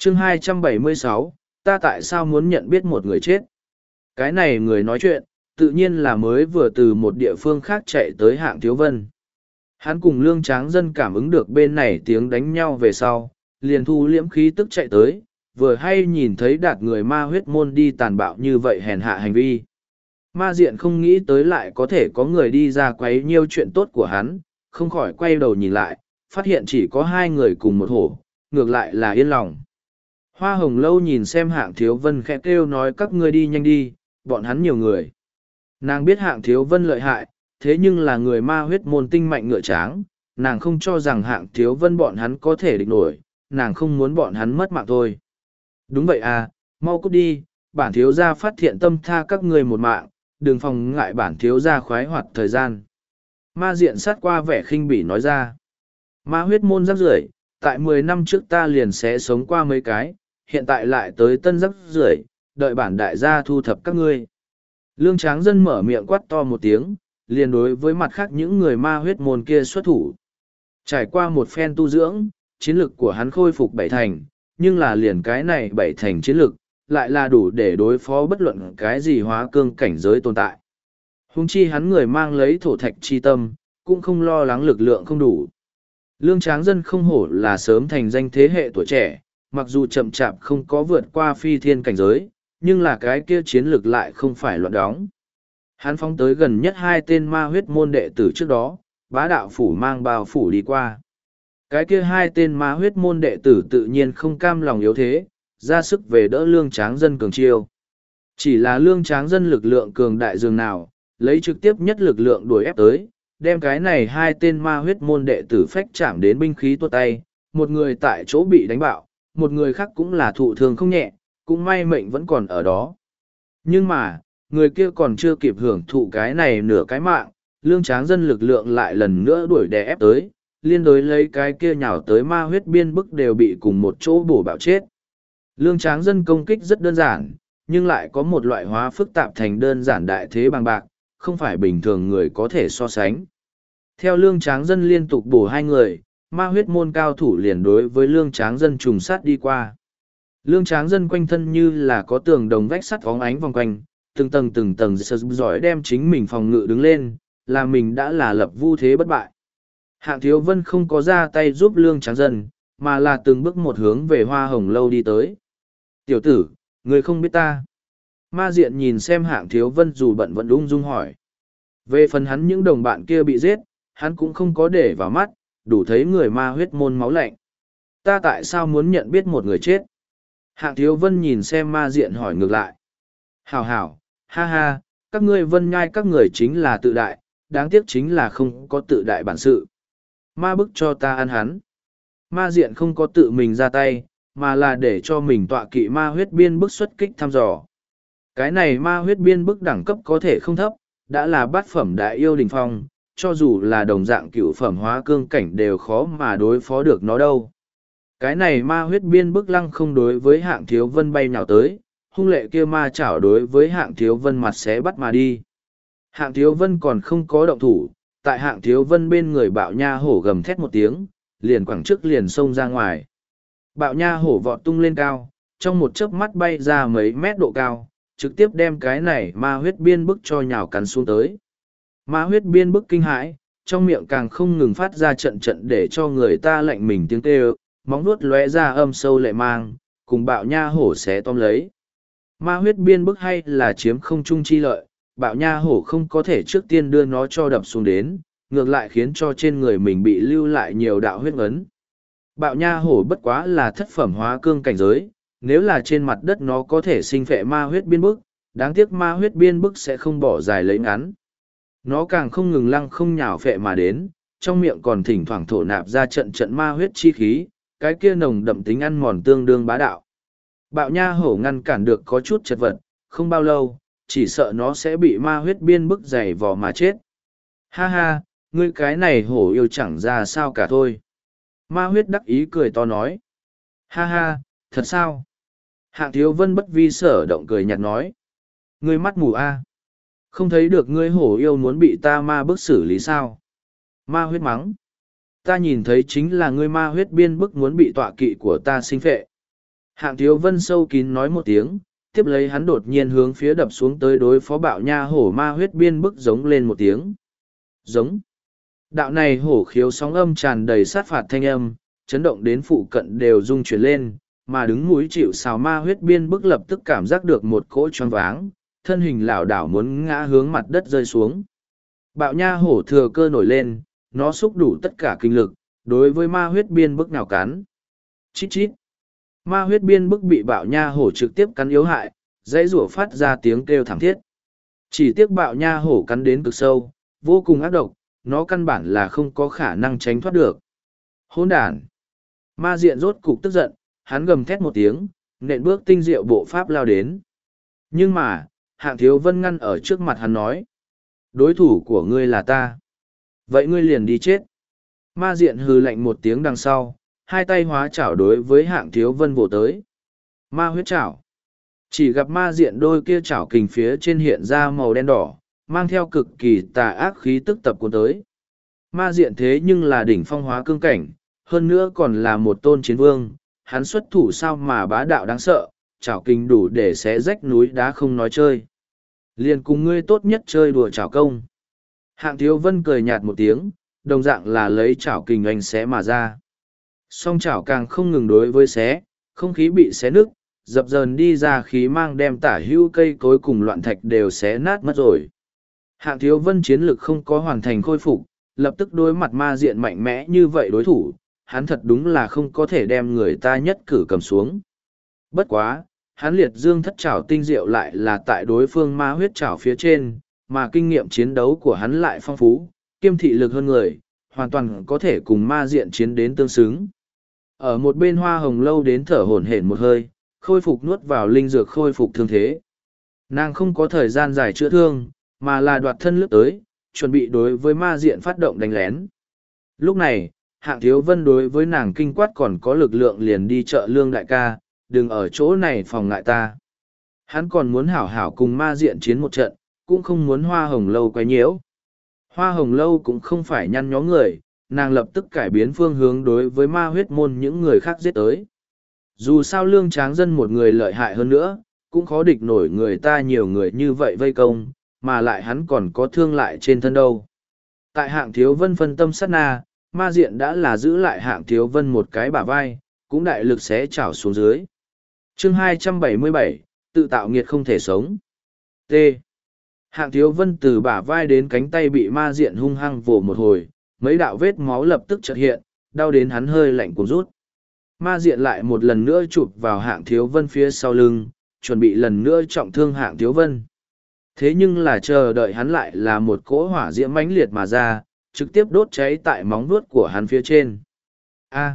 chương 276, ta tại sao muốn nhận biết một người chết? Cái này người nói chuyện, tự nhiên là mới vừa từ một địa phương khác chạy tới Hạng Thiếu Vân. Hắn cùng Lương Tráng Dân cảm ứng được bên này tiếng đánh nhau về sau, liền thu liễm khí tức chạy tới, vừa hay nhìn thấy Đạt người ma huyết môn đi tàn bạo như vậy hèn hạ hành vi. Ma Diện không nghĩ tới lại có thể có người đi ra quấy nhiêu chuyện tốt của hắn, không khỏi quay đầu nhìn lại, phát hiện chỉ có hai người cùng một hổ, ngược lại là yên lòng. Hoa Hồng Lâu nhìn xem Hạng Thiếu Vân khẽ kêu nói các ngươi đi nhanh đi, bọn hắn nhiều người. Nàng biết Hạng Thiếu Vân lợi hại, thế nhưng là người ma huyết môn tinh mạnh ngựa tráng, nàng không cho rằng Hạng Thiếu Vân bọn hắn có thể địch nổi, nàng không muốn bọn hắn mất mạng thôi. Đúng vậy à, mau cút đi, bản thiếu gia phát thiện tâm tha các ngươi một mạng, đừng phòng ngại bản thiếu gia khoái hoạt thời gian. Ma Diện sát qua vẻ khinh bỉ nói ra. Ma huyết môn rắc rưởi, tại 10 năm trước ta liền sẽ sống qua mấy cái, hiện tại lại tới tân rắc rưởi, đợi bản đại gia thu thập các ngươi. Lương Tráng Dân mở miệng quát to một tiếng, liền đối với mặt khác những người ma huyết môn kia xuất thủ. Trải qua một phen tu dưỡng, chiến lực của hắn khôi phục 7 thành, nhưng là liền cái này 7 thành chiến lực, lại là đủ để đối phó bất luận cái gì hóa cương cảnh giới tồn tại. Hung chi hắn người mang lấy thổ thạch chi tâm, cũng không lo lắng lực lượng không đủ. Lương Tráng Dân không hổ là sớm thành danh thế hệ tuổi trẻ, mặc dù chậm chạp không có vượt qua phi thiên cảnh giới, nhưng là cái kia chiến lực lại không phải loạn đóng. Hắn phóng tới gần nhất hai tên ma huyết môn đệ tử trước đó, bá đạo phủ mang bao phủ đi qua. Cái kia hai tên ma huyết môn đệ tử tự nhiên không cam lòng yếu thế, ra sức về đỡ Lương Tráng Dân cường chiêu. Chỉ là Lương Tráng Dân lực lượng cường đại dường nào, lấy trực tiếp nhất lực lượng đuổi ép tới, đem cái này hai tên ma huyết môn đệ tử phách chạm đến binh khí tuột tay, một người tại chỗ bị đánh bạo, một người khác cũng là thụ thương không nhẹ, cũng may mệnh vẫn còn ở đó. Nhưng mà, người kia còn chưa kịp hưởng thụ cái này nửa cái mạng, Lương Tráng Dân lực lượng lại lần nữa đuổi đè ép tới, liên đối lấy cái kia nhào tới ma huyết biên bức đều bị cùng một chỗ bổ bạo chết. Lương Tráng Dân công kích rất đơn giản, nhưng lại có một loại hóa phức tạp thành đơn giản đại thế bằng bạc, không phải bình thường người có thể so sánh. Theo Lương Tráng Dân liên tục bổ hai người, ma huyết môn cao thủ liền đối với Lương Tráng Dân trùng sát đi qua. Lương Tráng Dân quanh thân như là có tường đồng vách sắt óng ánh vòng quanh, từng tầng giỏi đem chính mình phòng ngự đứng lên, là mình đã là lập vu thế bất bại. Hạng Thiếu Vân không có ra tay giúp Lương Tráng Dân, mà là từng bước một hướng về Hoa Hồng Lâu đi tới. Tiểu tử, người không biết ta. Ma Diện nhìn xem Hạng Thiếu Vân dù bận vẫn ung dung hỏi. Về phần hắn những đồng bạn kia bị giết, hắn cũng không có để vào mắt, đủ thấy người ma huyết môn máu lạnh. Ta tại sao muốn nhận biết một người chết? Hạng Thiếu Vân nhìn xem Ma Diện hỏi ngược lại. Hảo hảo, ha ha, các ngươi Vân Nhai các người chính là tự đại, đáng tiếc chính là không có tự đại bản sự. Ma bức cho ta ăn hắn. Ma Diện không có tự mình ra tay, mà là để cho mình tọa kỵ ma huyết biên bức xuất kích thăm dò. Cái này ma huyết biên bức đẳng cấp có thể không thấp, đã là bát phẩm đại yêu đỉnh phong, cho dù là đồng dạng cựu phẩm hóa cương cảnh đều khó mà đối phó được nó đâu. Cái này ma huyết biên bức lăng không đối với Hạng Thiếu Vân bay nhào tới, hung lệ kia ma chảo đối với Hạng Thiếu Vân mặt xé bắt mà đi. Hạng Thiếu Vân còn không có động thủ, tại Hạng Thiếu Vân bên người Bạo Nha Hổ gầm thét một tiếng, liền quẳng trước liền xông ra ngoài. Bạo Nha Hổ vọt tung lên cao, trong một chớp mắt bay ra mấy mét độ cao, trực tiếp đem cái này ma huyết biên bức cho nhào cắn xuống tới. Ma huyết biên bức kinh hãi, trong miệng càng không ngừng phát ra trận trận để cho người ta lạnh mình tiếng kêu, móng vuốt lóe ra âm sâu lệ mang, cùng Bạo Nha Hổ xé tóm lấy. Ma huyết biên bức hay là chiếm không chung chi lợi, Bạo Nha Hổ không có thể trước tiên đưa nó cho đập xuống đến, ngược lại khiến cho trên người mình bị lưu lại nhiều đạo huyết ấn. Bạo Nha Hổ bất quá là thất phẩm hóa cương cảnh giới, nếu là trên mặt đất nó có thể sinh phệ ma huyết biên bức, đáng tiếc ma huyết biên bức sẽ không bỏ dài lấy ngắn. Nó càng không ngừng lăng không nhào phệ mà đến, trong miệng còn thỉnh thoảng thổ nạp ra trận trận ma huyết chi khí, cái kia nồng đậm tính ăn mòn tương đương bá đạo. Bạo Nha Hổ ngăn cản được có chút chật vật, không bao lâu, chỉ sợ nó sẽ bị ma huyết biên bức dày vò mà chết. Ha ha, ngươi cái này hổ yêu chẳng ra sao cả thôi. Ma huyết đắc ý cười to nói. Ha ha, thật sao? Hạng Thiếu Vân bất vi sở động cười nhạt nói. Ngươi mắt mù a, không thấy được ngươi hổ yêu muốn bị ta ma bức xử lý sao? Ma huyết mắng. Ta nhìn thấy chính là ngươi ma huyết biên bức muốn bị tọa kỵ của ta sinh phệ. Hạng Thiếu Vân sâu kín nói một tiếng, tiếp lấy hắn đột nhiên hướng phía đập xuống tới đối phó bạo nha hổ ma huyết biên bức giống lên một tiếng. Giống. Đạo này hổ khiếu sóng âm tràn đầy sát phạt thanh âm, chấn động đến phụ cận đều rung chuyển lên, mà đứng núi chịu sào ma huyết biên bức lập tức cảm giác được một cỗ choáng váng, thân hình lảo đảo muốn ngã hướng mặt đất rơi xuống. Bạo nha hổ thừa cơ nổi lên, nó xúc đủ tất cả kinh lực, đối với ma huyết biên bức nào cắn. Chít chít. Ma huyết biên bức bị bạo nha hổ trực tiếp cắn yếu hại, dãy rủa phát ra tiếng kêu thảm thiết. Chỉ tiếc bạo nha hổ cắn đến cực sâu, vô cùng ác độc, nó căn bản là không có khả năng tránh thoát được. Hỗn đản! Ma diện rốt cục tức giận, hắn gầm thét một tiếng, nện bước tinh diệu bộ pháp lao đến. Nhưng mà, Hạng Thiếu Vân ngăn ở trước mặt hắn nói. Đối thủ của ngươi là ta. Vậy ngươi liền đi chết. Ma diện hừ lạnh một tiếng đằng sau, hai tay hóa chảo đối với Hạng Thiếu Vân vỗ tới. Ma huyết chảo. Chỉ gặp ma diện đôi kia chảo kình phía trên hiện ra màu đen đỏ, mang theo cực kỳ tà ác khí tức tập cuốn tới. Ma diện thế nhưng là đỉnh phong hóa cương cảnh, hơn nữa còn là một tôn chiến vương, hắn xuất thủ sao mà bá đạo đáng sợ, chảo kình đủ để xé rách núi đá không nói chơi. Liền cùng ngươi tốt nhất chơi đùa chảo công. Hạng Thiếu Vân cười nhạt một tiếng, đồng dạng là lấy chảo kình anh xé mà ra. Song chảo càng không ngừng đối với xé, không khí bị xé nứt, dập dờn đi ra khí mang đem tả hữu cây cối cùng loạn thạch đều xé nát mất rồi. Hạng Thiếu Vân chiến lực không có hoàn thành khôi phục, lập tức đối mặt ma diện mạnh mẽ như vậy đối thủ, hắn thật đúng là không có thể đem người ta nhất cử cầm xuống. Bất quá, hắn liệt dương thất trảo tinh diệu lại là tại đối phương ma huyết trảo phía trên, mà kinh nghiệm chiến đấu của hắn lại phong phú, kiêm thị lực hơn người, hoàn toàn có thể cùng ma diện chiến đến tương xứng. Ở một bên Hoa Hồng Lâu đến thở hổn hển một hơi, khôi phục nuốt vào linh dược khôi phục thương thế. Nàng không có thời gian dài chữa thương, mà là đoạt thân lướt tới, chuẩn bị đối với ma diện phát động đánh lén. Lúc này, Hạng Thiếu Vân đối với nàng kinh quát còn có lực lượng liền đi chợ Lương đại ca, đừng ở chỗ này phòng ngại ta. Hắn còn muốn hảo hảo cùng ma diện chiến một trận, cũng không muốn Hoa Hồng Lâu quấy nhiễu. Hoa Hồng Lâu cũng không phải nhăn nhó người, nàng lập tức cải biến phương hướng đối với ma huyết môn những người khác giết tới. Dù sao Lương Tráng Dân một người lợi hại hơn nữa, cũng khó địch nổi người ta nhiều người như vậy vây công, mà lại hắn còn có thương lại trên thân đâu. Tại Hạng Thiếu Vân phân tâm sát na, ma diện đã là giữ lại Hạng Thiếu Vân một cái bả vai, cũng đại lực xé chảo xuống dưới. Chương 277, tự tạo nghiệt không thể sống. T. Hạng Thiếu Vân từ bả vai đến cánh tay bị ma diện hung hăng vồ một hồi, mấy đạo vết máu lập tức chợt hiện, đau đến hắn hơi lạnh cuống rút. Ma diện lại một lần nữa chụp vào Hạng Thiếu Vân phía sau lưng, chuẩn bị lần nữa trọng thương Hạng Thiếu Vân. Thế nhưng là chờ đợi hắn lại là một cỗ hỏa diễm mãnh liệt mà ra, trực tiếp đốt cháy tại móng vuốt của hắn phía trên. A.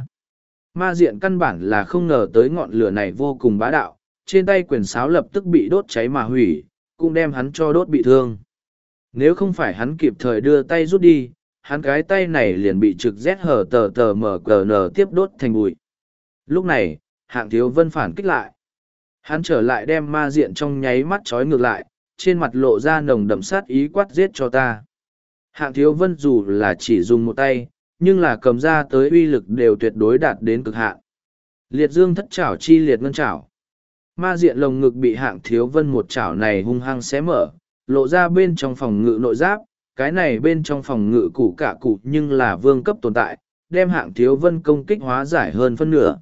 Ma diện căn bản là không ngờ tới ngọn lửa này vô cùng bá đạo, trên tay quyền sáo lập tức bị đốt cháy mà hủy, cũng đem hắn cho đốt bị thương. Nếu không phải hắn kịp thời đưa tay rút đi, hắn cái tay này liền bị trực rét hở tờ tờ mở cờ nở tiếp đốt thành bụi. Lúc này, Hạng Thiếu Vân phản kích lại. Hắn trở lại đem ma diện trong nháy mắt trói ngược lại, trên mặt lộ ra nồng đậm sát ý quát giết cho ta. Hạng Thiếu Vân dù là chỉ dùng một tay, nhưng là cầm ra tới uy lực đều tuyệt đối đạt đến cực hạn. Liệt dương thất chảo chi liệt ngân chảo. Ma diện lồng ngực bị Hạng Thiếu Vân một chảo này hung hăng xé mở, lộ ra bên trong phòng ngự nội giáp, cái này bên trong phòng ngự củ cả cụ nhưng là vương cấp tồn tại, đem Hạng Thiếu Vân công kích hóa giải hơn phân nửa.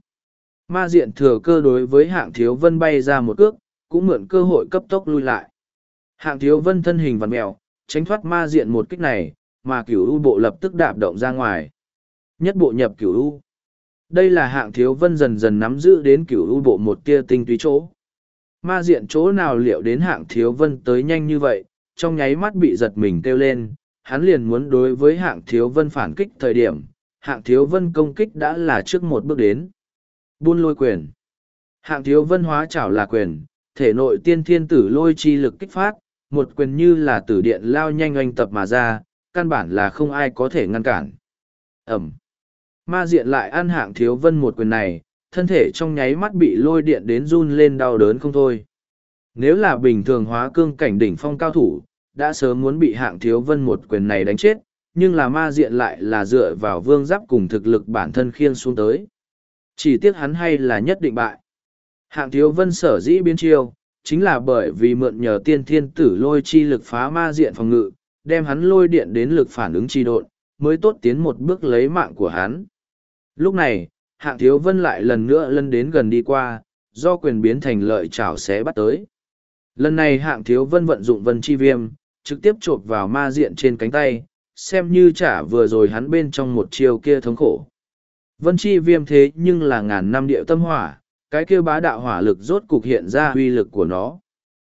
Ma diện thừa cơ đối với Hạng Thiếu Vân bay ra một cước, cũng mượn cơ hội cấp tốc lui lại. Hạng Thiếu Vân thân hình vặn mèo, tránh thoát ma diện một kích này, mà cửu u bộ lập tức đạp động ra ngoài. Nhất bộ nhập cửu u. Đây là Hạng Thiếu Vân dần dần nắm giữ đến cửu u bộ một tia tinh túy chỗ. Ma diện chỗ nào liệu đến Hạng Thiếu Vân tới nhanh như vậy, trong nháy mắt bị giật mình kêu lên, hắn liền muốn đối với Hạng Thiếu Vân phản kích thời điểm, Hạng Thiếu Vân công kích đã là trước một bước đến. Buôn lôi quyền. Hạng Thiếu Vân hóa chảo là quyền, thể nội tiên thiên tử lôi chi lực kích phát, một quyền như là tử điện lao nhanh oanh tập mà ra, căn bản là không ai có thể ngăn cản. Ẩm. Ma diện lại ăn Hạng Thiếu Vân một quyền này, thân thể trong nháy mắt bị lôi điện đến run lên đau đớn không thôi. Nếu là bình thường hóa cương cảnh đỉnh phong cao thủ, đã sớm muốn bị Hạng Thiếu Vân một quyền này đánh chết, nhưng là ma diện lại là dựa vào vương giáp cùng thực lực bản thân khiêng xuống tới. Chỉ tiếc hắn hay là nhất định bại. Hạng Thiếu Vân sở dĩ biến chiêu, chính là bởi vì mượn nhờ tiên thiên tử lôi chi lực phá ma diện phòng ngự, đem hắn lôi điện đến lực phản ứng chi độn, mới tốt tiến một bước lấy mạng của hắn. Lúc này, Hạng Thiếu Vân lại lần nữa lân đến gần đi qua, do quyền biến thành lợi chảo xé bắt tới. Lần này Hạng Thiếu Vân vận dụng vân chi viêm, trực tiếp chộp vào ma diện trên cánh tay, xem như trả vừa rồi hắn bên trong một chiêu kia thống khổ. Vân chi viêm thế nhưng là ngàn năm địa tâm hỏa, cái kia bá đạo hỏa lực rốt cục hiện ra uy lực của nó.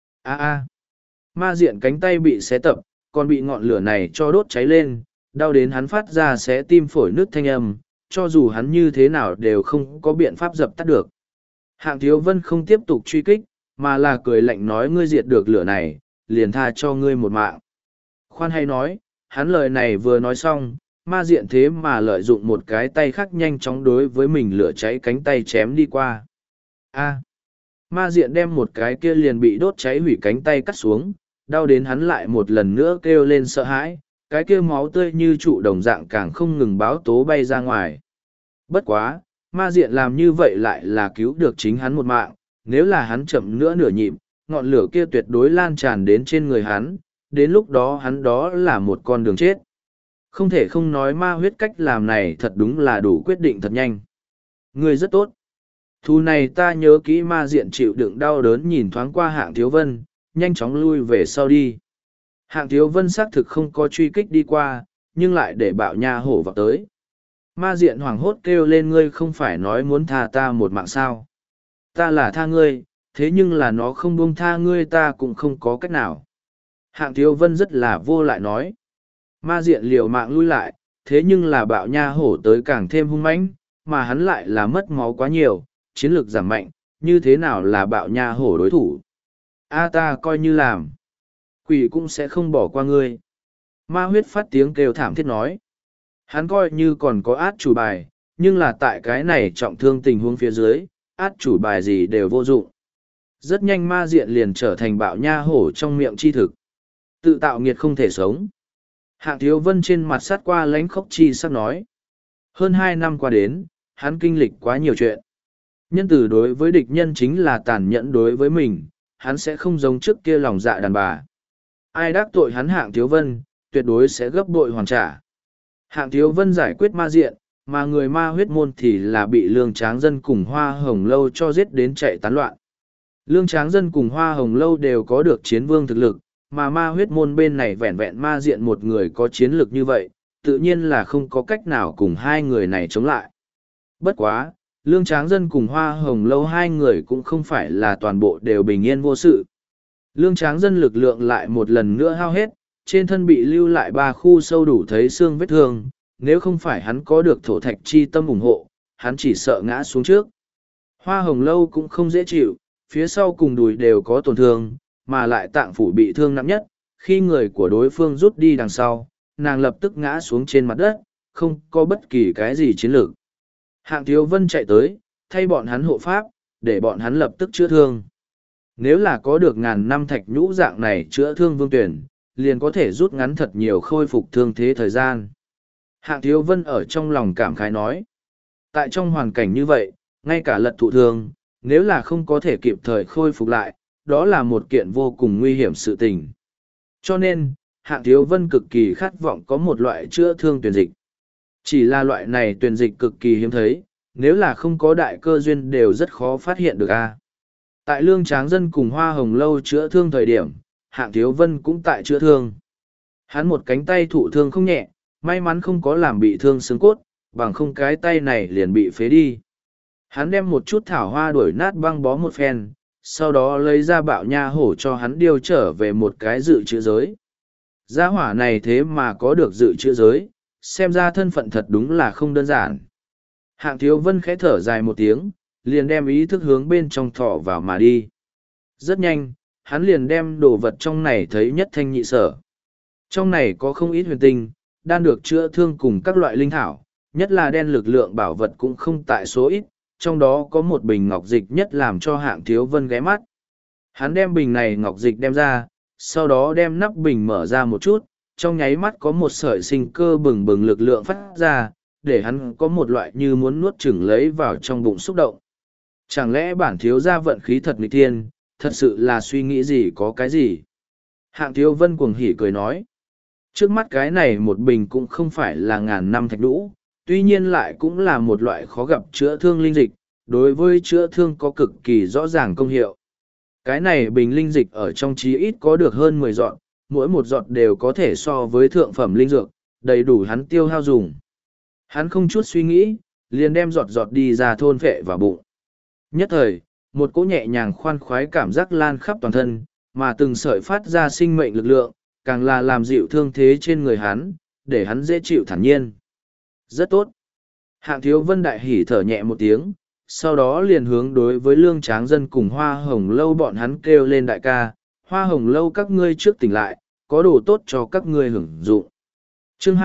Ma diện cánh tay bị xé tập, còn bị ngọn lửa này cho đốt cháy lên, đau đến hắn phát ra xé tim phổi nứt thanh âm, cho dù hắn như thế nào đều không có biện pháp dập tắt được. Hạng Thiếu Vân không tiếp tục truy kích, mà là cười lạnh nói ngươi diệt được lửa này, liền tha cho ngươi một mạng. Khoan hay nói, hắn lời này vừa nói xong, ma diện thế mà lợi dụng một cái tay khác nhanh chóng đối với mình lửa cháy cánh tay chém đi qua. Ma diện đem một cái kia liền bị đốt cháy hủy cánh tay cắt xuống, đau đến hắn lại một lần nữa kêu lên sợ hãi, cái kia máu tươi như trụ đồng dạng càng không ngừng báo tố bay ra ngoài. Bất quá, ma diện làm như vậy lại là cứu được chính hắn một mạng, nếu là hắn chậm nữa nửa nhịp, ngọn lửa kia tuyệt đối lan tràn đến trên người hắn, đến lúc đó hắn đó là một con đường chết. Không thể không nói ma huyết cách làm này thật đúng là đủ quyết định thật nhanh. Người rất tốt. Thù này ta nhớ kỹ. Ma diện chịu đựng đau đớn nhìn thoáng qua Hạng Thiếu Vân, nhanh chóng lui về sau đi. Hạng Thiếu Vân xác thực không có truy kích đi qua, nhưng lại để bạo nha hổ vào tới. Ma diện hoảng hốt kêu lên ngươi không phải nói muốn tha ta một mạng sao. Ta là tha ngươi, thế nhưng là nó không buông tha ngươi ta cũng không có cách nào. Hạng Thiếu Vân rất là vô lại nói. Ma diện liều mạng lui lại, thế nhưng là bạo nha hổ tới càng thêm hung mãnh, mà hắn lại là mất máu quá nhiều, chiến lược giảm mạnh, như thế nào là bạo nha hổ đối thủ. Ta coi như làm. Quỷ cũng sẽ không bỏ qua ngươi. Ma huyết phát tiếng kêu thảm thiết nói. Hắn coi như còn có át chủ bài, nhưng là tại cái này trọng thương tình huống phía dưới, át chủ bài gì đều vô dụng. Rất nhanh ma diện liền trở thành bạo nha hổ trong miệng chi thực. Tự tạo nghiệt không thể sống. Hạng Thiếu Vân trên mặt sát qua lánh khóc chi sắc nói. Hơn 2 năm qua đến, hắn kinh lịch quá nhiều chuyện. Nhân từ đối với địch nhân chính là tàn nhẫn đối với mình, hắn sẽ không giống trước kia lòng dạ đàn bà. Ai đắc tội hắn Hạng Thiếu Vân, tuyệt đối sẽ gấp bội hoàn trả. Hạng Thiếu Vân giải quyết ma diện, mà người ma huyết môn thì là bị Lương Tráng Dân cùng Hoa Hồng Lâu cho giết đến chạy tán loạn. Lương Tráng Dân cùng Hoa Hồng Lâu đều có được chiến vương thực lực, mà ma huyết môn bên này vẹn vẹn ma diện một người có chiến lực như vậy, tự nhiên là không có cách nào cùng hai người này chống lại. Bất quá, Lương Tráng Dân cùng Hoa Hồng Lâu hai người cũng không phải là toàn bộ đều bình yên vô sự. Lương Tráng Dân lực lượng lại một lần nữa hao hết, trên thân bị lưu lại 3 khu sâu đủ thấy xương vết thương, nếu không phải hắn có được thổ thạch chi tâm ủng hộ, hắn chỉ sợ ngã xuống trước. Hoa Hồng Lâu cũng không dễ chịu, phía sau cùng đùi đều có tổn thương, mà lại tạng phủ bị thương nặng nhất, khi người của đối phương rút đi đằng sau, nàng lập tức ngã xuống trên mặt đất, không có bất kỳ cái gì chiến lược. Hạng Thiếu Vân chạy tới, thay bọn hắn hộ pháp, để bọn hắn lập tức chữa thương. Nếu là có được ngàn năm thạch nhũ dạng này chữa thương vương tuyển, liền có thể rút ngắn thật nhiều khôi phục thương thế thời gian. Hạng Thiếu Vân ở trong lòng cảm khái nói. Tại trong hoàn cảnh như vậy, ngay cả lật thụ thương, nếu là không có thể kịp thời khôi phục lại, đó là một kiện vô cùng nguy hiểm sự tình. Cho nên, Hạng Thiếu Vân cực kỳ khát vọng có một loại chữa thương tuyển dịch. Chỉ là loại này tuyển dịch cực kỳ hiếm thấy, nếu là không có đại cơ duyên đều rất khó phát hiện được a. Tại Lương Tráng Dân cùng Hoa Hồng Lâu chữa thương thời điểm, Hạng Thiếu Vân cũng tại chữa thương. Hắn một cánh tay thụ thương không nhẹ, may mắn không có làm bị thương xương cốt, bằng không cái tay này liền bị phế đi. Hắn đem một chút thảo hoa đuổi nát băng bó một phen, sau đó lấy ra bạo nha hổ cho hắn điều trở về một cái dự trữ giới. Gia hỏa này thế mà có được dự trữ giới, xem ra thân phận thật đúng là không đơn giản. Hạng Thiếu Vân khẽ thở dài một tiếng, liền đem ý thức hướng bên trong thọ vào mà đi. Rất nhanh, hắn liền đem đồ vật trong này thấy nhất thanh nhị sở. Trong này có không ít huyền tinh, đan được chữa thương cùng các loại linh thảo, nhất là đen lực lượng bảo vật cũng không tại số ít, trong đó có một bình ngọc dịch nhất làm cho Hạng Thiếu Vân ghé mắt. Hắn đem bình này ngọc dịch đem ra, sau đó đem nắp bình mở ra một chút, trong nháy mắt có một sợi sinh cơ bừng bừng lực lượng phát ra, để hắn có một loại như muốn nuốt chửng lấy vào trong bụng xúc động. Chẳng lẽ bản thiếu gia vận khí thật nghịch thiên, thật sự là suy nghĩ gì có cái gì? Hạng Thiếu Vân cuồng hỉ cười nói. Trước mắt cái này một bình cũng không phải là ngàn năm thạch đũ, tuy nhiên lại cũng là một loại khó gặp chữa thương linh dịch, đối với chữa thương có cực kỳ rõ ràng công hiệu. Cái này bình linh dịch ở trong chí ít có được hơn 10 giọt, mỗi một giọt đều có thể so với thượng phẩm linh dược, đầy đủ hắn tiêu hao dùng. Hắn không chút suy nghĩ, liền đem giọt giọt đi ra thôn phệ vào bụng. Nhất thời, một cỗ nhẹ nhàng khoan khoái cảm giác lan khắp toàn thân, mà từng sợi phát ra sinh mệnh lực lượng, càng là làm dịu thương thế trên người hắn, để hắn dễ chịu thản nhiên. Rất tốt. Hạng Thiếu Vân đại hỉ thở nhẹ một tiếng, sau đó liền hướng đối với Lương Tráng Dân cùng Hoa Hồng Lâu bọn hắn kêu lên đại ca, Hoa Hồng Lâu các ngươi trước tỉnh lại, có đồ tốt cho các ngươi hưởng dụng. Chương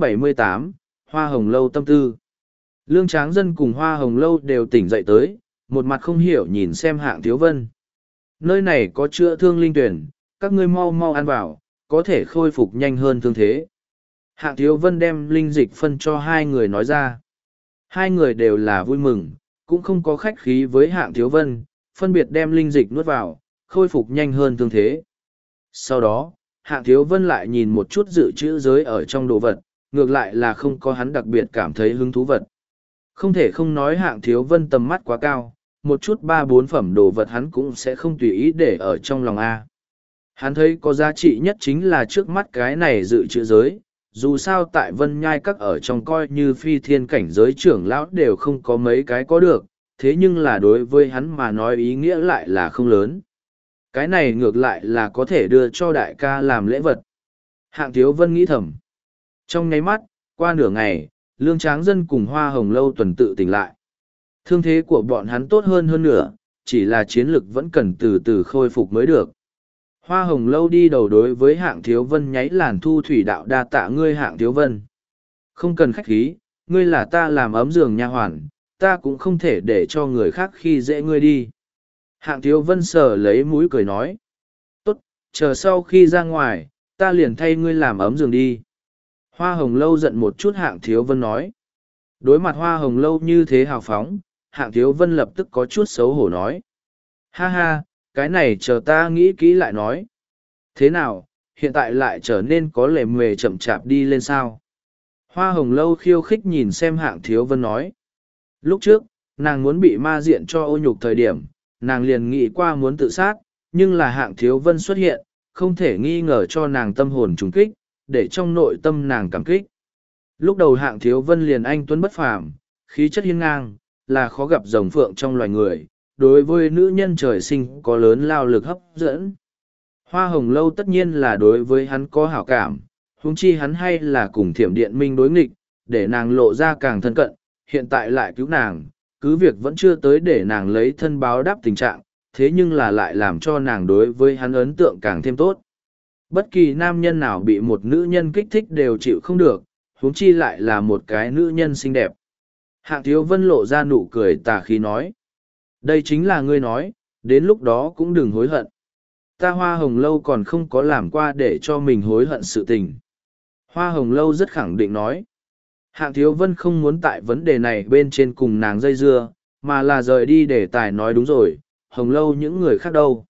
278, Hoa Hồng Lâu tâm tư. Lương Tráng Dân cùng Hoa Hồng Lâu đều tỉnh dậy tới, một mặt không hiểu nhìn xem Hạng Thiếu Vân. Nơi này có chữa thương linh tuyển, các ngươi mau mau ăn vào, có thể khôi phục nhanh hơn thương thế. Hạng Thiếu Vân đem linh dịch phân cho hai người nói ra. Hai người đều là vui mừng, cũng không có khách khí với Hạng Thiếu Vân, phân biệt đem linh dịch nuốt vào, khôi phục nhanh hơn thương thế. Sau đó, Hạng Thiếu Vân lại nhìn một chút dự trữ giới ở trong đồ vật, ngược lại là không có hắn đặc biệt cảm thấy hứng thú vật. Không thể không nói Hạng Thiếu Vân tầm mắt quá cao, một chút ba bốn phẩm đồ vật hắn cũng sẽ không tùy ý để ở trong lòng A. Hắn thấy có giá trị nhất chính là trước mắt cái này dự trữ giới, dù sao tại Vân Nhai Các ở trong coi như phi thiên cảnh giới trưởng lão đều không có mấy cái có được, thế nhưng là đối với hắn mà nói ý nghĩa lại là không lớn. Cái này ngược lại là có thể đưa cho đại ca làm lễ vật. Hạng Thiếu Vân nghĩ thầm. Trong nháy mắt, qua nửa ngày, Lương Tráng Dân cùng Hoa Hồng Lâu tuần tự tỉnh lại. Thương thế của bọn hắn tốt hơn nửa, chỉ là chiến lực vẫn cần từ từ khôi phục mới được. Hoa Hồng Lâu đi đầu đối với Hạng Thiếu Vân nháy làn thu thủy đạo đa tạ ngươi Hạng Thiếu Vân. Không cần khách khí, ngươi là ta làm ấm giường nha hoàn, ta cũng không thể để cho người khác khi dễ ngươi đi. Hạng Thiếu Vân sờ lấy mũi cười nói. Tốt, chờ sau khi ra ngoài, ta liền thay ngươi làm ấm giường đi. Hoa Hồng Lâu giận một chút Hạng Thiếu Vân nói. Đối mặt Hoa Hồng Lâu như thế hào phóng, Hạng Thiếu Vân lập tức có chút xấu hổ nói. Ha ha, cái này chờ ta nghĩ kỹ lại nói. Thế nào, hiện tại lại trở nên có lề mề chậm chạp đi lên sao? Hoa Hồng Lâu khiêu khích nhìn xem Hạng Thiếu Vân nói. Lúc trước, nàng muốn bị ma diện cho ô nhục thời điểm, nàng liền nghĩ qua muốn tự sát, nhưng là Hạng Thiếu Vân xuất hiện, không thể nghi ngờ cho nàng tâm hồn trùng kích, để trong nội tâm nàng cảm kích. Lúc đầu Hạng Thiếu Vân liền anh tuấn bất phàm, khí chất hiên ngang, là khó gặp rồng phượng trong loài người, đối với nữ nhân trời sinh có lớn lao lực hấp dẫn. Hoa Hồng Lâu tất nhiên là đối với hắn có hảo cảm, huống chi hắn hay là cùng Thiểm Điện Minh đối nghịch, để nàng lộ ra càng thân cận, hiện tại lại cứu nàng, cứ việc vẫn chưa tới để nàng lấy thân báo đáp tình trạng, thế nhưng là lại làm cho nàng đối với hắn ấn tượng càng thêm tốt. Bất kỳ nam nhân nào bị một nữ nhân kích thích đều chịu không được, huống chi lại là một cái nữ nhân xinh đẹp. Hạng Thiếu Vân lộ ra nụ cười tà khí nói. Đây chính là ngươi nói, đến lúc đó cũng đừng hối hận. Ta Hoa Hồng Lâu còn không có làm qua để cho mình hối hận sự tình. Hoa Hồng Lâu rất khẳng định nói. Hạng Thiếu Vân không muốn tại vấn đề này bên trên cùng nàng dây dưa, mà là rời đi để tài nói đúng rồi, Hồng Lâu những người khác đâu.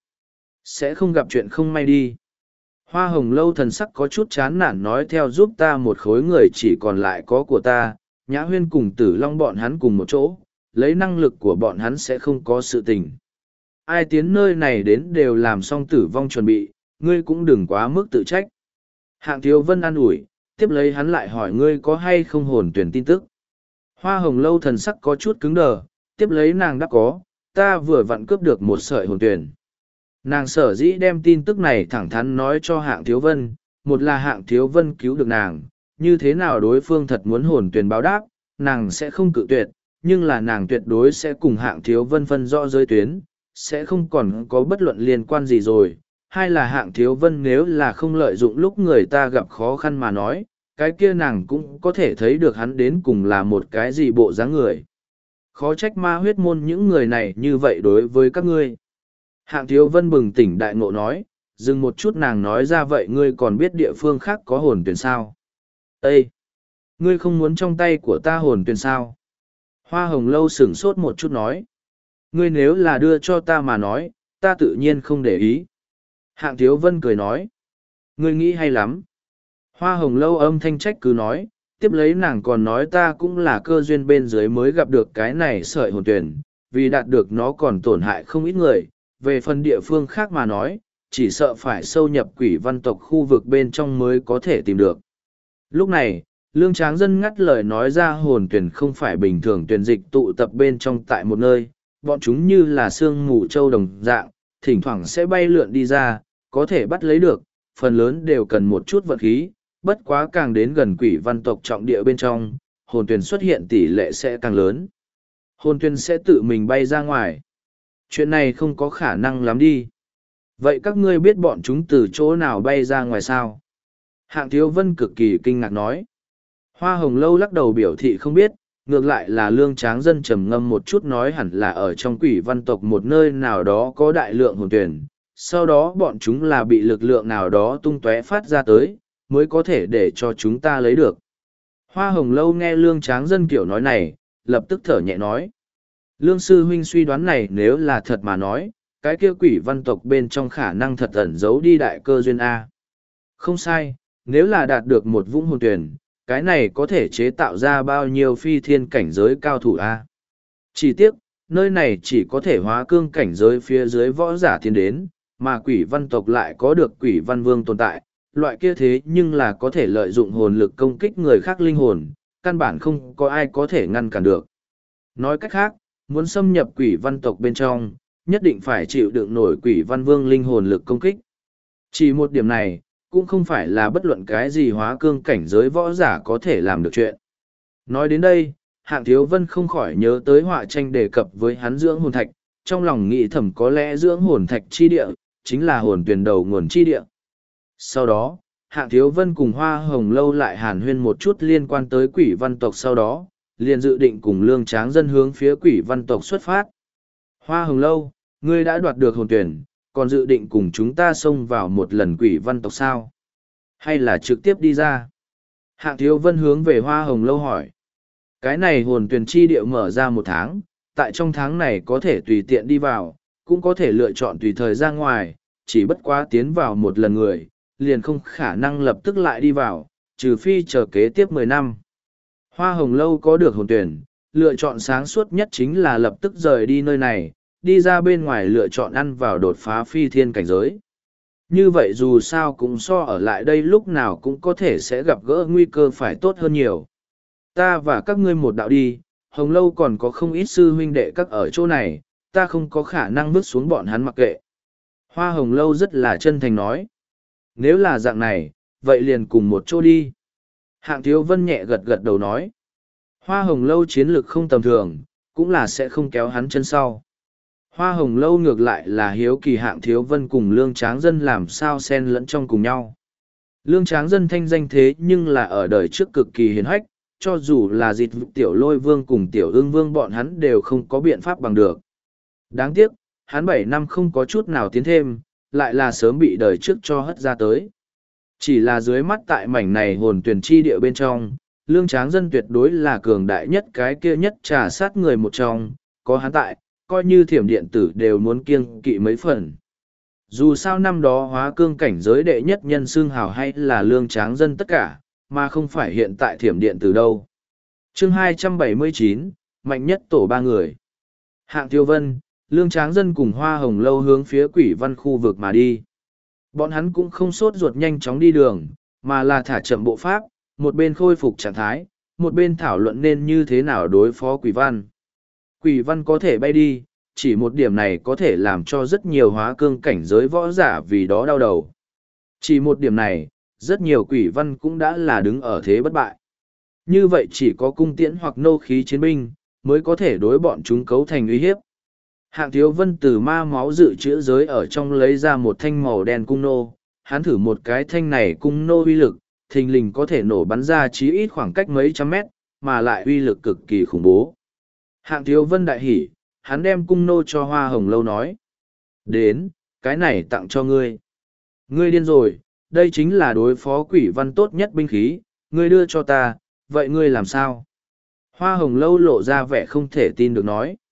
Sẽ không gặp chuyện không may đi. Hoa Hồng Lâu thần sắc có chút chán nản nói theo giúp ta một khối người chỉ còn lại có của ta, Nhã Huyên cùng Tử Long bọn hắn cùng một chỗ, lấy năng lực của bọn hắn sẽ không có sự tình. Ai tiến nơi này đến đều làm xong tử vong chuẩn bị, ngươi cũng đừng quá mức tự trách. Hạng Thiếu Vân an ủi, tiếp lấy hắn lại hỏi ngươi có hay không hồn tuyển tin tức. Hoa Hồng Lâu thần sắc có chút cứng đờ, tiếp lấy nàng đáp có, ta vừa vặn cướp được một sợi hồn tuyển. Nàng sở dĩ đem tin tức này thẳng thắn nói cho Hạng Thiếu Vân, một là Hạng Thiếu Vân cứu được nàng, như thế nào đối phương thật muốn hồn tuyển báo đáp, nàng sẽ không cự tuyệt, nhưng là nàng tuyệt đối sẽ cùng Hạng Thiếu Vân phân rõ giới tuyến, sẽ không còn có bất luận liên quan gì rồi. Hai là Hạng Thiếu Vân nếu là không lợi dụng lúc người ta gặp khó khăn mà nói, cái kia nàng cũng có thể thấy được hắn đến cùng là một cái gì bộ dáng người. Khó trách ma huyết môn những người này như vậy đối với các ngươi. Hạng Thiếu Vân bừng tỉnh đại ngộ nói, dừng một chút nàng nói ra vậy ngươi còn biết địa phương khác có hồn tuyển sao? Ê! Ngươi không muốn trong tay của ta hồn tuyển sao? Hoa Hồng Lâu sửng sốt một chút nói. Ngươi nếu là đưa cho ta mà nói, ta tự nhiên không để ý. Hạng Thiếu Vân cười nói. Ngươi nghĩ hay lắm. Hoa Hồng Lâu âm thanh trách cứ nói, tiếp lấy nàng còn nói ta cũng là cơ duyên bên dưới mới gặp được cái này sợi hồn tuyển, vì đạt được nó còn tổn hại không ít người. Về phần địa phương khác mà nói, chỉ sợ phải sâu nhập quỷ văn tộc khu vực bên trong mới có thể tìm được. Lúc này, Lương Tráng Dân ngắt lời nói ra hồn tuyển không phải bình thường tuyển dịch tụ tập bên trong tại một nơi, bọn chúng như là sương mù châu đồng dạng, thỉnh thoảng sẽ bay lượn đi ra, có thể bắt lấy được, phần lớn đều cần một chút vận khí, bất quá càng đến gần quỷ văn tộc trọng địa bên trong, hồn tuyển xuất hiện tỷ lệ sẽ càng lớn. Hồn tuyển sẽ tự mình bay ra ngoài. Chuyện này không có khả năng lắm đi. Vậy các ngươi biết bọn chúng từ chỗ nào bay ra ngoài sao? Hạng Thiếu Vân cực kỳ kinh ngạc nói. Hoa Hồng Lâu lắc đầu biểu thị không biết, ngược lại là Lương Tráng Dân trầm ngâm một chút nói hẳn là ở trong quỷ văn tộc một nơi nào đó có đại lượng hồn tuyển, sau đó bọn chúng là bị lực lượng nào đó tung tóe phát ra tới, mới có thể để cho chúng ta lấy được. Hoa Hồng Lâu nghe Lương Tráng Dân kiểu nói này, lập tức thở nhẹ nói. Lương Sư Huynh suy đoán này nếu là thật mà nói, cái kia quỷ văn tộc bên trong khả năng thật ẩn giấu đi đại cơ duyên A. Không sai, nếu là đạt được một vũng hồn tuyển, cái này có thể chế tạo ra bao nhiêu phi thiên cảnh giới cao thủ A. Chỉ tiếc, nơi này chỉ có thể hóa cương cảnh giới phía dưới võ giả tiến đến, mà quỷ văn tộc lại có được quỷ văn vương tồn tại, loại kia thế nhưng là có thể lợi dụng hồn lực công kích người khác linh hồn, căn bản không có ai có thể ngăn cản được. Nói cách khác, muốn xâm nhập quỷ văn tộc bên trong, nhất định phải chịu đựng nổi quỷ văn vương linh hồn lực công kích. Chỉ một điểm này, cũng không phải là bất luận cái gì hóa cương cảnh giới võ giả có thể làm được chuyện. Nói đến đây, Hạng Thiếu Vân không khỏi nhớ tới họa tranh đề cập với hắn dưỡng hồn thạch, trong lòng nghĩ thầm có lẽ dưỡng hồn thạch chi địa, chính là hồn tuyển đầu nguồn chi địa. Sau đó, Hạng Thiếu Vân cùng Hoa Hồng Lâu lại hàn huyên một chút liên quan tới quỷ văn tộc sau đó, liền dự định cùng Lương Tráng Dân hướng phía quỷ văn tộc xuất phát. Hoa Hồng Lâu, ngươi đã đoạt được hồn tuyển, còn dự định cùng chúng ta xông vào một lần quỷ văn tộc sao? Hay là trực tiếp đi ra? Hạng Thiếu Vân hướng về Hoa Hồng Lâu hỏi. Cái này hồn tuyển chi địa mở ra 1 tháng, tại trong tháng này có thể tùy tiện đi vào, cũng có thể lựa chọn tùy thời ra ngoài, chỉ bất quá tiến vào một lần người, liền không khả năng lập tức lại đi vào, trừ phi chờ kế tiếp 10 năm. Hoa Hồng Lâu có được hồn tuyển, lựa chọn sáng suốt nhất chính là lập tức rời đi nơi này, đi ra bên ngoài lựa chọn ăn vào đột phá phi thiên cảnh giới. Như vậy dù sao cũng so ở lại đây lúc nào cũng có thể sẽ gặp gỡ nguy cơ phải tốt hơn nhiều. Ta và các ngươi một đạo đi, Hồng Lâu còn có không ít sư huynh đệ các ở chỗ này, ta không có khả năng vứt xuống bọn hắn mặc kệ. Hoa Hồng Lâu rất là chân thành nói. Nếu là dạng này, vậy liền cùng một chỗ đi. Hạng Thiếu Vân nhẹ gật gật đầu nói. Hoa Hồng Lâu chiến lược không tầm thường, cũng là sẽ không kéo hắn chân sau. Hoa Hồng Lâu ngược lại là hiếu kỳ Hạng Thiếu Vân cùng Lương Tráng Dân làm sao xen lẫn trong cùng nhau. Lương Tráng Dân thanh danh thế nhưng là ở đời trước cực kỳ hiền hách, cho dù là Dịch Tiểu Lôi Vương cùng Tiểu Ưng Vương bọn hắn đều không có biện pháp bằng được. Đáng tiếc, hắn 7 năm không có chút nào tiến thêm, lại là sớm bị đời trước cho hất ra tới. Chỉ là dưới mắt tại mảnh này hồn tuyển chi địa bên trong, Lương Tráng Dân tuyệt đối là cường đại nhất cái kia nhất trà sát người một trong, có hắn tại, coi như thiểm điện tử đều muốn kiêng kỵ mấy phần. Dù sao năm đó hóa cương cảnh giới đệ nhất nhân xương hào hay là Lương Tráng Dân tất cả, mà không phải hiện tại thiểm điện tử đâu. Chương 279, mạnh nhất tổ 3 người. Hạng Tiêu Vân, Lương Tráng Dân cùng Hoa Hồng Lâu hướng phía quỷ văn khu vực mà đi. Bọn hắn cũng không sốt ruột nhanh chóng đi đường, mà là thả chậm bộ pháp, một bên khôi phục trạng thái, một bên thảo luận nên như thế nào đối phó quỷ văn. Quỷ văn có thể bay đi, chỉ một điểm này có thể làm cho rất nhiều hóa cương cảnh giới võ giả vì đó đau đầu. Chỉ một điểm này, rất nhiều quỷ văn cũng đã là đứng ở thế bất bại. Như vậy chỉ có cung tiễn hoặc nô khí chiến binh, mới có thể đối bọn chúng cấu thành uy hiếp. Hạng Thiếu Vân từ ma máu dự trữ giới ở trong lấy ra một thanh màu đen cung nô, hắn thử một cái thanh này cung nô uy lực, thình lình có thể nổ bắn ra chí ít khoảng cách mấy trăm mét, mà lại uy lực cực kỳ khủng bố. Hạng Thiếu Vân đại hỉ, hắn đem cung nô cho Hoa Hồng Lâu nói. Đến, cái này tặng cho ngươi. Ngươi điên rồi, đây chính là đối phó quỷ văn tốt nhất binh khí, ngươi đưa cho ta, vậy ngươi làm sao? Hoa Hồng Lâu lộ ra vẻ không thể tin được nói.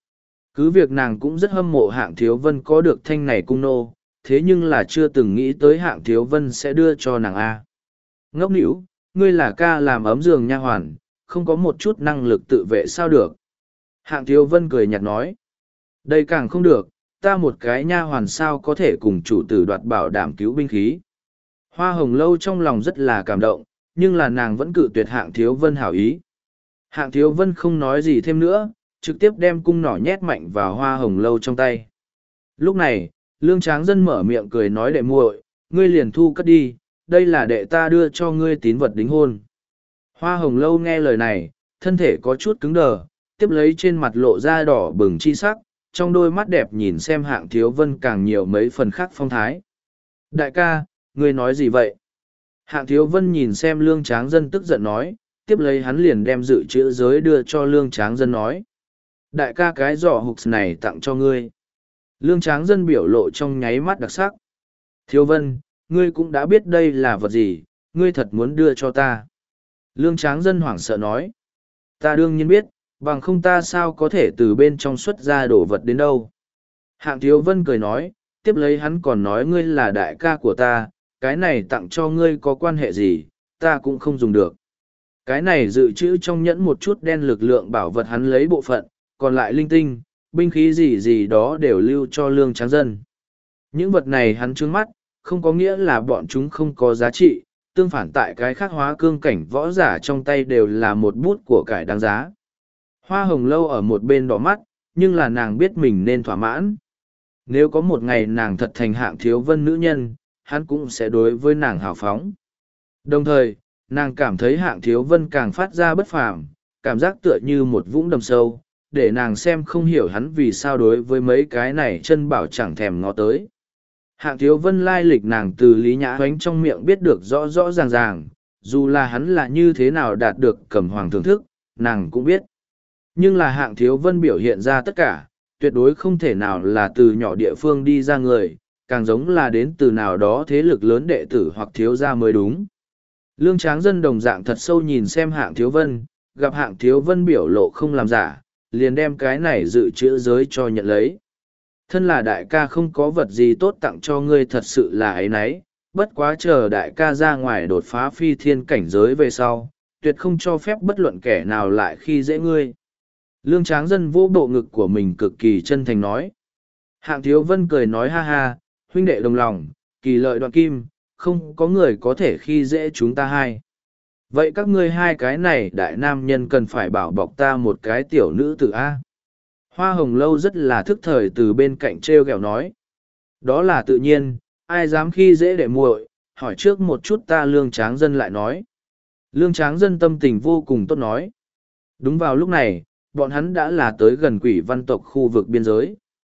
Cứ việc nàng cũng rất hâm mộ Hạng Thiếu Vân có được thanh này cung nô, thế nhưng là chưa từng nghĩ tới Hạng Thiếu Vân sẽ đưa cho nàng A. Ngốc nĩu, ngươi là ca làm ấm giường nha hoàn, không có một chút năng lực tự vệ sao được. Hạng Thiếu Vân cười nhạt nói. Đây càng không được, ta một cái nha hoàn sao có thể cùng chủ tử đoạt bảo đảm cứu binh khí. Hoa Hồng Lâu trong lòng rất là cảm động, nhưng là nàng vẫn cự tuyệt Hạng Thiếu Vân hảo ý. Hạng Thiếu Vân không nói gì thêm nữa, trực tiếp đem cung nỏ nhét mạnh vào Hoa Hồng Lâu trong tay. Lúc này, Lương Tráng Dân mở miệng cười nói đệ muội, ngươi liền thu cất đi, đây là đệ ta đưa cho ngươi tín vật đính hôn. Hoa Hồng Lâu nghe lời này, thân thể có chút cứng đờ, tiếp lấy trên mặt lộ ra đỏ bừng chi sắc, trong đôi mắt đẹp nhìn xem Hạng Thiếu Vân càng nhiều mấy phần khác phong thái. Đại ca, ngươi nói gì vậy? Hạng Thiếu Vân nhìn xem Lương Tráng Dân tức giận nói, tiếp lấy hắn liền đem dự trữ giới đưa cho Lương Tráng Dân nói. Đại ca cái giỏ hục này tặng cho ngươi. Lương Tráng Dân biểu lộ trong nháy mắt đặc sắc. Thiếu Vân, ngươi cũng đã biết đây là vật gì, ngươi thật muốn đưa cho ta. Lương Tráng Dân hoảng sợ nói. Ta đương nhiên biết, bằng không ta sao có thể từ bên trong xuất ra đổ vật đến đâu. Hạng Thiếu Vân cười nói, tiếp lấy hắn còn nói ngươi là đại ca của ta, cái này tặng cho ngươi có quan hệ gì, ta cũng không dùng được. Cái này dự trữ trong nhẫn một chút đen lực lượng bảo vật hắn lấy bộ phận, còn lại linh tinh, binh khí gì gì đó đều lưu cho Lương Tráng Dân. Những vật này hắn trướng mắt, không có nghĩa là bọn chúng không có giá trị, tương phản tại cái khác hóa cương cảnh võ giả trong tay đều là một bút của cải đáng giá. Hoa Hồng Lâu ở một bên đỏ mắt, nhưng là nàng biết mình nên thỏa mãn. Nếu có một ngày nàng thật thành Hạng Thiếu Vân nữ nhân, hắn cũng sẽ đối với nàng hào phóng. Đồng thời, nàng cảm thấy Hạng Thiếu Vân càng phát ra bất phàm, cảm giác tựa như một vũng đầm sâu, để nàng xem không hiểu hắn vì sao đối với mấy cái này chân bảo chẳng thèm ngó tới. Hạng Thiếu Vân lai lịch nàng từ Lý Nhã Hoánh trong miệng biết được rõ rõ ràng ràng, dù là hắn là như thế nào đạt được Cẩm Hoàng thưởng thức, nàng cũng biết. Nhưng là Hạng Thiếu Vân biểu hiện ra tất cả, tuyệt đối không thể nào là từ nhỏ địa phương đi ra người, càng giống là đến từ nào đó thế lực lớn đệ tử hoặc thiếu gia mới đúng. Lương Tráng Dân đồng dạng thật sâu nhìn xem Hạng Thiếu Vân, gặp Hạng Thiếu Vân biểu lộ không làm giả, liền đem cái này dự trữ giới cho nhận lấy. Thân là đại ca không có vật gì tốt tặng cho ngươi thật sự là ấy nấy, bất quá chờ đại ca ra ngoài đột phá phi thiên cảnh giới về sau, tuyệt không cho phép bất luận kẻ nào lại khi dễ ngươi. Lương Tráng Dân vô bộ ngực của mình cực kỳ chân thành nói. Hạng Thiếu Vân cười nói ha ha, huynh đệ đồng lòng, kỳ lợi đoạn kim, không có người có thể khi dễ chúng ta hai. Vậy các ngươi hai cái này đại nam nhân cần phải bảo bọc ta một cái tiểu nữ tử A. Hoa Hồng Lâu rất là thức thời từ bên cạnh treo gẹo nói. Đó là tự nhiên, ai dám khi dễ đệ muội, hỏi trước một chút ta Lương Tráng Dân lại nói. Lương Tráng Dân tâm tình vô cùng tốt nói. Đúng vào lúc này, bọn hắn đã là tới gần Quỷ Văn tộc khu vực biên giới.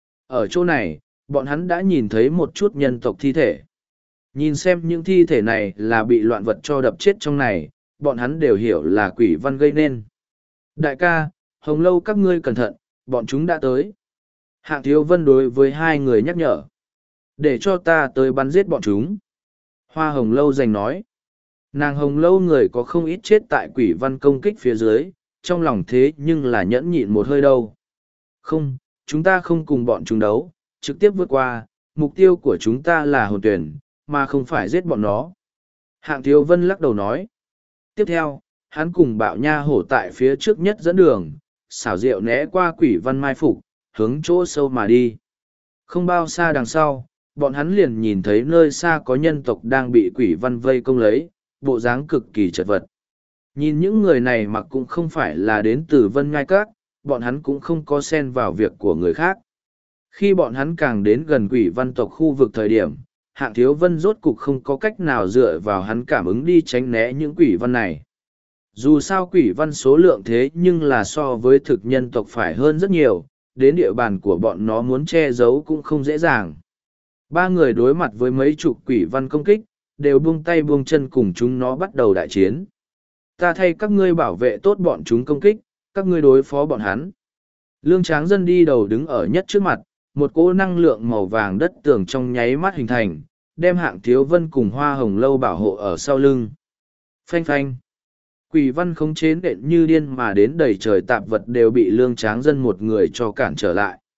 Ở chỗ này, bọn hắn đã nhìn thấy một chút nhân tộc thi thể. Nhìn xem những thi thể này là bị loạn vật cho đập chết trong này, bọn hắn đều hiểu là Quỷ Văn gây nên. Đại ca, Hồng Lâu các ngươi cẩn thận, bọn chúng đã tới. Hạng Thiếu Vân đối với hai người nhắc nhở. Để cho ta tới bắn giết bọn chúng. Hoa Hồng Lâu giành nói. Nàng Hồng Lâu người có không ít chết tại Quỷ Văn công kích phía dưới, trong lòng thế nhưng là nhẫn nhịn một hơi đâu. Không, chúng ta không cùng bọn chúng đấu, trực tiếp vượt qua, mục tiêu của chúng ta là hồn tuyển, mà không phải giết bọn nó. Hạng Thiếu Vân lắc đầu nói. Tiếp theo, hắn cùng Bạo Nha Hổ tại phía trước nhất dẫn đường, xảo diệu né qua Quỷ Văn mai phục, hướng chỗ sâu mà đi. Không bao xa đằng sau, bọn hắn liền nhìn thấy nơi xa có nhân tộc đang bị Quỷ Văn vây công lấy, bộ dáng cực kỳ chật vật. Nhìn những người này mặc cũng không phải là đến từ Vân Ngai Các, bọn hắn cũng không có xen vào việc của người khác. Khi bọn hắn càng đến gần Quỷ Văn tộc khu vực thời điểm, Hạng Thiếu Vân rốt cục không có cách nào dựa vào hắn cảm ứng đi tránh né những Quỷ Văn này. Dù sao Quỷ Văn số lượng thế nhưng là so với thực nhân tộc phải hơn rất nhiều, đến địa bàn của bọn nó muốn che giấu cũng không dễ dàng. Ba người đối mặt với mấy chục Quỷ Văn công kích, đều buông tay buông chân cùng chúng nó bắt đầu đại chiến. Ta thay các ngươi bảo vệ tốt bọn chúng công kích, các ngươi đối phó bọn hắn. Lương Tráng Dân đi đầu đứng ở nhất trước mặt, một cỗ năng lượng màu vàng đất tường trong nháy mắt hình thành, đem Hạng Thiếu Vân cùng Hoa Hồng Lâu bảo hộ ở sau lưng. Phanh phanh. Quỷ Văn khống chế nện như điên mà đến đầy trời tạp vật đều bị Lương Tráng Dân một người cho cản trở lại.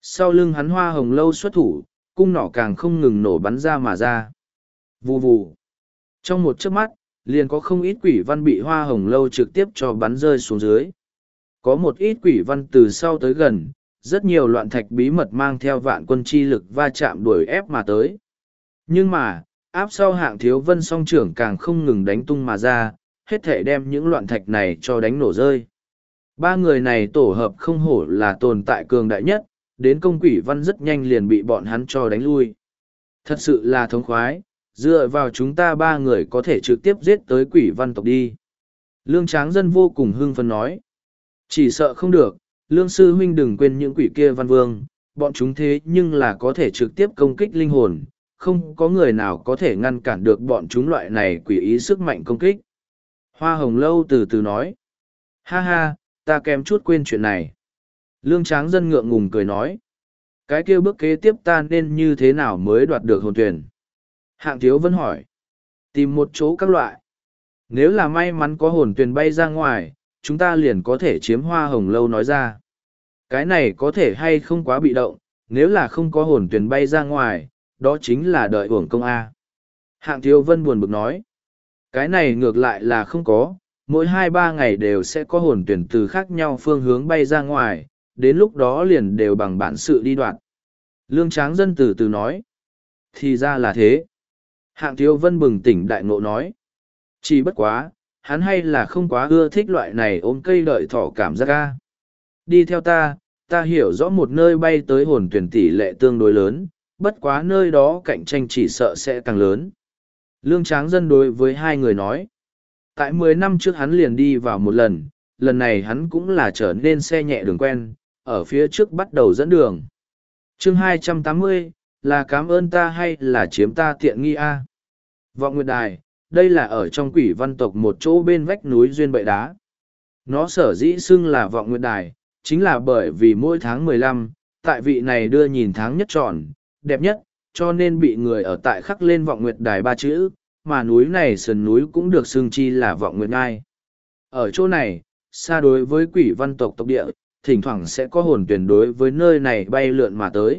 Sau lưng hắn Hoa Hồng Lâu xuất thủ, cung nỏ càng không ngừng nổ bắn ra mà ra. Vù vù. Trong một chớp mắt, liền có không ít quỷ văn bị Hoa Hồng Lâu trực tiếp cho bắn rơi xuống dưới. Có một ít quỷ văn từ sau tới gần, rất nhiều loạn thạch bí mật mang theo vạn quân chi lực va chạm đuổi ép mà tới. Nhưng mà, áp sau Hạng Thiếu Vân song trưởng càng không ngừng đánh tung mà ra, hết thể đem những loạn thạch này cho đánh nổ rơi. Ba người này tổ hợp không hổ là tồn tại cường đại nhất, đến công quỷ văn rất nhanh liền bị bọn hắn cho đánh lui. Thật sự là thống khoái, dựa vào chúng ta ba người có thể trực tiếp giết tới quỷ văn tộc đi. Lương Tráng Dân vô cùng hưng phấn nói. Chỉ sợ không được, Lương Sư Huynh đừng quên những quỷ kia văn vương, bọn chúng thế nhưng là có thể trực tiếp công kích linh hồn, không có người nào có thể ngăn cản được bọn chúng loại này quỷ ý sức mạnh công kích. Hoa Hồng Lâu từ từ nói. Ha ha, ta kém chút quên chuyện này. Lương Tráng Dân ngượng ngùng cười nói. Cái kia bước kế tiếp ta nên như thế nào mới đoạt được hồn tuyển? Hạng Thiếu Vân hỏi. Tìm một chỗ các loại. Nếu là may mắn có hồn tuyển bay ra ngoài, chúng ta liền có thể chiếm Hoa Hồng Lâu nói ra. Cái này có thể hay không quá bị động, nếu là không có hồn tuyển bay ra ngoài, đó chính là đợi uổng công A. Hạng Thiếu Vân buồn bực nói. Cái này ngược lại là không có, mỗi 2-3 ngày đều sẽ có hồn tuyển từ khác nhau phương hướng bay ra ngoài, đến lúc đó liền đều bằng bản sự đi đoạn. Lương Tráng Dân từ từ nói. Thì ra là thế. Hạng Thiếu Vân bừng tỉnh đại ngộ nói. Chỉ bất quá, hắn hay là không quá ưa thích loại này ôm cây đợi thỏ cảm giác ca. Đi theo ta hiểu rõ một nơi bay tới hồn tuyển tỷ lệ tương đối lớn, bất quá nơi đó cạnh tranh chỉ sợ sẽ càng lớn. Lương Tráng Dân đối với hai người nói. Tại 10 năm trước hắn liền đi vào một lần này hắn cũng là trở nên xe nhẹ đường quen, ở phía trước bắt đầu dẫn đường. Chương 280, là cảm ơn ta hay là chiếm ta tiện nghi a? Vọng Nguyệt Đài, đây là ở trong quỷ văn tộc một chỗ bên vách núi duyên bậy đá. Nó sở dĩ xưng là Vọng Nguyệt Đài, chính là bởi vì mỗi tháng 15, tại vị này đưa nhìn tháng nhất tròn, đẹp nhất, cho nên bị người ở tại khắc lên Vọng Nguyệt Đài 3 chữ, mà núi này sườn núi cũng được xưng chi là Vọng Nguyệt Ngai. Ở chỗ này, xa đối với quỷ văn tộc tộc địa, thỉnh thoảng sẽ có hồn tuyển đối với nơi này bay lượn mà tới.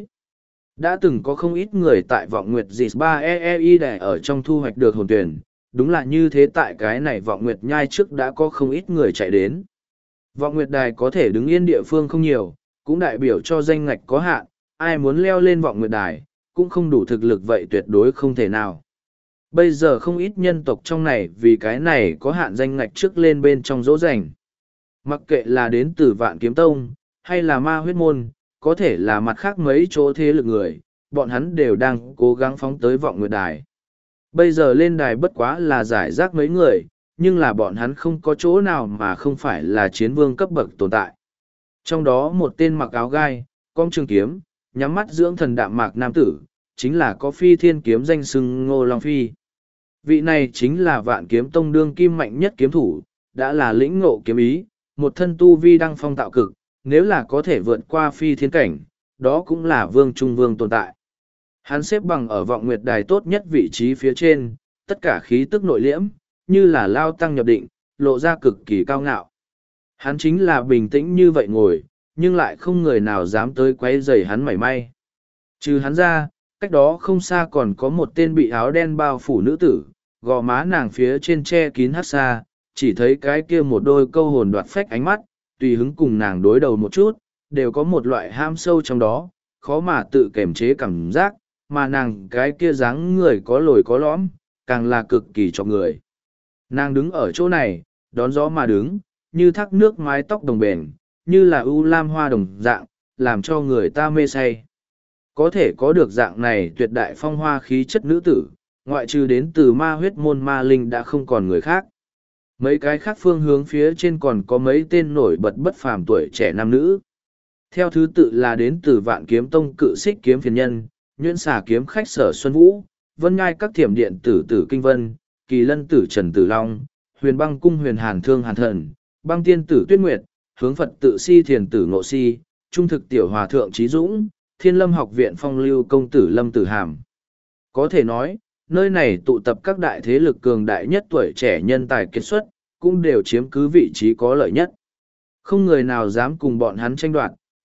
Đã từng có không ít người tại Vọng Nguyệt Dịt 3EEI để ở trong thu hoạch được hồn tuyển, đúng là như thế tại cái này Vọng Nguyệt Nhai trước đã có không ít người chạy đến. Vọng Nguyệt Đài có thể đứng yên địa phương không nhiều, cũng đại biểu cho danh ngạch có hạn, ai muốn leo lên Vọng Nguyệt Đài, cũng không đủ thực lực vậy tuyệt đối không thể nào. Bây giờ không ít nhân tộc trong này vì cái này có hạn danh ngạch trước lên bên trong dỗ dành. Mặc kệ là đến từ Vạn Kiếm Tông, hay là Ma Huyết Môn, có thể là mặt khác mấy chỗ thế lực người, bọn hắn đều đang cố gắng phóng tới Vọng Nguyệt Đài. Bây giờ lên đài bất quá là giải rác mấy người, nhưng là bọn hắn không có chỗ nào mà không phải là chiến vương cấp bậc tồn tại. Trong đó một tên mặc áo gai, cong trường kiếm, nhắm mắt dưỡng thần đạm mạc nam tử, chính là có Phi Thiên Kiếm danh xưng Ngô Long Phi. Vị này chính là Vạn Kiếm Tông đương kim mạnh nhất kiếm thủ, đã là lĩnh ngộ kiếm ý, một thân tu vi đăng phong tạo cực, nếu là có thể vượt qua phi thiên cảnh, đó cũng là vương trung vương tồn tại. Hắn xếp bằng ở Vọng Nguyệt Đài tốt nhất vị trí phía trên, tất cả khí tức nội liễm, như là lao tăng nhập định, lộ ra cực kỳ cao ngạo. Hắn chính là bình tĩnh như vậy ngồi, nhưng lại không người nào dám tới quấy rầy hắn mảy may. Trừ hắn ra, cách đó không xa còn có một tên bị áo đen bao phủ nữ tử, gò má nàng phía trên che kín hát xa, chỉ thấy cái kia một đôi câu hồn đoạt phách ánh mắt, tùy hứng cùng nàng đối đầu một chút, đều có một loại ham sâu trong đó, khó mà tự kiềm chế cảm giác, mà nàng cái kia dáng người có lồi có lõm, càng là cực kỳ cho người. Nàng đứng ở chỗ này, đón gió mà đứng, như thác nước mái tóc đồng bền, như là ưu lam hoa đồng dạng, làm cho người ta mê say. Có thể có được dạng này tuyệt đại phong hoa khí chất nữ tử, ngoại trừ đến từ Ma Huyết Môn Ma Linh đã không còn người khác. Mấy cái khác phương hướng phía trên còn có mấy tên nổi bật bất phàm tuổi trẻ nam nữ. Theo thứ tự là đến từ Vạn Kiếm Tông Cự Xích Kiếm Phiền Nhân, Nhuyễn Xà Kiếm Khách Sở Xuân Vũ, Vân Ngai Các Thiểm Điện Tử Tử Kinh Vân, Kỳ Lân Tử Trần Tử Long, Huyền Băng Cung Huyền Hàn Thương Hàn Thần, Băng Tiên Tử Tuyết Nguyệt, Hướng Phật Tự Si Thiền Tử Ngộ Si, Trung Thực Tiểu Hòa Thượng Trí Dũng, Thiên Lâm Học Viện Phong Lưu Công Tử Lâm Tử Hàm. Có thể nói, nơi này tụ tập các đại thế lực cường đại nhất tuổi trẻ nhân tài kiệt xuất, cũng đều chiếm cứ vị trí có lợi nhất. Không người nào dám cùng bọn hắn tranh đoạt,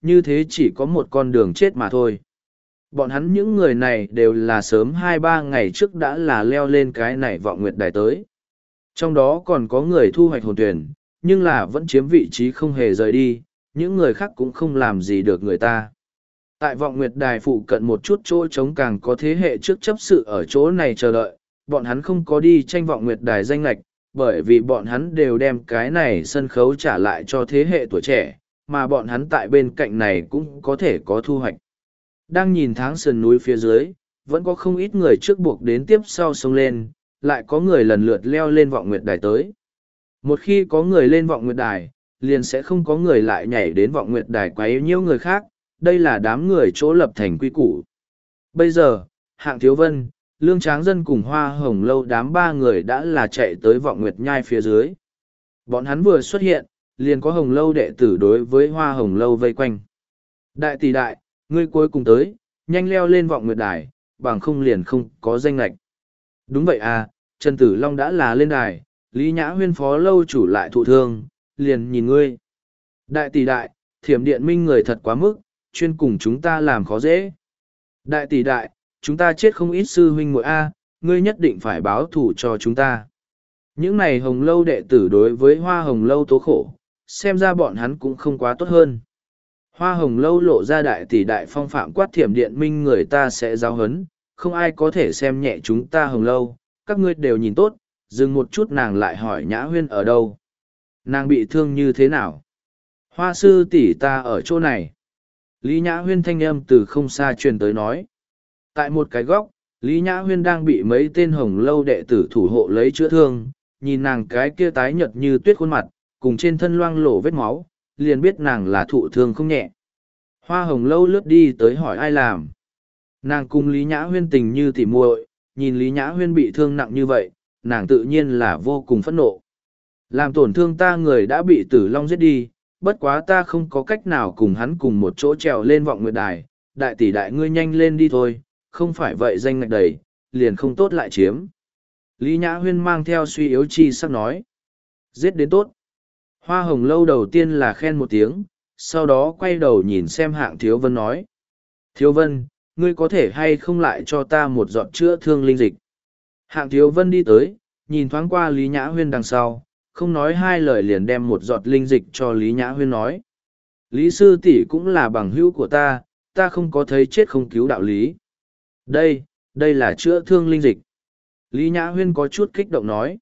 như thế chỉ có một con đường chết mà thôi. Bọn hắn những người này đều là sớm 2-3 ngày trước đã là leo lên cái này vọng nguyệt đài tới. Trong đó còn có người thu hoạch hồn tuyển, nhưng là vẫn chiếm vị trí không hề rời đi, những người khác cũng không làm gì được người ta. Tại vọng nguyệt đài phụ cận một chút chỗ trống càng có thế hệ trước chấp sự ở chỗ này chờ đợi, bọn hắn không có đi tranh vọng nguyệt đài danh lạch, bởi vì bọn hắn đều đem cái này sân khấu trả lại cho thế hệ tuổi trẻ, mà bọn hắn tại bên cạnh này cũng có thể có thu hoạch. Đang nhìn tháng sườn núi phía dưới, vẫn có không ít người trước buộc đến tiếp sau sông lên, lại có người lần lượt leo lên vọng nguyệt đài tới. Một khi có người lên vọng nguyệt đài, liền sẽ không có người lại nhảy đến vọng nguyệt đài quấy nhiễu người khác, đây là đám người chỗ lập thành quy củ. Bây giờ, Hạng Thiếu Vân, Lương Tráng Dân cùng Hoa Hồng Lâu đám ba người đã là chạy tới vọng nguyệt nhai phía dưới. Bọn hắn vừa xuất hiện, liền có Hồng Lâu đệ tử đối với Hoa Hồng Lâu vây quanh. Đại tỷ đại, ngươi cuối cùng tới, nhanh leo lên vọng nguyệt đài, bằng không liền không có danh lạch. Đúng vậy à, Trần Tử Long đã là lên đài, Lý Nhã Huyên phó lâu chủ lại thụ thương, liền nhìn ngươi. Đại tỷ đại, Thiểm Điện Minh người thật quá mức, chuyên cùng chúng ta làm khó dễ. Đại tỷ đại, chúng ta chết không ít sư huynh muội a, ngươi nhất định phải báo thù cho chúng ta. Những này Hồng Lâu đệ tử đối với Hoa Hồng Lâu tố khổ, xem ra bọn hắn cũng không quá tốt hơn. Hoa Hồng Lâu lộ ra đại tỷ đại phong phạm quát Thiểm Điện Minh người ta sẽ giáo hấn, không ai có thể xem nhẹ chúng ta Hồng Lâu, các ngươi đều nhìn tốt, dừng một chút nàng lại hỏi Nhã Huyên ở đâu. Nàng bị thương như thế nào? Hoa sư tỷ ta ở chỗ này. Lý Nhã Huyên thanh âm từ không xa truyền tới nói. Tại một cái góc, Lý Nhã Huyên đang bị mấy tên Hồng Lâu đệ tử thủ hộ lấy chữa thương, nhìn nàng cái kia tái nhợt như tuyết khuôn mặt, cùng trên thân loang lổ vết máu, liền biết nàng là thụ thương không nhẹ. Hoa Hồng Lâu lướt đi tới hỏi ai làm. Nàng cùng Lý Nhã Huyên tình như tỉ muội, nhìn Lý Nhã Huyên bị thương nặng như vậy, nàng tự nhiên là vô cùng phẫn nộ. Làm tổn thương ta người đã bị Tử Long giết đi, bất quá ta không có cách nào cùng hắn cùng một chỗ trèo lên vọng nguyệt đài, đại tỷ đại ngươi nhanh lên đi thôi, không phải vậy danh ngạch đầy, liền không tốt lại chiếm. Lý Nhã Huyên mang theo suy yếu chi sắc nói. Giết đến tốt. Hoa Hồng Lâu đầu tiên là khen một tiếng, sau đó quay đầu nhìn xem Hạng Thiếu Vân nói. Thiếu Vân, ngươi có thể hay không lại cho ta một giọt chữa thương linh dịch. Hạng Thiếu Vân đi tới, nhìn thoáng qua Lý Nhã Huyên đằng sau, không nói hai lời liền đem một giọt linh dịch cho Lý Nhã Huyên nói. Lý sư tỷ cũng là bằng hữu của ta, ta không có thấy chết không cứu đạo lý. Đây là chữa thương linh dịch. Lý Nhã Huyên có chút kích động nói.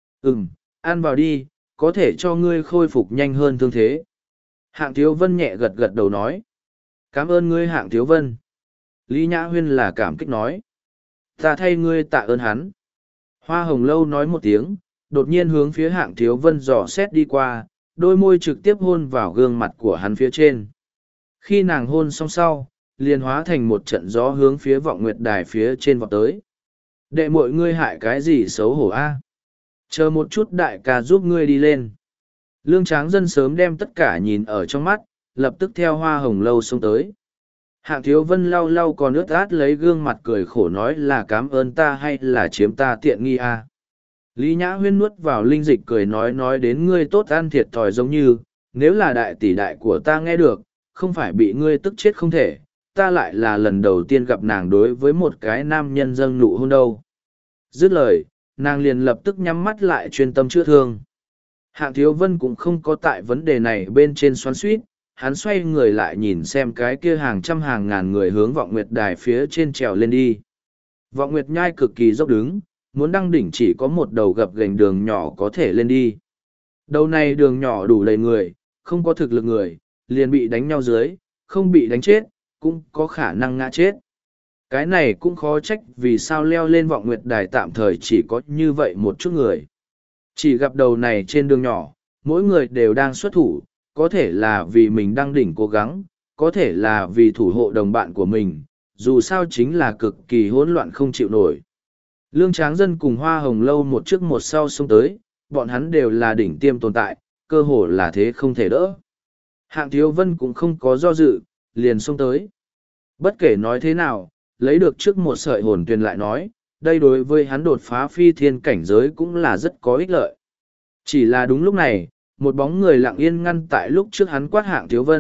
Ăn vào đi, có thể cho ngươi khôi phục nhanh hơn thương thế. Hạng Thiếu Vân nhẹ gật gật đầu nói. Cảm ơn ngươi Hạng Thiếu Vân. Lý Nhã Huyên là cảm kích nói. Ta thay ngươi tạ ơn hắn. Hoa Hồng Lâu nói một tiếng, đột nhiên hướng phía Hạng Thiếu Vân dò xét đi qua, đôi môi trực tiếp hôn vào gương mặt của hắn phía trên. Khi nàng hôn xong sau, liền hóa thành một trận gió hướng phía vọng nguyệt đài phía trên vọt tới. Đệ muội ngươi hại cái gì xấu hổ a? Chờ một chút đại ca giúp ngươi đi lên. Lương Tráng Dân sớm đem tất cả nhìn ở trong mắt, lập tức theo Hoa Hồng Lâu xông tới. Hạng Thiếu Vân lau lau còn ướt át lấy gương mặt cười khổ nói là cảm ơn ta hay là chiếm ta tiện nghi a? Lý Nhã Huyên nuốt vào linh dịch cười nói đến ngươi tốt ăn thiệt thòi giống như, nếu là đại tỷ đại của ta nghe được, không phải bị ngươi tức chết không thể, ta lại là lần đầu tiên gặp nàng đối với một cái nam nhân dâng nụ hôn đâu. Dứt lời, nàng liền lập tức nhắm mắt lại chuyên tâm chữa thương. Hạng Thiếu Vân cũng không có tại vấn đề này bên trên xoắn suýt, hắn xoay người lại nhìn xem cái kia hàng trăm hàng ngàn người hướng vọng nguyệt đài phía trên trèo lên đi. Vọng nguyệt nhai cực kỳ dốc đứng, muốn đăng đỉnh chỉ có một đầu gập ghềnh đường nhỏ có thể lên đi. Đầu này đường nhỏ đủ đầy người, không có thực lực người, liền bị đánh nhau dưới, không bị đánh chết, cũng có khả năng ngã chết. Cái này cũng khó trách vì sao leo lên vọng nguyệt đài tạm thời chỉ có như vậy một chút người. Chỉ gặp đầu này trên đường nhỏ, mỗi người đều đang xuất thủ, có thể là vì mình đang đỉnh cố gắng, có thể là vì thủ hộ đồng bạn của mình, dù sao chính là cực kỳ hỗn loạn không chịu nổi. Lương Tráng Dân cùng Hoa Hồng Lâu một trước một sau xông tới, bọn hắn đều là đỉnh tiêm tồn tại, cơ hồ là thế không thể đỡ. Hạng Thiếu Vân cũng không có do dự, liền xông tới. Bất kể nói thế nào, lấy được trước một sợi hồn tuyền lại nói, đây đối với hắn đột phá phi thiên cảnh giới cũng là rất có ích lợi. Chỉ là đúng lúc này, một bóng người lặng yên ngăn tại lúc trước hắn quát Hạng Thiếu Vân,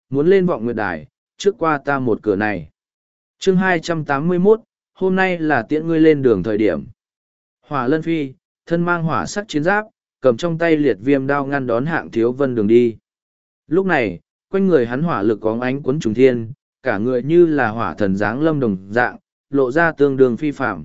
muốn lên vọng nguyệt đài, trước qua ta một cửa này. Chương 281, hôm nay là tiễn ngươi lên đường thời điểm. Hỏa Lân Phi, thân mang hỏa sắc chiến giáp, cầm trong tay liệt viêm đao ngăn đón Hạng Thiếu Vân đường đi. Lúc này, quanh người hắn hỏa lực óng ánh quấn trùng thiên, cả người như là hỏa thần dáng lâm đồng dạng, lộ ra tương đương phi phạm.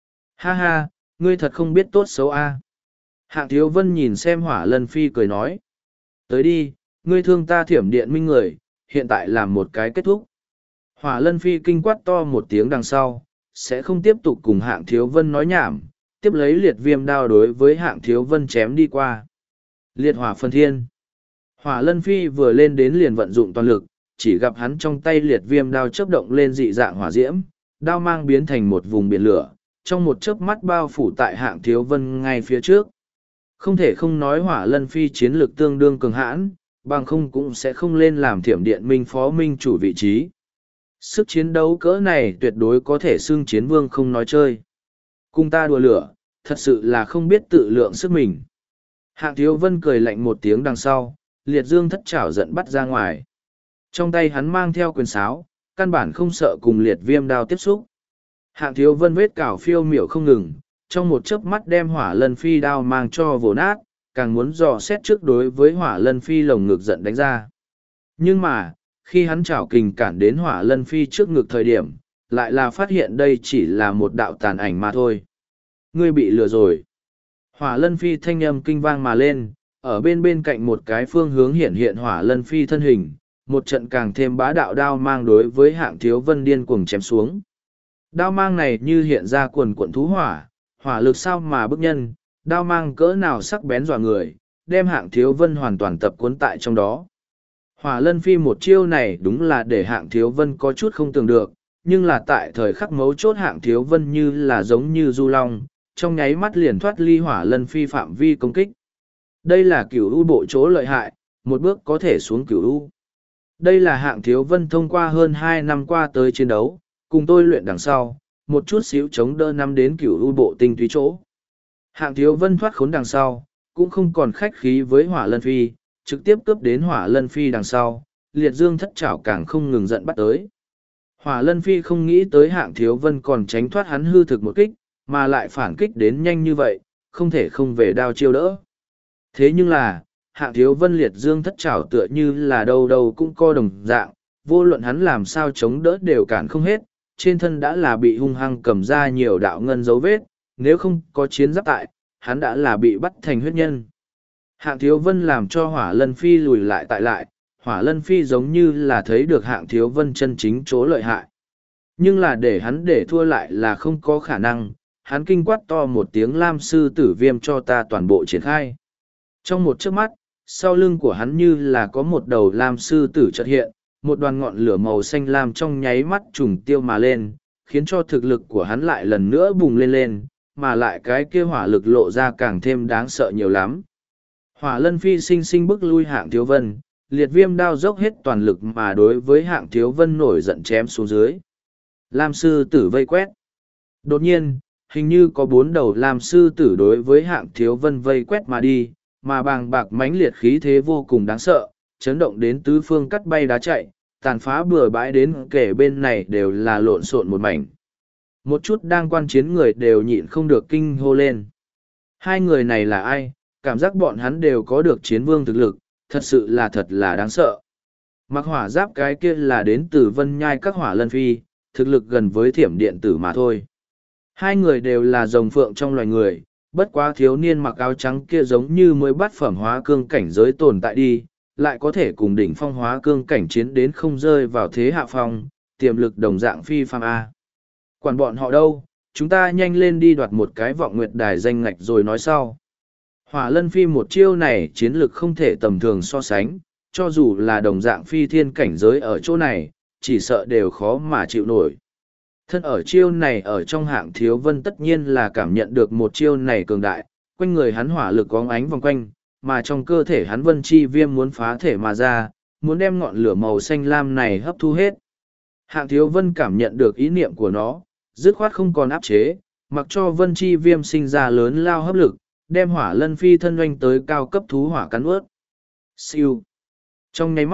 Ha ha, ngươi thật không biết tốt xấu a. Hạng Thiếu Vân nhìn xem Hỏa Lân Phi cười nói. Tới đi, ngươi thương ta thiểm điện minh người, hiện tại làm một cái kết thúc. Hỏa Lân Phi kinh quát to một tiếng đằng sau, sẽ không tiếp tục cùng Hạng Thiếu Vân nói nhảm, tiếp lấy liệt viêm đao đối với Hạng Thiếu Vân chém đi qua. Liệt hỏa phân thiên. Hỏa Lân Phi vừa lên đến liền vận dụng toàn lực, chỉ gặp hắn trong tay liệt viêm đao chớp động lên dị dạng hỏa diễm, đao mang biến thành một vùng biển lửa, trong một chớp mắt bao phủ tại Hạng Thiếu Vân ngay phía trước. Không thể không nói Hỏa Lân Phi chiến lực tương đương cường hãn, bằng không cũng sẽ không lên làm thiểm điện minh phó minh chủ vị trí. Sức chiến đấu cỡ này tuyệt đối có thể xưng chiến vương không nói chơi. Cùng ta đùa lửa, thật sự là không biết tự lượng sức mình. Hạng Thiếu Vân cười lạnh một tiếng đằng sau, liệt dương thất trảo giận bắt ra ngoài. Trong tay hắn mang theo quyền sáo, căn bản không sợ cùng liệt viêm đao tiếp xúc. Hạng Thiếu Vân vết cào phiêu miểu không ngừng, trong một chớp mắt đem Hỏa Lân Phi đao mang cho vồ nát, càng muốn dò xét trước đối với Hỏa Lân Phi lồng ngực giận đánh ra. Nhưng mà, khi hắn chảo kình cản đến Hỏa Lân Phi trước ngực thời điểm, lại là phát hiện đây chỉ là một đạo tàn ảnh mà thôi. Ngươi bị lừa rồi. Hỏa Lân Phi thanh âm kinh vang mà lên, ở bên cạnh một cái phương hướng hiện Hỏa Lân Phi thân hình, một trận càng thêm bá đạo đao mang đối với Hạng Thiếu Vân điên cuồng chém xuống. Đao mang này như hiện ra quần quận thú hỏa, hỏa lực sao mà bức nhân, đao mang cỡ nào sắc bén dọa người, đem Hạng Thiếu Vân hoàn toàn tập cuốn tại trong đó. Hỏa Lân Phi một chiêu này đúng là để Hạng Thiếu Vân có chút không tưởng được, nhưng là tại thời khắc mấu chốt Hạng Thiếu Vân như là giống như du long, trong nháy mắt liền thoát ly Hỏa Lân Phi phạm vi công kích. Đây là cửu u bộ chỗ lợi hại, một bước có thể xuống cửu u. Đây là Hạng Thiếu Vân thông qua hơn 2 năm qua tới chiến đấu, cùng tôi luyện đằng sau, một chút xíu chống đỡ năm đến cửu u bộ tinh túy chỗ. Hạng Thiếu Vân thoát khốn đằng sau, cũng không còn khách khí với Hỏa Lân Phi, trực tiếp cướp đến Hỏa Lân Phi đằng sau, liệt dương thất trảo càng không ngừng giận bắt tới. Hỏa Lân Phi không nghĩ tới Hạng Thiếu Vân còn tránh thoát hắn hư thực một kích, mà lại phản kích đến nhanh như vậy, không thể không về đao chiêu đỡ. Thế nhưng là, Hạng Thiếu Vân liệt dương thất trảo tựa như là đâu đâu cũng co đồng dạng, vô luận hắn làm sao chống đỡ đều cản không hết, trên thân đã là bị hung hăng cầm ra nhiều đạo ngân dấu vết, nếu không có chiến giáp tại, hắn đã là bị bắt thành huyết nhân. Hạng Thiếu Vân làm cho Hỏa Lân Phi lùi lại tại lại, Hỏa Lân Phi giống như là thấy được Hạng Thiếu Vân chân chính chỗ lợi hại. Nhưng là để hắn để thua lại là không có khả năng, hắn kinh quát to một tiếng Lam sư tử viêm cho ta toàn bộ triển khai. Trong một chớp mắt, sau lưng của hắn như là có một đầu lam sư tử chợt hiện, một đoàn ngọn lửa màu xanh lam trong nháy mắt trùng tiêu mà lên, khiến cho thực lực của hắn lại lần nữa bùng lên lên, mà lại cái kia hỏa lực lộ ra càng thêm đáng sợ nhiều lắm. Hỏa Lân Phi sinh sinh bức lui Hạng Thiếu Vân, liệt viêm đao dốc hết toàn lực mà đối với Hạng Thiếu Vân nổi giận chém xuống dưới. Lam sư tử vây quét. Đột nhiên, hình như có 4 đầu lam sư tử đối với Hạng Thiếu Vân vây quét mà đi, mà bàng bạc mãnh liệt khí thế vô cùng đáng sợ, chấn động đến tứ phương cắt bay đá chạy, tàn phá bừa bãi đến kể bên này đều là lộn xộn một mảnh. Một chút đang quan chiến người đều nhịn không được kinh hô lên. Hai người này là ai? Cảm giác bọn hắn đều có được chiến vương thực lực, thật là đáng sợ. Mặc hỏa giáp cái kia là đến từ Vân Nhai các Hỏa Lân Phi, thực lực gần với thiểm điện tử mà thôi. Hai người đều là rồng phượng trong loài người, bất quá thiếu niên mặc áo trắng kia giống như mới bắt phẩm hóa cương cảnh giới tồn tại đi, lại có thể cùng đỉnh phong hóa cương cảnh chiến đến không rơi vào thế hạ phong, tiềm lực đồng dạng phi phàm A. Quản bọn họ đâu, chúng ta nhanh lên đi đoạt một cái vọng nguyệt đài danh ngạch rồi nói sau. Hỏa Lân Phi một chiêu này chiến lực không thể tầm thường so sánh, cho dù là đồng dạng phi thiên cảnh giới ở chỗ này, chỉ sợ đều khó mà chịu nổi. Thân ở chiêu này ở trong Hạng Thiếu Vân tất nhiên là cảm nhận được một chiêu này cường đại, quanh người hắn hỏa lực óng ánh vòng quanh, mà trong cơ thể hắn vân chi viêm muốn phá thể mà ra, muốn đem ngọn lửa màu xanh lam này hấp thu hết. Hạng Thiếu Vân cảm nhận được ý niệm của nó, dứt khoát không còn áp chế, mặc cho vân chi viêm sinh ra lớn lao hấp lực, đem Hỏa Lân Phi thân oanh tới cao cấp thú hỏa cắn ướt. Siêu. Trong nháy mắt,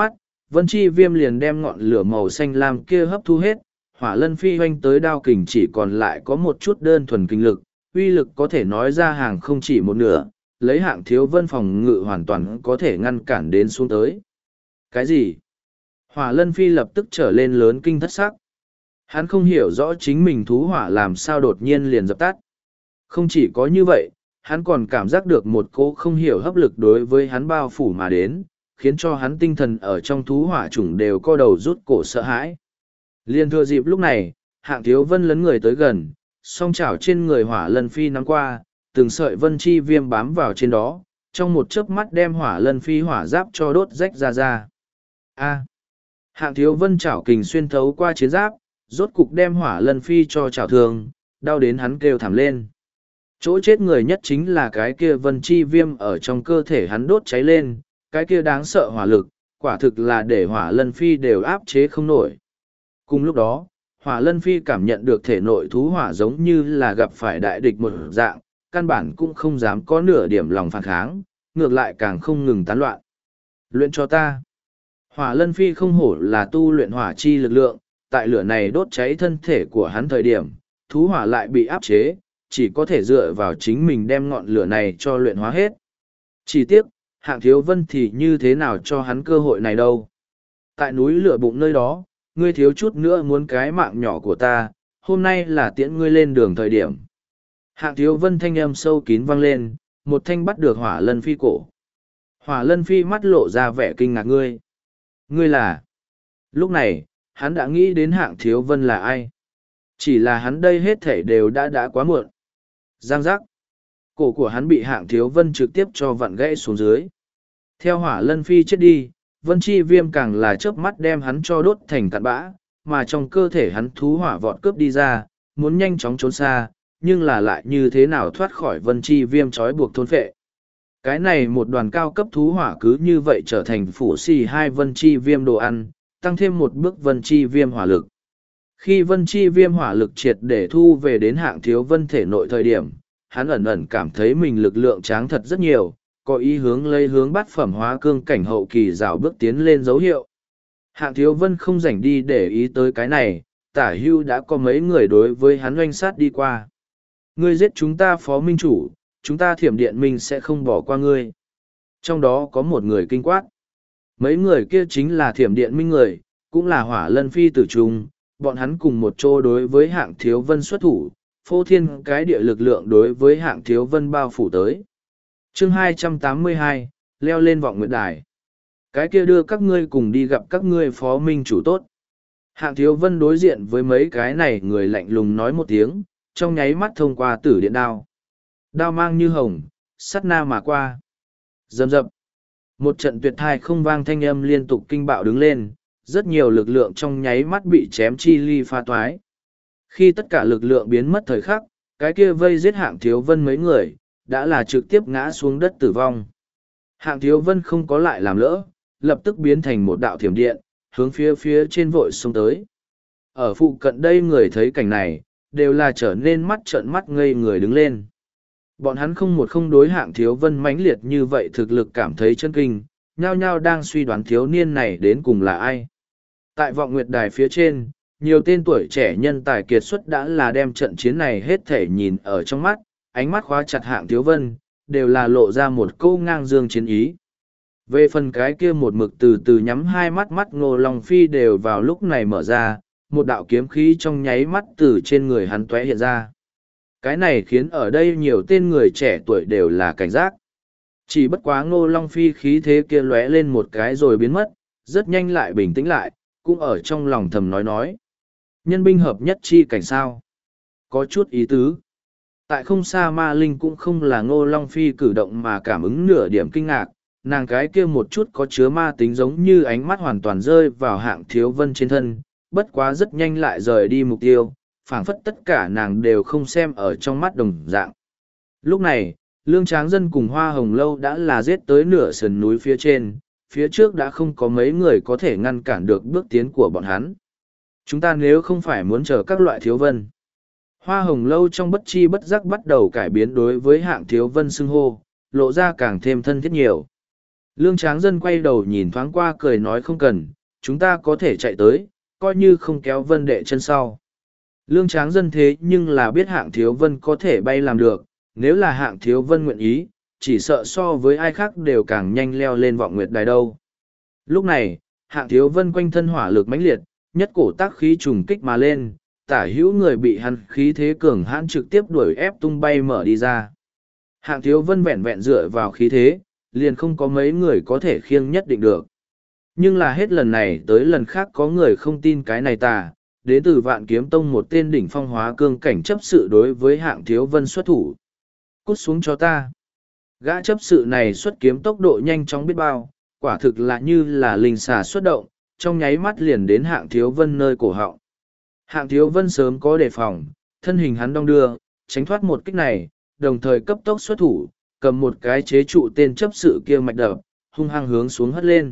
Vân Chi Viêm liền đem ngọn lửa màu xanh lam kia hấp thu hết, Hỏa Lân Phi hoanh tới đao kình chỉ còn lại có một chút đơn thuần kinh lực, uy lực có thể nói ra hàng không chỉ một nửa, lấy Hạng Thiếu Vân phòng ngự hoàn toàn có thể ngăn cản đến xuống tới. Cái gì? Hỏa Lân Phi lập tức trở lên lớn kinh thất sắc. Hắn không hiểu rõ chính mình thú hỏa làm sao đột nhiên liền dập tắt. Không chỉ có như vậy, hắn còn cảm giác được một cỗ không hiểu hấp lực đối với hắn bao phủ mà đến, khiến cho hắn tinh thần ở trong thú hỏa chủng đều co đầu rút cổ sợ hãi. Liên thừa dịp lúc này, Hạng Thiếu Vân lấn người tới gần, song chảo trên người Hỏa Lân Phi nắm qua, từng sợi vân chi viêm bám vào trên đó, trong một chớp mắt đem Hỏa Lân Phi hỏa giáp cho đốt rách ra. A. Hạng Thiếu Vân chảo kình xuyên thấu qua chiến giáp, rốt cục đem Hỏa Lân Phi cho chảo thường, đau đến hắn kêu thảm lên. Chỗ chết người nhất chính là cái kia vân chi viêm ở trong cơ thể hắn đốt cháy lên, cái kia đáng sợ hỏa lực, quả thực là để Hỏa Lân Phi đều áp chế không nổi. Cùng lúc đó, Hỏa Lân Phi cảm nhận được thể nội thú hỏa giống như là gặp phải đại địch một dạng, căn bản cũng không dám có nửa điểm lòng phản kháng, ngược lại càng không ngừng tán loạn. Luyện cho ta. Hỏa Lân Phi không hổ là tu luyện hỏa chi lực lượng, tại lửa này đốt cháy thân thể của hắn thời điểm, thú hỏa lại bị áp chế, chỉ có thể dựa vào chính mình đem ngọn lửa này cho luyện hóa hết. Chỉ tiếc, Hạng Thiếu Vân thì như thế nào cho hắn cơ hội này đâu. Tại núi lửa bụng nơi đó, ngươi thiếu chút nữa muốn cái mạng nhỏ của ta, hôm nay là tiễn ngươi lên đường thời điểm. Hạng Thiếu Vân thanh âm sâu kín vang lên, một thanh bắt được Hỏa Lân Phi cổ. Hỏa Lân Phi mắt lộ ra vẻ kinh ngạc ngươi. Ngươi là... Lúc này, hắn đã nghĩ đến Hạng Thiếu Vân là ai. Chỉ là hắn đây hết thể đều đã quá muộn. Giang giác. Cổ của hắn bị Hạng Thiếu Vân trực tiếp cho vặn gãy xuống dưới. Theo Hỏa Lân Phi chết đi, Vân Chi Viêm càng là chớp mắt đem hắn cho đốt thành cặn bã, mà trong cơ thể hắn thú hỏa vọt cướp đi ra, muốn nhanh chóng trốn xa, nhưng là lại như thế nào thoát khỏi Vân Chi Viêm trói buộc thôn phệ. Cái này một đoàn cao cấp thú hỏa cứ như vậy trở thành phủ xì hai Vân Chi Viêm đồ ăn, tăng thêm một bước Vân Chi Viêm hỏa lực. Khi Vân Chi Viêm hỏa lực triệt để thu về đến Hạng Thiếu Vân thể nội thời điểm, hắn ẩn ẩn cảm thấy mình lực lượng tráng thật rất nhiều, có ý hướng bát phẩm hóa cương cảnh hậu kỳ rào bước tiến lên dấu hiệu. Hạng Thiếu Vân không rảnh đi để ý tới cái này, tả hưu đã có mấy người đối với hắn oanh sát đi qua. Ngươi giết chúng ta phó minh chủ, chúng ta Thiểm Điện Minh sẽ không bỏ qua ngươi. Trong đó có một người kinh quát. Mấy người kia chính là Thiểm Điện Minh người, cũng là Hỏa Lân Phi tử trung, bọn hắn cùng một chỗ đối với Hạng Thiếu Vân xuất thủ, phô thiên cái địa lực lượng đối với Hạng Thiếu Vân bao phủ tới. Chương 282, leo lên vọng nguyệt đài. Cái kia đưa các ngươi cùng đi gặp các ngươi phó minh chủ tốt. Hạng Thiếu Vân đối diện với mấy cái này người lạnh lùng nói một tiếng, trong nháy mắt thông qua tử điện đao. Đao mang như hồng, sắt na mà qua. Rầm rập. Một trận tuyệt thai không vang thanh âm liên tục kinh bạo đứng lên, rất nhiều lực lượng trong nháy mắt bị chém chi ly pha toái. Khi tất cả lực lượng biến mất thời khắc, cái kia vây giết Hạng Thiếu Vân mấy người, đã là trực tiếp ngã xuống đất tử vong. Hạng Thiếu Vân không có lại làm lỡ, lập tức biến thành một đạo thiểm điện, hướng phía trên vội xông tới. Ở phụ cận đây người thấy cảnh này, đều là trở nên mắt trợn mắt ngây người đứng lên. Bọn hắn không đối Hạng Thiếu Vân mãnh liệt như vậy thực lực cảm thấy chân kinh, nhao nhao đang suy đoán thiếu niên này đến cùng là ai. Tại vọng nguyệt đài phía trên, nhiều tên tuổi trẻ nhân tài kiệt xuất đã là đem trận chiến này hết thể nhìn ở trong mắt, ánh mắt khóa chặt Hạng Thiếu Vân, đều là lộ ra một câu ngang dương chiến ý. Về phần cái kia một mực từ từ nhắm hai mắt Ngô Long Phi đều vào lúc này mở ra, một đạo kiếm khí trong nháy mắt từ trên người hắn tóe hiện ra. Cái này khiến ở đây nhiều tên người trẻ tuổi đều là cảnh giác. Chỉ bất quá Ngô Long Phi khí thế kia lóe lên một cái rồi biến mất, rất nhanh lại bình tĩnh lại, cũng ở trong lòng thầm nói. Nhân binh hợp nhất chi cảnh sao? Có chút ý tứ. Tại không xa Ma Linh cũng không là Ngô Long Phi cử động mà cảm ứng nửa điểm kinh ngạc, nàng cái kia một chút có chứa ma tính giống như ánh mắt hoàn toàn rơi vào Hạng Thiếu Vân trên thân, bất quá rất nhanh lại rời đi mục tiêu, phảng phất tất cả nàng đều không xem ở trong mắt đồng dạng. Lúc này, Lương Tráng Dân cùng Hoa Hồng Lâu đã là giết tới nửa sườn núi phía trên, phía trước đã không có mấy người có thể ngăn cản được bước tiến của bọn hắn. Chúng ta nếu không phải muốn chờ các loại Thiếu Vân. Hoa Hồng Lâu trong bất chi bất giác bắt đầu cải biến đối với Hạng Thiếu Vân xưng hô, lộ ra càng thêm thân thiết nhiều. Lương Tráng Dân quay đầu nhìn thoáng qua cười nói không cần, chúng ta có thể chạy tới, coi như không kéo Vân Đệ chân sau. Lương Tráng Dân thế nhưng là biết Hạng Thiếu Vân có thể bay làm được, nếu là Hạng Thiếu Vân nguyện ý, chỉ sợ so với ai khác đều càng nhanh leo lên vọng nguyệt đài đâu. Lúc này, Hạng Thiếu Vân quanh thân hỏa lực mãnh liệt, nhất cổ tác khí trùng kích mà lên, tả hữu người bị hắn khí thế cường hãn trực tiếp đuổi ép tung bay mở đi ra. Hạng Thiếu Vân vẹn vẹn dựa vào khí thế, liền không có mấy người có thể khiêng nhất định được. Nhưng là hết lần này tới lần khác có người không tin cái này tà, đến từ Vạn Kiếm Tông một tên đỉnh phong hóa cương cảnh chấp sự đối với Hạng Thiếu Vân xuất thủ. Cút xuống cho ta. Gã chấp sự này xuất kiếm tốc độ nhanh chóng biết bao, quả thực là như là linh xà xuất động, trong nháy mắt liền đến Hạng Thiếu Vân nơi cổ họng. Hạng Thiếu Vân sớm có đề phòng, thân hình hắn đong đưa, tránh thoát một kích này, đồng thời cấp tốc xuất thủ, cầm một cái chế trụ tên chấp sự kia mạch đập, hung hăng hướng xuống hất lên.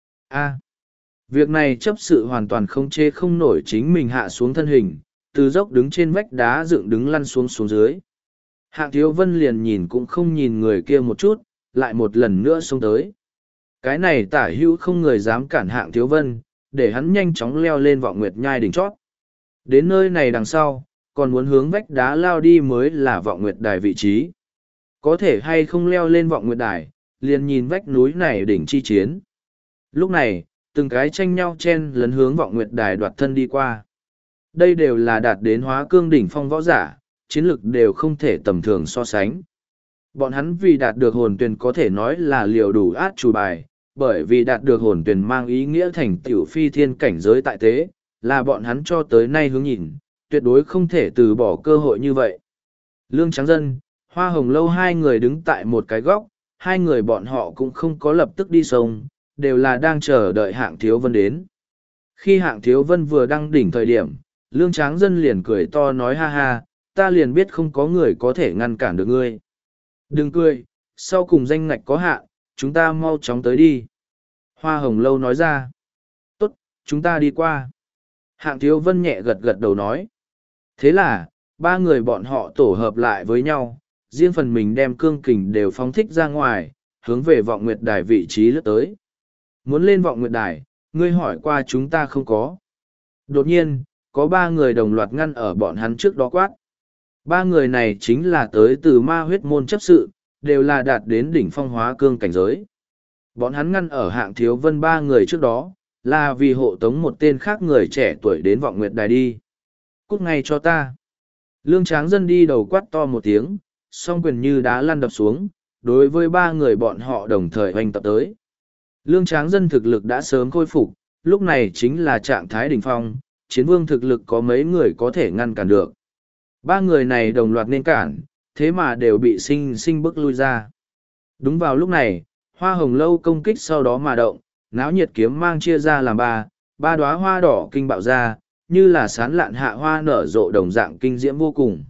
Việc này chấp sự hoàn toàn không chế không nổi chính mình hạ xuống thân hình, từ dốc đứng trên vách đá dựng đứng lăn xuống xuống dưới. Hạng Thiếu Vân liền nhìn cũng không nhìn người kia một chút, lại một lần nữa xông tới. Cái này tả hữu không người dám cản Hạng Thiếu Vân, để hắn nhanh chóng leo lên vọng nguyệt nhai đỉnh chót. Đến nơi này đằng sau, còn muốn hướng vách đá lao đi mới là vọng nguyệt đài vị trí. Có thể hay không leo lên vọng nguyệt đài, liền nhìn vách núi này đỉnh chi chiến. Lúc này, từng cái tranh nhau chen lấn hướng vọng nguyệt đài đoạt thân đi qua. Đây đều là đạt đến hóa cương đỉnh phong võ giả, chiến lực đều không thể tầm thường so sánh. Bọn hắn vì đạt được hồn tuyền có thể nói là liều đủ át chủ bài, bởi vì đạt được hồn tuyền mang ý nghĩa thành tiểu phi thiên cảnh giới tại thế, là bọn hắn cho tới nay hướng nhìn, tuyệt đối không thể từ bỏ cơ hội như vậy. Lương Tráng Dân, Hoa Hồng Lâu hai người đứng tại một cái góc, hai người bọn họ cũng không có lập tức đi sông, đều là đang chờ đợi Hạng Thiếu Vân đến. Khi Hạng Thiếu Vân vừa đăng đỉnh thời điểm, Lương Tráng Dân liền cười to nói ha ha, ta liền biết không có người có thể ngăn cản được ngươi. Đừng cười, sau cùng danh ngạch có hạn, chúng ta mau chóng tới đi. Hoa Hồng Lâu nói ra. Tốt, chúng ta đi qua. Hạng Thiếu Vân nhẹ gật gật đầu nói. Thế là, ba người bọn họ tổ hợp lại với nhau, riêng phần mình đem cương kình đều phóng thích ra ngoài, hướng về vọng nguyệt đài vị trí lướt tới. Muốn lên vọng nguyệt đài, ngươi hỏi qua chúng ta không có. Đột nhiên, có ba người đồng loạt ngăn ở bọn hắn trước đó quát. Ba người này chính là tới từ ma huyết môn chấp sự, đều là đạt đến đỉnh phong hóa cương cảnh giới. Bọn hắn ngăn ở Hạng Thiếu Vân ba người trước đó, là vì hộ tống một tên khác người trẻ tuổi đến vọng nguyệt đài đi. Cút ngay cho ta. Lương Tráng Dân đi đầu quát to một tiếng, song quyền như đá lăn đập xuống, đối với ba người bọn họ đồng thời hoành tập tới. Lương Tráng Dân thực lực đã sớm khôi phục, lúc này chính là trạng thái đỉnh phong, chiến vương thực lực có mấy người có thể ngăn cản được. Ba người này đồng loạt nên cản, thế mà đều bị sinh bức lui ra. Đúng vào lúc này, Hoa Hồng Lâu công kích sau đó mà động, náo nhiệt kiếm mang chia ra làm ba đóa hoa đỏ kinh bạo ra, như là sán lạn hạ hoa nở rộ đồng dạng kinh diễm vô cùng.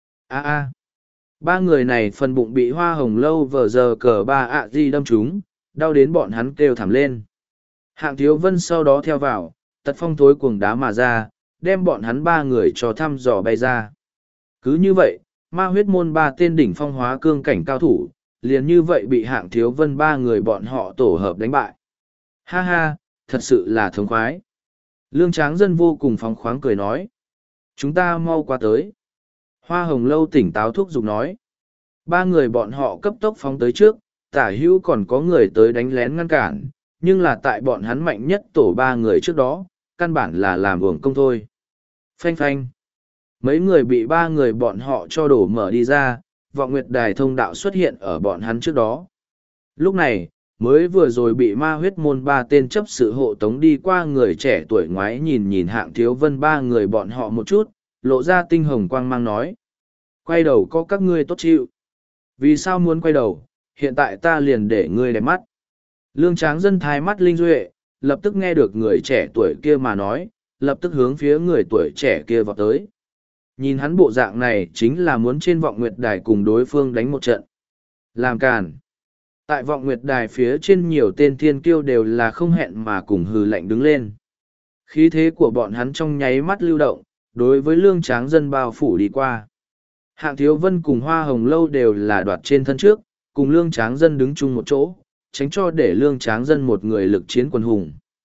Ba người này phần bụng bị Hoa Hồng Lâu vờ giờ cờ ba ạ di đâm trúng, đau đến bọn hắn kêu thảm lên. Hạng Thiếu Vân sau đó theo vào, tật phong thối cuồng đá mà ra, đem bọn hắn ba người cho thăm dò bay ra. Cứ như vậy, ma huyết môn ba tên đỉnh phong hóa cương cảnh cao thủ, liền như vậy bị Hạng Thiếu Vân ba người bọn họ tổ hợp đánh bại. Ha ha, thật sự là thống khoái. Lương Tráng Dân vô cùng phóng khoáng cười nói. Chúng ta mau qua tới. Hoa Hồng Lâu tỉnh táo thúc giục nói. Ba người bọn họ cấp tốc phóng tới trước, tả hữu còn có người tới đánh lén ngăn cản, nhưng là tại bọn hắn mạnh nhất tổ ba người trước đó, căn bản là làm uổng công thôi. Phanh phanh. Mấy người bị ba người bọn họ cho đổ mở đi ra, vọng nguyệt đài thông đạo xuất hiện ở bọn hắn trước đó. Lúc này, mới vừa rồi bị ma huyết môn ba tên chấp sự hộ tống đi qua người trẻ tuổi ngoái nhìn nhìn Hạng Thiếu Vân ba người bọn họ một chút, lộ ra tinh hồng quang mang nói. Quay đầu có các ngươi tốt chịu. Vì sao muốn quay đầu, hiện tại ta liền để ngươi đẹp mắt. Lương Tráng Dân thái mắt linh duệ, lập tức nghe được người trẻ tuổi kia mà nói, lập tức hướng phía người tuổi trẻ kia vào tới. Nhìn hắn bộ dạng này chính là muốn trên vọng nguyệt đài cùng đối phương đánh một trận. Làm càn. Tại vọng nguyệt đài phía trên nhiều tên thiên kiêu đều là không hẹn mà cùng hừ lạnh đứng lên. Khí thế của bọn hắn trong nháy mắt lưu động, đối với Lương Tráng Dân bao phủ đi qua. Hạng Thiếu Vân cùng Hoa Hồng Lâu đều là đoạt trên thân trước, cùng Lương Tráng Dân đứng chung một chỗ, tránh cho để Lương Tráng Dân một người lực chiến quần hùng.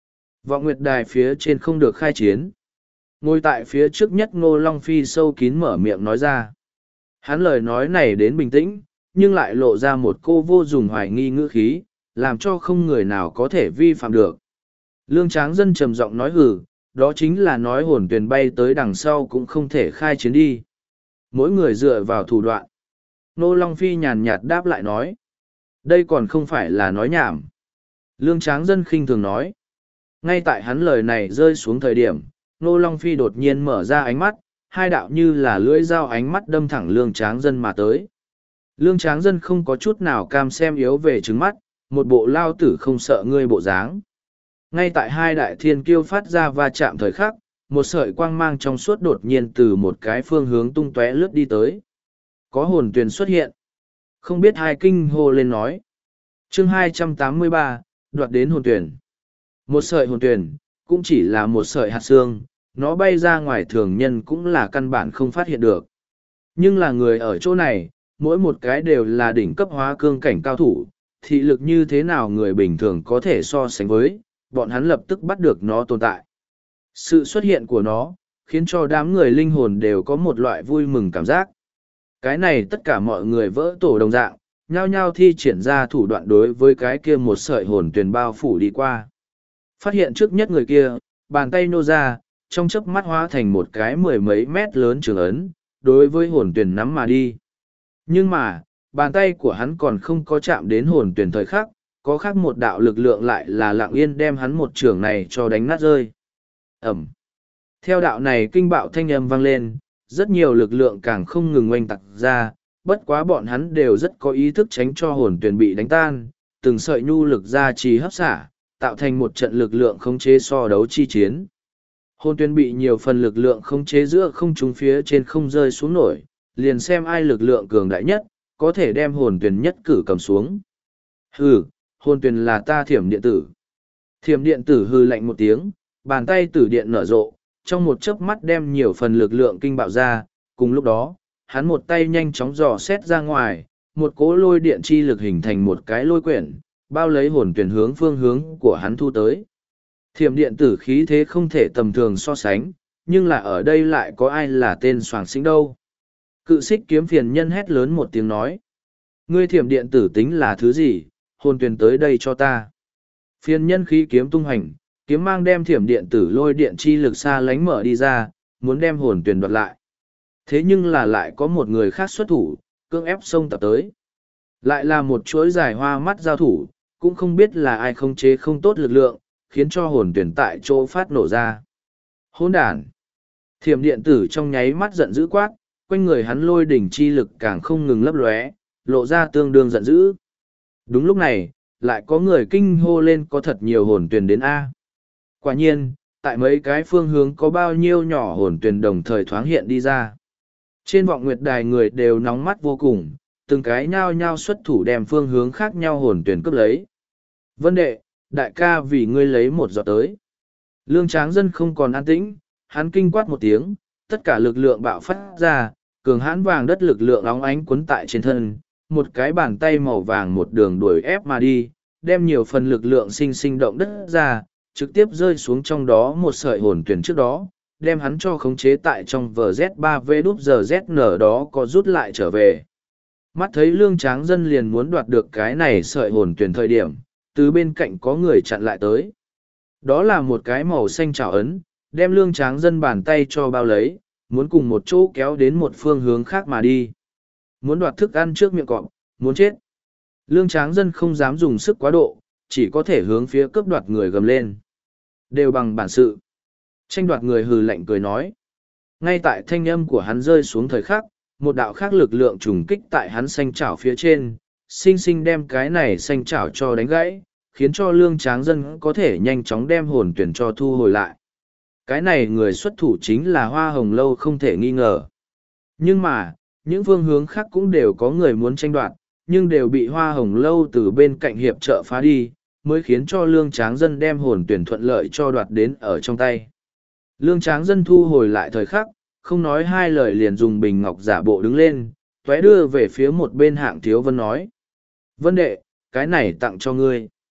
Vọng Nguyệt Đài phía trên không được khai chiến. Ngồi tại phía trước nhất Ngô Long Phi sâu kín mở miệng nói ra. Hắn lời nói này đến bình tĩnh, nhưng lại lộ ra một cô vô dùng hoài nghi ngữ khí, làm cho không người nào có thể vi phạm được. Lương Tráng Dân trầm giọng nói hừ, đó chính là nói hồn tuyền bay tới đằng sau cũng không thể khai chiến đi. Mỗi người dựa vào thủ đoạn. Ngô Long Phi nhàn nhạt đáp lại nói. Đây còn không phải là nói nhảm. Lương Tráng Dân khinh thường nói. Ngay tại hắn lời này rơi xuống thời điểm, Ngô Long Phi đột nhiên mở ra ánh mắt, hai đạo như là lưỡi dao ánh mắt đâm thẳng Lương Tráng Dân mà tới. Lương Tráng Dân không có chút nào cam xem yếu về trứng mắt, một bộ lao tử không sợ ngươi bộ dáng. Ngay tại hai đại thiên kiêu phát ra va chạm thời khắc, một sợi quang mang trong suốt đột nhiên từ một cái phương hướng tung tóe lướt đi tới. Có hồn tuyền xuất hiện. Không biết hai kinh hô lên nói. Chương 283, đoạt đến hồn tuyền. Một sợi hồn tuyền, cũng chỉ là một sợi hạt xương, nó bay ra ngoài thường nhân cũng là căn bản không phát hiện được. Nhưng là người ở chỗ này, mỗi một cái đều là đỉnh cấp hóa cương cảnh cao thủ, thị lực như thế nào người bình thường có thể so sánh với, bọn hắn lập tức bắt được nó tồn tại. Sự xuất hiện của nó, khiến cho đám người linh hồn đều có một loại vui mừng cảm giác. Cái này tất cả mọi người vỡ tổ đồng dạng, nhao nhao thi triển ra thủ đoạn đối với cái kia một sợi hồn tuyền bao phủ đi qua. Phát hiện trước nhất người kia, bàn tay nô ra, trong chớp mắt hóa thành một cái mười mấy mét lớn trường ấn, đối với hồn tuyền nắm mà đi. Nhưng mà, bàn tay của hắn còn không có chạm đến hồn tuyền thời khắc, có khác một đạo lực lượng lại là lặng yên đem hắn một trường này cho đánh nát rơi. Ẩm. Theo đạo này kinh bạo thanh âm vang lên, rất nhiều lực lượng càng không ngừng oanh tạc ra, bất quá bọn hắn đều rất có ý thức tránh cho hồn tuyền bị đánh tan, từng sợi nhu lực ra trì hấp xả, tạo thành một trận lực lượng khống chế so đấu chi chiến. Hồn tuyền bị nhiều phần lực lượng khống chế giữa không trung phía trên không rơi xuống nổi, liền xem ai lực lượng cường đại nhất, có thể đem hồn tuyền nhất cử cầm xuống. Hừ, hồn tuyền là ta Thiểm Điện Tử. Thiểm Điện Tử hừ lạnh một tiếng, bàn tay tử điện nở rộ, trong một chớp mắt đem nhiều phần lực lượng kinh bạo ra, cùng lúc đó, hắn một tay nhanh chóng dò xét ra ngoài, một cỗ lôi điện chi lực hình thành một cái lôi quyển, bao lấy hồn tuyển hướng phương hướng của hắn thu tới. Thiểm điện tử khí thế không thể tầm thường so sánh, nhưng là ở đây lại có ai là tên soàng sinh đâu. Cự xích kiếm phiền nhân hét lớn một tiếng nói. Ngươi thiểm điện tử tính là thứ gì, hồn tuyển tới đây cho ta. Phiền nhân khí kiếm tung hành, kiếm mang đem thiểm điện tử lôi điện chi lực xa lánh mở đi ra, muốn đem hồn tuyển đoạt lại. Thế nhưng là lại có một người khác xuất thủ, cưỡng ép xông tập tới. Lại là một chuỗi dài hoa mắt giao thủ, cũng không biết là ai không chế không tốt lực lượng, khiến cho hồn tuyển tại chỗ phát nổ ra. Hỗn đản! Thiểm điện tử trong nháy mắt giận dữ quát, quanh người hắn lôi đỉnh chi lực càng không ngừng lấp lóe, lộ ra tương đương giận dữ. Đúng lúc này, lại có người kinh hô lên có thật nhiều hồn tuyển đến A. Quả nhiên, tại mấy cái phương hướng có bao nhiêu nhỏ hồn tuyển đồng thời thoáng hiện đi ra. Trên vọng nguyệt đài người đều nóng mắt vô cùng, từng cái nhao nhao xuất thủ đem phương hướng khác nhau hồn tuyển cướp lấy. Vân đệ, đại ca vì ngươi lấy một giọt tới. Lương Tráng Dân không còn an tĩnh, hắn kinh quát một tiếng, tất cả lực lượng bạo phát ra, cường hãn vàng đất lực lượng óng ánh quấn tại trên thân, một cái bàn tay màu vàng một đường đuổi ép mà đi, đem nhiều phần lực lượng sinh động đất ra, trực tiếp rơi xuống trong đó một sợi hồn tuyển trước đó, đem hắn cho khống chế tại trong VZ3V đúp giờ ZN đó có rút lại trở về. Mắt thấy Lương Tráng Dân liền muốn đoạt được cái này sợi hồn tuyển thời điểm, từ bên cạnh có người chặn lại tới. Đó là một cái màu xanh trảo ấn, đem Lương Tráng Dân bàn tay cho bao lấy, muốn cùng một chỗ kéo đến một phương hướng khác mà đi. Muốn đoạt thức ăn trước miệng cọp, muốn chết. Lương Tráng Dân không dám dùng sức quá độ, chỉ có thể hướng phía cướp đoạt người gầm lên. Đều bằng bản sự. Tranh đoạt người hừ lạnh cười nói. Ngay tại thanh âm của hắn rơi xuống thời khắc, một đạo khác lực lượng trùng kích tại hắn xanh chảo phía trên, sinh sinh đem cái này xanh chảo cho đánh gãy, khiến cho Lương Tráng Dân có thể nhanh chóng đem hồn tuyển cho thu hồi lại. Cái này người xuất thủ chính là Hoa Hồng Lâu không thể nghi ngờ. Nhưng mà, những phương hướng khác cũng đều có người muốn tranh đoạt, nhưng đều bị Hoa Hồng Lâu từ bên cạnh hiệp trợ phá đi, mới khiến cho Lương Tráng Dân đem hồn tuyển thuận lợi cho đoạt đến ở trong tay. Lương Tráng Dân thu hồi lại thời khắc, không nói hai lời liền dùng bình ngọc giả bộ đứng lên, tóe đưa về phía một bên Hạng Thiếu Vân nói. Vân đệ, cái này tặng cho ngươi.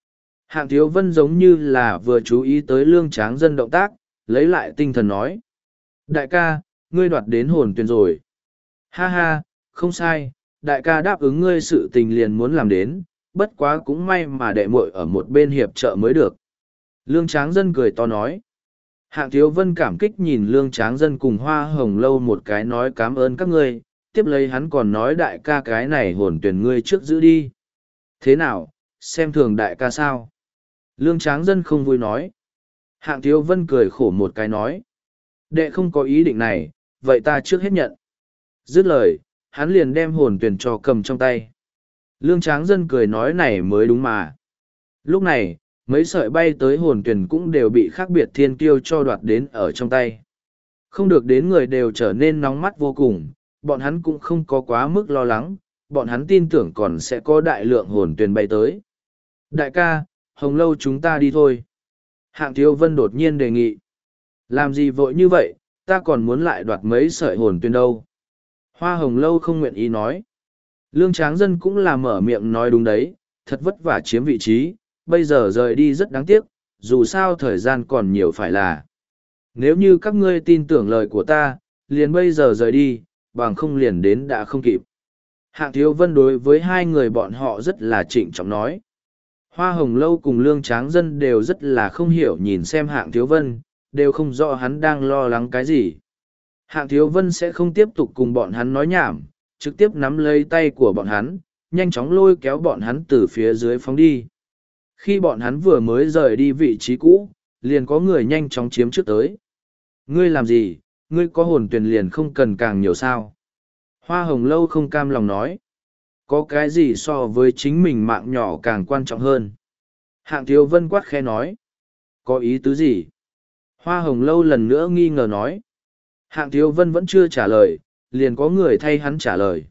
Hạng Thiếu Vân giống như là vừa chú ý tới Lương Tráng Dân động tác, lấy lại tinh thần nói. Đại ca, ngươi đoạt đến hồn tuyền rồi. Ha ha, không sai, đại ca đáp ứng ngươi sự tình liền muốn làm đến, bất quá cũng may mà đệ muội ở một bên hiệp trợ mới được. Lương Tráng Dân cười to nói. Hạng Thiếu Vân cảm kích nhìn Lương Tráng Dân cùng Hoa Hồng Lâu một cái nói cảm ơn các ngươi, tiếp lấy hắn còn nói đại ca cái này hồn tuyển ngươi trước giữ đi. Thế nào, xem thường đại ca sao? Lương Tráng Dân không vui nói. Hạng Thiếu Vân cười khổ một cái nói. Đệ không có ý định này, vậy ta trước hết nhận. Dứt lời, hắn liền đem hồn tuyển cho cầm trong tay. Lương Tráng Dân cười nói này mới đúng mà. Lúc này, mấy sợi bay tới hồn tuyển cũng đều bị khác biệt thiên kiêu cho đoạt đến ở trong tay. Không được đến người đều trở nên nóng mắt vô cùng, bọn hắn cũng không có quá mức lo lắng, bọn hắn tin tưởng còn sẽ có đại lượng hồn tuyển bay tới. Đại ca, Hồng Lâu chúng ta đi thôi. Hạng Thiếu Vân đột nhiên đề nghị. Làm gì vội như vậy, ta còn muốn lại đoạt mấy sợi hồn tuyển đâu. Hoa Hồng Lâu không nguyện ý nói. Lương Tráng Dân cũng là mở miệng nói đúng đấy, thật vất vả chiếm vị trí, bây giờ rời đi rất đáng tiếc, dù sao thời gian còn nhiều phải là. Nếu như các ngươi tin tưởng lời của ta, liền bây giờ rời đi, bằng không liền đến đã không kịp. Hạng Thiếu Vân đối với hai người bọn họ rất là trịnh trọng nói. Hoa Hồng Lâu cùng Lương Tráng Dân đều rất là không hiểu nhìn xem Hạng Thiếu Vân, đều không rõ hắn đang lo lắng cái gì. Hạng Thiếu Vân sẽ không tiếp tục cùng bọn hắn nói nhảm, trực tiếp nắm lấy tay của bọn hắn, nhanh chóng lôi kéo bọn hắn từ phía dưới phóng đi. Khi bọn hắn vừa mới rời đi vị trí cũ, liền có người nhanh chóng chiếm trước tới. Ngươi làm gì, ngươi có hồn tuyển liền không cần càng nhiều sao. Hoa Hồng Lâu không cam lòng nói. Có cái gì so với chính mình mạng nhỏ càng quan trọng hơn. Hạng Thiếu Vân quát khẽ nói. Có ý tứ gì? Hoa Hồng Lâu lần nữa nghi ngờ nói. Hạng Thiếu Vân vẫn chưa trả lời, liền có người thay hắn trả lời.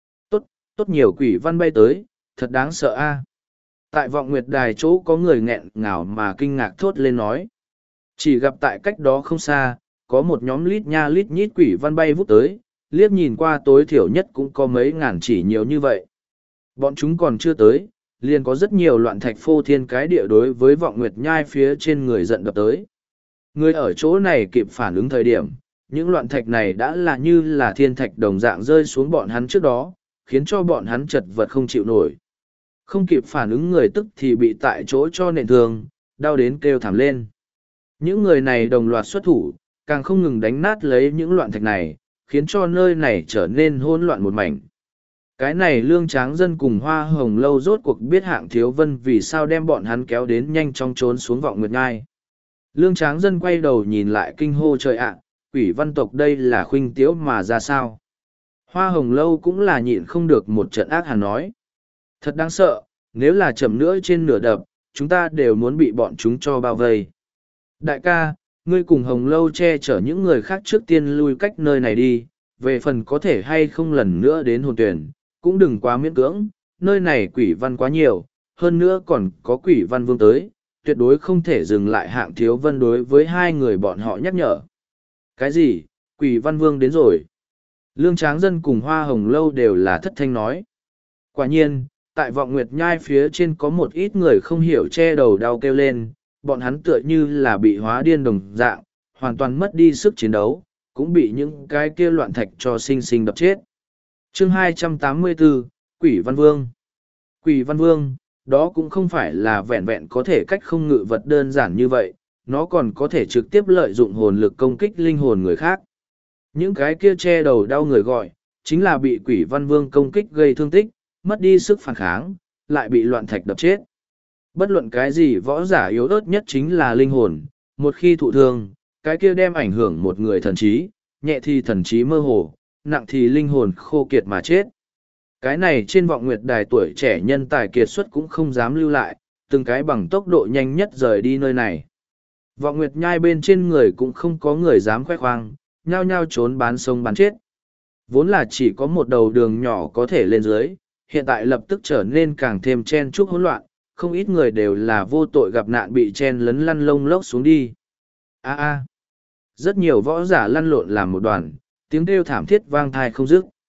Tốt nhiều quỷ văn bay tới, thật đáng sợ a. Tại vọng nguyệt đài chỗ có người nghẹn ngào mà kinh ngạc thốt lên nói. Chỉ gặp tại cách đó không xa, có một nhóm lít nha lít nhít quỷ văn bay vút tới, liếc nhìn qua tối thiểu nhất cũng có mấy ngàn chỉ nhiều như vậy. Bọn chúng còn chưa tới, liền có rất nhiều loạn thạch phô thiên cái địa đối với vọng nguyệt nhai phía trên người giận đập tới. Người ở chỗ này kịp phản ứng thời điểm, những loạn thạch này đã là như là thiên thạch đồng dạng rơi xuống bọn hắn trước đó, khiến cho bọn hắn chật vật không chịu nổi. Không kịp phản ứng người tức thì bị tại chỗ cho nện thương, đau đến kêu thảm lên. Những người này đồng loạt xuất thủ, càng không ngừng đánh nát lấy những loạn thạch này, khiến cho nơi này trở nên hỗn loạn một mảnh. Cái này Lương Tráng Dân cùng Hoa Hồng Lâu rốt cuộc biết Hạng Thiếu Vân vì sao đem bọn hắn kéo đến nhanh chóng trốn xuống vọng nguyệt ngai. Lương Tráng Dân quay đầu nhìn lại kinh hô trời ạ, quỷ văn tộc đây là khuynh tiếu mà ra sao. Hoa Hồng Lâu cũng là nhịn không được một trận ác hàn nói. Thật đáng sợ, nếu là chậm nữa trên nửa đập, chúng ta đều muốn bị bọn chúng cho bao vây. Đại ca, ngươi cùng Hồng Lâu che chở những người khác trước tiên lui cách nơi này đi, về phần có thể hay không lần nữa đến hồn tuyển, cũng đừng quá miễn cưỡng, nơi này quỷ văn quá nhiều, hơn nữa còn có quỷ văn vương tới, tuyệt đối không thể dừng lại. Hạng Thiếu Vân đối với hai người bọn họ nhắc nhở. Cái gì, quỷ văn vương đến rồi? Lương Tráng Dân cùng Hoa Hồng Lâu đều là thất thanh nói. Quả nhiên, tại vọng nguyệt nhai phía trên có một ít người không hiểu che đầu đau kêu lên, bọn hắn tựa như là bị hóa điên đồng dạng, hoàn toàn mất đi sức chiến đấu, cũng bị những cái kia loạn thạch cho sinh sinh đập chết. Chương 284, Quỷ Văn Vương. Quỷ Văn Vương, đó cũng không phải là vẹn vẹn có thể cách không ngự vật đơn giản như vậy, nó còn có thể trực tiếp lợi dụng hồn lực công kích linh hồn người khác. Những cái kia che đầu đau người gọi, chính là bị Quỷ Văn Vương công kích gây thương tích, mất đi sức phản kháng, lại bị loạn thạch đập chết. Bất luận cái gì võ giả yếu ớt nhất chính là linh hồn, một khi thụ thương, cái kia đem ảnh hưởng một người thần trí, nhẹ thì thần trí mơ hồ, nặng thì linh hồn khô kiệt mà chết. Cái này trên vọng nguyệt đài tuổi trẻ nhân tài kiệt xuất cũng không dám lưu lại, từng cái bằng tốc độ nhanh nhất rời đi nơi này. Vọng nguyệt nhai bên trên người cũng không có người dám khoe khoang, nhao nhao trốn bán sông bán chết. Vốn là chỉ có một đầu đường nhỏ có thể lên dưới, hiện tại lập tức trở nên càng thêm chen chúc hỗn loạn, không ít người đều là vô tội gặp nạn bị chen lấn lăn lông lốc xuống đi. Rất nhiều võ giả lăn lộn làm một đoàn, tiếng kêu thảm thiết vang thai không dứt.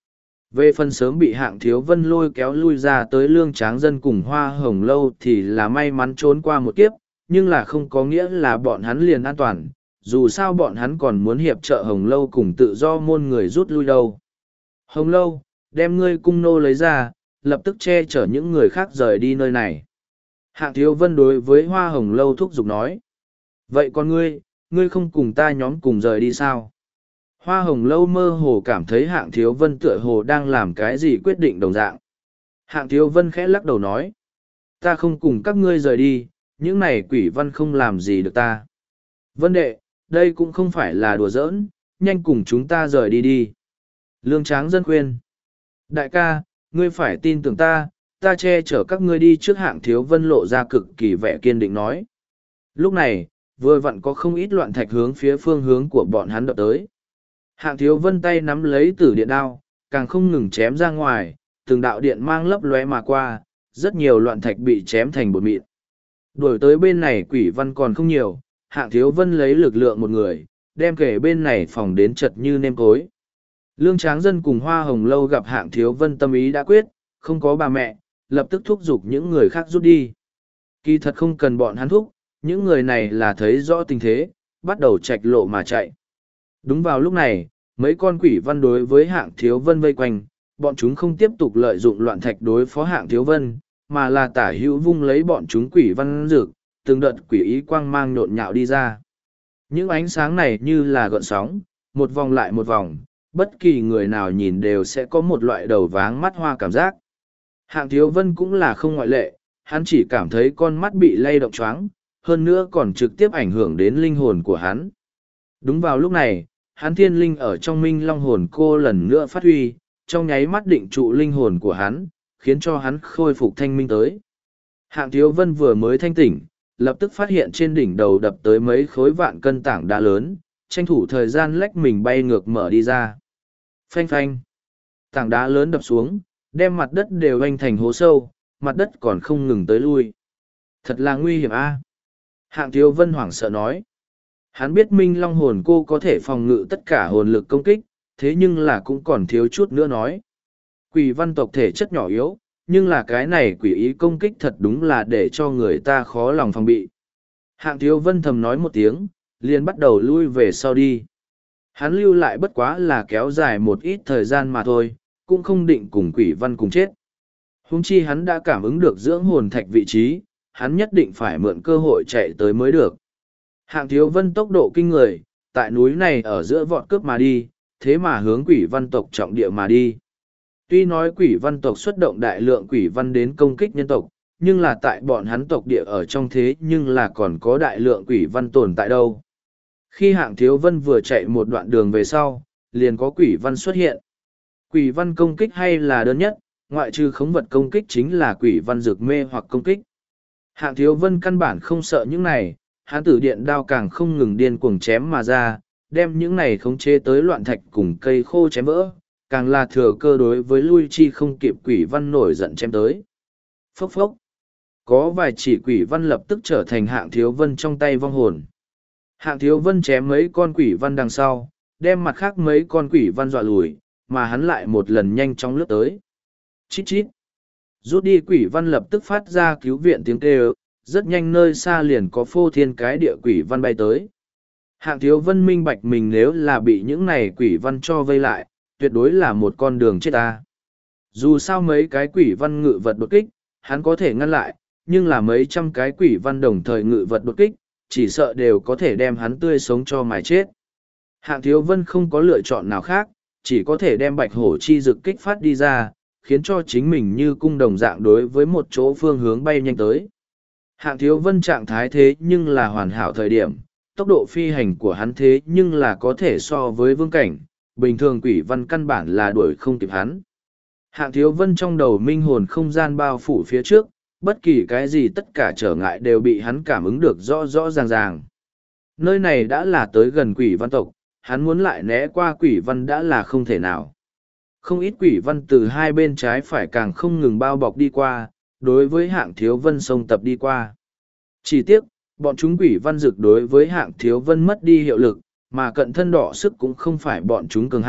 Về phần sớm bị hạng thiếu vân lôi kéo lui ra tới lương tráng dân cùng hoa hồng lâu thì là may mắn trốn qua một kiếp, nhưng là không có nghĩa là bọn hắn liền an toàn, dù sao bọn hắn còn muốn hiệp trợ hồng lâu cùng tự do môn người rút lui đâu. Hồng lâu, đem ngươi cung nô lấy ra, lập tức che chở những người khác rời đi nơi này. Hạng thiếu vân đối với hoa hồng lâu thúc giục nói. Vậy còn ngươi không cùng ta nhóm cùng rời đi sao? Hoa hồng lâu mơ hồ cảm thấy hạng thiếu vân tựa hồ đang làm cái gì quyết định đồng dạng. Hạng thiếu vân khẽ lắc đầu nói. Ta không cùng các ngươi rời đi, những này quỷ văn không làm gì được ta. Vân đệ, đây cũng không phải là đùa giỡn, nhanh cùng chúng ta rời đi đi. Lương Tráng Dân khuyên. Đại ca, ngươi phải tin tưởng ta che chở các ngươi đi trước. Hạng thiếu vân lộ ra cực kỳ vẻ kiên định nói. Lúc này, vừa vặn có không ít loạn thạch hướng phía phương hướng của bọn hắn đập tới. Hạng thiếu vân tay nắm lấy tử điện đao, càng không ngừng chém ra ngoài, từng đạo điện mang lấp lóe mà qua, rất nhiều loạn thạch bị chém thành bột mịn. Đuổi tới bên này quỷ văn còn không nhiều, hạng thiếu vân lấy lực lượng một người, đem kể bên này phòng đến chật như nêm cối. Lương Tráng Dân cùng Hoa Hồng Lâu gặp hạng thiếu vân tâm ý đã quyết, không có bà mẹ, lập tức thúc giục những người khác rút đi. Kỳ thật không cần bọn hắn thúc, những người này là thấy rõ tình thế, bắt đầu chạch lộ mà chạy. Đúng vào lúc này, mấy con quỷ văn đối với hạng thiếu vân vây quanh, bọn chúng không tiếp tục lợi dụng loạn thạch đối phó hạng thiếu vân, mà là tả hữu vung lấy bọn chúng quỷ văn dược, từng đợt quỷ ý quang mang nhộn nhạo đi ra. Những ánh sáng này như là gợn sóng, một vòng lại một vòng, bất kỳ người nào nhìn đều sẽ có một loại đầu váng mắt hoa cảm giác. Hạng thiếu vân cũng là không ngoại lệ, hắn chỉ cảm thấy con mắt bị lay động choáng, hơn nữa còn trực tiếp ảnh hưởng đến linh hồn của hắn. Đúng vào lúc này, hắn thiên linh ở trong minh long hồn cô lần nữa phát huy, trong nháy mắt định trụ linh hồn của hắn, khiến cho hắn khôi phục thanh minh tới. Hạng thiếu vân vừa mới thanh tỉnh, lập tức phát hiện trên đỉnh đầu đập tới mấy khối vạn cân tảng đá lớn, tranh thủ thời gian lách mình bay ngược mở đi ra. Phanh phanh. Tảng đá lớn đập xuống, đem mặt đất đều anh thành hố sâu, mặt đất còn không ngừng tới lui. Thật là nguy hiểm a. Hạng thiếu vân hoảng sợ nói. Hắn biết minh long hồn cô có thể phòng ngự tất cả hồn lực công kích, thế nhưng là cũng còn thiếu chút nữa nói. Quỷ văn tộc thể chất nhỏ yếu, nhưng là cái này quỷ ý công kích thật đúng là để cho người ta khó lòng phòng bị. Hạng thiếu vân thầm nói một tiếng, liền bắt đầu lui về sau đi. Hắn lưu lại bất quá là kéo dài một ít thời gian mà thôi, cũng không định cùng quỷ văn cùng chết. Huống chi hắn đã cảm ứng được dưỡng hồn thạch vị trí, hắn nhất định phải mượn cơ hội chạy tới mới được. Hạng thiếu vân tốc độ kinh người, tại núi này ở giữa vọt cướp mà đi, thế mà hướng quỷ văn tộc trọng địa mà đi. Tuy nói quỷ văn tộc xuất động đại lượng quỷ văn đến công kích nhân tộc, nhưng là tại bọn hắn tộc địa ở trong thế nhưng là còn có đại lượng quỷ văn tồn tại đâu. Khi hạng thiếu vân vừa chạy một đoạn đường về sau, liền có quỷ văn xuất hiện. Quỷ văn công kích hay là đơn nhất, ngoại trừ khống vật công kích chính là quỷ văn dược mê hoặc công kích. Hạng thiếu vân căn bản không sợ những này, hắn tử điện đao càng không ngừng điên cuồng chém mà ra, đem những này khống chế tới loạn thạch cùng cây khô chém vỡ, càng là thừa cơ đối với lui chi không kịp quỷ văn nổi giận chém tới. Phốc phốc. Có vài chỉ quỷ văn lập tức trở thành hạng thiếu vân trong tay vong hồn. Hạng thiếu vân chém mấy con quỷ văn đằng sau, đem mặt khác mấy con quỷ văn dọa lùi, mà hắn lại một lần nhanh chóng lướt tới. Chít chít. Rút đi quỷ văn lập tức phát ra cứu viện tiếng kêu, rất nhanh nơi xa liền có phô thiên cái địa quỷ văn bay tới. Hạng thiếu vân minh bạch mình nếu là bị những này quỷ văn cho vây lại, tuyệt đối là một con đường chết ta. Dù sao mấy cái quỷ văn ngự vật đột kích, hắn có thể ngăn lại, nhưng là mấy trăm cái quỷ văn đồng thời ngự vật đột kích, chỉ sợ đều có thể đem hắn tươi sống cho mài chết. Hạng thiếu vân không có lựa chọn nào khác, chỉ có thể đem bạch hổ chi dực kích phát đi ra, khiến cho chính mình như cung đồng dạng đối với một chỗ phương hướng bay nhanh tới. Hạng thiếu vân trạng thái thế nhưng là hoàn hảo thời điểm, tốc độ phi hành của hắn thế nhưng là có thể so với vương cảnh, bình thường quỷ văn căn bản là đuổi không kịp hắn. Hạng thiếu vân trong đầu minh hồn không gian bao phủ phía trước, bất kỳ cái gì tất cả trở ngại đều bị hắn cảm ứng được rõ rõ ràng ràng. Nơi này đã là tới gần quỷ văn tộc, hắn muốn lại né qua quỷ văn đã là không thể nào. Không ít quỷ văn từ hai bên trái phải càng không ngừng bao bọc đi qua, đối với hạng thiếu vân xông tập đi qua. Chỉ tiếc, bọn chúng quỷ văn dực đối với hạng thiếu vân mất đi hiệu lực, mà cận thân đỏ sức cũng không phải bọn chúng cường hạng,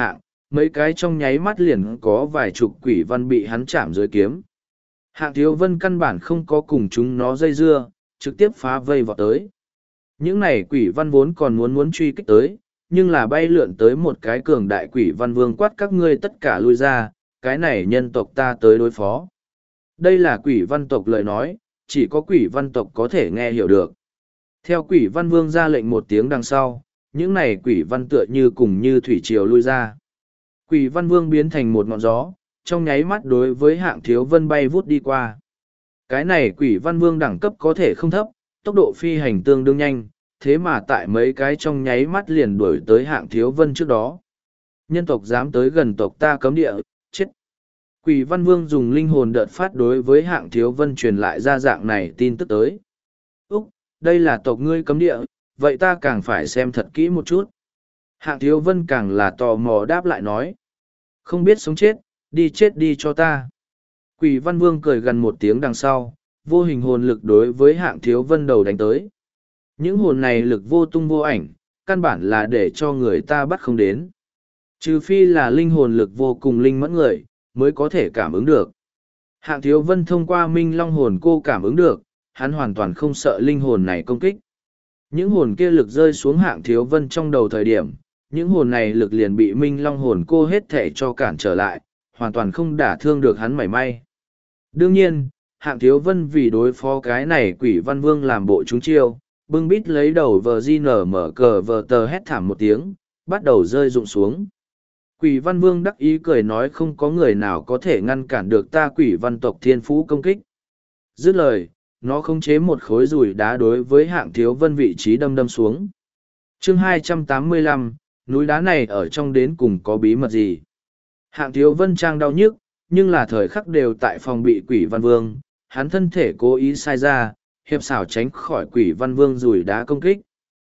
mấy cái trong nháy mắt liền có vài chục quỷ văn bị hắn chạm dưới kiếm. Hạng Thiếu Vân căn bản không có cùng chúng nó dây dưa, trực tiếp phá vây vào tới. Những này quỷ văn vốn còn muốn truy kích tới, nhưng là bay lượn tới một cái cường đại quỷ văn vương quát các ngươi tất cả lui ra, cái này nhân tộc ta tới đối phó. Đây là quỷ văn tộc lời nói, chỉ có quỷ văn tộc có thể nghe hiểu được. Theo quỷ văn vương ra lệnh một tiếng đằng sau, những này quỷ văn tựa như cùng như thủy triều lui ra. Quỷ văn vương biến thành một ngọn gió, trong nháy mắt đối với Hạng Thiếu Vân bay vút đi qua. Cái này quỷ văn vương đẳng cấp có thể không thấp, tốc độ phi hành tương đương nhanh, thế mà tại mấy cái trong nháy mắt liền đuổi tới Hạng Thiếu Vân trước đó. Nhân tộc dám tới gần tộc ta cấm địa, chết. Quỷ văn vương dùng linh hồn đợt phát đối với Hạng Thiếu Vân truyền lại ra dạng này tin tức tới. Úc, đây là tộc ngươi cấm địa, vậy ta càng phải xem thật kỹ một chút. Hạng Thiếu Vân càng là tò mò đáp lại nói. Không biết sống chết đi cho ta. Quỷ văn vương cười gần một tiếng đằng sau, vô hình hồn lực đối với Hạng Thiếu Vân đầu đánh tới. Những hồn này lực vô tung vô ảnh, căn bản là để cho người ta bắt không đến. Trừ phi là linh hồn lực vô cùng linh mẫn người, mới có thể cảm ứng được. Hạng Thiếu Vân thông qua Minh Long hồn cô cảm ứng được, hắn hoàn toàn không sợ linh hồn này công kích. Những hồn kia lực rơi xuống Hạng Thiếu Vân trong đầu thời điểm, những hồn này lực liền bị Minh Long hồn cô hết thể cho cản trở lại, hoàn toàn không đả thương được hắn mảy may. Đương nhiên, Hạng Thiếu Vân vì đối phó cái này quỷ văn vương làm bộ trúng chiêu, bưng bít lấy đầu vờ di nở mở cờ vờ tờ hét thảm một tiếng, bắt đầu rơi rụng xuống. Quỷ văn vương đắc ý cười nói không có người nào có thể ngăn cản được ta quỷ văn tộc thiên phú công kích. Dứt lời, nó khống chế một khối dùi đá đối với Hạng Thiếu Vân vị trí đâm xuống. Chương 285, núi đá này ở trong đến cùng có bí mật gì? Hạng Thiếu Vân trang đau nhức, nhưng là thời khắc đều tại phòng bị quỷ văn vương, hắn thân thể cố ý sai ra, hiệp xảo tránh khỏi quỷ văn vương dùi đá công kích.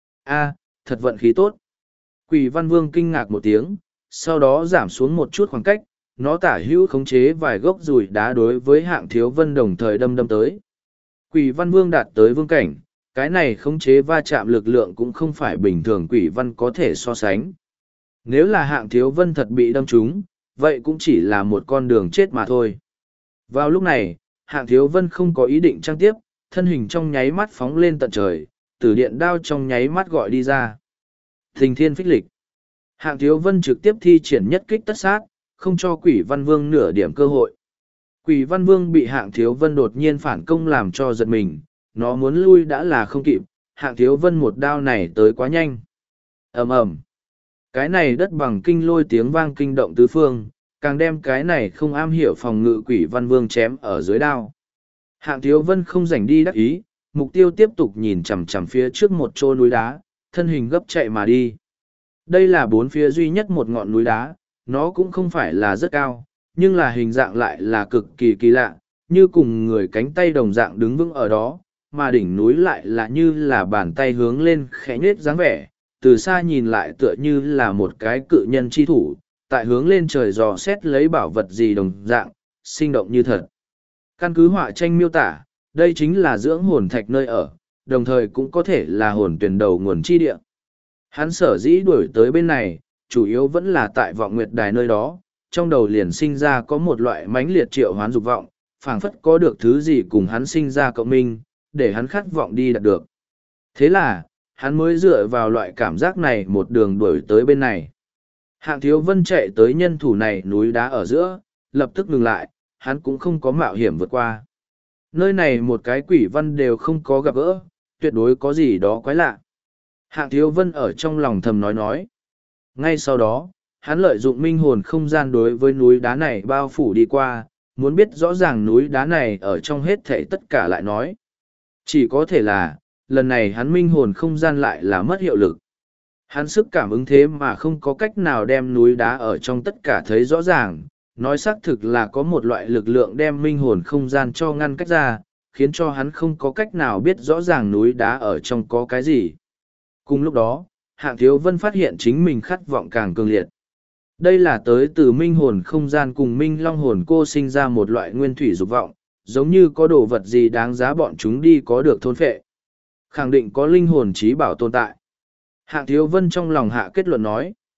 A, thật vận khí tốt. Quỷ văn vương kinh ngạc một tiếng, sau đó giảm xuống một chút khoảng cách, nó tả hữu khống chế vài gốc dùi đá đối với Hạng Thiếu Vân đồng thời đâm tới. Quỷ văn vương đạt tới vương cảnh, cái này khống chế va chạm lực lượng cũng không phải bình thường quỷ văn có thể so sánh. Nếu là Hạng Thiếu Vân thật bị đâm trúng, vậy cũng chỉ là một con đường chết mà thôi. Vào lúc này, Hạng Thiếu Vân không có ý định trang tiếp, thân hình trong nháy mắt phóng lên tận trời, tử điện đao trong nháy mắt gọi đi ra. Thình thiên phích lịch. Hạng Thiếu Vân trực tiếp thi triển nhất kích tất sát, không cho quỷ văn vương nửa điểm cơ hội. Quỷ văn vương bị Hạng Thiếu Vân đột nhiên phản công làm cho giật mình, nó muốn lui đã là không kịp, Hạng Thiếu Vân một đao này tới quá nhanh. Ầm ầm. Cái này đất bằng kinh lôi tiếng vang kinh động tứ phương, càng đem cái này không am hiểu phòng ngự quỷ văn vương chém ở dưới đao. Hạng Thiếu Vân không rảnh đi đắc ý, mục tiêu tiếp tục nhìn chằm chằm phía trước một chỗ núi đá, thân hình gấp chạy mà đi. Đây là bốn phía duy nhất một ngọn núi đá, nó cũng không phải là rất cao, nhưng là hình dạng lại là cực kỳ kỳ lạ, như cùng người cánh tay đồng dạng đứng vững ở đó, mà đỉnh núi lại là như là bàn tay hướng lên khẽ nhết dáng vẻ, từ xa nhìn lại tựa như là một cái cự nhân chi thủ, tại hướng lên trời dò xét lấy bảo vật gì đồng dạng, sinh động như thật. Căn cứ họa tranh miêu tả, đây chính là dưỡng hồn thạch nơi ở, đồng thời cũng có thể là hồn tuyển đầu nguồn chi địa. Hắn sở dĩ đuổi tới bên này, chủ yếu vẫn là tại vọng nguyệt đài nơi đó, trong đầu liền sinh ra có một loại mãnh liệt triệu hoán dục vọng, phảng phất có được thứ gì cùng hắn sinh ra cộng minh, để hắn khát vọng đi đạt được. Thế là, hắn mới dựa vào loại cảm giác này một đường đuổi tới bên này. Hạng Thiếu Vân chạy tới nhân thủ này núi đá ở giữa, lập tức ngừng lại, hắn cũng không có mạo hiểm vượt qua. Nơi này một cái quỷ văn đều không có gặp gỡ, tuyệt đối có gì đó quái lạ. Hạng Thiếu Vân ở trong lòng thầm nói. Ngay sau đó, hắn lợi dụng minh hồn không gian đối với núi đá này bao phủ đi qua, muốn biết rõ ràng núi đá này ở trong hết thảy tất cả lại nói. Chỉ có thể là, lần này hắn minh hồn không gian lại là mất hiệu lực. Hắn sức cảm ứng thế mà không có cách nào đem núi đá ở trong tất cả thấy rõ ràng, nói xác thực là có một loại lực lượng đem minh hồn không gian cho ngăn cách ra, khiến cho hắn không có cách nào biết rõ ràng núi đá ở trong có cái gì. Cùng lúc đó, Hạng Thiếu Vân phát hiện chính mình khát vọng càng cường liệt. Đây là tới từ minh hồn không gian cùng minh long hồn cô sinh ra một loại nguyên thủy dục vọng, giống như có đồ vật gì đáng giá bọn chúng đi có được thôn phệ. Khẳng định có linh hồn trí bảo tồn tại. Hạng Thiếu Vân trong lòng hạ kết luận nói.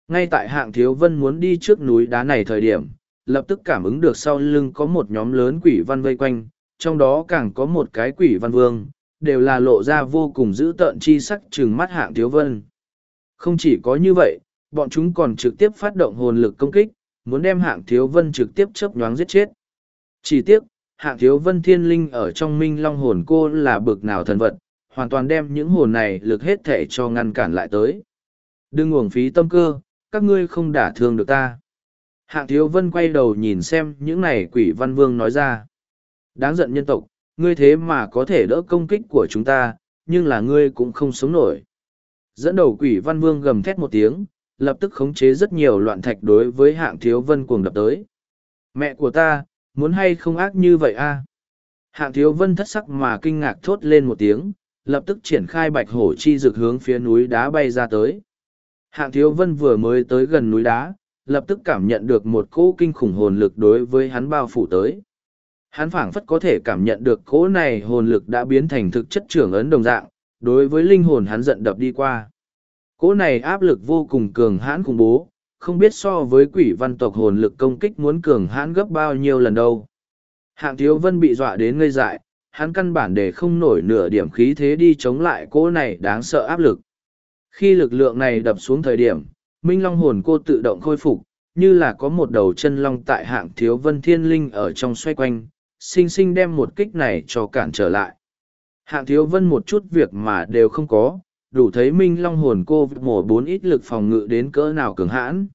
Ngay tại Hạng Thiếu Vân muốn đi trước núi đá này thời điểm, lập tức cảm ứng được sau lưng có một nhóm lớn quỷ văn vây quanh, trong đó càng có một cái quỷ văn vương, đều là lộ ra vô cùng dữ tợn chi sắc trừng mắt Hạng Thiếu Vân. Không chỉ có như vậy, bọn chúng còn trực tiếp phát động hồn lực công kích, muốn đem Hạng Thiếu Vân trực tiếp chớp nhoáng giết chết. Chỉ tiếc, Hạng Thiếu Vân thiên linh ở trong Minh Long hồn cô là bực nào thần vật, hoàn toàn đem những hồn này lực hết thể cho ngăn cản lại tới. Đừng uổng phí tâm cơ, các ngươi không đả thương được ta. Hạng Thiếu Vân quay đầu nhìn xem những này quỷ văn vương nói ra. Đáng giận nhân tộc, ngươi thế mà có thể đỡ công kích của chúng ta, nhưng là ngươi cũng không sống nổi. Dẫn đầu quỷ văn vương gầm thét một tiếng, lập tức khống chế rất nhiều loạn thạch đối với Hạng Thiếu Vân cuồng đập tới. Mẹ của ta, muốn hay không ác như vậy a? Hạng Thiếu Vân thất sắc mà kinh ngạc thốt lên một tiếng, lập tức triển khai bạch hổ chi dược hướng phía núi đá bay ra tới. Hạng Thiếu Vân vừa mới tới gần núi đá, lập tức cảm nhận được một cỗ kinh khủng hồn lực đối với hắn bao phủ tới. Hắn phảng phất có thể cảm nhận được cỗ này hồn lực đã biến thành thực chất trưởng ấn đồng dạng, đối với linh hồn hắn giận đập đi qua. Cỗ này áp lực vô cùng cường hãn khủng bố, không biết so với quỷ văn tộc hồn lực công kích muốn cường hãn gấp bao nhiêu lần đâu. Hạng Thiếu Vân bị dọa đến ngây dại, hắn căn bản để không nổi nửa điểm khí thế đi chống lại cỗ này đáng sợ áp lực. Khi lực lượng này đập xuống thời điểm, Minh Long hồn cô tự động khôi phục, như là có một đầu chân long tại Hạng Thiếu Vân thiên linh ở trong xoay quanh, sinh sinh đem một kích này cho cản trở lại. Hạng Thiếu Vân một chút việc mà đều không có, đủ thấy Minh Long hồn cô mổ 4 ít lực phòng ngự đến cỡ nào cường hãn.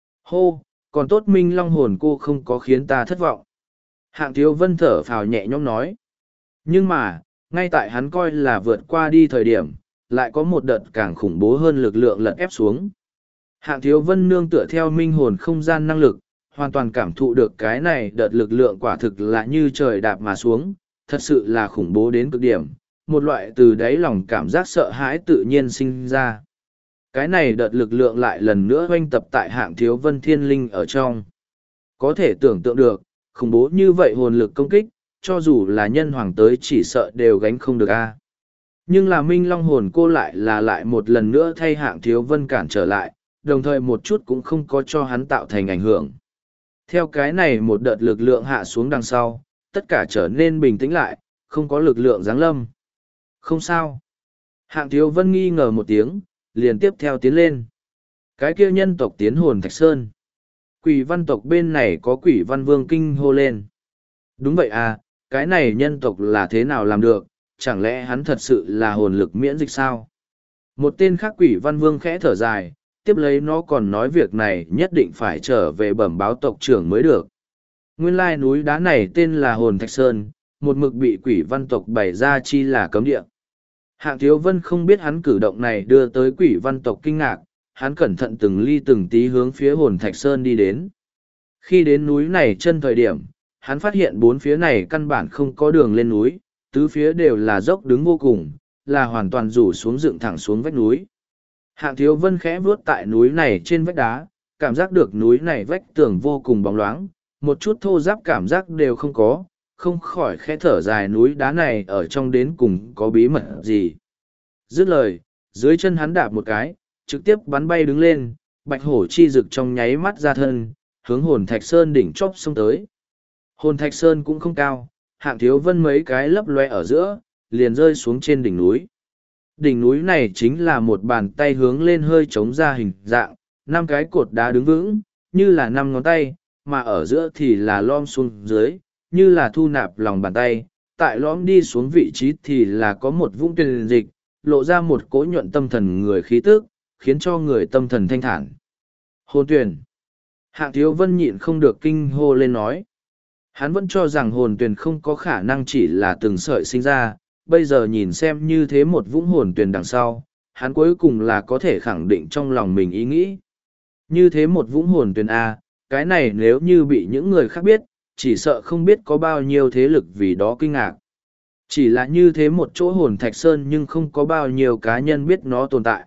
Hô, còn tốt Minh Long hồn cô không có khiến ta thất vọng. Hạng Thiếu Vân thở phào nhẹ nhõm nói. Nhưng mà, ngay tại hắn coi là vượt qua đi thời điểm, lại có một đợt càng khủng bố hơn lực lượng lật ép xuống. Hạng Thiếu Vân nương tựa theo minh hồn không gian năng lực, hoàn toàn cảm thụ được cái này đợt lực lượng quả thực là như trời đạp mà xuống, thật sự là khủng bố đến cực điểm, một loại từ đáy lòng cảm giác sợ hãi tự nhiên sinh ra. Cái này đợt lực lượng lại lần nữa oanh tập tại Hạng Thiếu Vân thiên linh ở trong. Có thể tưởng tượng được, khủng bố như vậy hồn lực công kích, cho dù là nhân hoàng tới chỉ sợ đều gánh không được a. Nhưng là Minh Long hồn cô lại một lần nữa thay Hạng Thiếu Vân cản trở lại, đồng thời một chút cũng không có cho hắn tạo thành ảnh hưởng. Theo cái này một đợt lực lượng hạ xuống đằng sau, tất cả trở nên bình tĩnh lại, không có lực lượng giáng lâm. Không sao. Hạng Thiếu Vân nghi ngờ một tiếng, liền tiếp theo tiến lên. Cái kia nhân tộc tiến hồn Thạch Sơn. Quỷ văn tộc bên này có quỷ văn vương kinh hô lên. Đúng vậy à, cái này nhân tộc là thế nào làm được, chẳng lẽ hắn thật sự là hồn lực miễn dịch sao? Một tên khác quỷ văn vương khẽ thở dài, tiếp lấy nó còn nói việc này nhất định phải trở về bẩm báo tộc trưởng mới được. Nguyên lai núi đá này tên là Hồn Thạch Sơn, một mực bị quỷ văn tộc bày ra chi là cấm địa. Hạng Thiếu Vân không biết hắn cử động này đưa tới quỷ văn tộc kinh ngạc, hắn cẩn thận từng ly từng tí hướng phía Hồn Thạch Sơn đi đến. Khi đến núi này chân thời điểm, hắn phát hiện bốn phía này căn bản không có đường lên núi, tứ phía đều là dốc đứng vô cùng, là hoàn toàn rủ xuống dựng thẳng xuống vách núi. Hạng Thiếu Vân khẽ vuốt tại núi này trên vách đá, cảm giác được núi này vách tường vô cùng bóng loáng, một chút thô ráp cảm giác đều không có, không khỏi khẽ thở dài núi đá này ở trong đến cùng có bí mật gì. Dứt lời, dưới chân hắn đạp một cái, trực tiếp bắn bay đứng lên, bạch hổ chi rực trong nháy mắt ra thân, hướng Hồn Thạch Sơn đỉnh chóp xông tới. Hồn Thạch Sơn cũng không cao, Hạng Thiếu Vân mấy cái lấp loe ở giữa, liền rơi xuống trên đỉnh núi. Đỉnh núi này chính là một bàn tay hướng lên hơi trống ra hình dạng, 5 cái cột đá đứng vững, như là 5 ngón tay, mà ở giữa thì là lom xuống dưới, như là thu nạp lòng bàn tay. Tại lõm đi xuống vị trí thì là có một vũng tuyền dịch, lộ ra một cỗ nhuận tâm thần người khí tức, khiến cho người tâm thần thanh thản. Hồn tuyền. Hạng Thiếu Vân nhịn không được kinh hô lên nói. Hắn vẫn cho rằng hồn tuyền không có khả năng chỉ là từng sợi sinh ra, bây giờ nhìn xem như thế một vũng hồn tuyền đằng sau, hắn cuối cùng là có thể khẳng định trong lòng mình ý nghĩ. Như thế một vũng hồn tuyền A, cái này nếu như bị những người khác biết, chỉ sợ không biết có bao nhiêu thế lực vì đó kinh ngạc. Chỉ là như thế một chỗ hồn Thạch Sơn nhưng không có bao nhiêu cá nhân biết nó tồn tại.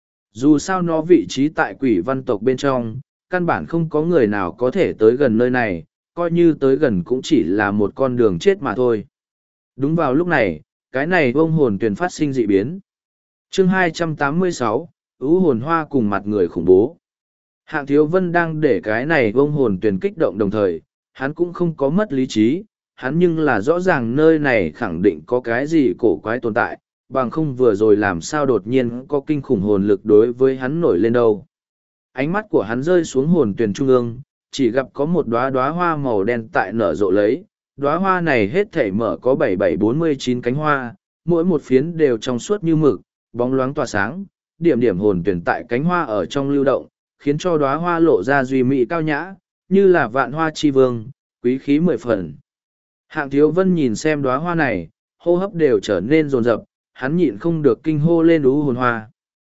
Dù sao nó vị trí tại quỷ văn tộc bên trong, căn bản không có người nào có thể tới gần nơi này, coi như tới gần cũng chỉ là một con đường chết mà thôi. Đúng vào lúc này, cái này vông hồn tuyền phát sinh dị biến. Chương 286, ưu hồn hoa cùng mặt người khủng bố. Hạng Thiếu Vân đang để cái này vông hồn tuyển kích động đồng thời, hắn cũng không có mất lý trí, hắn nhưng là rõ ràng nơi này khẳng định có cái gì cổ quái tồn tại, bằng không vừa rồi làm sao đột nhiên có kinh khủng hồn lực đối với hắn nổi lên đâu. Ánh mắt của hắn rơi xuống hồn tuyển trung ương, chỉ gặp có một đóa hoa màu đen tại nở rộ lấy, đóa hoa này hết thảy mở có 7749 cánh hoa, mỗi một phiến đều trong suốt như mực, bóng loáng tỏa sáng, điểm điểm hồn tuyển tại cánh hoa ở trong lưu động, khiến cho đóa hoa lộ ra duy mỹ cao nhã, như là vạn hoa chi vương, quý khí mười phần. Hạng Thiếu Vân nhìn xem đóa hoa này, hô hấp đều trở nên rồn rập, hắn nhịn không được kinh hô lên u hồn hoa.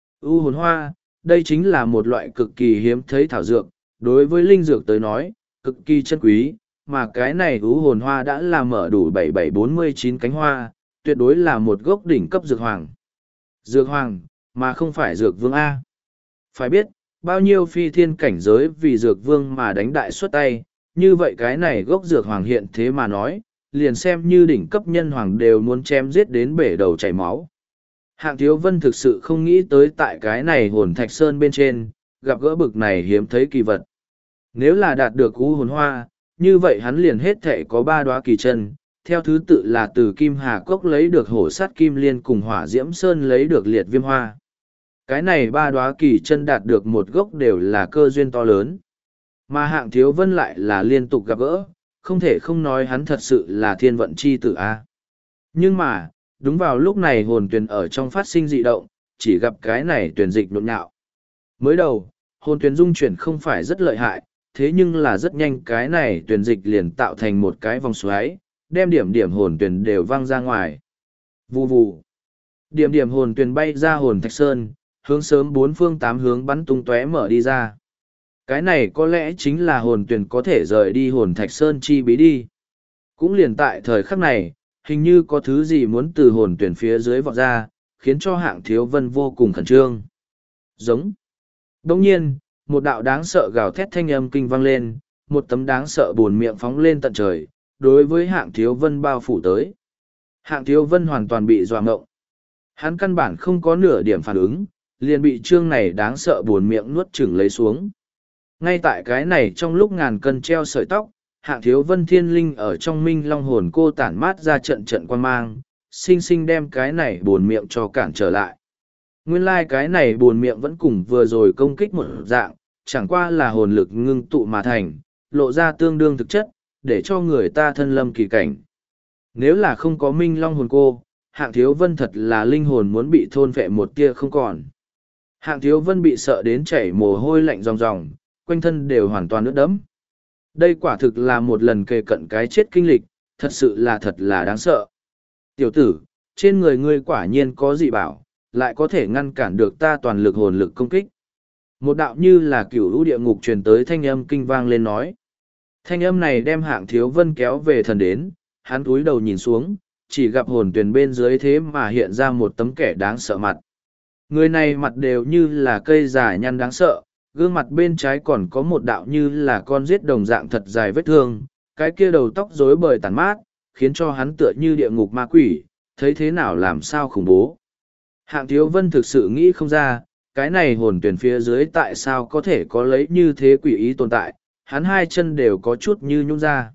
U hồn hoa, đây chính là một loại cực kỳ hiếm thấy thảo dược, đối với linh dược tới nói, cực kỳ chân quý, mà cái này u hồn hoa đã là mở đủ 7749 cánh hoa, tuyệt đối là một gốc đỉnh cấp dược hoàng. Dược hoàng, mà không phải dược vương A. Phải biết, bao nhiêu phi thiên cảnh giới vì dược vương mà đánh đại xuất tay, như vậy cái này gốc dược hoàng hiện thế mà nói, liền xem như đỉnh cấp nhân hoàng đều muốn chém giết đến bể đầu chảy máu. Hạng Thiếu Vân thực sự không nghĩ tới tại cái này hồn thạch sơn bên trên, gặp gỡ bực này hiếm thấy kỳ vật. Nếu là đạt được u hồn hoa, như vậy hắn liền hết thể có 3 đóa kỳ chân, theo thứ tự là từ Kim Hà Cốc lấy được hổ sát kim liên cùng hỏa diễm sơn lấy được liệt viêm hoa. Cái này 3 đóa kỳ chân đạt được một gốc đều là cơ duyên to lớn. Mà Hạng Thiếu Vân lại là liên tục gặp gỡ, không thể không nói hắn thật sự là thiên vận chi tử A. Nhưng mà, đúng vào lúc này hồn tuyển ở trong phát sinh dị động, chỉ gặp cái này tuyển dịch nhộn nhạo. Mới đầu, hồn tuyển dung chuyển không phải rất lợi hại, thế nhưng là rất nhanh cái này tuyển dịch liền tạo thành một cái vòng xoáy, đem điểm điểm hồn tuyển đều văng ra ngoài. Vù vù. Điểm điểm hồn tuyển bay ra hồn thạch sơn, hướng sớm 4 phương 8 hướng bắn tung tóe mở đi ra. Cái này có lẽ chính là hồn tuyển có thể rời đi hồn thạch sơn chi bí đi. Cũng liền tại thời khắc này, hình như có thứ gì muốn từ hồn tuyển phía dưới vọt ra, khiến cho Hạng Thiếu Vân vô cùng khẩn trương. Giống. Đồng nhiên, một đạo đáng sợ gào thét thanh âm kinh vang lên, một tấm đáng sợ buồn miệng phóng lên tận trời, đối với Hạng Thiếu Vân bao phủ tới. Hạng Thiếu Vân hoàn toàn bị dọa ngộng. Hắn căn bản không có nửa điểm phản ứng, liền bị trương này đáng sợ buồn miệng nuốt chửng lấy xuống. Ngay tại cái này trong lúc ngàn cân treo sợi tóc, Hạng Thiếu Vân thiên linh ở trong minh long hồn cô tản mát ra trận trận quan mang, sinh sinh đem cái này buồn miệng cho cản trở lại. Nguyên lai cái này buồn miệng vẫn cùng vừa rồi công kích một dạng, chẳng qua là hồn lực ngưng tụ mà thành, lộ ra tương đương thực chất, để cho người ta thân lâm kỳ cảnh. Nếu là không có minh long hồn cô, Hạng Thiếu Vân thật là linh hồn muốn bị thôn phệ một tia không còn. Hạng Thiếu Vân bị sợ đến chảy mồ hôi lạnh ròng ròng, quanh thân đều hoàn toàn ướt đẫm. Đây quả thực là một lần kề cận cái chết kinh lịch, thật là đáng sợ. Tiểu tử, trên người ngươi quả nhiên có dị bảo, lại có thể ngăn cản được ta toàn lực hồn lực công kích. Một đạo như là cửu lũ địa ngục truyền tới thanh âm kinh vang lên nói. Thanh âm này đem Hạng Thiếu Vân kéo về thần đến, hắn cúi đầu nhìn xuống, chỉ gặp hồn tuyển bên dưới thế mà hiện ra một tấm kẻ đáng sợ mặt. Người này mặt đều như là cây già nhăn đáng sợ, gương mặt bên trái còn có một đạo như là con giết đồng dạng thật dài vết thương, cái kia đầu tóc rối bời tàn mát, khiến cho hắn tựa như địa ngục ma quỷ, thấy thế nào làm sao khủng bố. Hạng Thiếu Vân thực sự nghĩ không ra, cái này hồn tuyển phía dưới tại sao có thể có lấy như thế quỷ ý tồn tại, hắn hai chân đều có chút như nhũn ra.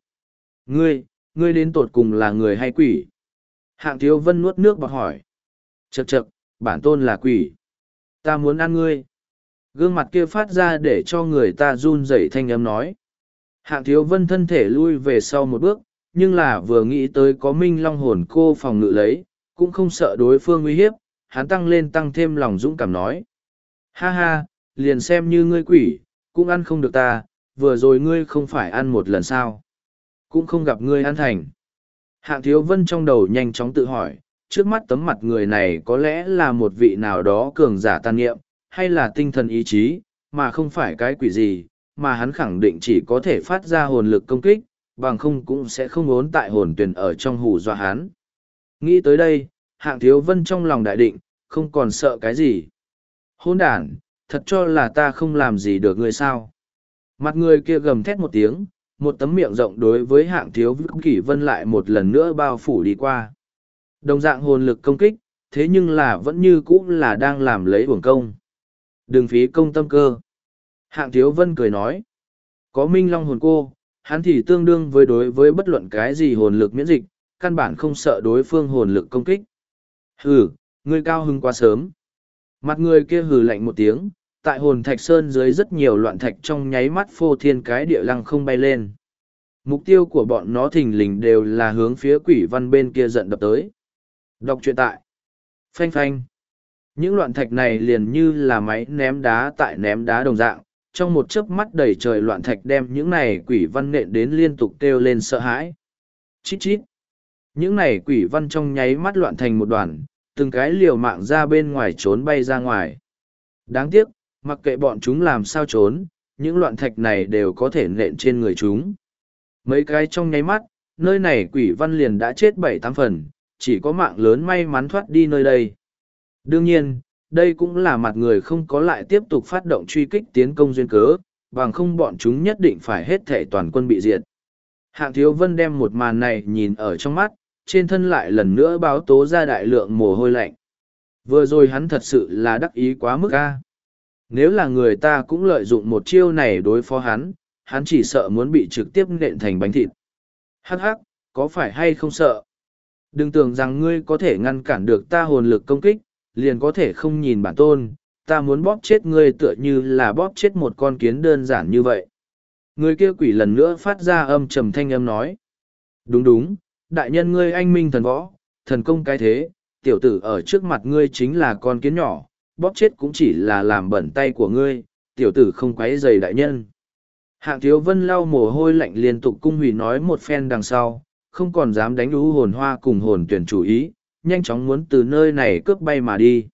Ngươi đến tột cùng là người hay quỷ? Hạng Thiếu Vân nuốt nước bọt hỏi. Chậc chậc, bản tôn là quỷ. Ta muốn ăn ngươi. Gương mặt kia phát ra để cho người ta run rẩy thanh âm nói. Hạng Thiếu Vân thân thể lui về sau một bước, nhưng là vừa nghĩ tới có minh long hồn cô phòng ngự lấy, cũng không sợ đối phương uy hiếp, hắn tăng thêm lòng dũng cảm nói. Ha ha, liền xem như ngươi quỷ, cũng ăn không được ta, vừa rồi ngươi không phải ăn một lần sao. Cũng không gặp ngươi ăn thành. Hạng Thiếu Vân trong đầu nhanh chóng tự hỏi, trước mắt tấm mặt người này có lẽ là một vị nào đó cường giả tàn nghiệm, hay là tinh thần ý chí, mà không phải cái quỷ gì, mà hắn khẳng định chỉ có thể phát ra hồn lực công kích, bằng không cũng sẽ không ốn tại hồn tuyển ở trong hù dọa hắn. Nghĩ tới đây, Hạng Thiếu Vân trong lòng đại định, không còn sợ cái gì. Hôn đản, thật cho là ta không làm gì được ngươi sao. Mặt người kia gầm thét một tiếng, một tấm miệng rộng đối với Hạng Thiếu Kỷ Vân lại một lần nữa bao phủ đi qua. Đồng dạng hồn lực công kích, thế nhưng là vẫn như cũ là đang làm lấy uổng công. Đừng phí công tâm cơ. Hạng Thiếu Vân cười nói, có Minh Long hồn cô, hắn thì tương đương với đối với bất luận cái gì hồn lực miễn dịch, căn bản không sợ đối phương hồn lực công kích. Hừ, ngươi cao hứng quá sớm. Mặt người kia hừ lạnh một tiếng, tại hồn thạch sơn dưới rất nhiều loạn thạch trong nháy mắt phô thiên cái địa lăng không bay lên. Mục tiêu của bọn nó thình lình đều là hướng phía quỷ văn bên kia giận đập tới. Đọc truyện tại. Phanh phanh. Những loạn thạch này liền như là máy ném đá tại ném đá đồng dạng, trong một chớp mắt đầy trời loạn thạch đem những này quỷ văn nện đến liên tục kêu lên sợ hãi. Chít chít. Những này quỷ văn trong nháy mắt loạn thành một đoàn, từng cái liều mạng ra bên ngoài trốn bay ra ngoài. Đáng tiếc, mặc kệ bọn chúng làm sao trốn, những loạn thạch này đều có thể nện trên người chúng. Mấy cái trong nháy mắt, nơi này quỷ văn liền đã chết 7-8 phần, chỉ có mạng lớn may mắn thoát đi nơi đây. Đương nhiên, đây cũng là mặt người không có lại tiếp tục phát động truy kích tiến công duyên cớ, bằng không bọn chúng nhất định phải hết thể toàn quân bị diệt. Hạng Thiếu Vân đem một màn này nhìn ở trong mắt, trên thân lại lần nữa báo tố ra đại lượng mồ hôi lạnh. Vừa rồi hắn thật sự là đắc ý quá mức a. Nếu là người ta cũng lợi dụng một chiêu này đối phó hắn, hắn chỉ sợ muốn bị trực tiếp nện thành bánh thịt. Hắc hắc, có phải hay không sợ? Đừng tưởng rằng ngươi có thể ngăn cản được ta hồn lực công kích, liền có thể không nhìn bản tôn, ta muốn bóp chết ngươi tựa như là bóp chết một con kiến đơn giản như vậy. Người kia quỷ lần nữa phát ra âm trầm thanh âm nói. Đúng đúng, đại nhân ngươi anh minh thần võ, thần công cái thế, tiểu tử ở trước mặt ngươi chính là con kiến nhỏ, bóp chết cũng chỉ là làm bẩn tay của ngươi, tiểu tử không quấy rầy đại nhân. Hạng Thiếu Vân lau mồ hôi lạnh liên tục cung hủy nói một phen đằng sau, không còn dám đánh U hồn hoa cùng hồn tuyển chủ ý, nhanh chóng muốn từ nơi này cướp bay mà đi.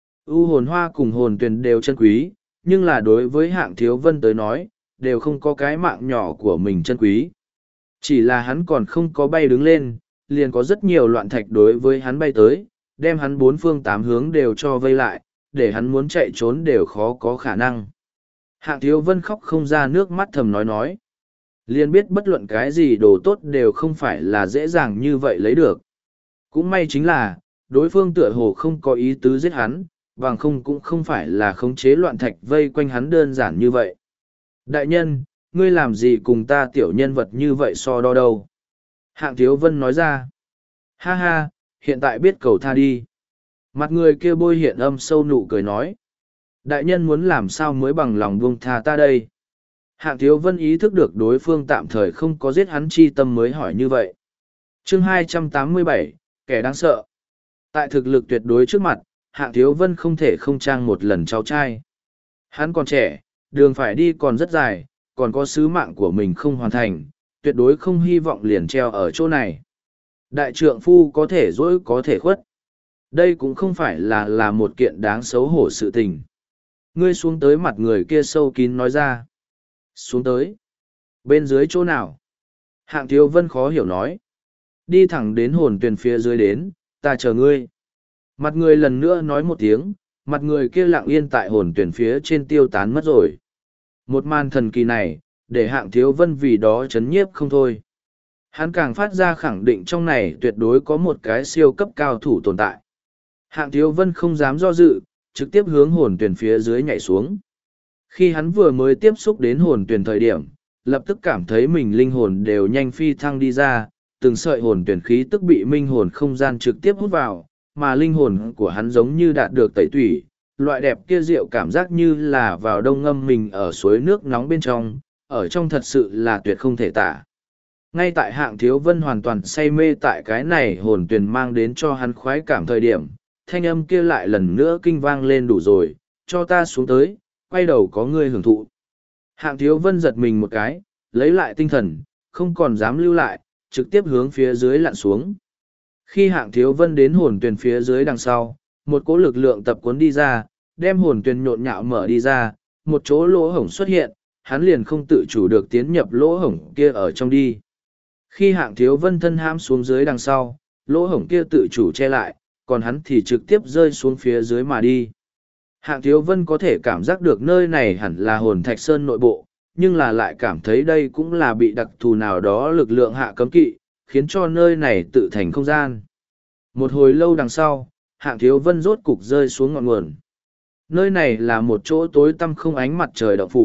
U hồn hoa cùng hồn tuyển đều chân quý, nhưng là đối với Hạng Thiếu Vân tới nói, đều không có cái mạng nhỏ của mình chân quý. Chỉ là hắn còn không có bay đứng lên, liền có rất nhiều loạn thạch đối với hắn bay tới, đem hắn bốn phương tám hướng đều cho vây lại, để hắn muốn chạy trốn đều khó có khả năng. Hạng Thiếu Vân khóc không ra nước mắt thầm nói. Liền biết bất luận cái gì đồ tốt đều không phải là dễ dàng như vậy lấy được. Cũng may chính là, đối phương tựa hồ không có ý tứ giết hắn, bằng không cũng không phải là khống chế loạn thạch vây quanh hắn đơn giản như vậy. Đại nhân, ngươi làm gì cùng ta tiểu nhân vật như vậy so đo đâu? Hạng Thiếu Vân nói ra. Ha ha, hiện tại biết cầu tha đi. Mặt người kia bôi hiện âm sâu nụ cười nói. Đại nhân muốn làm sao mới bằng lòng buông tha ta đây? Hạng Thiếu Vân ý thức được đối phương tạm thời không có giết hắn chi tâm mới hỏi như vậy. Chương 287, kẻ đáng sợ. Tại thực lực tuyệt đối trước mặt, Hạng Thiếu Vân không thể không trang một lần cháu trai. Hắn còn trẻ, đường phải đi còn rất dài, còn có sứ mạng của mình không hoàn thành, tuyệt đối không hy vọng liền treo ở chỗ này. Đại trượng phu có thể dỗi có thể khuất. Đây cũng không phải là một kiện đáng xấu hổ sự tình. Ngươi xuống tới mặt người kia sâu kín nói ra. Xuống tới. Bên dưới chỗ nào? Hạng Thiếu Vân khó hiểu nói. Đi thẳng đến hồn tuyền phía dưới đến, ta chờ ngươi. Mặt người lần nữa nói một tiếng, mặt người kia lặng yên tại hồn tuyển phía trên tiêu tán mất rồi. Một màn thần kỳ này, để Hạng Thiếu Vân vì đó chấn nhiếp không thôi. Hắn càng phát ra khẳng định trong này tuyệt đối có một cái siêu cấp cao thủ tồn tại. Hạng Thiếu Vân không dám do dự, trực tiếp hướng hồn tuyển phía dưới nhảy xuống. Khi hắn vừa mới tiếp xúc đến hồn tuyển thời điểm, lập tức cảm thấy mình linh hồn đều nhanh phi thăng đi ra, từng sợi hồn tuyển khí tức bị minh hồn không gian trực tiếp hút vào, mà linh hồn của hắn giống như đạt được tẩy tủy, loại đẹp kia rượu cảm giác như là vào đông ngâm mình ở suối nước nóng bên trong, ở trong thật sự là tuyệt không thể tả. Ngay tại Hạng Thiếu Vân hoàn toàn say mê tại cái này hồn tuyển mang đến cho hắn khoái cảm thời điểm, thanh âm kia lại lần nữa kinh vang lên đủ rồi, cho ta xuống tới, quay đầu có ngươi hưởng thụ. Hạng Thiếu Vân giật mình một cái, lấy lại tinh thần, không còn dám lưu lại, trực tiếp hướng phía dưới lặn xuống. Khi Hạng Thiếu Vân đến hồn tuyển phía dưới đằng sau, một cỗ lực lượng tập cuốn đi ra, đem hồn tuyển nhộn nhạo mở đi ra, một chỗ lỗ hổng xuất hiện, hắn liền không tự chủ được tiến nhập lỗ hổng kia ở trong đi. Khi Hạng Thiếu Vân thân hãm xuống dưới đằng sau, lỗ hổng kia tự chủ che lại, còn hắn thì trực tiếp rơi xuống phía dưới mà đi. Hạng Thiếu Vân có thể cảm giác được nơi này hẳn là hồn thạch sơn nội bộ, nhưng là lại cảm thấy đây cũng là bị đặc thù nào đó lực lượng hạ cấm kỵ, khiến cho nơi này tự thành không gian. Một hồi lâu đằng sau, Hạng Thiếu Vân rốt cục rơi xuống ngọn nguồn. Nơi này là một chỗ tối tăm không ánh mặt trời động phủ,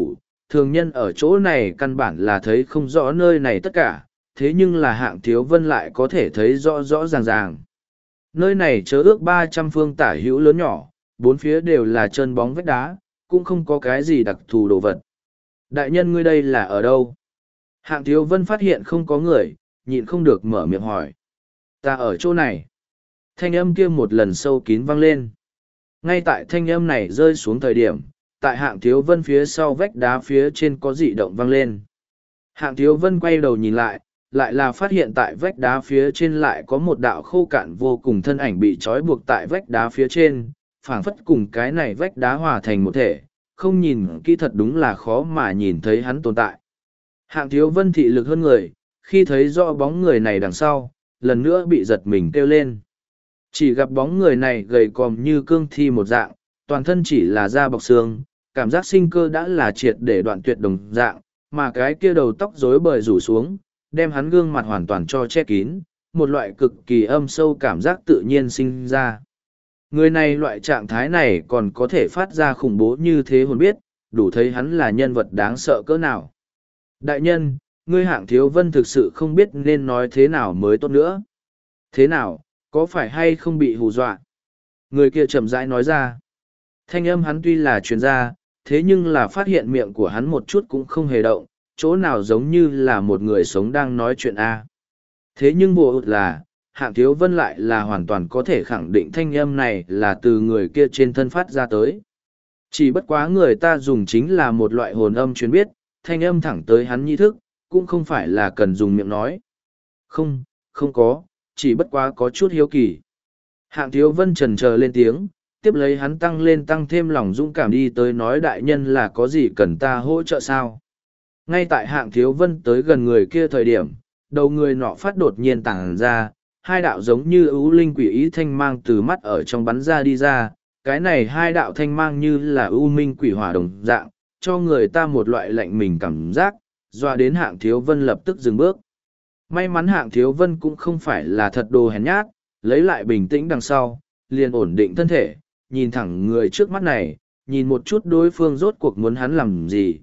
thường nhân ở chỗ này căn bản là thấy không rõ nơi này tất cả, thế nhưng là Hạng Thiếu Vân lại có thể thấy rõ rõ ràng ràng. Nơi này chớ ước 300 phương tả hữu lớn nhỏ, bốn phía đều là trơn bóng vách đá, cũng không có cái gì đặc thù đồ vật. Đại nhân ngươi đây là ở đâu? Hạng Thiếu Vân phát hiện không có người, nhịn không được mở miệng hỏi. Ta ở chỗ này. Thanh âm kia một lần sâu kín vang lên. Ngay tại thanh âm này rơi xuống thời điểm, tại Hạng Thiếu Vân phía sau vách đá phía trên có dị động vang lên. Hạng Thiếu Vân quay đầu nhìn lại là phát hiện tại vách đá phía trên lại có một đạo khô cạn vô cùng thân ảnh bị trói buộc tại vách đá phía trên, phảng phất cùng cái này vách đá hòa thành một thể, không nhìn kỹ thật đúng là khó mà nhìn thấy hắn tồn tại. Hạng Thiếu Vân thị lực hơn người, khi thấy rõ bóng người này đằng sau, lần nữa bị giật mình kêu lên. Chỉ gặp bóng người này gầy còm như cương thi một dạng, toàn thân chỉ là da bọc xương, cảm giác sinh cơ đã là triệt để đoạn tuyệt đồng dạng, mà cái kia đầu tóc rối bời rủ xuống, đem hắn gương mặt hoàn toàn cho che kín, một loại cực kỳ âm sâu cảm giác tự nhiên sinh ra. Người này loại trạng thái này còn có thể phát ra khủng bố như thế hồn biết, đủ thấy hắn là nhân vật đáng sợ cỡ nào. Đại nhân, ngươi Hạng Thiếu Vân thực sự không biết nên nói thế nào mới tốt nữa. Thế nào, có phải hay không bị hù dọa? Người kia chậm rãi nói ra. Thanh âm hắn tuy là truyền ra, thế nhưng là phát hiện miệng của hắn một chút cũng không hề động, chỗ nào giống như là một người sống đang nói chuyện A. Thế nhưng bộ là, Hạng Thiếu Vân lại là hoàn toàn có thể khẳng định thanh âm này là từ người kia trên thân phát ra tới. Chỉ bất quá người ta dùng chính là một loại hồn âm truyền biết, thanh âm thẳng tới hắn nhi thức, cũng không phải là cần dùng miệng nói. Không, không có, chỉ bất quá có chút hiếu kỳ. Hạng Thiếu Vân chần chờ lên tiếng, tiếp lấy hắn tăng thêm lòng dũng cảm đi tới nói đại nhân là có gì cần ta hỗ trợ sao. Ngay tại Hạng Thiếu Vân tới gần người kia thời điểm, đầu người nọ phát đột nhiên tàng ra, hai đạo giống như ưu linh quỷ ý thanh mang từ mắt ở trong bắn ra đi ra, cái này hai đạo thanh mang như là ưu minh quỷ hỏa đồng dạng, cho người ta một loại lạnh mình cảm giác, dọa đến Hạng Thiếu Vân lập tức dừng bước. May mắn Hạng Thiếu Vân cũng không phải là thật đồ hèn nhát, lấy lại bình tĩnh đằng sau, liền ổn định thân thể, nhìn thẳng người trước mắt này, nhìn một chút đối phương rốt cuộc muốn hắn làm gì.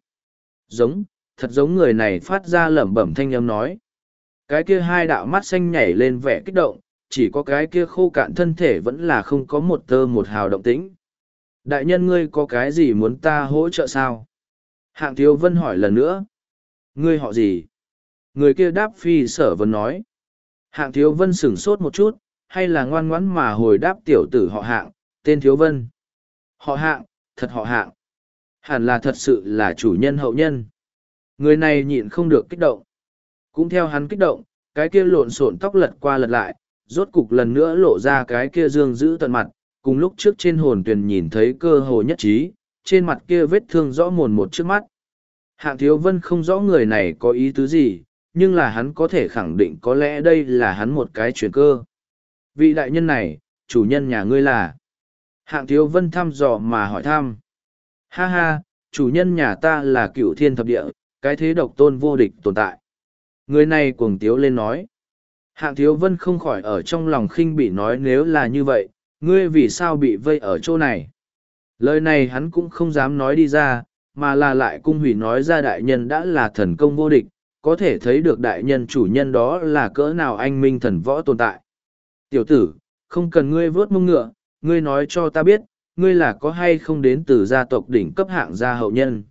Thật giống người này phát ra lẩm bẩm thanh âm nói. Cái kia hai đạo mắt xanh nhảy lên vẻ kích động, chỉ có cái kia khô cạn thân thể vẫn là không có một tơ một hào động tĩnh. Đại nhân ngươi có cái gì muốn ta hỗ trợ sao? Hạng Thiếu Vân hỏi lần nữa. Ngươi họ gì? Người kia đáp phi sở vấn nói. Hạng Thiếu Vân sửng sốt một chút, hay là ngoan ngoãn mà hồi đáp tiểu tử họ Hạng, tên Thiếu Vân. Họ Hạng, thật họ Hạng. Hẳn là thật sự là chủ nhân hậu nhân. Người này nhịn không được kích động. Cũng theo hắn kích động, cái kia lộn xộn tóc lật qua lật lại, rốt cục lần nữa lộ ra cái kia dương giữ tận mặt, cùng lúc trước trên hồn tuyền nhìn thấy cơ hồ nhất trí, trên mặt kia vết thương rõ mồn một trước mắt. Hạng Thiếu Vân không rõ người này có ý tứ gì, nhưng là hắn có thể khẳng định có lẽ đây là hắn một cái chuyển cơ. Vị đại nhân này, chủ nhân nhà ngươi là? Hạng Thiếu Vân thăm dò mà hỏi thăm. Ha ha, chủ nhân nhà ta là Cửu Thiên Thập Địa, cái thế độc tôn vô địch tồn tại. Người này cuồng tiếu lên nói. Hạng Thiếu Vân không khỏi ở trong lòng khinh bỉ nói nếu là như vậy, ngươi vì sao bị vây ở chỗ này? Lời này hắn cũng không dám nói đi ra, mà là lại cung hủy nói ra đại nhân đã là thần công vô địch, có thể thấy được đại nhân chủ nhân đó là cỡ nào anh minh thần võ tồn tại. Tiểu tử, không cần ngươi vớt mông ngựa, ngươi nói cho ta biết, ngươi là có hay không đến từ gia tộc đỉnh cấp hạng gia hậu nhân.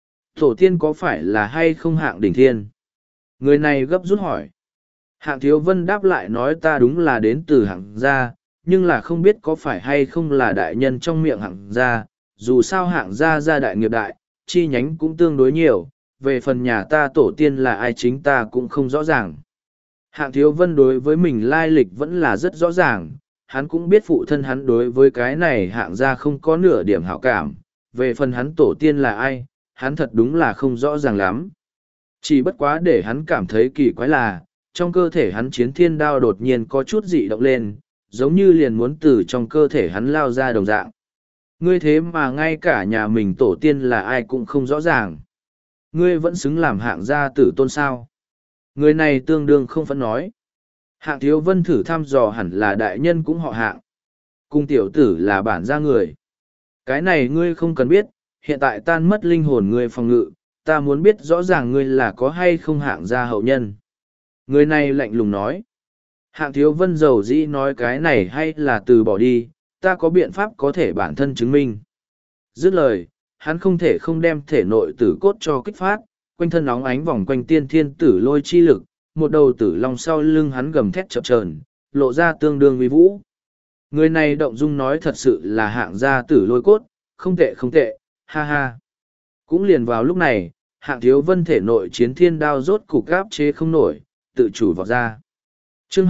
Tổ tiên có phải là hay không hạng đỉnh thiên? Người này gấp rút hỏi. Hạng Thiếu Vân đáp lại nói ta đúng là đến từ hạng gia, nhưng là không biết có phải hay không là đại nhân trong miệng hạng gia, dù sao hạng gia gia đại nghiệp đại, chi nhánh cũng tương đối nhiều, về phần nhà ta tổ tiên là ai chính ta cũng không rõ ràng. Hạng Thiếu Vân đối với mình lai lịch vẫn là rất rõ ràng, hắn cũng biết phụ thân hắn đối với cái này hạng gia không có nửa điểm hảo cảm, về phần hắn tổ tiên là ai, hắn thật đúng là không rõ ràng lắm. Chỉ bất quá để hắn cảm thấy kỳ quái là, trong cơ thể hắn chiến thiên đao đột nhiên có chút dị động lên, giống như liền muốn từ trong cơ thể hắn lao ra đồng dạng. Ngươi thế mà ngay cả nhà mình tổ tiên là ai cũng không rõ ràng. Ngươi vẫn xứng làm hạng gia tử tôn sao. Người này tương đương không phẫn nói. Hạng Thiếu Vân thử thăm dò hẳn là đại nhân cũng họ hạng. Cung tiểu tử là bản gia người. Cái này ngươi không cần biết, hiện tại tan mất linh hồn ngươi phòng ngự, ta muốn biết rõ ràng ngươi là có hay không hạng gia hậu nhân. Người này lạnh lùng nói. Hạng Thiếu Vân dầu dĩ nói cái này hay là từ bỏ đi, ta có biện pháp có thể bản thân chứng minh. Dứt lời, hắn không thể không đem thể nội tử cốt cho kích phát, quanh thân óng ánh vòng quanh tiên thiên tử lôi chi lực, một đầu tử long sau lưng hắn gầm thét chập chờn, lộ ra tương đương uy vũ. Người này động dung nói thật sự là hạng gia tử lôi cốt, không tệ không tệ, ha ha. Cũng liền vào lúc này, hạng Thiếu Vân thể nội chiến thiên đao rốt cục áp chế không nổi, tự chủ vào ra. Chương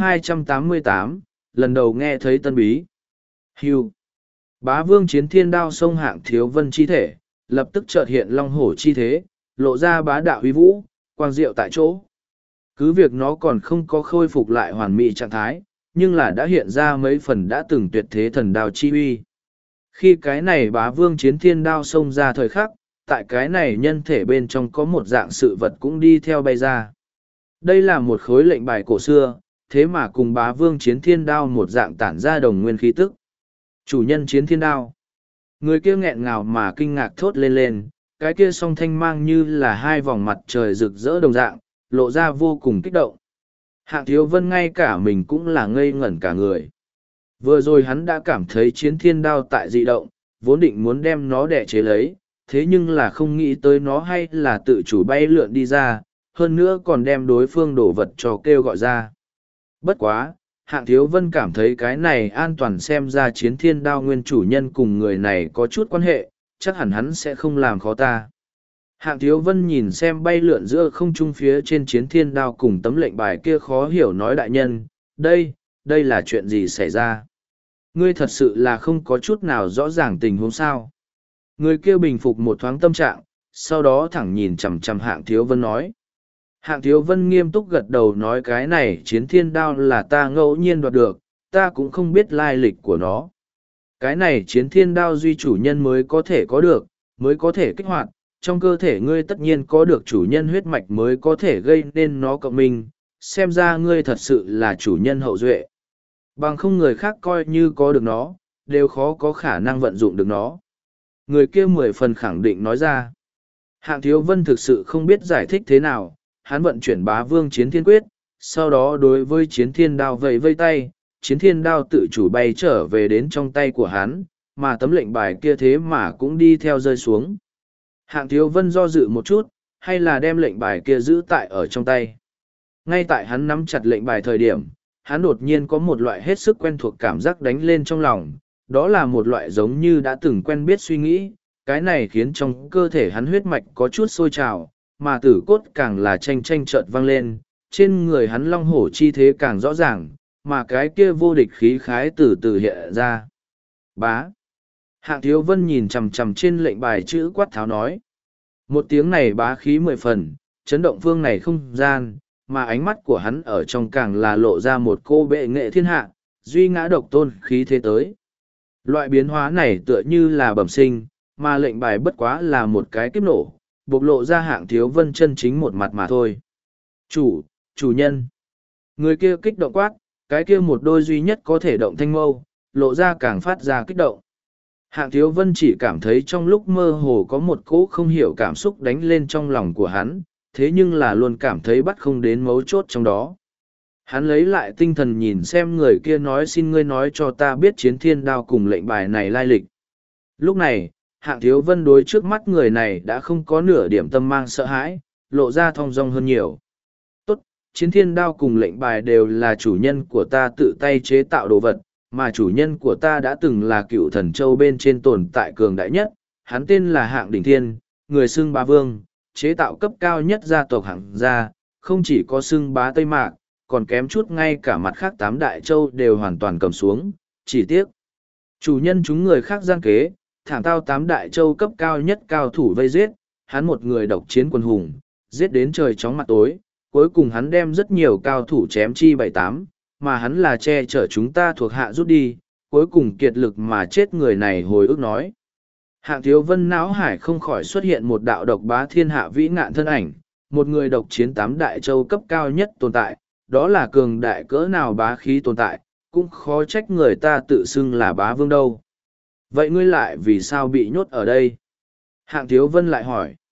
288, lần đầu nghe thấy tân bí. Hưu. Bá vương chiến thiên đao xông hạng Thiếu Vân chi thể, lập tức chợt hiện long hổ chi thế, lộ ra bá đạo uy vũ, quang diệu tại chỗ. Cứ việc nó còn không có khôi phục lại hoàn mỹ trạng thái, nhưng là đã hiện ra mấy phần đã từng tuyệt thế thần đao chi uy. Khi cái này bá vương chiến thiên đao xông ra thời khắc, tại cái này nhân thể bên trong có một dạng sự vật cũng đi theo bay ra. Đây là một khối lệnh bài cổ xưa, thế mà cùng bá vương chiến thiên đao một dạng tản ra đồng nguyên khí tức. Chủ nhân chiến thiên đao. Người kia nghẹn ngào mà kinh ngạc thốt lên lên, cái kia song thanh mang như là hai vòng mặt trời rực rỡ đồng dạng, lộ ra vô cùng kích động. Hạng Thiếu Vân ngay cả mình cũng là ngây ngẩn cả người. Vừa rồi hắn đã cảm thấy chiến thiên đao tại dị động, vốn định muốn đem nó đẻ chế lấy, thế nhưng là không nghĩ tới nó hay là tự chủ bay lượn đi ra, hơn nữa còn đem đối phương đổ vật cho kêu gọi ra. Bất quá, Hạng Thiếu Vân cảm thấy cái này an toàn, xem ra chiến thiên đao nguyên chủ nhân cùng người này có chút quan hệ, chắc hẳn hắn sẽ không làm khó ta. Hạng Thiếu Vân nhìn xem bay lượn giữa không trung phía trên chiến thiên đao cùng tấm lệnh bài kia, khó hiểu nói đại nhân, đây là chuyện gì xảy ra? Ngươi thật sự là không có chút nào rõ ràng tình huống sao? Người kia bình phục một thoáng tâm trạng, sau đó thẳng nhìn chằm chằm Hạng Thiếu Vân nói. Hạng Thiếu Vân nghiêm túc gật đầu nói cái này chiến thiên đao là ta ngẫu nhiên đoạt được, ta cũng không biết lai lịch của nó. Cái này chiến thiên đao duy chủ nhân mới có thể có được, mới có thể kích hoạt, trong cơ thể ngươi tất nhiên có được chủ nhân huyết mạch mới có thể gây nên nó cộng minh, xem ra ngươi thật sự là chủ nhân hậu duệ. Bằng không người khác coi như có được nó, đều khó có khả năng vận dụng được nó. Người kia 10 phần khẳng định nói ra. Hạng Thiếu Vân thực sự không biết giải thích thế nào, hắn vận chuyển bá vương chiến thiên quyết, sau đó đối với chiến thiên đao vẫy vây tay, chiến thiên đao tự chủ bay trở về đến trong tay của hắn, mà tấm lệnh bài kia thế mà cũng đi theo rơi xuống. Hạng Thiếu Vân do dự một chút, hay là đem lệnh bài kia giữ tại ở trong tay. Ngay tại hắn nắm chặt lệnh bài thời điểm, hắn đột nhiên có một loại hết sức quen thuộc cảm giác đánh lên trong lòng, đó là một loại giống như đã từng quen biết suy nghĩ, cái này khiến trong cơ thể hắn huyết mạch có chút sôi trào, mà tử cốt càng là tranh tranh chợt vang lên, trên người hắn long hổ chi thế càng rõ ràng, mà cái kia vô địch khí khái từ từ hiện ra. Bá. Hạng Thiếu Vân nhìn chằm chằm trên lệnh bài chữ quát tháo nói. Một tiếng này bá khí 10 phần, chấn động phương này không gian, mà ánh mắt của hắn ở trong càng là lộ ra một cô bệ nghệ thiên hạ, duy ngã độc tôn khí thế tới. Loại biến hóa này tựa như là bẩm sinh, mà lệnh bài bất quá là một cái kiếp nổ, bộc lộ ra Hạng Thiếu Vân chân chính một mặt mà thôi. Chủ nhân. Người kia kích động quát, cái kia một đôi duy nhất có thể động thanh mâu, lộ ra càng phát ra kích động. Hạng Thiếu Vân chỉ cảm thấy trong lúc mơ hồ có một cỗ không hiểu cảm xúc đánh lên trong lòng của hắn, thế nhưng là luôn cảm thấy bắt không đến mấu chốt trong đó. Hắn lấy lại tinh thần nhìn xem người kia nói xin ngươi nói cho ta biết chiến thiên đao cùng lệnh bài này lai lịch. Lúc này, Hạng Thiếu Vân đối trước mắt người này đã không có nửa điểm tâm mang sợ hãi, lộ ra thong dong hơn nhiều. Tốt, chiến thiên đao cùng lệnh bài đều là chủ nhân của ta tự tay chế tạo đồ vật, mà chủ nhân của ta đã từng là cựu thần châu bên trên tồn tại cường đại nhất, hắn tên là Hạng Đỉnh Thiên, người xưng bá vương, chế tạo cấp cao nhất gia tộc Hạng gia, không chỉ có xưng bá Tây Mạc, còn kém chút ngay cả mặt khác 8 đại châu đều hoàn toàn cầm xuống, chỉ tiếc. Chủ nhân chúng người khác gian kế, thảm tao 8 đại châu cấp cao nhất cao thủ vây giết, hắn một người độc chiến quân hùng, giết đến trời chóng mặt tối, cuối cùng hắn đem rất nhiều cao thủ chém chi 7-8, mà hắn là che chở chúng ta thuộc hạ rút đi, cuối cùng kiệt lực mà chết người này hồi ức nói. Hạng Thiếu Vân não hải không khỏi xuất hiện một đạo độc bá thiên hạ vĩ ngạn thân ảnh, một người độc chiến 8 đại châu cấp cao nhất tồn tại, đó là cường đại cỡ nào bá khí tồn tại, cũng khó trách người ta tự xưng là bá vương đâu. Vậy ngươi lại vì sao bị nhốt ở đây? Hạng Thiếu Vân lại hỏi.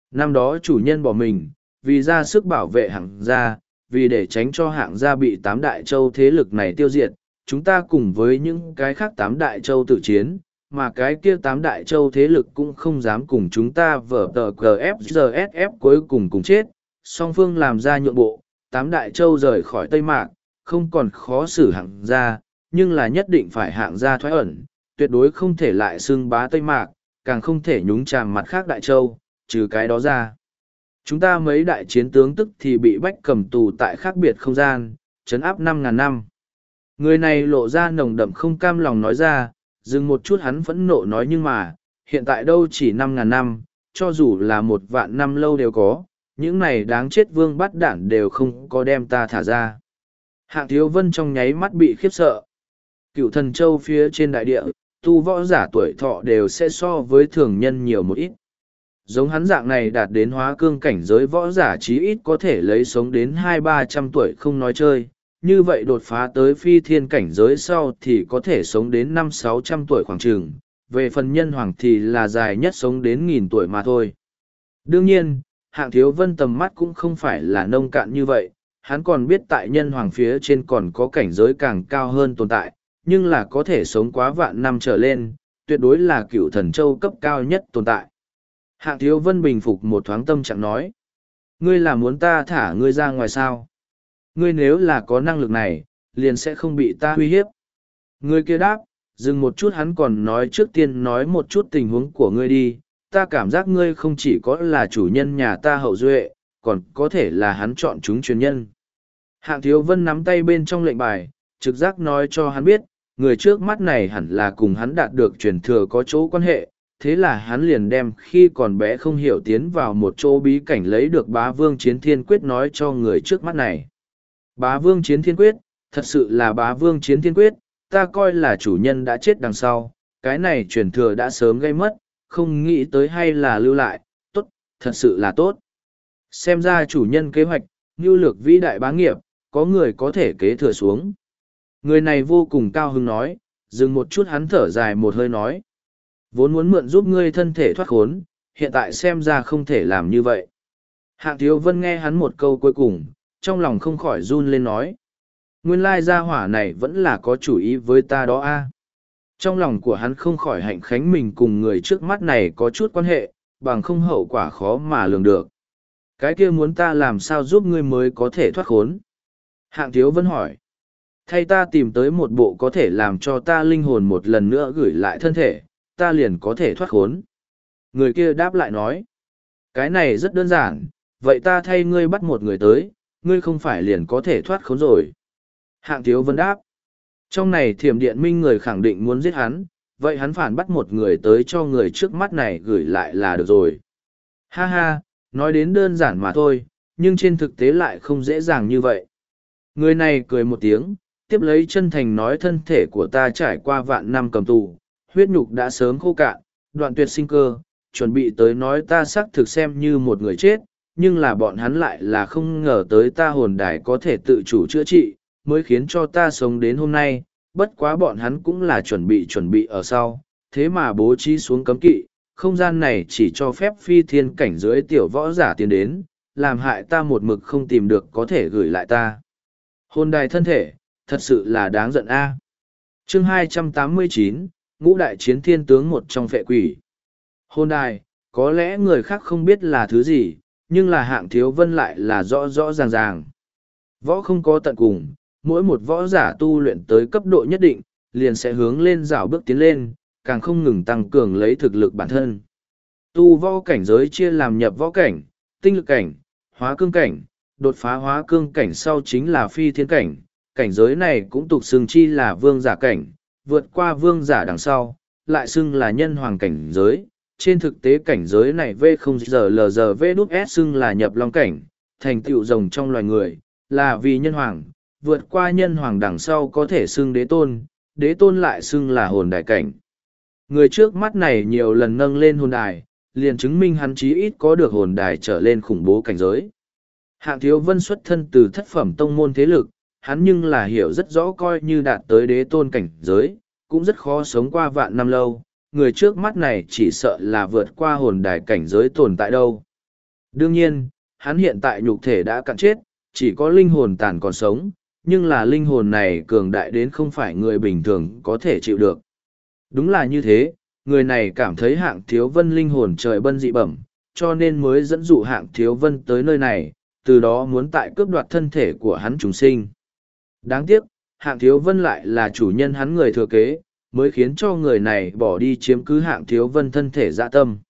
Năm đó chủ nhân bỏ mình, vì ra sức bảo vệ hạng gia, vì để tránh cho hạng gia bị tám đại châu thế lực này tiêu diệt, chúng ta cùng với những cái khác tám đại châu tự chiến, mà cái kia tám đại châu thế lực cũng không dám cùng chúng ta vở tờ GFGSF cuối cùng cùng chết. Song phương làm ra nhượng bộ, tám đại châu rời khỏi Tây Mạc, không còn khó xử hạng gia, nhưng là nhất định phải hạng gia thoái ẩn, tuyệt đối không thể lại xưng bá Tây Mạc, càng không thể nhúng chàm mặt khác đại châu, trừ cái đó ra. Chúng ta mấy đại chiến tướng tức thì bị bách cầm tù tại khác biệt không gian, trấn áp 5.000 năm. Người này lộ ra nồng đậm không cam lòng nói ra, dừng một chút hắn phẫn nộ nói nhưng mà, hiện tại đâu chỉ 5.000 năm, cho dù là 1.000 năm lâu đều có, những này đáng chết vương bắt đản đều không có đem ta thả ra. Hạng Thiếu Vân trong nháy mắt bị khiếp sợ. Cựu Thần Châu phía trên đại địa, tu võ giả tuổi thọ đều sẽ so với thường nhân nhiều một ít. Giống hắn dạng này đạt đến hóa cương cảnh giới võ giả chí ít có thể lấy sống đến 200-300 tuổi không nói chơi, như vậy đột phá tới phi thiên cảnh giới sau thì có thể sống đến 500-600 tuổi khoảng trường, về phần nhân hoàng thì là dài nhất sống đến 1000 tuổi mà thôi. Đương nhiên, Hạng Thiếu Vân tầm mắt cũng không phải là nông cạn như vậy, hắn còn biết tại nhân hoàng phía trên còn có cảnh giới càng cao hơn tồn tại, nhưng là có thể sống quá vạn năm trở lên, tuyệt đối là cựu thần châu cấp cao nhất tồn tại. Hạng Thiếu Vân bình phục một thoáng tâm trạng nói. Ngươi là muốn ta thả ngươi ra ngoài sao? Ngươi nếu là có năng lực này, liền sẽ không bị ta uy hiếp. Ngươi kia đáp, dừng một chút hắn còn nói trước tiên nói một chút tình huống của ngươi đi. Ta cảm giác ngươi không chỉ có là chủ nhân nhà ta hậu duệ, còn có thể là hắn chọn chúng truyền nhân. Hạng Thiếu Vân nắm tay bên trong lệnh bài, trực giác nói cho hắn biết, người trước mắt này hẳn là cùng hắn đạt được truyền thừa có chỗ quan hệ, thế là hắn liền đem khi còn bé không hiểu tiến vào một chỗ bí cảnh lấy được Bá Vương Chiến Thiên Quyết nói cho người trước mắt này. Bá Vương Chiến Thiên Quyết, thật sự là Bá Vương Chiến Thiên Quyết, ta coi là chủ nhân đã chết đằng sau, cái này truyền thừa đã sớm gây mất, không nghĩ tới hay là lưu lại, tốt, thật sự là tốt. Xem ra chủ nhân kế hoạch, mưu lược vĩ đại bá nghiệp, có người có thể kế thừa xuống. Người này vô cùng cao hứng nói, dừng một chút hắn thở dài một hơi nói. Vốn muốn mượn giúp ngươi thân thể thoát khốn, hiện tại xem ra không thể làm như vậy. Hạng Thiếu Vân nghe hắn một câu cuối cùng, trong lòng không khỏi run lên nói. Nguyên lai gia hỏa này vẫn là có chủ ý với ta đó a. Trong lòng của hắn không khỏi hạnh khánh mình cùng người trước mắt này có chút quan hệ, bằng không hậu quả khó mà lường được. Cái kia muốn ta làm sao giúp ngươi mới có thể thoát khốn? Hạng Thiếu Vân hỏi. Thay ta tìm tới một bộ có thể làm cho ta linh hồn một lần nữa gửi lại thân thể, ta liền có thể thoát khốn. Người kia đáp lại nói. Cái này rất đơn giản, vậy ta thay ngươi bắt một người tới, ngươi không phải liền có thể thoát khốn rồi. Hạng Thiếu Vân đáp. Trong này Thiểm Điện Minh người khẳng định muốn giết hắn, vậy hắn phản bắt một người tới cho người trước mắt này gửi lại là được rồi. Ha ha, nói đến đơn giản mà thôi, nhưng trên thực tế lại không dễ dàng như vậy. Người này cười một tiếng, tiếp lấy chân thành nói thân thể của ta trải qua vạn năm cầm tù, huyết nhục đã sớm khô cạn, đoạn tuyệt sinh cơ, chuẩn bị tới nói ta xác thực xem như một người chết, nhưng là bọn hắn lại là không ngờ tới ta hồn đài có thể tự chủ chữa trị, mới khiến cho ta sống đến hôm nay, bất quá bọn hắn cũng là chuẩn bị ở sau, thế mà bố trí xuống cấm kỵ, không gian này chỉ cho phép phi thiên cảnh dưới tiểu võ giả tiến đến, làm hại ta một mực không tìm được có thể gửi lại ta. Hồn đài thân thể, thật sự là đáng giận a. Chương 289, Ngũ đại chiến thiên tướng một trong phệ quỷ. Hồn đài, có lẽ người khác không biết là thứ gì, nhưng là Hạng Thiếu Vân lại là rõ rõ ràng ràng. Võ không có tận cùng, mỗi một võ giả tu luyện tới cấp độ nhất định, liền sẽ hướng lên rào bước tiến lên, càng không ngừng tăng cường lấy thực lực bản thân. Tu võ cảnh giới chia làm nhập võ cảnh, tinh lực cảnh, hóa cương cảnh, đột phá hóa cương cảnh sau chính là phi thiên cảnh, cảnh giới này cũng tục xưng chi là vương giả cảnh, vượt qua vương giả đằng sau, lại xưng là nhân hoàng cảnh giới. Trên thực tế cảnh giới này V0GLGV xưng là nhập long cảnh, thành tựu rồng trong loài người, là vì nhân hoàng, vượt qua nhân hoàng đằng sau có thể xưng đế tôn lại xưng là hồn đài cảnh. Người trước mắt này nhiều lần nâng lên hồn đài, liền chứng minh hắn chí ít có được hồn đài trở lên khủng bố cảnh giới. Hạng Thiếu Vân xuất thân từ thất phẩm tông môn thế lực, hắn nhưng là hiểu rất rõ coi như đạt tới đế tôn cảnh giới, cũng rất khó sống qua vạn năm lâu, người trước mắt này chỉ sợ là vượt qua hồn đài cảnh giới tồn tại đâu. Đương nhiên, hắn hiện tại nhục thể đã cạn chết, chỉ có linh hồn tàn còn sống, nhưng là linh hồn này cường đại đến không phải người bình thường có thể chịu được. Đúng là như thế, người này cảm thấy Hạng Thiếu Vân linh hồn trời bân dị bẩm, cho nên mới dẫn dụ Hạng Thiếu Vân tới nơi này, từ đó muốn tại cướp đoạt thân thể của hắn trùng sinh. Đáng tiếc, Hạng Thiếu Vân lại là chủ nhân hắn người thừa kế, mới khiến cho người này bỏ đi chiếm cứ Hạng Thiếu Vân thân thể dạ tâm.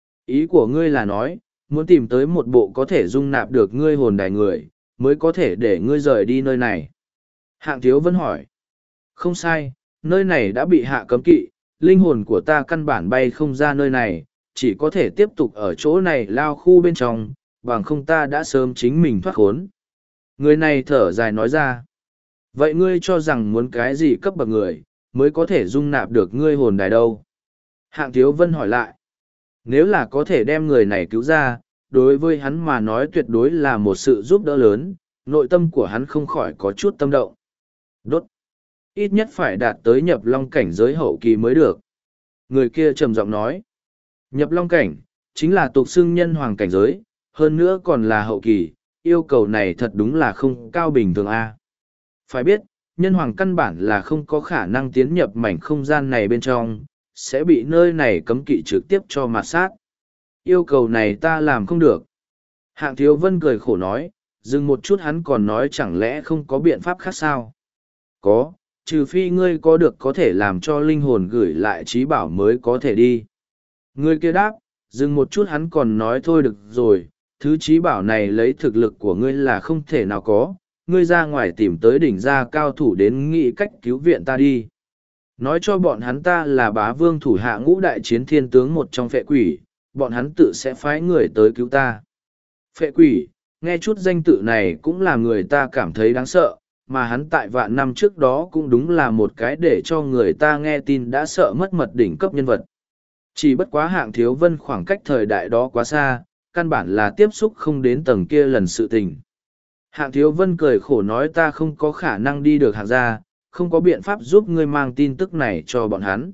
Ý của ngươi là nói, muốn tìm tới một bộ có thể dung nạp được ngươi hồn đài người, mới có thể để ngươi rời đi nơi này. Hạng Thiếu Vân hỏi. Không sai, nơi này đã bị hạ cấm kỵ, linh hồn của ta căn bản bay không ra nơi này, chỉ có thể tiếp tục ở chỗ này lao khu bên trong, bằng không ta đã sớm chính mình thoát khốn. Người này thở dài nói ra. Vậy ngươi cho rằng muốn cái gì cấp bậc người, mới có thể dung nạp được ngươi hồn đài đâu? Hạng Thiếu Vân hỏi lại. Nếu là có thể đem người này cứu ra, đối với hắn mà nói tuyệt đối là một sự giúp đỡ lớn, nội tâm của hắn không khỏi có chút tâm động. Đốt! Ít nhất phải đạt tới nhập long cảnh giới hậu kỳ mới được. Người kia trầm giọng nói. Nhập long cảnh, chính là tục xưng nhân hoàng cảnh giới, hơn nữa còn là hậu kỳ, yêu cầu này thật đúng là không cao bình thường a. Phải biết, nhân hoàng căn bản là không có khả năng tiến nhập mảnh không gian này bên trong, sẽ bị nơi này cấm kỵ trực tiếp cho mạt sát. Yêu cầu này ta làm không được. Hạng Thiếu Vân cười khổ nói, dừng một chút hắn còn nói chẳng lẽ không có biện pháp khác sao? Có, trừ phi ngươi có được có thể làm cho linh hồn gửi lại trí bảo mới có thể đi. Ngươi kia đáp, dừng một chút hắn còn nói thôi được rồi, thứ trí bảo này lấy thực lực của ngươi là không thể nào có, ngươi ra ngoài tìm tới đỉnh gia cao thủ đến nghĩ cách cứu viện ta đi. Nói cho bọn hắn ta là bá vương thủ hạ ngũ đại chiến thiên tướng một trong phệ quỷ, bọn hắn tự sẽ phái người tới cứu ta. Phệ quỷ, nghe chút danh tự này cũng là người ta cảm thấy đáng sợ, mà hắn tại vạn năm trước đó cũng đúng là một cái để cho người ta nghe tin đã sợ mất mật đỉnh cấp nhân vật. Chỉ bất quá Hạng Thiếu Vân khoảng cách thời đại đó quá xa, căn bản là tiếp xúc không đến tầng kia lần sự tình. Hạng Thiếu Vân cười khổ nói ta không có khả năng đi được Hạng gia, không có biện pháp giúp ngươi mang tin tức này cho bọn hắn.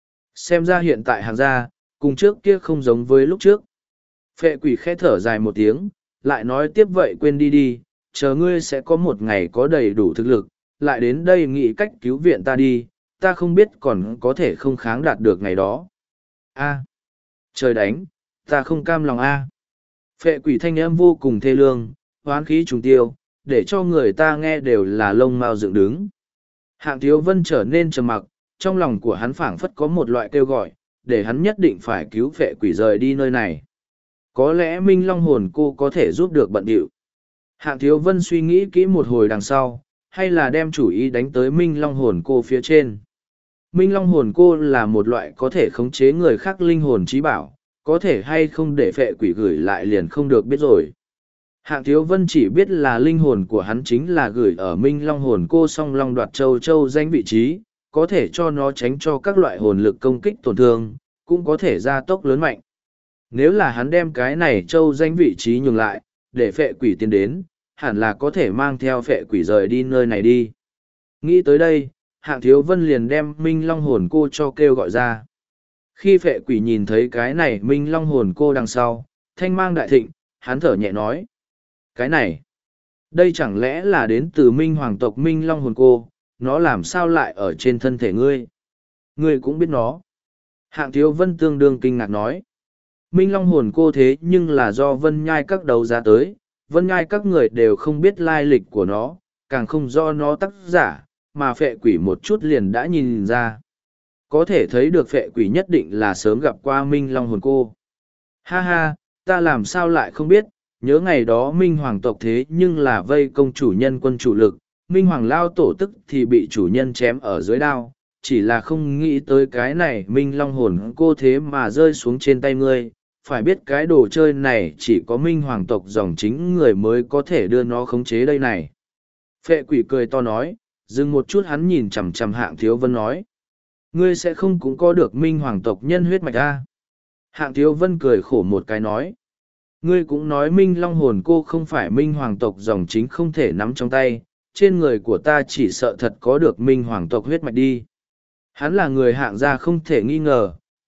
Xem ra hiện tại Hạng gia, cùng trước kia không giống với lúc trước. Phệ quỷ khẽ thở dài một tiếng, lại nói tiếp vậy quên đi đi, chờ ngươi sẽ có một ngày có đầy đủ thực lực, lại đến đây nghĩ cách cứu viện ta đi, ta không biết còn có thể không kháng đạt được ngày đó. A, trời đánh, ta không cam lòng a. Phệ quỷ thanh âm vô cùng thê lương, hoán khí trùng tiêu, để cho người ta nghe đều là lông mao dựng đứng. Hạng Thiếu Vân trở nên trầm mặc, trong lòng của hắn phảng phất có một loại kêu gọi, để hắn nhất định phải cứu phệ quỷ rời đi nơi này. Có lẽ Minh Long hồn cô có thể giúp được bận điệu. Hạng Thiếu Vân suy nghĩ kỹ một hồi đằng sau, hay là đem chủ ý đánh tới Minh Long hồn cô phía trên. Minh Long hồn cô là một loại có thể khống chế người khác linh hồn trí bảo, có thể hay không để phệ quỷ gửi lại liền không được biết rồi. Hạng Thiếu Vân chỉ biết là linh hồn của hắn chính là gửi ở Minh Long hồn cô song long đoạt châu danh vị trí, có thể cho nó tránh cho các loại hồn lực công kích tổn thương, cũng có thể gia tốc lớn mạnh. Nếu là hắn đem cái này châu danh vị trí nhường lại, để phệ quỷ tiến đến, hẳn là có thể mang theo phệ quỷ rời đi nơi này đi. Nghĩ tới đây, Hạng Thiếu Vân liền đem Minh Long hồn cô cho kêu gọi ra. Khi phệ quỷ nhìn thấy cái này Minh Long hồn cô đằng sau, thanh mang đại thịnh, hắn thở nhẹ nói. Cái này, đây chẳng lẽ là đến từ Minh Hoàng tộc Minh Long hồn cô, nó làm sao lại ở trên thân thể ngươi? Ngươi cũng biết nó. Hạng Thiếu Vân tương đương kinh ngạc nói. Minh Long hồn cô thế nhưng là do Vân Nhai các đấu giá tới, Vân Nhai các người đều không biết lai lịch của nó, càng không do nó tác giả, mà phệ quỷ một chút liền đã nhìn ra. Có thể thấy được phệ quỷ nhất định là sớm gặp qua Minh Long hồn cô. Ha ha, ta làm sao lại không biết, nhớ ngày đó Minh Hoàng tộc thế nhưng là vây công chủ nhân quân chủ lực, Minh Hoàng lao tổ tức thì bị chủ nhân chém ở dưới đao, chỉ là không nghĩ tới cái này Minh Long hồn cô thế mà rơi xuống trên tay ngươi, phải biết cái đồ chơi này chỉ có Minh Hoàng tộc dòng chính người mới có thể đưa nó khống chế đây này. Phệ quỷ cười to nói, dừng một chút hắn nhìn chằm chằm Hạng Thiếu Vân nói. Ngươi sẽ không cũng có được Minh Hoàng tộc nhân huyết mạch a? Hạng Thiếu Vân cười khổ một cái nói. Ngươi cũng nói Minh Long hồn cô không phải Minh Hoàng tộc dòng chính không thể nắm trong tay, trên người của ta chỉ sợ thật có được Minh Hoàng tộc huyết mạch đi. Hắn là người Hạng gia không thể nghi ngờ,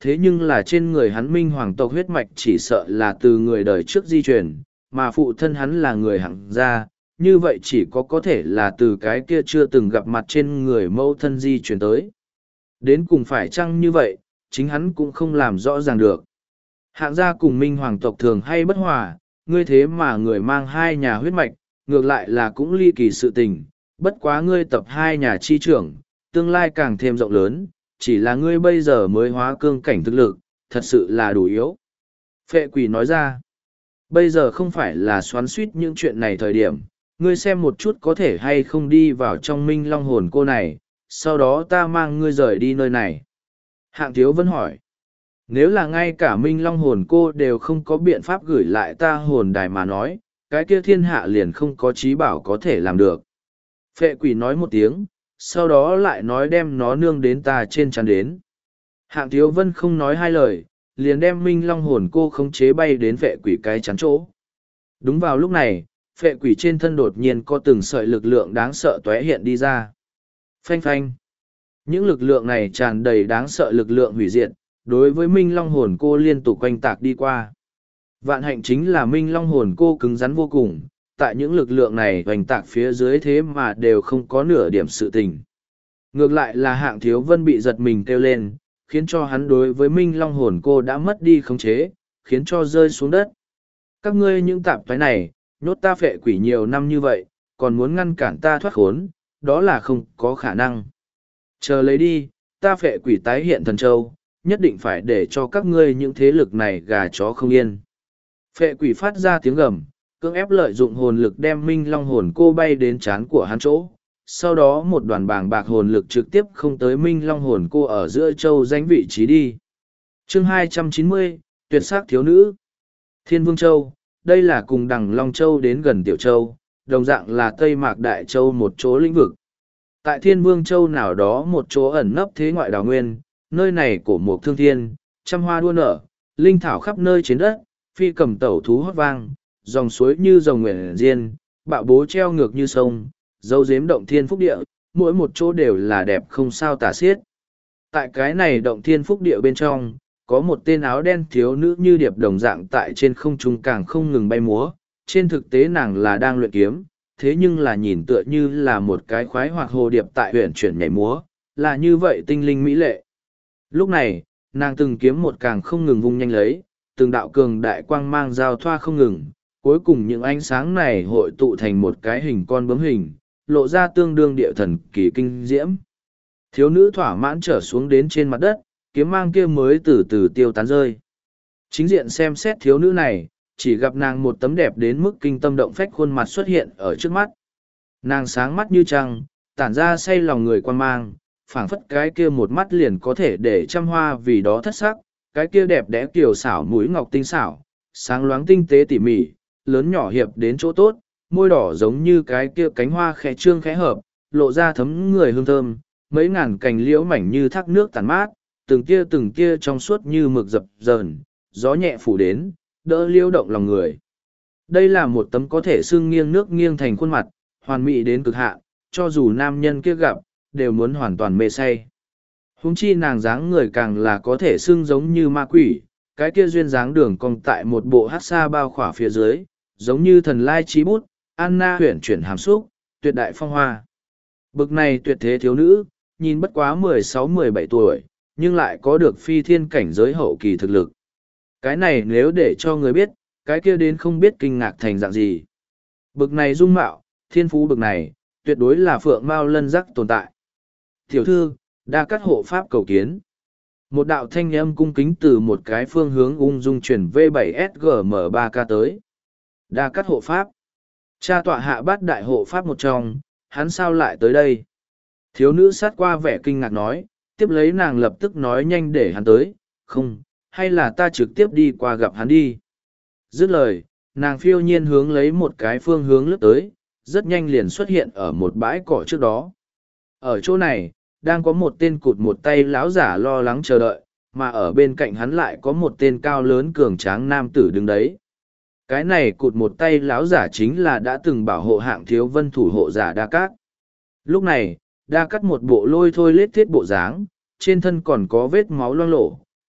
Thế nhưng là trên người hắn Minh hoàng tộc huyết mạch chỉ sợ là từ người đời trước di truyền, mà phụ thân hắn là người hạng gia, như vậy chỉ có thể là từ cái kia chưa từng gặp mặt trên người mẫu thân di truyền tới. Đến cùng phải chăng như vậy, chính hắn cũng không làm rõ ràng được. Hạng gia cùng Minh hoàng tộc thường hay bất hòa, ngươi thế mà người mang hai nhà huyết mạch, ngược lại là cũng ly kỳ sự tình, bất quá ngươi tập hai nhà chi trưởng, tương lai càng thêm rộng lớn, chỉ là ngươi bây giờ mới hóa cương cảnh thực lực, thật sự là đủ yếu. Phệ quỷ nói ra, bây giờ không phải là xoắn suýt những chuyện này thời điểm, ngươi xem một chút có thể hay không đi vào trong Minh Long hồn cô này, sau đó ta mang ngươi rời đi nơi này. Hạng Thiếu Vân hỏi, nếu là ngay cả Minh Long hồn cô đều không có biện pháp gửi lại ta hồn đài mà nói, cái kia thiên hạ liền không có trí bảo có thể làm được. Phệ quỷ nói một tiếng, sau đó lại nói đem nó nương đến ta trên chắn đến. Hạng Thiếu Vân không nói hai lời, liền đem Minh Long hồn cô khống chế bay đến phệ quỷ cái chắn chỗ. Đúng vào lúc này, phệ quỷ trên thân đột nhiên có từng sợi lực lượng đáng sợ tóe hiện đi ra. Phanh phanh. Những lực lượng này tràn đầy đáng sợ lực lượng hủy diệt, đối với Minh Long hồn cô liên tục quanh tạc đi qua. Vạn hạnh chính là Minh Long hồn cô cứng rắn vô cùng, tại những lực lượng này hoành tạc phía dưới thế mà đều không có nửa điểm sự tình. Ngược lại là Hạng Thiếu Vân bị giật mình kêu lên, khiến cho hắn đối với Minh Long hồn cô đã mất đi khống chế, khiến cho rơi xuống đất. Các ngươi những tạp thoái này, nhốt ta phệ quỷ nhiều năm như vậy, còn muốn ngăn cản ta thoát khốn, đó là không có khả năng. Chờ lấy đi, ta phệ quỷ tái hiện thần châu, nhất định phải để cho các ngươi những thế lực này gà chó không yên. Phệ quỷ phát ra tiếng gầm, cưỡng ép lợi dụng hồn lực đem Minh Long hồn cô bay đến trán của hắn chỗ. Sau đó một đoàn bàng bạc hồn lực trực tiếp không tới Minh Long hồn cô ở giữa châu danh vị trí đi. Chương 290, tuyệt sắc thiếu nữ. Thiên Vương Châu, đây là cùng đằng Long Châu đến gần Tiểu Châu, đồng dạng là Tây Mạc Đại Châu một chỗ lĩnh vực. Tại Thiên Vương Châu nào đó một chỗ ẩn nấp thế ngoại đào nguyên, nơi này cổ mục thương thiên, trăm hoa đua nở, linh thảo khắp nơi trên đất, phi cầm tẩu thú hót vang, dòng suối như dòng nguyện diên, bạo bố treo ngược như sông, dấu dếm động thiên phúc địa, mỗi một chỗ đều là đẹp không sao tả xiết. Tại cái này động thiên phúc địa bên trong, có một tên áo đen thiếu nữ như điệp đồng dạng tại trên không trung càng không ngừng bay múa, trên thực tế nàng là đang luyện kiếm, thế nhưng là nhìn tựa như là một cái khoái hoặc hồ điệp tại huyện chuyển nhảy múa, là như vậy tinh linh mỹ lệ. Lúc này, nàng từng kiếm một càng không ngừng vung nhanh lấy, từng đạo cường đại quang mang giao thoa không ngừng, cuối cùng những ánh sáng này hội tụ thành một cái hình con bướm hình, lộ ra tương đương địa thần kỳ kinh diễm. Thiếu nữ thỏa mãn trở xuống đến trên mặt đất, kiếm mang kia mới từ từ tiêu tán rơi. Chính diện xem xét thiếu nữ này, chỉ gặp nàng một tấm đẹp đến mức kinh tâm động phách khuôn mặt xuất hiện ở trước mắt. Nàng sáng mắt như trăng, tản ra say lòng người quan mang, phảng phất cái kia một mắt liền có thể để trăm hoa vì đó thất sắc, cái kia đẹp đẽ kiều xảo mũi ngọc tinh xảo, sáng loáng tinh tế tỉ mỉ, lớn nhỏ hiệp đến chỗ tốt, môi đỏ giống như cái kia cánh hoa khẽ trương khẽ hợp, lộ ra thấm người hương thơm, mấy ngàn cành liễu mảnh như thác nước tàn mát, từng tia trong suốt như mực dập dờn, gió nhẹ phủ đến, đỡ liêu động lòng người. Đây là một tấm có thể xưng nghiêng nước nghiêng thành khuôn mặt, hoàn mỹ đến cực hạn, cho dù nam nhân kia gặp, đều muốn hoàn toàn mê say. Huống chi nàng dáng người càng là có thể xưng giống như ma quỷ, cái kia duyên dáng đường cong tại một bộ hát xa bao khỏa phía dưới, giống như thần lai trí bút, Anna huyển chuyển hàm xúc, tuyệt đại phong hoa. Bực này tuyệt thế thiếu nữ, nhìn bất quá 16-17 tuổi, nhưng lại có được phi thiên cảnh giới hậu kỳ thực lực. Cái này nếu để cho người biết, cái kia đến không biết kinh ngạc thành dạng gì. Bực này dung mạo, thiên phú bực này, tuyệt đối là phượng mao lân giác tồn tại. Tiểu thư, đa cắt hộ pháp cầu kiến. Một đạo thanh âm cung kính từ một cái phương hướng ung dung chuyển V7SGM3K tới. Đa cắt hộ pháp. Cha tọa hạ bát đại hộ pháp một trong, hắn sao lại tới đây? Thiếu nữ sát qua vẻ kinh ngạc nói, tiếp lấy nàng lập tức nói nhanh để hắn tới, không, hay là ta trực tiếp đi qua gặp hắn đi. Dứt lời, nàng phiêu nhiên hướng lấy một cái phương hướng lướt tới, rất nhanh liền xuất hiện ở một bãi cỏ trước đó. Ở chỗ này, đang có một tên cụt một tay láo giả lo lắng chờ đợi, mà ở bên cạnh hắn lại có một tên cao lớn cường tráng nam tử đứng đấy. Cái này cụt một tay láo giả chính là đã từng bảo hộ Hạng Thiếu Vân thủ hộ giả Đa Cát. Lúc này, Đa Cát một bộ lôi thôi lết thiết bộ dáng, trên thân còn có vết máu loang lổ,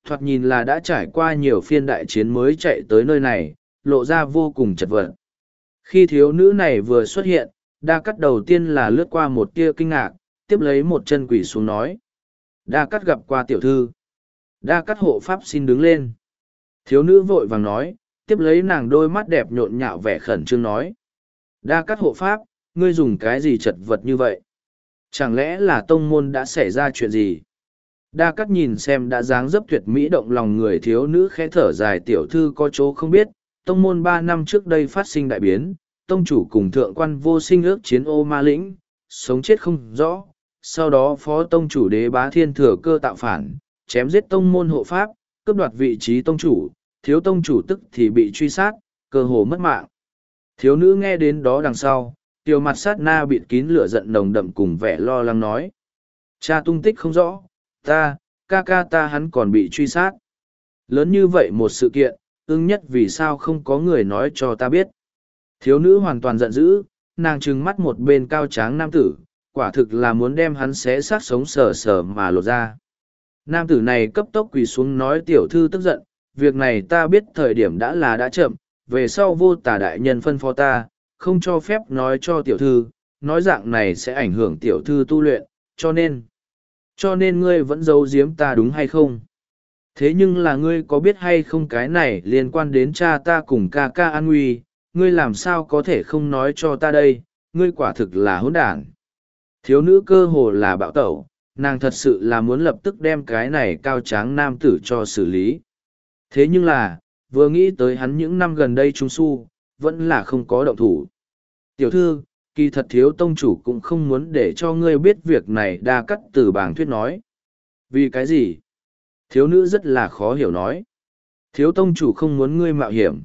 thoạt nhìn là đã trải qua nhiều phiên đại chiến mới chạy tới nơi này, lộ ra vô cùng chật vật. Khi thiếu nữ này vừa xuất hiện, Đa Cắt đầu tiên là lướt qua một tia kinh ngạc, tiếp lấy một chân quỳ xuống nói. Đa Cắt gặp qua tiểu thư. Đa Cắt hộ pháp xin đứng lên. Thiếu nữ vội vàng nói, tiếp lấy nàng đôi mắt đẹp nhộn nhạo vẻ khẩn trương nói. Đa Cắt hộ pháp, ngươi dùng cái gì chật vật như vậy? Chẳng lẽ là tông môn đã xảy ra chuyện gì? Đa Cắt nhìn xem đã dáng dấp tuyệt mỹ động lòng người thiếu nữ khẽ thở dài tiểu thư có chỗ không biết, tông môn 3 năm trước đây phát sinh đại biến, tông chủ cùng thượng quan vô sinh ước chiến ô ma lĩnh, sống chết không rõ. Sau đó phó tông chủ Đế Bá Thiên thừa cơ tạo phản, chém giết tông môn hộ pháp, cướp đoạt vị trí tông chủ, thiếu tông chủ tức thì bị truy sát, cơ hồ mất mạng. Thiếu nữ nghe đến đó đằng sau, tiểu mặt sát na bịt kín lửa giận nồng đậm cùng vẻ lo lắng nói. Cha tung tích không rõ, ca ca ta hắn còn bị truy sát. Lớn như vậy một sự kiện, ưng nhất vì sao không có người nói cho ta biết. Thiếu nữ hoàn toàn giận dữ, nàng trừng mắt một bên cao tráng nam tử, quả thực là muốn đem hắn xé xác sống sờ sờ mà lột ra. Nam tử này cấp tốc quỳ xuống nói tiểu thư tức giận, việc này ta biết thời điểm đã chậm, về sau vô tả đại nhân phân phó ta, không cho phép nói cho tiểu thư, nói dạng này sẽ ảnh hưởng tiểu thư tu luyện, cho nên ngươi vẫn giấu giếm ta đúng hay không? Thế nhưng là ngươi có biết hay không cái này liên quan đến cha ta cùng ca ca an nguy, ngươi làm sao có thể không nói cho ta đây, ngươi quả thực là hỗn đản. Thiếu nữ cơ hồ là bạo tẩu, nàng thật sự là muốn lập tức đem cái này cao tráng nam tử cho xử lý. Thế nhưng là, vừa nghĩ tới hắn những năm gần đây trung su, vẫn là không có động thủ. Tiểu thư, kỳ thật thiếu tông chủ cũng không muốn để cho ngươi biết việc này. Đa Cắt từ bảng thuyết nói. Vì cái gì? Thiếu nữ rất là khó hiểu nói. Thiếu tông chủ không muốn ngươi mạo hiểm.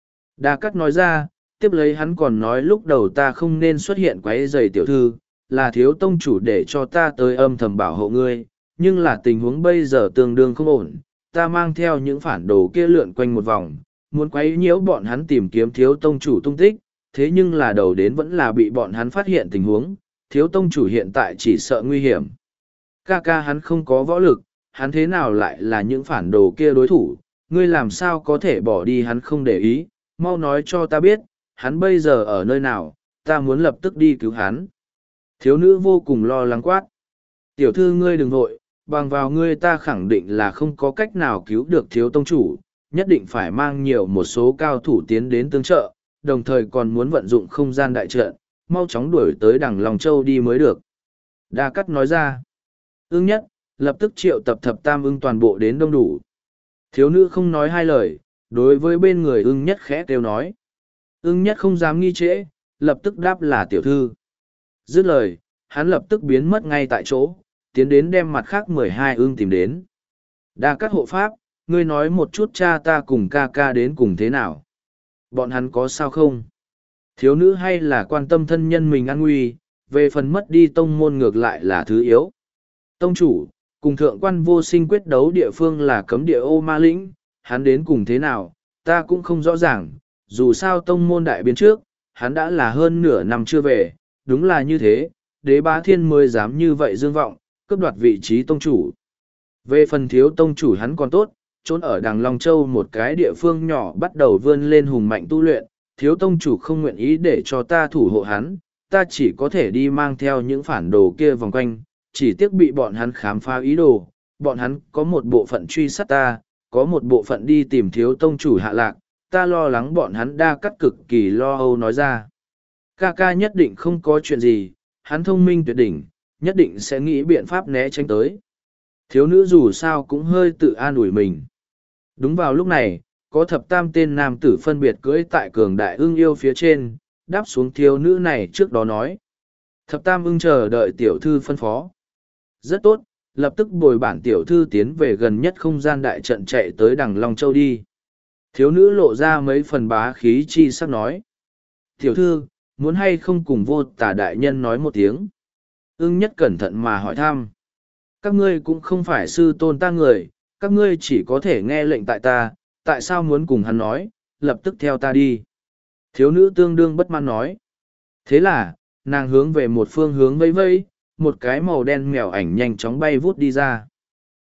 Đa Cắt nói ra, tiếp lấy hắn còn nói lúc đầu ta không nên xuất hiện quấy rầy tiểu thư, là thiếu tông chủ để cho ta tới âm thầm bảo hộ ngươi, nhưng là tình huống bây giờ tương đương không ổn, ta mang theo những phản đồ kia lượn quanh một vòng, muốn quấy nhiễu bọn hắn tìm kiếm thiếu tông chủ tung tích, thế nhưng là đầu đến vẫn là bị bọn hắn phát hiện tình huống, thiếu tông chủ hiện tại chỉ sợ nguy hiểm. Ca ca hắn không có võ lực, hắn thế nào lại là những phản đồ kia đối thủ, ngươi làm sao có thể bỏ đi hắn không để ý, mau nói cho ta biết, hắn bây giờ ở nơi nào, ta muốn lập tức đi cứu hắn. Thiếu nữ vô cùng lo lắng quát. Tiểu thư ngươi đừng vội, bằng vào ngươi ta khẳng định là không có cách nào cứu được thiếu tông chủ, nhất định phải mang nhiều một số cao thủ tiến đến tương trợ, đồng thời còn muốn vận dụng không gian đại trận, mau chóng đuổi tới đằng Long Châu đi mới được. Đa Cắt nói ra. Ưng nhất, lập tức triệu tập thập tam ưng toàn bộ đến đông đủ. Thiếu nữ không nói hai lời, đối với bên người ưng nhất khẽ kêu nói. Ưng nhất không dám nghi trễ, lập tức đáp là tiểu thư. Dứt lời, hắn lập tức biến mất ngay tại chỗ, tiến đến đem mặt khác 12 ưng tìm đến. Đa Cắt hộ pháp, ngươi nói một chút cha ta cùng ca ca đến cùng thế nào? Bọn hắn có sao không? Thiếu nữ hay là quan tâm thân nhân mình an nguy, về phần mất đi tông môn ngược lại là thứ yếu. Tông chủ, cùng thượng quan vô sinh quyết đấu địa phương là cấm địa ô ma lĩnh, hắn đến cùng thế nào, ta cũng không rõ ràng, dù sao tông môn đại biến trước, hắn đã là hơn nửa năm chưa về, đúng là như thế, Đế Bá Thiên mới dám như vậy dương vọng, cướp đoạt vị trí tông chủ. Về phần thiếu tông chủ hắn còn tốt, trốn ở đằng Long Châu một cái địa phương nhỏ bắt đầu vươn lên hùng mạnh tu luyện, thiếu tông chủ không nguyện ý để cho ta thủ hộ hắn, ta chỉ có thể đi mang theo những phản đồ kia vòng quanh, chỉ tiếc bị bọn hắn khám phá ý đồ, bọn hắn có một bộ phận truy sát ta, có một bộ phận đi tìm thiếu tông chủ hạ lạc, ta lo lắng bọn hắn. Đa Cắt cực kỳ lo âu nói ra. Ca ca nhất định không có chuyện gì, hắn thông minh tuyệt đỉnh, nhất định sẽ nghĩ biện pháp né tránh tới. Thiếu nữ dù sao cũng hơi tự an ủi mình. Đúng vào lúc này, có thập tam tên nam tử phân biệt cưỡi tại cường đại ưng yêu phía trên, đáp xuống thiếu nữ này trước đó nói. Thập tam ưng chờ đợi tiểu thư phân phó. Rất tốt, lập tức bồi bản tiểu thư tiến về gần nhất không gian đại trận chạy tới đằng Long Châu đi. Thiếu nữ lộ ra mấy phần bá khí chi sắc nói. Tiểu thư, muốn hay không cùng vô tả đại nhân nói một tiếng? Ưng nhất cẩn thận mà hỏi thăm. Các ngươi cũng không phải sư tôn ta người, các ngươi chỉ có thể nghe lệnh tại ta, tại sao muốn cùng hắn nói, lập tức theo ta đi. Thiếu nữ tương đương bất mãn nói. Thế là, nàng hướng về một phương hướng vẫy vẫy, một cái màu đen mèo ảnh nhanh chóng bay vút đi ra.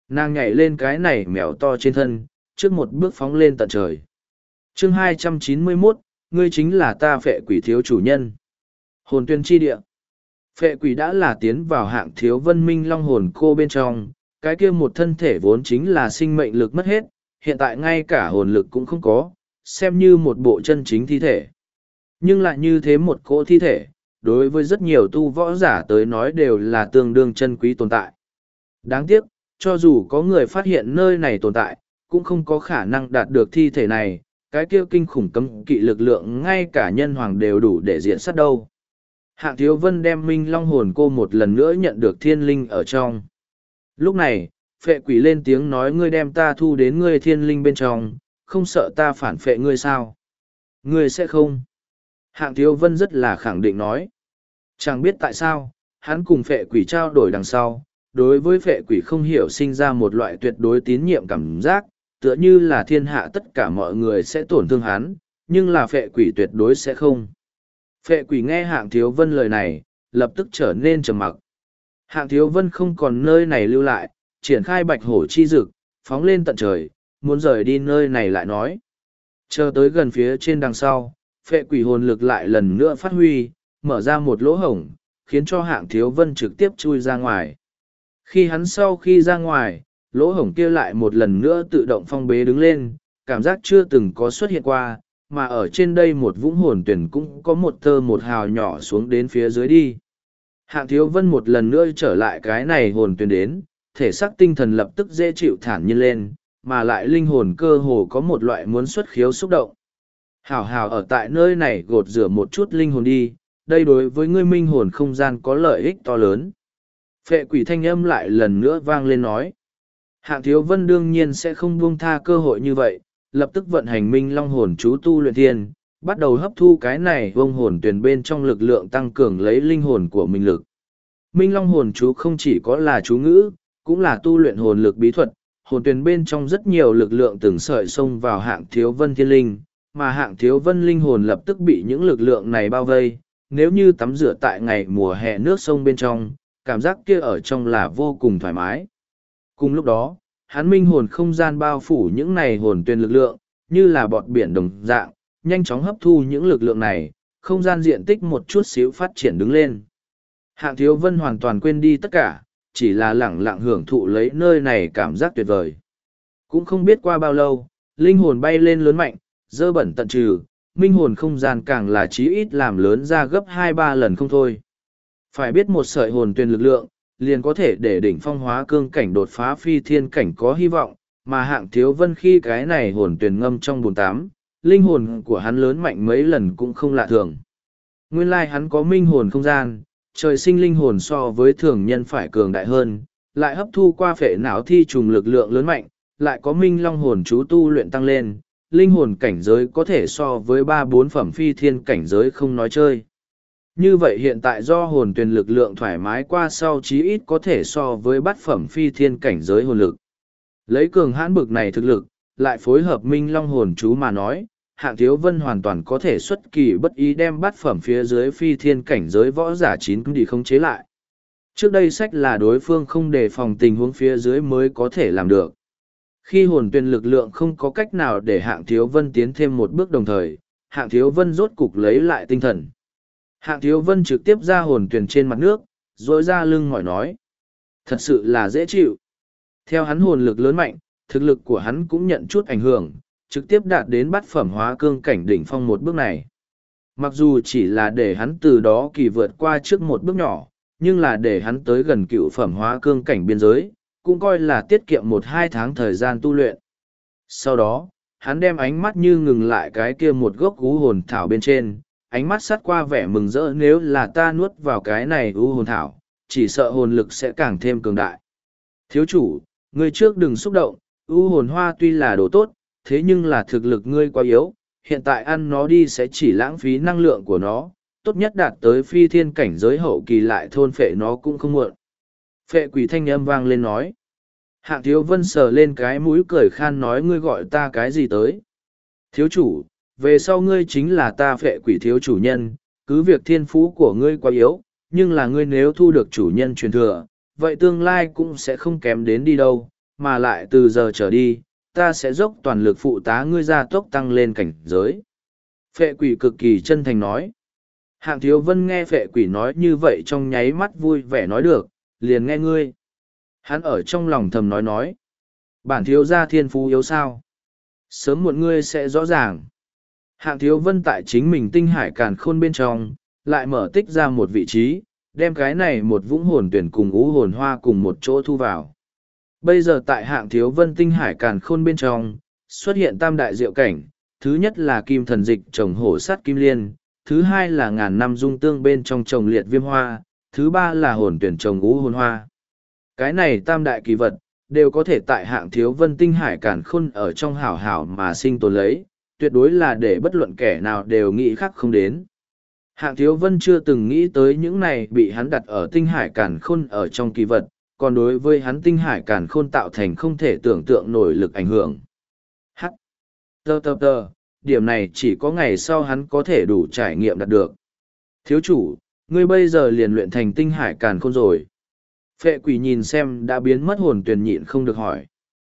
Nàng nhảy lên cái này mèo to trên thân, trước một bước phóng lên tận trời. Chương 291, ngươi chính là ta phệ quỷ thiếu chủ nhân. Hồn tuyên chi địa. Phệ quỷ đã là tiến vào hạng thiếu vân minh long hồn cô bên trong, cái kia một thân thể vốn chính là sinh mệnh lực mất hết, hiện tại ngay cả hồn lực cũng không có, xem như một bộ chân chính thi thể. Nhưng lại như thế một cỗ thi thể, đối với rất nhiều tu võ giả tới nói đều là tương đương chân quý tồn tại. Đáng tiếc, cho dù có người phát hiện nơi này tồn tại, cũng không có khả năng đạt được thi thể này, cái kia kinh khủng cấm kỵ lực lượng ngay cả nhân hoàng đều đủ để diện sát đâu. Hạng Thiếu Vân đem Minh Long hồn cô một lần nữa nhận được thiên linh ở trong. Lúc này, phệ quỷ lên tiếng nói ngươi đem ta thu đến ngươi thiên linh bên trong, không sợ ta phản phệ ngươi sao? Ngươi sẽ không. Hạng Thiếu Vân rất là khẳng định nói. Chẳng biết tại sao, hắn cùng phệ quỷ trao đổi đằng sau, đối với phệ quỷ không hiểu sinh ra một loại tuyệt đối tín nhiệm cảm giác, tựa như là thiên hạ tất cả mọi người sẽ tổn thương hắn, nhưng là phệ quỷ tuyệt đối sẽ không. Phệ quỷ nghe Hạng Thiếu Vân lời này, lập tức trở nên trầm mặc. Hạng Thiếu Vân không còn nơi này lưu lại, triển khai bạch hổ chi dực, phóng lên tận trời, muốn rời đi nơi này lại nói. Chờ tới gần phía trên đằng sau, phệ quỷ hồn lực lại lần nữa phát huy, mở ra một lỗ hổng, khiến cho Hạng Thiếu Vân trực tiếp chui ra ngoài. Khi hắn sau khi ra ngoài, lỗ hổng kia lại một lần nữa tự động phong bế đứng lên, cảm giác chưa từng có xuất hiện qua, mà ở trên đây một vũng hồn tuyển cũng có một tơ một hào nhỏ xuống đến phía dưới đi. Hạng Thiếu Vân một lần nữa trở lại cái này hồn tuyển đến, thể xác tinh thần lập tức dễ chịu thản nhiên lên, mà lại linh hồn cơ hồ có một loại muốn xuất khiếu xúc động. Hảo hảo ở tại nơi này gột rửa một chút linh hồn đi, đây đối với ngươi minh hồn không gian có lợi ích to lớn. Phệ quỷ thanh âm lại lần nữa vang lên nói. Hạng Thiếu Vân đương nhiên sẽ không buông tha cơ hội như vậy, lập tức vận hành minh long hồn chú tu luyện thiên, bắt đầu hấp thu cái này vông hồn tuyển bên trong lực lượng tăng cường lấy linh hồn của mình lực. Minh long hồn chú không chỉ có là chú ngữ, cũng là tu luyện hồn lực bí thuật, hồn tuyển bên trong rất nhiều lực lượng từng sợi xông vào Hạng Thiếu Vân thiên linh, mà Hạng Thiếu Vân linh hồn lập tức bị những lực lượng này bao vây, nếu như tắm rửa tại ngày mùa hè nước sông bên trong, cảm giác kia ở trong là vô cùng thoải mái. Cùng lúc đó, hắn minh hồn không gian bao phủ những này hồn tuyển lực lượng, như là bọt biển đồng dạng, nhanh chóng hấp thu những lực lượng này, không gian diện tích một chút xíu phát triển đứng lên. Hạng Thiếu Vân hoàn toàn quên đi tất cả, chỉ là lẳng lặng hưởng thụ lấy nơi này cảm giác tuyệt vời. Cũng không biết qua bao lâu, linh hồn bay lên lớn mạnh, dơ bẩn tận trừ, minh hồn không gian càng là chí ít làm lớn ra gấp 2-3 lần không thôi. Phải biết một sợi hồn tuyển lực lượng, liền có thể để đỉnh phong hóa cương cảnh đột phá phi thiên cảnh có hy vọng, mà Hạng Thiếu Vân khi cái này hồn tuyển ngâm trong bồn tám, linh hồn của hắn lớn mạnh mấy lần cũng không lạ thường. Nguyên lai hắn có minh hồn không gian, trời sinh linh hồn so với thường nhân phải cường đại hơn, lại hấp thu qua phệ não thi trùng lực lượng lớn mạnh, lại có minh long hồn chú tu luyện tăng lên, linh hồn cảnh giới có thể so với 3-4 phẩm phi thiên cảnh giới không nói chơi. Như vậy hiện tại do hồn tuyển lực lượng thoải mái qua sau chí ít có thể so với bát phẩm phi thiên cảnh giới hồn lực. Lấy cường hãn bực này thực lực, lại phối hợp minh long hồn chú mà nói, Hạng Thiếu Vân hoàn toàn có thể xuất kỳ bất ý đem bát phẩm phía dưới phi thiên cảnh giới võ giả 9 đi không chế lại. Trước đây sách là đối phương không đề phòng tình huống phía dưới mới có thể làm được. Khi hồn tuyển lực lượng không có cách nào để Hạng Thiếu Vân tiến thêm một bước đồng thời, Hạng Thiếu Vân rốt cục lấy lại tinh thần. Hạng Thiếu Vân trực tiếp ra hồn tuyển trên mặt nước, rồi ra lưng mỏi nói. Thật sự là dễ chịu. Theo hắn hồn lực lớn mạnh, thực lực của hắn cũng nhận chút ảnh hưởng, trực tiếp đạt đến bát phẩm hóa cương cảnh đỉnh phong một bước này. Mặc dù chỉ là để hắn từ đó kỳ vượt qua trước một bước nhỏ, nhưng là để hắn tới gần cựu phẩm hóa cương cảnh biên giới, cũng coi là tiết kiệm 1-2 tháng thời gian tu luyện. Sau đó, hắn đem ánh mắt như ngừng lại cái kia một gốc gú hồn thảo bên trên, ánh mắt sát qua vẻ mừng rỡ nếu là ta nuốt vào cái này u hồn thảo, chỉ sợ hồn lực sẽ càng thêm cường đại. Thiếu chủ, ngươi trước đừng xúc động, u hồn hoa tuy là đồ tốt, thế nhưng là thực lực ngươi quá yếu, hiện tại ăn nó đi sẽ chỉ lãng phí năng lượng của nó, tốt nhất đạt tới phi thiên cảnh giới hậu kỳ lại thôn phệ nó cũng không muộn. Phệ quỷ thanh âm vang lên nói. Hạng Thiếu Vân sờ lên cái mũi cười khan nói ngươi gọi ta cái gì tới. Thiếu chủ, về sau ngươi chính là ta phệ quỷ thiếu chủ nhân, cứ việc thiên phú của ngươi quá yếu, nhưng là ngươi nếu thu được chủ nhân truyền thừa, vậy tương lai cũng sẽ không kém đến đi đâu, mà lại từ giờ trở đi, ta sẽ dốc toàn lực phụ tá ngươi gia tốc tăng lên cảnh giới. Phệ quỷ cực kỳ chân thành nói. Hạng Thiếu Vân nghe phệ quỷ nói như vậy trong nháy mắt vui vẻ nói được, liền nghe ngươi. Hắn ở trong lòng thầm nói. Bản thiếu gia thiên phú yếu sao? Sớm muộn ngươi sẽ rõ ràng. Hạng Thiếu Vân tại chính mình tinh hải càn khôn bên trong, lại mở tích ra một vị trí, đem cái này một vũng hồn tuyển cùng ú hồn hoa cùng một chỗ thu vào. Bây giờ tại Hạng Thiếu Vân tinh hải càn khôn bên trong, xuất hiện tam đại diệu cảnh, thứ nhất là kim thần dịch trồng hổ sát kim liên, thứ hai là ngàn năm dung tương bên trong trồng liệt viêm hoa, thứ ba là hồn tuyển trồng ú hồn hoa. Cái này tam đại kỳ vật, đều có thể tại Hạng Thiếu Vân tinh hải càn khôn ở trong hảo hảo mà sinh tồn lấy, tuyệt đối là để bất luận kẻ nào đều nghĩ khác không đến. Hạng Thiếu Vân chưa từng nghĩ tới những này bị hắn đặt ở tinh hải càn khôn ở trong kỳ vật, còn đối với hắn tinh hải càn khôn tạo thành không thể tưởng tượng nổi lực ảnh hưởng. Hắc! Tờ, điểm này chỉ có ngày sau hắn có thể đủ trải nghiệm đạt được. Thiếu chủ, ngươi bây giờ liền luyện thành tinh hải càn khôn rồi. Phệ quỷ nhìn xem đã biến mất hồn tuyền nhịn không được hỏi.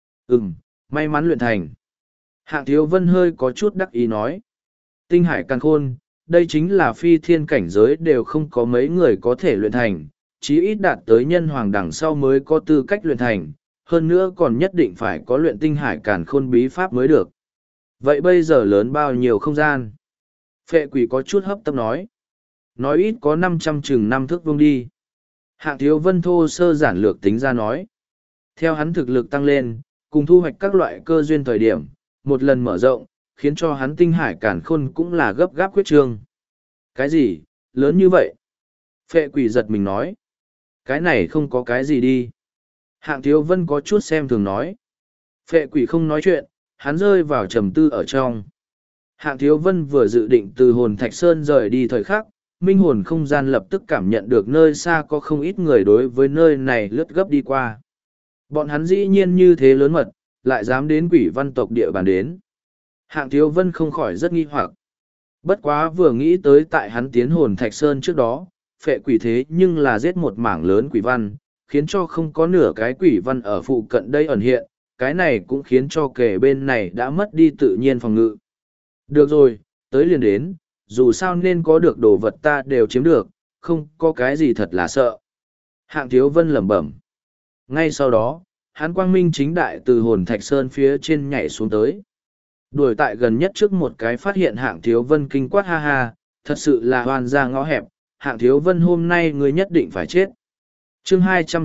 May mắn luyện thành. Hạng Thiếu Vân hơi có chút đắc ý nói. Tinh hải càn khôn, đây chính là phi thiên cảnh giới đều không có mấy người có thể luyện thành, chí ít đạt tới nhân hoàng đằng sau mới có tư cách luyện thành, hơn nữa còn nhất định phải có luyện tinh hải càn khôn bí pháp mới được. Vậy bây giờ lớn bao nhiêu không gian? Phệ quỷ có chút hấp tấp nói. Nói ít có 500 chừng 5 thước vuông đi. Hạng Thiếu Vân thô sơ giản lược tính ra nói. Theo hắn thực lực tăng lên, cùng thu hoạch các loại cơ duyên thời điểm, một lần mở rộng, khiến cho hắn tinh hải càn khôn cũng là gấp gáp quyết trương. Cái gì, lớn như vậy? Phệ quỷ giật mình nói. Cái này không có cái gì đi. Hạng Thiếu Vân có chút xem thường nói. Phệ quỷ không nói chuyện, hắn rơi vào trầm tư ở trong. Hạng Thiếu Vân vừa dự định từ hồn Thạch Sơn rời đi thời khắc, minh hồn không gian lập tức cảm nhận được nơi xa có không ít người đối với nơi này lướt gấp đi qua. Bọn hắn dĩ nhiên như thế lớn mật, lại dám đến quỷ văn tộc địa bàn đến. Hạng Thiếu Vân không khỏi rất nghi hoặc. Bất quá vừa nghĩ tới tại hắn tiến hồn Thạch Sơn trước đó, phệ quỷ thế nhưng là giết một mảng lớn quỷ văn, khiến cho không có nửa cái quỷ văn ở phụ cận đây ẩn hiện, cái này cũng khiến cho kẻ bên này đã mất đi tự nhiên phòng ngự. Được rồi, tới liền đến, dù sao nên có được đồ vật ta đều chiếm được, không có cái gì thật là sợ. Hạng Thiếu Vân lẩm bẩm. Ngay sau đó, hắn quang minh chính đại từ hồn Thạch Sơn phía trên nhảy xuống tới. Đuổi tại gần nhất trước một cái phát hiện Hạng Thiếu Vân kinh quát ha ha, thật sự là hoan ra ngõ hẹp, Hạng Thiếu Vân hôm nay ngươi nhất định phải chết. Chương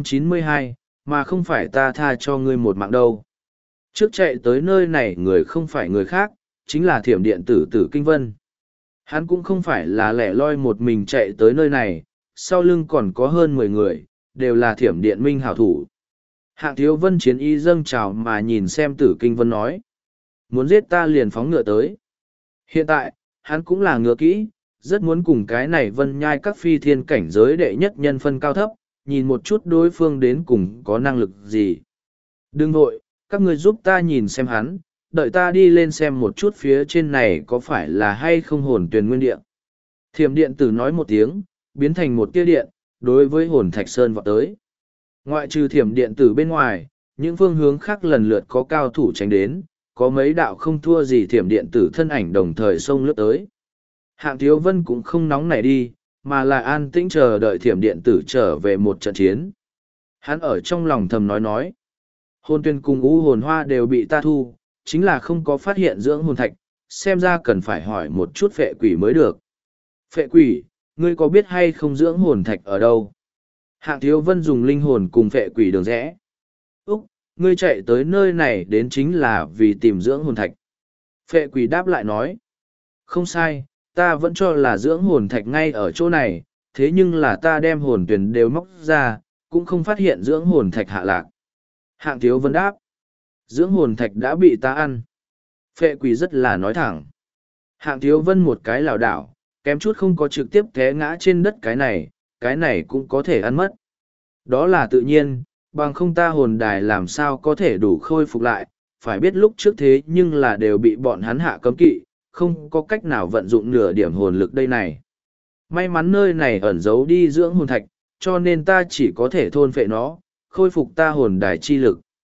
292, mà không phải ta tha cho ngươi một mạng đâu. Trước chạy tới nơi này người không phải người khác, chính là Thiểm Điện Tử Tử Kinh Vân. Hắn cũng không phải là lẻ loi một mình chạy tới nơi này, sau lưng còn có hơn 10 người, đều là Thiểm Điện Minh hảo thủ. Hạng Thiếu Vân chiến y dâng trào mà nhìn xem Tử Kinh Vân nói. Muốn giết ta liền phóng ngựa tới. Hiện tại, hắn cũng là ngựa kỹ, rất muốn cùng cái này vân nhai các phi thiên cảnh giới đệ nhất nhân phân cao thấp, nhìn một chút đối phương đến cùng có năng lực gì. Đừng vội, các người giúp ta nhìn xem hắn, đợi ta đi lên xem một chút phía trên này có phải là hay không hồn tuyền nguyên điện. Thiểm điện tử nói một tiếng, biến thành một tia điện, đối với hồn Thạch Sơn vọt tới. Ngoại trừ thiểm điện tử bên ngoài, những phương hướng khác lần lượt có cao thủ tránh đến, có mấy đạo không thua gì thiểm điện tử thân ảnh đồng thời xông lướt tới. Hạng Thiếu Vân cũng không nóng nảy đi, mà là an tĩnh chờ đợi thiểm điện tử trở về một trận chiến. Hắn ở trong lòng thầm nói. Hồn tuyên cùng u hồn hoa đều bị ta thu, chính là không có phát hiện dưỡng hồn thạch, xem ra cần phải hỏi một chút phệ quỷ mới được. Phệ quỷ, ngươi có biết hay không dưỡng hồn thạch ở đâu? Hạng Thiếu Vân dùng linh hồn cùng phệ quỷ đường rẽ. Úc, ngươi chạy tới nơi này đến chính là vì tìm dưỡng hồn thạch. Phệ quỷ đáp lại nói. Không sai, ta vẫn cho là dưỡng hồn thạch ngay ở chỗ này, thế nhưng là ta đem hồn tuyển đều móc ra, cũng không phát hiện dưỡng hồn thạch hạ lạc. Hạng Thiếu Vân đáp. Dưỡng hồn thạch đã bị ta ăn. Phệ quỷ rất là nói thẳng. Hạng Thiếu Vân một cái lảo đảo, kém chút không có trực tiếp té ngã trên đất cái này cũng có thể ăn mất. Đó là tự nhiên, bằng không ta hồn đài làm sao có thể đủ khôi phục lại, phải biết lúc trước thế nhưng là đều bị bọn hắn hạ cấm kỵ, không có cách nào vận dụng nửa điểm hồn lực đây này. May mắn nơi này ẩn giấu đi dưỡng hồn thạch, cho nên ta chỉ có thể thôn phệ nó, khôi phục ta hồn đài chi lực.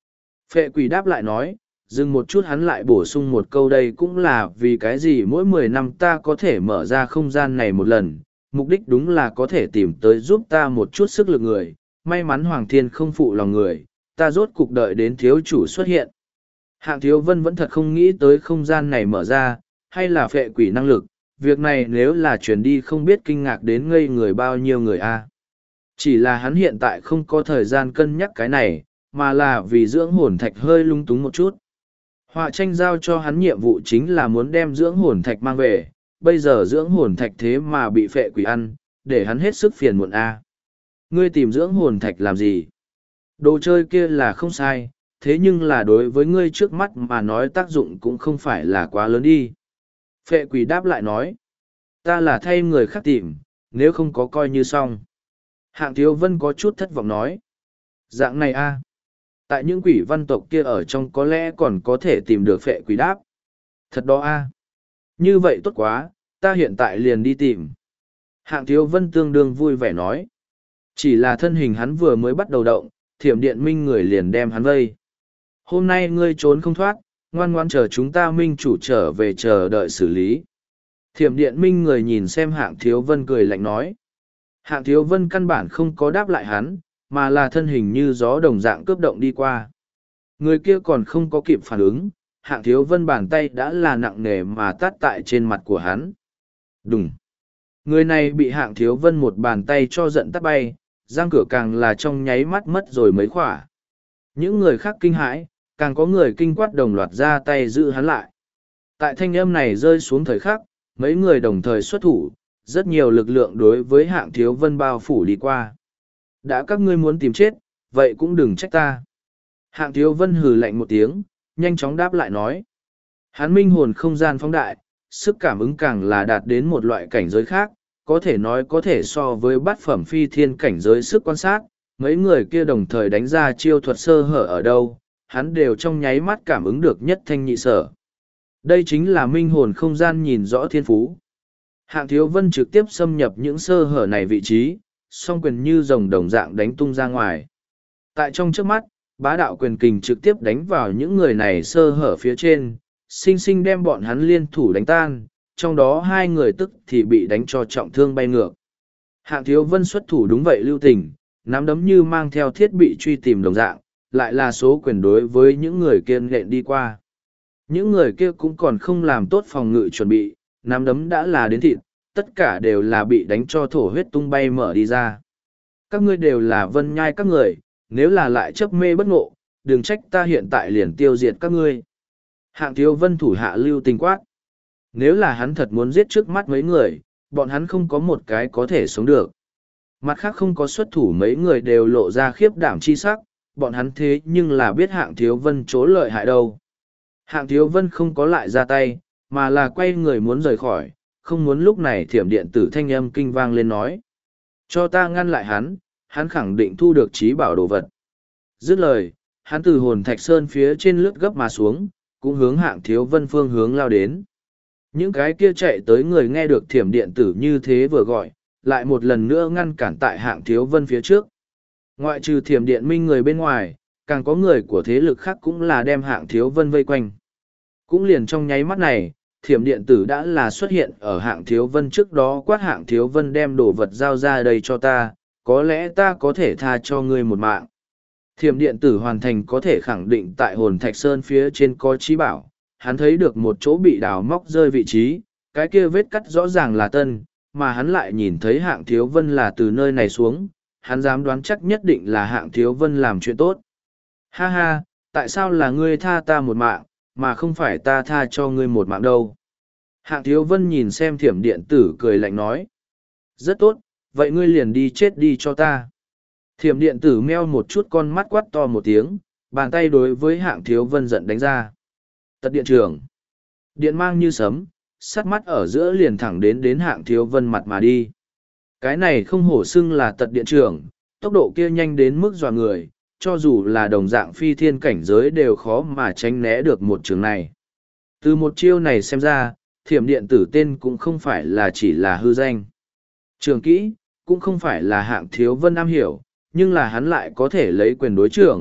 Phệ quỷ đáp lại nói, dừng một chút hắn lại bổ sung một câu, đây cũng là vì cái gì mỗi 10 năm ta có thể mở ra không gian này một lần, mục đích đúng là có thể tìm tới giúp ta một chút sức lực người, may mắn Hoàng Thiên không phụ lòng người, ta rốt cục đợi đến thiếu chủ xuất hiện. Hạng Thiếu Vân vẫn thật không nghĩ tới không gian này mở ra, hay là phệ quỷ năng lực, việc này nếu là chuyển đi không biết kinh ngạc đến ngây người bao nhiêu người a. Chỉ là hắn hiện tại không có thời gian cân nhắc cái này, mà là vì dưỡng hồn thạch hơi lung túng một chút. Họa tranh giao cho hắn nhiệm vụ chính là muốn đem dưỡng hồn thạch mang về, bây giờ dưỡng hồn thạch thế mà bị phệ quỷ ăn, để hắn hết sức phiền muộn a. Ngươi tìm dưỡng hồn thạch làm gì? Đồ chơi kia là không sai, thế nhưng là đối với ngươi trước mắt mà nói tác dụng cũng không phải là quá lớn đi. Phệ quỷ đáp lại nói, ta là thay người khác tìm, nếu không có coi như xong. Hạng Thiếu Vân có chút thất vọng nói, dạng này a, tại những quỷ văn tộc kia ở trong có lẽ còn có thể tìm được phệ quỷ đáp. Thật đó a, như vậy tốt quá, ta hiện tại liền đi tìm. Hạng Thiếu Vân tương đương vui vẻ nói, chỉ là thân hình hắn vừa mới bắt đầu động, thiểm điện minh người liền đem hắn vây. Hôm nay ngươi trốn không thoát, ngoan ngoan chờ chúng ta minh chủ trở về chờ đợi xử lý. Thiểm điện minh người nhìn xem Hạng Thiếu Vân cười lạnh nói. Hạng Thiếu Vân căn bản không có đáp lại hắn, mà là thân hình như gió đồng dạng cướp động đi qua. Người kia còn không có kịp phản ứng, Hạng Thiếu Vân bàn tay đã là nặng nề mà tát tại trên mặt của hắn. Đùng! Người này bị Hạng Thiếu Vân một bàn tay cho giận tát bay, răng cửa càng là trong nháy mắt mất rồi mấy khỏa. Những người khác kinh hãi, càng có người kinh quát đồng loạt ra tay giữ hắn lại. Tại thanh âm này rơi xuống thời khắc, mấy người đồng thời xuất thủ, rất nhiều lực lượng đối với Hạng Thiếu Vân bao phủ đi qua. Đã các ngươi muốn tìm chết, vậy cũng đừng trách ta. Hạng Thiếu Vân hừ lạnh một tiếng, nhanh chóng đáp lại nói. Hắn minh hồn không gian phóng đại, sức cảm ứng càng là đạt đến một loại cảnh giới khác, có thể nói có thể so với bát phẩm phi thiên cảnh giới sức quan sát, mấy người kia đồng thời đánh ra chiêu thuật sơ hở ở đâu, hắn đều trong nháy mắt cảm ứng được nhất thanh nhị sở. Đây chính là minh hồn không gian nhìn rõ thiên phú. Hạng Thiếu Vân trực tiếp xâm nhập những sơ hở này vị trí, song quyền như rồng đồng dạng đánh tung ra ngoài. Tại trong trước mắt, bá đạo quyền kình trực tiếp đánh vào những người này sơ hở phía trên, sinh sinh đem bọn hắn liên thủ đánh tan, trong đó hai người tức thì bị đánh cho trọng thương bay ngược. Hạng Thiếu Vân xuất thủ đúng vậy lưu tình, nắm đấm như mang theo thiết bị truy tìm đồng dạng, lại là số quyền đối với những người kia nện đi qua. Những người kia cũng còn không làm tốt phòng ngự chuẩn bị, nắm đấm đã là đến thịt, tất cả đều là bị đánh cho thổ huyết tung bay mở đi ra. Các ngươi đều là vân nhai các người, nếu là lại chấp mê bất ngộ, đừng trách ta hiện tại liền tiêu diệt các ngươi. Hạng Thiếu Vân thủ hạ lưu tình quát. Nếu là hắn thật muốn giết trước mắt mấy người, bọn hắn không có một cái có thể sống được. Mặt khác không có xuất thủ mấy người đều lộ ra khiếp đảm chi sắc, bọn hắn thế nhưng là biết Hạng Thiếu Vân chỗ lợi hại đâu. Hạng Thiếu Vân không có lại ra tay, mà là quay người muốn rời khỏi, không muốn lúc này thiểm điện tử thanh âm kinh vang lên nói. Cho ta ngăn lại hắn khẳng định thu được trí bảo đồ vật. Dứt lời, hắn từ hồn thạch sơn phía trên lướt gấp mà xuống, cũng hướng Hạng Thiếu Vân phương hướng lao đến. Những cái kia chạy tới người nghe được thiểm điện tử như thế vừa gọi, lại một lần nữa ngăn cản tại Hạng Thiếu Vân phía trước. Ngoại trừ thiểm điện minh người bên ngoài, càng có người của thế lực khác cũng là đem Hạng Thiếu Vân vây quanh. Cũng liền trong nháy mắt này, thiểm điện tử đã là xuất hiện ở Hạng Thiếu Vân trước đó, quát Hạng Thiếu Vân đem đồ vật giao ra đây cho ta, có lẽ ta có thể tha cho ngươi một mạng. Thiểm điện tử hoàn thành có thể khẳng định tại hồn thạch sơn phía trên có trí bảo, hắn thấy được một chỗ bị đào móc rơi vị trí, cái kia vết cắt rõ ràng là tân, mà hắn lại nhìn thấy Hạng Thiếu Vân là từ nơi này xuống, hắn dám đoán chắc nhất định là Hạng Thiếu Vân làm chuyện tốt. Ha ha, tại sao là ngươi tha ta một mạng, mà không phải ta tha cho ngươi một mạng đâu? Hạng Thiếu Vân nhìn xem thiểm điện tử cười lạnh nói. Rất tốt, vậy ngươi liền đi chết đi cho ta. Thiểm điện tử meo một chút con mắt quát to một tiếng, bàn tay đối với Hạng Thiếu Vân giận đánh ra. Tật điện trưởng. Điện mang như sấm, sắt mắt ở giữa liền thẳng đến Hạng Thiếu Vân mặt mà đi. Cái này không hổ xưng là tật điện trưởng, tốc độ kia nhanh đến mức dọa người, cho dù là đồng dạng phi thiên cảnh giới đều khó mà tránh né được một trường này. Từ một chiêu này xem ra, thiểm điện tử tên cũng không phải là chỉ là hư danh. Trường kỹ, cũng không phải là Hạng Thiếu Vân am hiểu, nhưng là hắn lại có thể lấy quyền đối trưởng,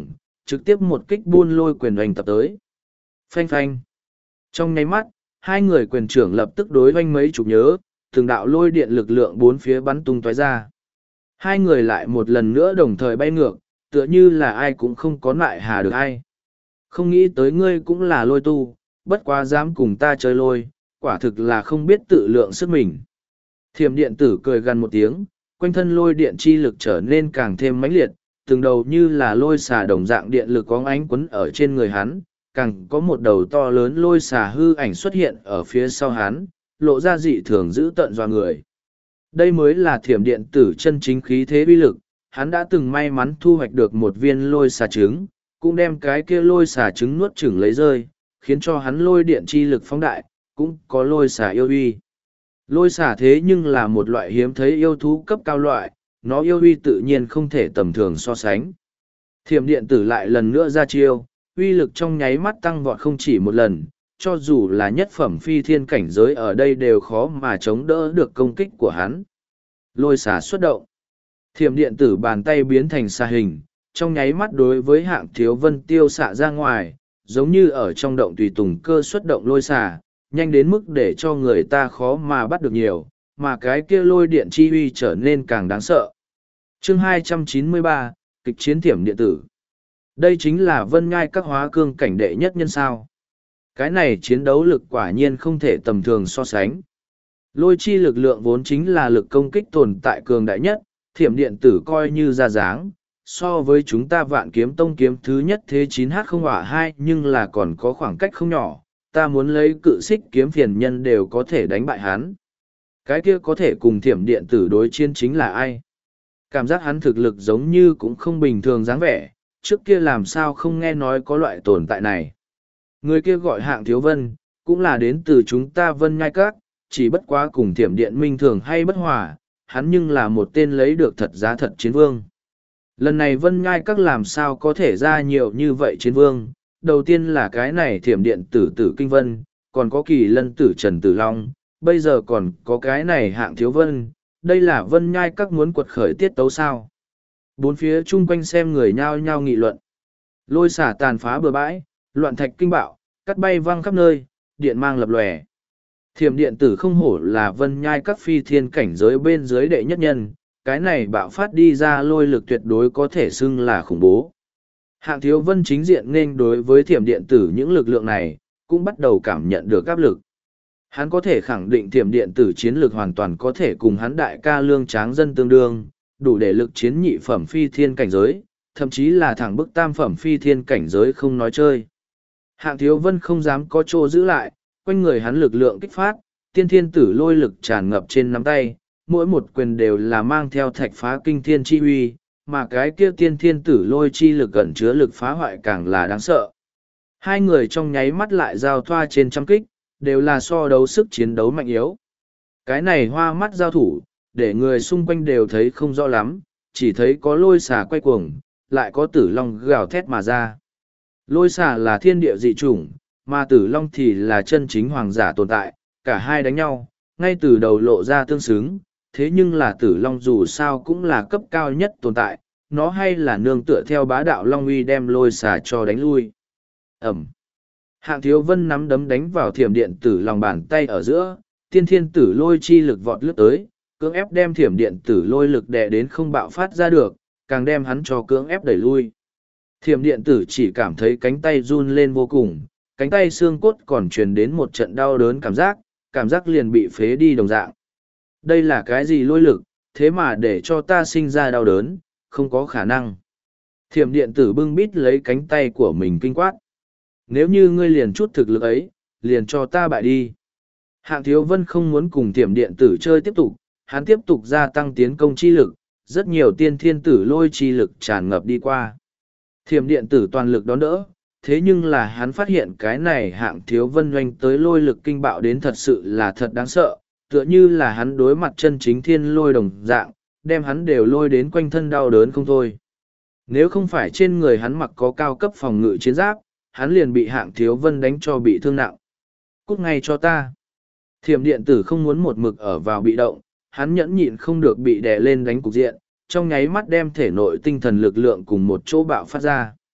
trực tiếp một kích buôn lôi quyền oanh tập tới. Phanh phanh. Trong nháy mắt, hai người quyền trưởng lập tức đối oanh mấy chục nhớ, từng đạo lôi điện lực lượng bốn phía bắn tung tóe ra. Hai người lại một lần nữa đồng thời bay ngược, tựa như là ai cũng không có nại hà được ai. Không nghĩ tới ngươi cũng là lôi tu, bất quá dám cùng ta chơi lôi, quả thực là không biết tự lượng sức mình. Thiểm điện tử cười gần một tiếng, quanh thân lôi điện chi lực trở nên càng thêm mãnh liệt, từng đầu như là lôi xà đồng dạng điện lực có ánh quấn ở trên người hắn, càng có một đầu to lớn lôi xà hư ảnh xuất hiện ở phía sau hắn, lộ ra dị thường dữ tợn doa người. Đây mới là thiểm điện tử chân chính khí thế uy lực, hắn đã từng may mắn thu hoạch được một viên lôi xà trứng, cũng đem cái kia lôi xà trứng nuốt chửng lấy rơi, khiến cho hắn lôi điện chi lực phóng đại, cũng có lôi xà yêu uy. Lôi xà thế nhưng là một loại hiếm thấy yêu thú cấp cao loại, nó yêu uy tự nhiên không thể tầm thường so sánh. Thiểm điện tử lại lần nữa ra chiêu, uy lực trong nháy mắt tăng vọt không chỉ một lần, cho dù là nhất phẩm phi thiên cảnh giới ở đây đều khó mà chống đỡ được công kích của hắn. Lôi xà xuất động. Thiểm điện tử bàn tay biến thành xà hình, trong nháy mắt đối với Hạng Thiếu Vân tiêu xạ ra ngoài, giống như ở trong động tùy tùng cơ xuất động lôi xà, nhanh đến mức để cho người ta khó mà bắt được nhiều, mà cái kia lôi điện chi uy trở nên càng đáng sợ. Chương 293, kịch chiến thiểm điện tử. Đây chính là Vân Ngai các hóa cương cảnh đệ nhất nhân sao. Cái này chiến đấu lực quả nhiên không thể tầm thường so sánh. Lôi chi lực lượng vốn chính là lực công kích tồn tại cường đại nhất, thiểm điện tử coi như ra dáng, so với chúng ta Vạn Kiếm Tông kiếm thứ nhất thế 9H0A2 nhưng là còn có khoảng cách không nhỏ, ta muốn lấy cự xích kiếm phiền nhân đều có thể đánh bại hắn. Cái kia có thể cùng thiểm điện tử đối chiến chính là ai? Cảm giác hắn thực lực giống như cũng không bình thường dáng vẻ, trước kia làm sao không nghe nói có loại tồn tại này. Người kia gọi Hạng Thiếu Vân, cũng là đến từ chúng ta Vân Ngai Các, chỉ bất quá cùng thiểm điện minh thường hay bất hòa, hắn nhưng là một tên lấy được thật giá thật chiến vương. Lần này Vân Ngai Các làm sao có thể ra nhiều như vậy chiến vương, đầu tiên là cái này thiểm điện tử tử kinh vân, còn có kỳ lân tử Trần Tử Long, bây giờ còn có cái này Hạng Thiếu Vân, đây là Vân Ngai Các muốn quật khởi tiết tấu sao. Bốn phía chung quanh xem người nhao nhao nghị luận. Lôi xả tàn phá bừa bãi, loạn thạch kinh bạo, cắt bay văng khắp nơi, điện mang lập lòe. Thiểm điện tử không hổ là Vân Nhai Các phi thiên cảnh giới bên dưới đệ nhất nhân, cái này bạo phát đi ra lôi lực tuyệt đối có thể xưng là khủng bố. Hạng Thiếu Vân chính diện nên đối với thiểm điện tử những lực lượng này, cũng bắt đầu cảm nhận được áp lực. Hắn có thể khẳng định thiểm điện tử chiến lược hoàn toàn có thể cùng hắn đại ca Lương Tráng Dân tương đương, đủ để lực chiến nhị phẩm phi thiên cảnh giới, thậm chí là thẳng bức tam phẩm phi thiên cảnh giới không nói chơi. Hạng Thiếu Vân không dám có chỗ giữ lại, quanh người hắn lực lượng kích phát, tiên thiên tử lôi lực tràn ngập trên nắm tay, mỗi một quyền đều là mang theo thạch phá kinh thiên chi uy, mà cái kia tiên thiên tử lôi chi lực ẩn chứa lực phá hoại càng là đáng sợ. Hai người trong nháy mắt lại giao thoa trên trăm kích, đều là so đấu sức chiến đấu mạnh yếu. Cái này hoa mắt giao thủ, để người xung quanh đều thấy không rõ lắm, chỉ thấy có lôi xà quay cuồng, lại có tử long gào thét mà ra. Lôi xà là thiên địa dị chủng, mà tử long thì là chân chính hoàng giả tồn tại, cả hai đánh nhau, ngay từ đầu lộ ra tương xứng, thế nhưng là tử long dù sao cũng là cấp cao nhất tồn tại, nó hay là nương tựa theo bá đạo long uy đem lôi xà cho đánh lui. Ẩm. Hạng Thiếu Vân nắm đấm đánh vào thiểm điện tử lòng bàn tay ở giữa, tiên thiên tử lôi chi lực vọt lướt tới, cưỡng ép đem thiểm điện tử lôi lực đè đến không bạo phát ra được, càng đem hắn cho cưỡng ép đẩy lui. Thiểm điện tử chỉ cảm thấy cánh tay run lên vô cùng, cánh tay xương cốt còn truyền đến một trận đau đớn cảm giác liền bị phế đi đồng dạng. Đây là cái gì lôi lực, thế mà để cho ta sinh ra đau đớn, không có khả năng. Thiểm điện tử bưng bít lấy cánh tay của mình kinh quát. Nếu như ngươi liền chút thực lực ấy, liền cho ta bại đi. Hạng Thiếu Vân không muốn cùng thiểm điện tử chơi tiếp tục, hắn tiếp tục gia tăng tiến công chi lực, rất nhiều tiên thiên tử lôi chi lực tràn ngập đi qua. Thiểm điện tử toàn lực đón đỡ, thế nhưng là hắn phát hiện cái này Hạng Thiếu Vân doanh tới lôi lực kinh bạo đến thật sự là thật đáng sợ, tựa như là hắn đối mặt chân chính thiên lôi đồng dạng, đem hắn đều lôi đến quanh thân đau đớn không thôi. Nếu không phải trên người hắn mặc có cao cấp phòng ngự chiến giáp, hắn liền bị Hạng Thiếu Vân đánh cho bị thương nặng. Cút ngay cho ta. Thiểm điện tử không muốn một mực ở vào bị động, hắn nhẫn nhịn không được bị đè lên đánh cục diện, trong nháy mắt đem thể nội tinh thần lực lượng cùng một chỗ bạo phát ra.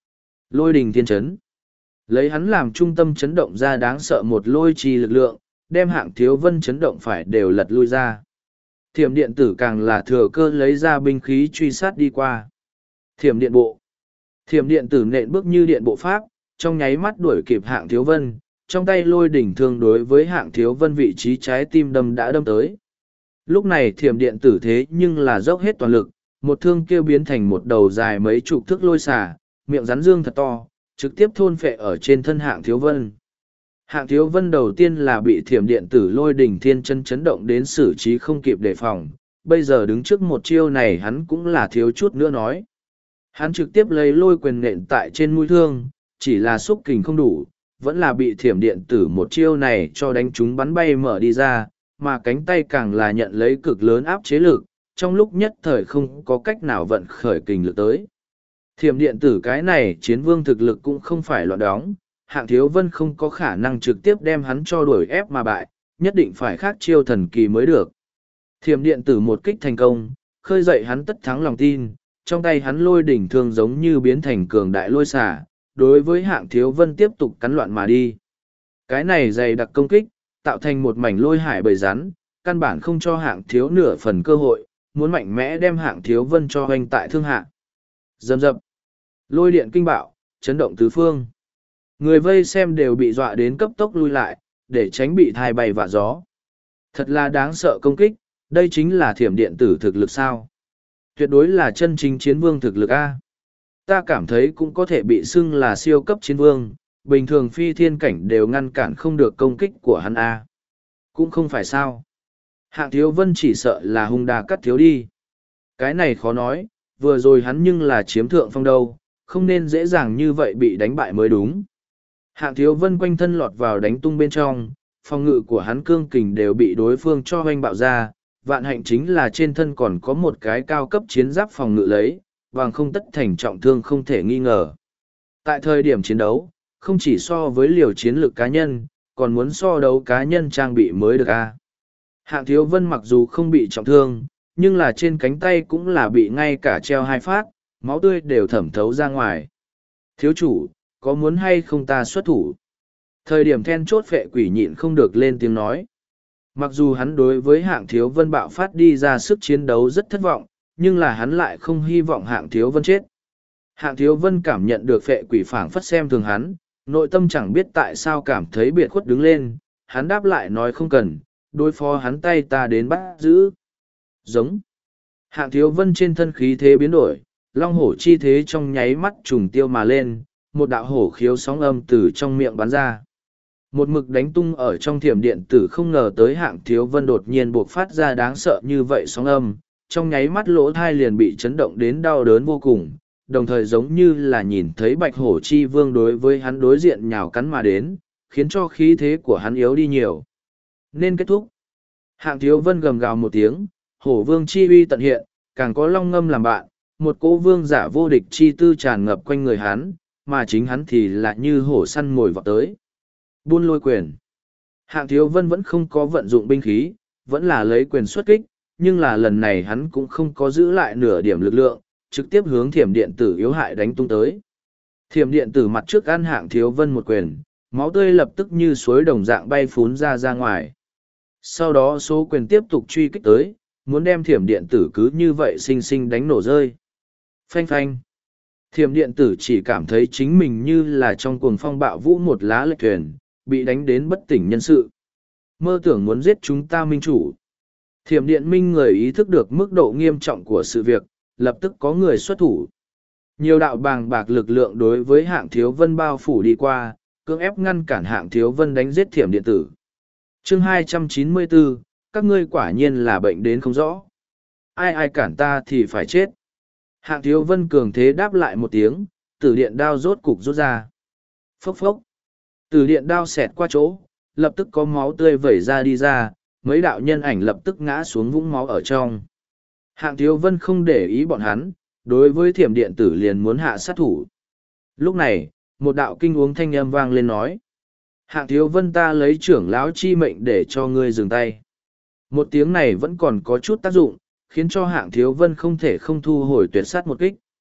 Lôi đình thiên chấn. Lấy hắn làm trung tâm chấn động ra đáng sợ một lôi trì lực lượng, đem Hạng Thiếu Vân chấn động phải đều lật lui ra. Thiểm điện tử càng là thừa cơ lấy ra binh khí truy sát đi qua. Thiểm điện bộ. Thiểm điện tử nện bước như điện bộ pháp, trong nháy mắt đuổi kịp Hạng Thiếu Vân, trong tay lôi đỉnh thương đối với Hạng Thiếu Vân vị trí trái tim đâm đã đâm tới. Lúc này thiểm điện tử thế nhưng là dốc hết toàn lực, một thương kêu biến thành một đầu dài mấy chục thước lôi xà, miệng rắn dương thật to, trực tiếp thôn phệ ở trên thân Hạng Thiếu Vân. Hạng Thiếu Vân đầu tiên là bị thiểm điện tử lôi đỉnh thiên chân chấn động đến xử trí không kịp đề phòng, bây giờ đứng trước một chiêu này hắn cũng là thiếu chút nữa nói. Hắn trực tiếp lấy lôi quyền nện tại trên mũi thương, chỉ là xúc kình không đủ, vẫn là bị thiểm điện tử một chiêu này cho đánh chúng bắn bay mở đi ra, mà cánh tay càng là nhận lấy cực lớn áp chế lực, trong lúc nhất thời không có cách nào vận khởi kình lực tới. Thiểm điện tử cái này chiến vương thực lực cũng không phải loạn đóng, Hạng Thiếu Vân không có khả năng trực tiếp đem hắn cho đuổi ép mà bại, nhất định phải khác chiêu thần kỳ mới được. Thiểm điện tử một kích thành công, khơi dậy hắn tất thắng lòng tin, trong tay hắn lôi đỉnh thương giống như biến thành cường đại lôi xả, đối với Hạng Thiếu Vân tiếp tục cắn loạn mà đi. Cái này dày đặc công kích, tạo thành một mảnh lôi hải bầy rắn, căn bản không cho Hạng Thiếu nửa phần cơ hội, muốn mạnh mẽ đem Hạng Thiếu Vân cho hoành tại thương hạ. Dầm dập, lôi điện kinh bạo, chấn động tứ phương. Người vây xem đều bị dọa đến cấp tốc lui lại, để tránh bị thai bay vạ gió. Thật là đáng sợ công kích, đây chính là thiểm điện tử thực lực sao. Tuyệt đối là chân chính chiến vương thực lực A. Ta cảm thấy cũng có thể bị xưng là siêu cấp chiến vương, bình thường phi thiên cảnh đều ngăn cản không được công kích của hắn A. Cũng không phải sao. Hạng Thiếu Vân chỉ sợ là hung đà cắt thiếu đi. Cái này khó nói, vừa rồi hắn nhưng là chiếm thượng phong đâu, không nên dễ dàng như vậy bị đánh bại mới đúng. Hạng Thiếu Vân quanh thân lọt vào đánh tung bên trong, phòng ngự của hắn cương kình đều bị đối phương cho hoanh bạo ra, vạn hạnh chính là trên thân còn có một cái cao cấp chiến giáp phòng ngự lấy, bằng không tất thành trọng thương không thể nghi ngờ. Tại thời điểm chiến đấu, không chỉ so với liều chiến lược cá nhân, còn muốn so đấu cá nhân trang bị mới được a. Hạng Thiếu Vân mặc dù không bị trọng thương, nhưng là trên cánh tay cũng là bị ngay cả treo hai phát, máu tươi đều thẩm thấu ra ngoài. Thiếu chủ, có muốn hay không ta xuất thủ? Thời điểm then chốt phệ quỷ nhịn không được lên tiếng nói. Mặc dù hắn đối với Hạng Thiếu Vân bạo phát đi ra sức chiến đấu rất thất vọng, nhưng là hắn lại không hy vọng Hạng Thiếu Vân chết. Hạng Thiếu Vân cảm nhận được phệ quỷ phảng phất xem thường hắn, nội tâm chẳng biết tại sao cảm thấy biệt khuất đứng lên, hắn đáp lại nói không cần, đối phó hắn tay ta đến bắt giữ. Giống. Hạng Thiếu Vân trên thân khí thế biến đổi, long hổ chi thế trong nháy mắt trùng tiêu mà lên, một đạo hổ khiếu sóng âm từ trong miệng bắn ra. Một mực đánh tung ở trong thiểm điện tử không ngờ tới Hạng Thiếu Vân đột nhiên buộc phát ra đáng sợ như vậy sóng âm, trong nháy mắt lỗ thai liền bị chấn động đến đau đớn vô cùng, đồng thời giống như là nhìn thấy bạch hổ chi vương đối với hắn đối diện nhào cắn mà đến, khiến cho khí thế của hắn yếu đi nhiều. Nên kết thúc. Hạng Thiếu Vân gầm gào một tiếng, hổ vương chi uy tận hiện, càng có long ngâm làm bạn, một cỗ vương giả vô địch chi tư tràn ngập quanh người hắn, mà chính hắn thì lại như hổ săn mồi vọt tới. Buôn lôi quyền. Hạng Thiếu Vân vẫn không có vận dụng binh khí, vẫn là lấy quyền xuất kích, nhưng là lần này hắn cũng không có giữ lại nửa điểm lực lượng, trực tiếp hướng thiểm điện tử yếu hại đánh tung tới. Thiểm điện tử mặt trước ăn Hạng Thiếu Vân một quyền, máu tươi lập tức như suối đồng dạng bay phún ra ngoài. Sau đó số quyền tiếp tục truy kích tới, muốn đem thiểm điện tử cứ như vậy xinh xinh đánh nổ rơi. Phanh phanh. Thiểm điện tử chỉ cảm thấy chính mình như là trong cuồng phong bạo vũ một lá lệch thuyền, bị đánh đến bất tỉnh nhân sự. Mơ tưởng muốn giết chúng ta minh chủ. Thiểm điện minh người ý thức được mức độ nghiêm trọng của sự việc, lập tức có người xuất thủ. Nhiều đạo bàng bạc lực lượng đối với Hạng Thiếu Vân bao phủ đi qua, cưỡng ép ngăn cản Hạng Thiếu Vân đánh giết thiểm điện tử. Chương 294, các ngươi quả nhiên là bệnh đến không rõ. Ai ai cản ta thì phải chết. Hạng Thiếu Vân cường thế đáp lại một tiếng, tử điện đao rốt cục rút ra. Phốc phốc. Tử điện đao xẹt qua chỗ, lập tức có máu tươi vẩy ra đi ra, mấy đạo nhân ảnh lập tức ngã xuống vũng máu ở trong. Hạng Thiếu Vân không để ý bọn hắn, đối với thiểm điện tử liền muốn hạ sát thủ. Lúc này, một đạo kinh uống thanh âm vang lên nói. Hạng Thiếu Vân ta lấy trưởng lão chi mệnh để cho ngươi dừng tay. Một tiếng này vẫn còn có chút tác dụng, khiến cho Hạng Thiếu Vân không thể không thu hồi tuyệt sát một kích.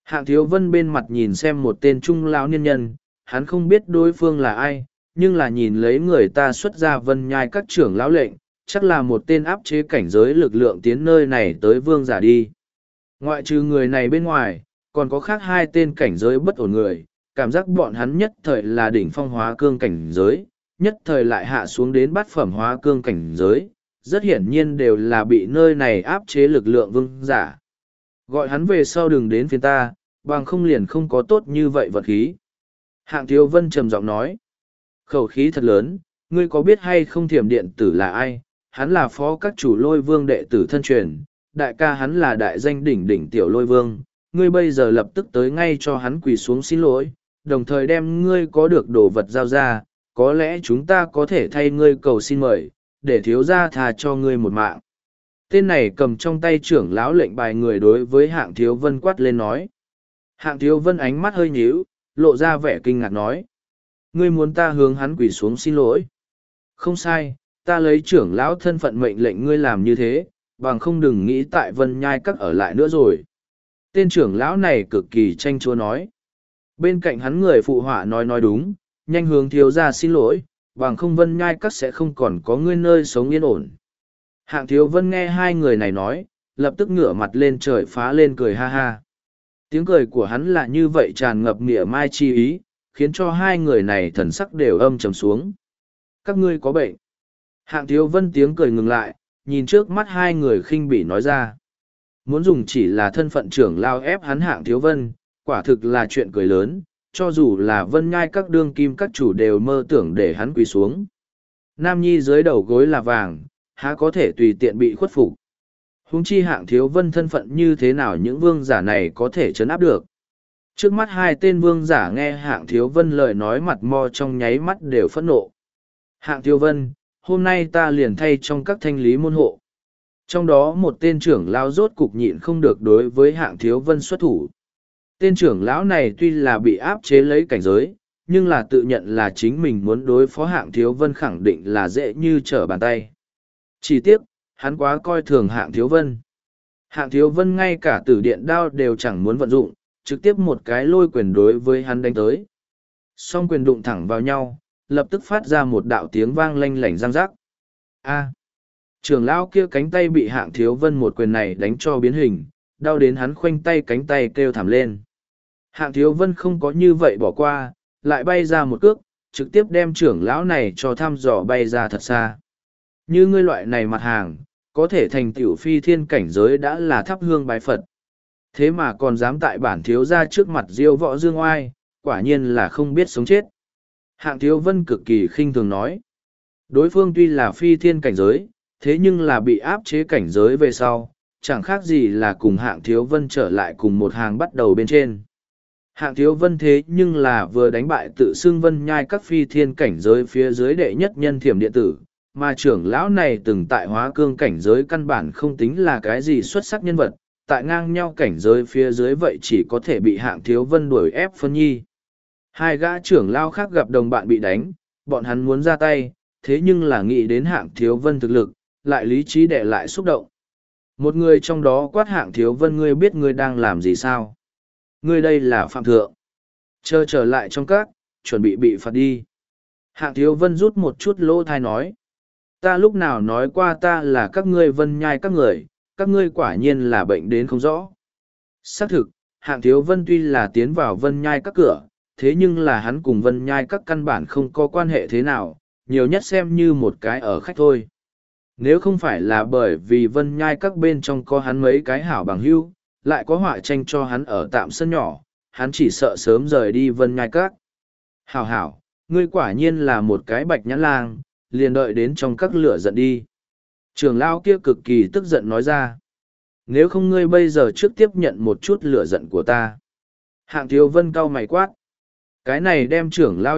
Hạng Thiếu Vân bên mặt nhìn xem một tên trung lão niên nhân, hắn không biết đối phương là ai, nhưng là nhìn lấy người ta xuất ra vân nhai các trưởng lão lệnh, chắc là một tên áp chế cảnh giới lực lượng tiến nơi này tới vương giả đi. Ngoại trừ người này bên ngoài, còn có khác hai tên cảnh giới bất ổn người, cảm giác bọn hắn nhất thời là đỉnh phong hóa cương cảnh giới, nhất thời lại hạ xuống đến bát phẩm hóa cương cảnh giới, rất hiển nhiên đều là bị nơi này áp chế lực lượng vương giả. Gọi hắn về sau đừng đến phiền ta, bằng không liền không có tốt như vậy vật khí. Hạng Thiếu Vân trầm giọng nói, khẩu khí thật lớn, ngươi có biết hay không Thiểm Điện Tử là ai? Hắn là phó các chủ Lôi Vương đệ tử thân truyền, đại ca hắn là đại danh đỉnh đỉnh tiểu Lôi Vương, ngươi bây giờ lập tức tới ngay cho hắn quỳ xuống xin lỗi, đồng thời đem ngươi có được đồ vật giao ra, có lẽ chúng ta có thể thay ngươi cầu xin mời, để thiếu gia tha cho ngươi một mạng. Tên này cầm trong tay trưởng lão lệnh bài người đối với Hạng Thiếu Vân quát lên nói. Hạng Thiếu Vân ánh mắt hơi nhíu, lộ ra vẻ kinh ngạc nói. Ngươi muốn ta hướng hắn quỳ xuống xin lỗi? Không sai, ta lấy trưởng lão thân phận mệnh lệnh ngươi làm như thế, bằng không đừng nghĩ tại Vân Nhai Các ở lại nữa rồi. Tên trưởng lão này cực kỳ tranh chúa nói. Bên cạnh hắn người phụ họa nói đúng, nhanh hướng thiếu gia xin lỗi, bằng không Vân Nhai Các sẽ không còn có ngươi nơi sống yên ổn. Hạng Thiếu Vân nghe hai người này nói, lập tức ngửa mặt lên trời phá lên cười ha ha. Tiếng cười của hắn là như vậy tràn ngập mỉa mai chi ý, khiến cho hai người này thần sắc đều âm trầm xuống. Các ngươi có bệnh. Hạng Thiếu Vân tiếng cười ngừng lại, nhìn trước mắt hai người khinh bỉ nói ra. Muốn dùng chỉ là thân phận trưởng lao ép hắn Hạng Thiếu Vân, quả thực là chuyện cười lớn, cho dù là Vân Nhai các đương kim các chủ đều mơ tưởng để hắn quỳ xuống. Nam Nhi dưới đầu gối là vàng, há có thể tùy tiện bị khuất phục. Huống chi Hạng Thiếu Vân thân phận như thế nào những vương giả này có thể trấn áp được. Trước mắt hai tên vương giả nghe Hạng Thiếu Vân lời nói mặt mo trong nháy mắt đều phẫn nộ. Hạng Thiếu Vân, hôm nay ta liền thay trong các thanh lý môn hộ. Trong đó một tên trưởng lão rốt cục nhịn không được đối với Hạng Thiếu Vân xuất thủ. Tên trưởng lão này tuy là bị áp chế lấy cảnh giới, nhưng là tự nhận là chính mình muốn đối phó Hạng Thiếu Vân khẳng định là dễ như trở bàn tay. Chỉ tiếc, hắn quá coi thường Hạng Thiếu Vân. Hạng Thiếu Vân ngay cả tử điện đao đều chẳng muốn vận dụng, trực tiếp một cái lôi quyền đối với hắn đánh tới. Song quyền đụng thẳng vào nhau, lập tức phát ra một đạo tiếng vang lanh lảnh răng rắc. A! Trưởng lão kia cánh tay bị Hạng Thiếu Vân một quyền này đánh cho biến hình, đau đến hắn khoanh tay cánh tay kêu thảm lên. Hạng Thiếu Vân không có như vậy bỏ qua, lại bay ra một cước, trực tiếp đem trưởng lão này cho thăm dò bay ra thật xa. Như ngươi loại này mặt hàng, có thể thành tiểu phi thiên cảnh giới đã là thắp hương bái Phật. Thế mà còn dám tại bản thiếu gia trước mặt diêu võ dương oai, quả nhiên là không biết sống chết. Hạng Thiếu Vân cực kỳ khinh thường nói. Đối phương tuy là phi thiên cảnh giới, thế nhưng là bị áp chế cảnh giới về sau, chẳng khác gì là cùng Hạng Thiếu Vân trở lại cùng một hàng bắt đầu bên trên. Hạng Thiếu Vân thế nhưng là vừa đánh bại tự xưng Vân Nhai các phi thiên cảnh giới phía dưới đệ nhất nhân Thiểm Điện Tử, mà trưởng lão này từng tại hóa cương cảnh giới căn bản không tính là cái gì xuất sắc nhân vật, tại ngang nhau cảnh giới phía dưới vậy chỉ có thể bị Hạng Thiếu Vân đuổi ép phân nhi. Hai gã trưởng lão khác gặp đồng bạn bị đánh, bọn hắn muốn ra tay, thế nhưng là nghĩ đến Hạng Thiếu Vân thực lực, lại lý trí để lại xúc động. Một người trong đó quát Hạng Thiếu Vân, ngươi biết ngươi đang làm gì sao? Ngươi đây là phạm thượng. Chờ trở lại trong các, chuẩn bị phạt đi. Hạng Thiếu Vân rút một chút lỗ thai nói. Ta lúc nào nói qua ta là các ngươi Vân Nhai các ngươi quả nhiên là bệnh đến không rõ. Xác thực, Hạng Thiếu Vân tuy là tiến vào Vân Nhai các cửa, thế nhưng là hắn cùng Vân Nhai các căn bản không có quan hệ thế nào, nhiều nhất xem như một cái ở khách thôi. Nếu không phải là bởi vì Vân Nhai các bên trong có hắn mấy cái hảo bằng hữu, lại có họa tranh cho hắn ở tạm sân nhỏ, hắn chỉ sợ sớm rời đi Vân Nhai các. Hảo hảo, ngươi quả nhiên là một cái bạch nhãn lang, liền đợi đến trong các lửa giận đi. Trưởng lão kia cực kỳ tức giận nói ra. Nếu không ngươi bây giờ trước tiếp nhận một chút lửa giận của ta. Hạng Thiếu Vân cau mày quát. Cái này đem trưởng lão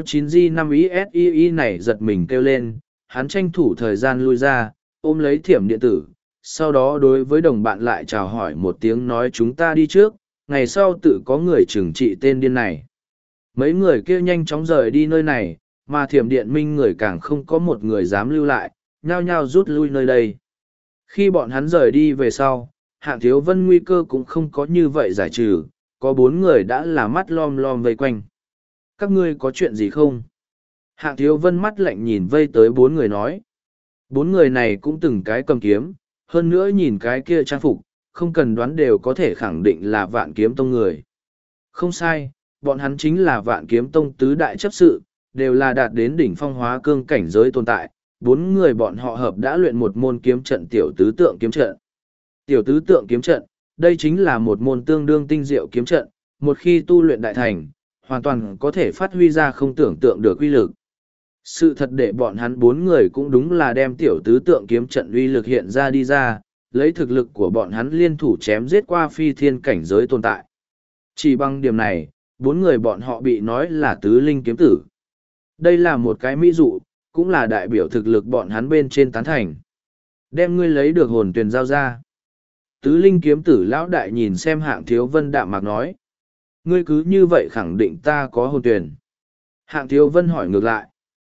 9G5ISII này giật mình kêu lên, hắn tranh thủ thời gian lui ra, ôm lấy Thiểm Điện Tử, sau đó đối với đồng bạn lại chào hỏi một tiếng nói chúng ta đi trước, ngày sau tự có người trừng trị tên điên này. Mấy người kia nhanh chóng rời đi nơi này, mà Thiểm Điện Minh người càng không có một người dám lưu lại, nhao nhao rút lui nơi đây. Khi bọn hắn rời đi về sau, Hạng Thiếu Vân nguy cơ cũng không có như vậy giải trừ, có 4 người đã là mắt lom lom vây quanh. Các ngươi có chuyện gì không? Hạng Thiếu Vân mắt lạnh nhìn vây tới 4 người nói. 4 người này cũng từng cái cầm kiếm, hơn nữa nhìn cái kia trang phục, không cần đoán đều có thể khẳng định là Vạn Kiếm Tông người. Không sai, bọn hắn chính là Vạn Kiếm Tông tứ đại chấp sự, đều là đạt đến đỉnh phong hóa cương cảnh giới tồn tại. 4 người bọn họ hợp đã luyện một môn kiếm trận tiểu tứ tượng kiếm trận. Tiểu tứ tượng kiếm trận, đây chính là một môn tương đương tinh diệu kiếm trận, một khi tu luyện đại thành, hoàn toàn có thể phát huy ra không tưởng tượng được uy lực. Sự thật để bọn hắn 4 người cũng đúng là đem tiểu tứ tượng kiếm trận uy lực hiện ra đi ra, lấy thực lực của bọn hắn liên thủ chém giết qua phi thiên cảnh giới tồn tại. Chỉ bằng điểm này, 4 người bọn họ bị nói là tứ linh kiếm tử. Đây là một cái mỹ dụ, cũng là đại biểu thực lực bọn hắn bên trên tán thành. Đem ngươi lấy được hồn tuyền giao ra. Tứ linh kiếm tử lão đại nhìn xem Hạng Thiếu Vân đạm mạc nói. Ngươi cứ như vậy khẳng định ta có hồn tuyền. Hạng Thiếu Vân hỏi ngược lại.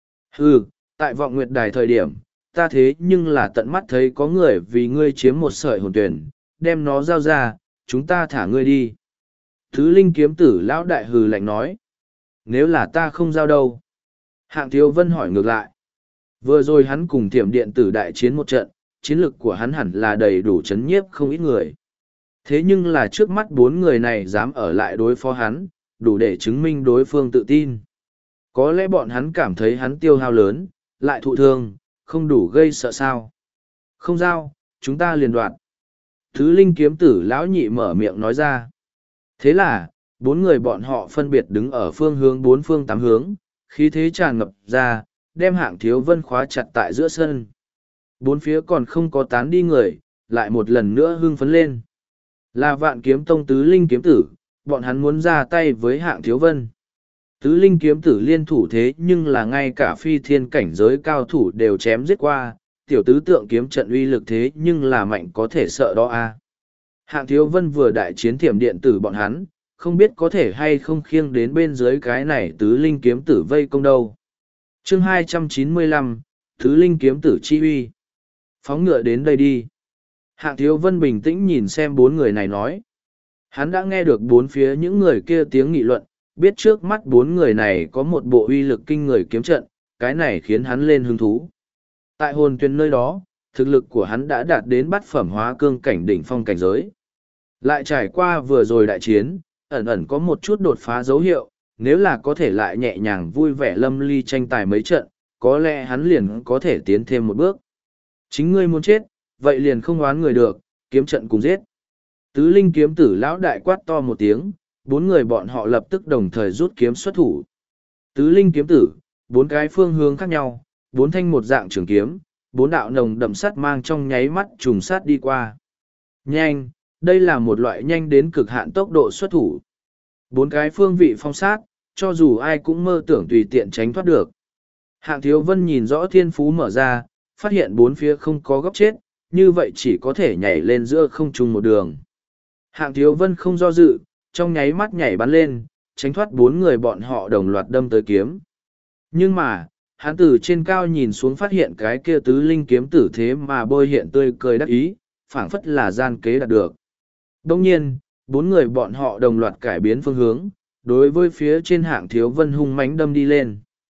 Tại vọng nguyệt đài thời điểm, ta thế nhưng là tận mắt thấy có người vì ngươi chiếm một sợi hồn tuyền, đem nó giao ra, chúng ta thả ngươi đi. Tứ linh kiếm tử lão đại hừ lạnh nói. Nếu là ta không giao đâu? Hạng Thiếu Vân hỏi ngược lại. Vừa rồi hắn cùng Thiểm Điện Tử đại chiến một trận, chiến lực của hắn hẳn là đầy đủ chấn nhiếp không ít người. Thế nhưng là trước mắt 4 người này dám ở lại đối phó hắn, đủ để chứng minh đối phương tự tin. Có lẽ bọn hắn cảm thấy hắn tiêu hao lớn, lại thụ thương, không đủ gây sợ sao. Không giao, chúng ta liền đoạt. Thứ linh kiếm tử lão nhị mở miệng nói ra. Thế là, 4 người bọn họ phân biệt đứng ở phương hướng 4 phương 8 hướng, khí thế tràn ngập ra, đem Hạng Thiếu Vân khóa chặt tại giữa sân. 4 phía còn không có tán đi người, lại một lần nữa hưng phấn lên. Là Vạn Kiếm Tông tứ linh kiếm tử, bọn hắn muốn ra tay với Hạng Thiếu Vân. Tứ linh kiếm tử liên thủ thế nhưng là ngay cả phi thiên cảnh giới cao thủ đều chém giết qua, tiểu tứ tượng kiếm trận uy lực thế nhưng là mạnh có thể sợ đó a. Hạng Thiếu Vân vừa đại chiến Thiểm Điện Tử bọn hắn, không biết có thể hay không khiêng đến bên dưới cái này tứ linh kiếm tử vây công đâu. Chương 295, Tứ linh kiếm tử chi uy. Phóng ngựa đến đây đi. Hạng Thiếu Vân bình tĩnh nhìn xem 4 người này nói. Hắn đã nghe được 4 phía những người kia tiếng nghị luận, biết trước mắt 4 người này có một bộ uy lực kinh người kiếm trận, cái này khiến hắn lên hứng thú. Tại hồn tuyền nơi đó, thực lực của hắn đã đạt đến bát phẩm hóa cương cảnh đỉnh phong cảnh giới. Lại trải qua vừa rồi đại chiến, ẩn ẩn có một chút đột phá dấu hiệu, nếu là có thể lại nhẹ nhàng vui vẻ lâm ly tranh tài mấy trận, có lẽ hắn liền có thể tiến thêm một bước. Chính ngươi muốn chết, vậy liền không oán người được, kiếm trận cùng giết. Tứ linh kiếm tử lão đại quát to một tiếng, 4 người bọn họ lập tức đồng thời rút kiếm xuất thủ. Tứ linh kiếm tử, 4 cái phương hướng khác nhau, 4 thanh một dạng trường kiếm, 4 đạo nồng đậm sắt mang trong nháy mắt trùng sát đi qua. Nhanh, đây là một loại nhanh đến cực hạn tốc độ xuất thủ. 4 cái phương vị phong sát, cho dù ai cũng mơ tưởng tùy tiện tránh thoát được. Hạng Thiếu Vân nhìn rõ thiên phú mở ra, phát hiện 4 phía không có góc chết, như vậy chỉ có thể nhảy lên giữa không trung một đường. Hạng Thiếu Vân không do dự, trong nháy mắt nhảy bắn lên, tránh thoát 4 người bọn họ đồng loạt đâm tới kiếm. Nhưng mà, hắn từ trên cao nhìn xuống phát hiện cái kia tứ linh kiếm tử thế mà bôi hiện tươi cười đắc ý, phảng phất là gian kế đạt được. Đồng nhiên, 4 người bọn họ đồng loạt cải biến phương hướng, đối với phía trên Hạng Thiếu Vân hung mãnh đâm đi lên.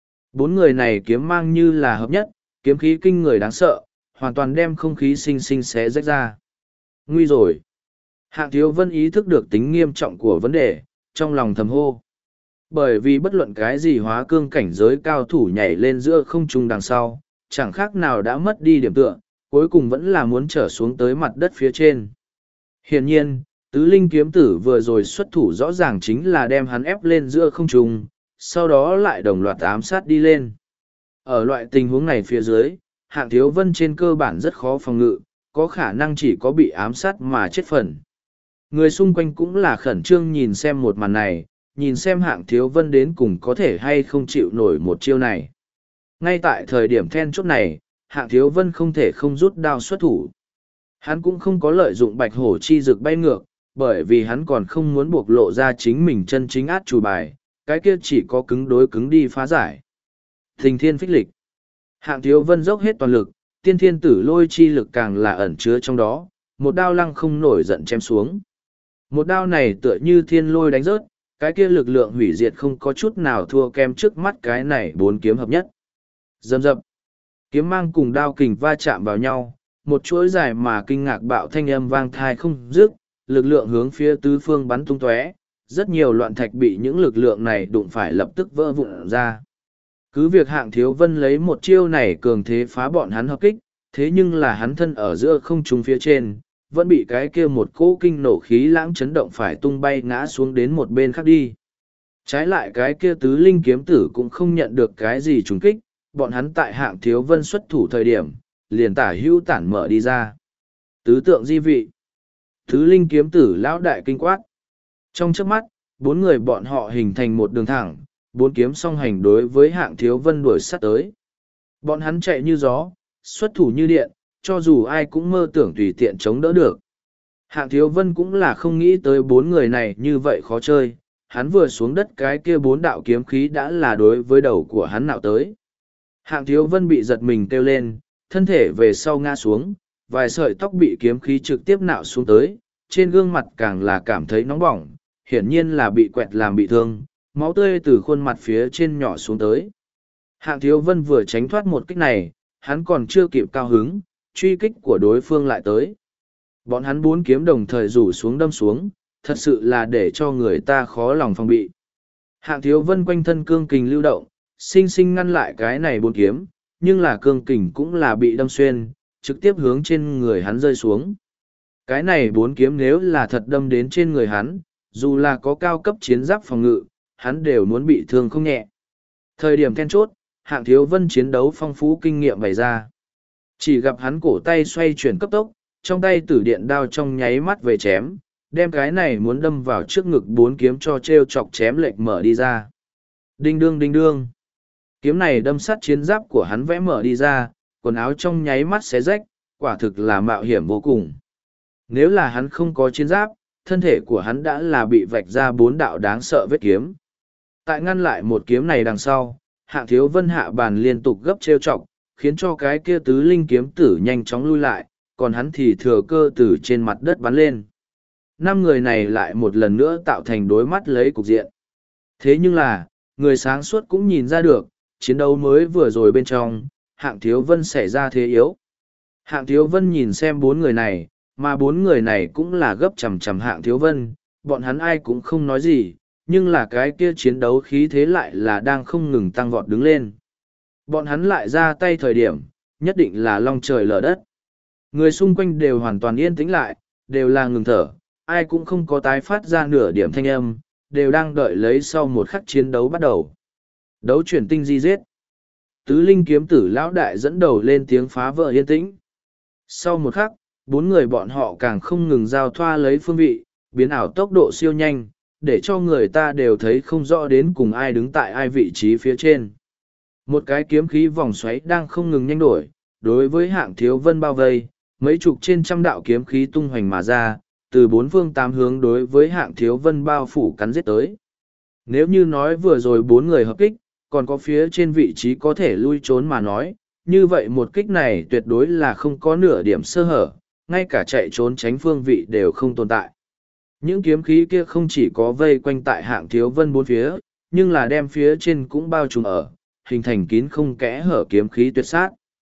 4 người này kiếm mang như là hợp nhất, kiếm khí kinh người đáng sợ, hoàn toàn đem không khí xinh xinh xé rách ra. Nguy rồi! Hạng Thiếu Vân ý thức được tính nghiêm trọng của vấn đề, trong lòng thầm hô. Bởi vì bất luận cái gì hóa cương cảnh giới cao thủ nhảy lên giữa không trung đằng sau, chẳng khác nào đã mất đi điểm tựa, cuối cùng vẫn là muốn trở xuống tới mặt đất phía trên. Hiển nhiên, tứ linh kiếm tử vừa rồi xuất thủ rõ ràng chính là đem hắn ép lên giữa không trung, sau đó lại đồng loạt ám sát đi lên. Ở loại tình huống này phía dưới, Hạng Thiếu Vân trên cơ bản rất khó phòng ngự, có khả năng chỉ có bị ám sát mà chết phần. Người xung quanh cũng là khẩn trương nhìn xem một màn này, nhìn xem Hạng Thiếu Vân đến cùng có thể hay không chịu nổi một chiêu này. Ngay tại thời điểm then chốt này, Hạng Thiếu Vân không thể không rút đao xuất thủ. Hắn cũng không có lợi dụng bạch hổ chi dược bay ngược, bởi vì hắn còn không muốn bộc lộ ra chính mình chân chính át chủ bài, cái kia chỉ có cứng đối cứng đi phá giải. Thình thiên phích lịch. Hạng Thiếu Vân dốc hết toàn lực, tiên thiên tử lôi chi lực càng là ẩn chứa trong đó, một đao lăng không nổi giận chém xuống. Một đao này tựa như thiên lôi đánh rớt, cái kia lực lượng hủy diệt không có chút nào thua kém trước mắt cái này bốn kiếm hợp nhất. Rầm rập, kiếm mang cùng đao kình va chạm vào nhau, một chuỗi dài mà kinh ngạc bạo thanh âm vang thai không dứt, lực lượng hướng phía tứ phương bắn tung tóe, rất nhiều loạn thạch bị những lực lượng này đụng phải lập tức vỡ vụn ra. Cứ việc Hạng Thiếu Vân lấy một chiêu này cường thế phá bọn hắn hợp kích, thế nhưng là hắn thân ở giữa không trung phía trên, vẫn bị cái kia một cỗ kinh nổ khí lãng chấn động phải tung bay ngã xuống đến một bên khác đi. Trái lại cái kia tứ linh kiếm tử cũng không nhận được cái gì trùng kích, bọn hắn tại Hạng Thiếu Vân xuất thủ thời điểm, liền tả hữu tản mở đi ra. Tứ tượng di vị. Tứ linh kiếm tử lão đại kinh quát. Trong chớp mắt, bốn người bọn họ hình thành một đường thẳng, bốn kiếm song hành đối với Hạng Thiếu Vân đuổi sát tới. Bọn hắn chạy như gió, xuất thủ như điện, cho dù ai cũng mơ tưởng tùy tiện chống đỡ được. Hạng Thiếu Vân cũng là không nghĩ tới bốn người này như vậy khó chơi, hắn vừa xuống đất cái kia bốn đạo kiếm khí đã là đối với đầu của hắn nạo tới. Hạng Thiếu Vân bị giật mình kêu lên, thân thể về sau ngã xuống, vài sợi tóc bị kiếm khí trực tiếp nạo xuống tới, trên gương mặt càng là cảm thấy nóng bỏng, hiển nhiên là bị quẹt làm bị thương, máu tươi từ khuôn mặt phía trên nhỏ xuống tới. Hạng Thiếu Vân vừa tránh thoát một kích này, hắn còn chưa kịp cao hứng, truy kích của đối phương lại tới. Bọn hắn bốn kiếm đồng thời rủ xuống đâm xuống, thật sự là để cho người ta khó lòng phòng bị. Hạng Thiếu Vân quanh thân cương kình lưu động, sinh sinh ngăn lại cái này bốn kiếm, nhưng là cương kình cũng là bị đâm xuyên, trực tiếp hướng trên người hắn rơi xuống. Cái này bốn kiếm nếu là thật đâm đến trên người hắn, dù là có cao cấp chiến giáp phòng ngự, hắn đều muốn bị thương không nhẹ. Thời điểm then chốt, Hạng Thiếu Vân chiến đấu phong phú kinh nghiệm bày ra. Chỉ gặp hắn cổ tay xoay chuyển cấp tốc, trong tay tử điện đao trong nháy mắt về chém, đem cái này muốn đâm vào trước ngực bốn kiếm cho treo chọc chém lệch mở đi ra. Đinh đương đinh đương. Kiếm này đâm sát chiến giáp của hắn vẽ mở đi ra, quần áo trong nháy mắt xé rách, quả thực là mạo hiểm vô cùng. Nếu là hắn không có chiến giáp, thân thể của hắn đã là bị vạch ra bốn đạo đáng sợ vết kiếm. Tại ngăn lại một kiếm này đằng sau, Hạng Thiếu Vân hạ bàn liên tục gấp treo chọc, khiến cho cái kia tứ linh kiếm tử nhanh chóng lui lại, còn hắn thì thừa cơ từ trên mặt đất bắn lên. Năm người này lại một lần nữa tạo thành đối mắt lấy cục diện. Thế nhưng là, người sáng suốt cũng nhìn ra được, chiến đấu mới vừa rồi bên trong, Hạng Thiếu Vân xảy ra thế yếu. Hạng Thiếu Vân nhìn xem bốn người này, mà bốn người này cũng là gấp chằm chằm Hạng Thiếu Vân, bọn hắn ai cũng không nói gì, nhưng là cái kia chiến đấu khí thế lại là đang không ngừng tăng vọt đứng lên. Bọn hắn lại ra tay thời điểm, nhất định là long trời lở đất. Người xung quanh đều hoàn toàn yên tĩnh lại, đều là ngừng thở, ai cũng không có tái phát ra nửa điểm thanh âm, đều đang đợi lấy sau một khắc chiến đấu bắt đầu. Đấu chuyển tinh di giết. Tứ linh kiếm tử lão đại dẫn đầu lên tiếng phá vỡ yên tĩnh. Sau một khắc, bốn người bọn họ càng không ngừng giao thoa lấy phương vị, biến ảo tốc độ siêu nhanh, để cho người ta đều thấy không rõ đến cùng ai đứng tại ai vị trí phía trên. Một cái kiếm khí vòng xoáy đang không ngừng nhanh đổi, đối với Hạng Thiếu Vân bao vây, mấy chục trên trăm đạo kiếm khí tung hoành mà ra, từ bốn phương tám hướng đối với Hạng Thiếu Vân bao phủ cắn giết tới. Nếu như nói vừa rồi bốn người hợp kích, còn có phía trên vị trí có thể lui trốn mà nói, như vậy một kích này tuyệt đối là không có nửa điểm sơ hở, ngay cả chạy trốn tránh phương vị đều không tồn tại. Những kiếm khí kia không chỉ có vây quanh tại Hạng Thiếu Vân bốn phía, nhưng là đem phía trên cũng bao trùm ở, hình thành kín không kẽ hở kiếm khí tuyệt sát.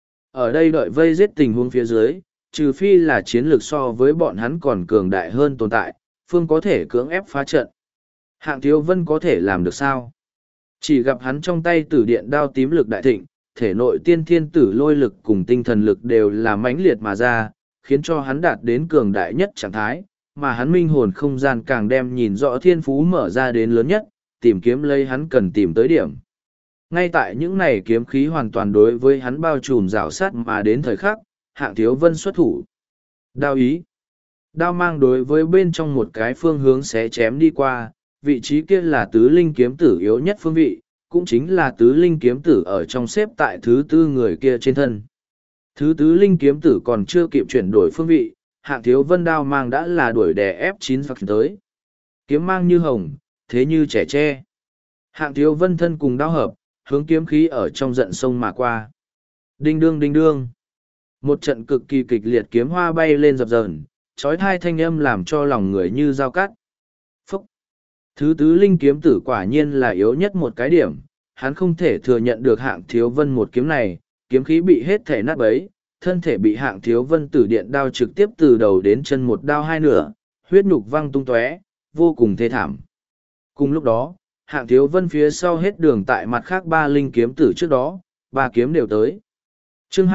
Ở đây đợi vây giết tình huống phía dưới, trừ phi là chiến lược so với bọn hắn còn cường đại hơn tồn tại, phương có thể cưỡng ép phá trận. Hạng Thiếu Vân có thể làm được sao? Chỉ gặp hắn trong tay tử điện đao tím lực đại thịnh, thể nội tiên thiên tử lôi lực cùng tinh thần lực đều là mãnh liệt mà ra, khiến cho hắn đạt đến cường đại nhất trạng thái, mà hắn minh hồn không gian càng đem nhìn rõ thiên phú mở ra đến lớn nhất, tìm kiếm lấy hắn cần tìm tới điểm. Ngay tại những này kiếm khí hoàn toàn đối với hắn bao trùm rào sát mà đến thời khắc, Hạng Thiếu Vân xuất thủ. Đao ý. Đao mang đối với bên trong một cái phương hướng sẽ chém đi qua, vị trí kia là tứ linh kiếm tử yếu nhất phương vị, cũng chính là tứ linh kiếm tử ở trong xếp tại thứ tư người kia trên thân. Thứ tứ linh kiếm tử còn chưa kịp chuyển đổi phương vị, Hạng Thiếu Vân đao mang đã là đuổi đè ép 9 phạt tới. Kiếm mang như hồng, thế như trẻ tre. Hạng Thiếu Vân thân cùng đao hợp, hướng kiếm khí ở trong trận sông mà qua. Đinh đương đinh đương. Một trận cực kỳ kịch liệt kiếm hoa bay lên dập dờn, trói thai thanh âm làm cho lòng người như dao cắt. Phúc! Thứ tứ linh kiếm tử quả nhiên là yếu nhất một cái điểm, hắn không thể thừa nhận được Hạng Thiếu Vân một kiếm này, kiếm khí bị hết thể nát bấy, thân thể bị Hạng Thiếu Vân tử điện đao trực tiếp từ đầu đến chân một đao hai nửa, huyết nhục văng tung tóe, vô cùng thê thảm. Cùng lúc đó, Hạng Thiếu Vân phía sau hết đường tại mặt khác ba linh kiếm tử trước đó, ba kiếm đều tới. Chương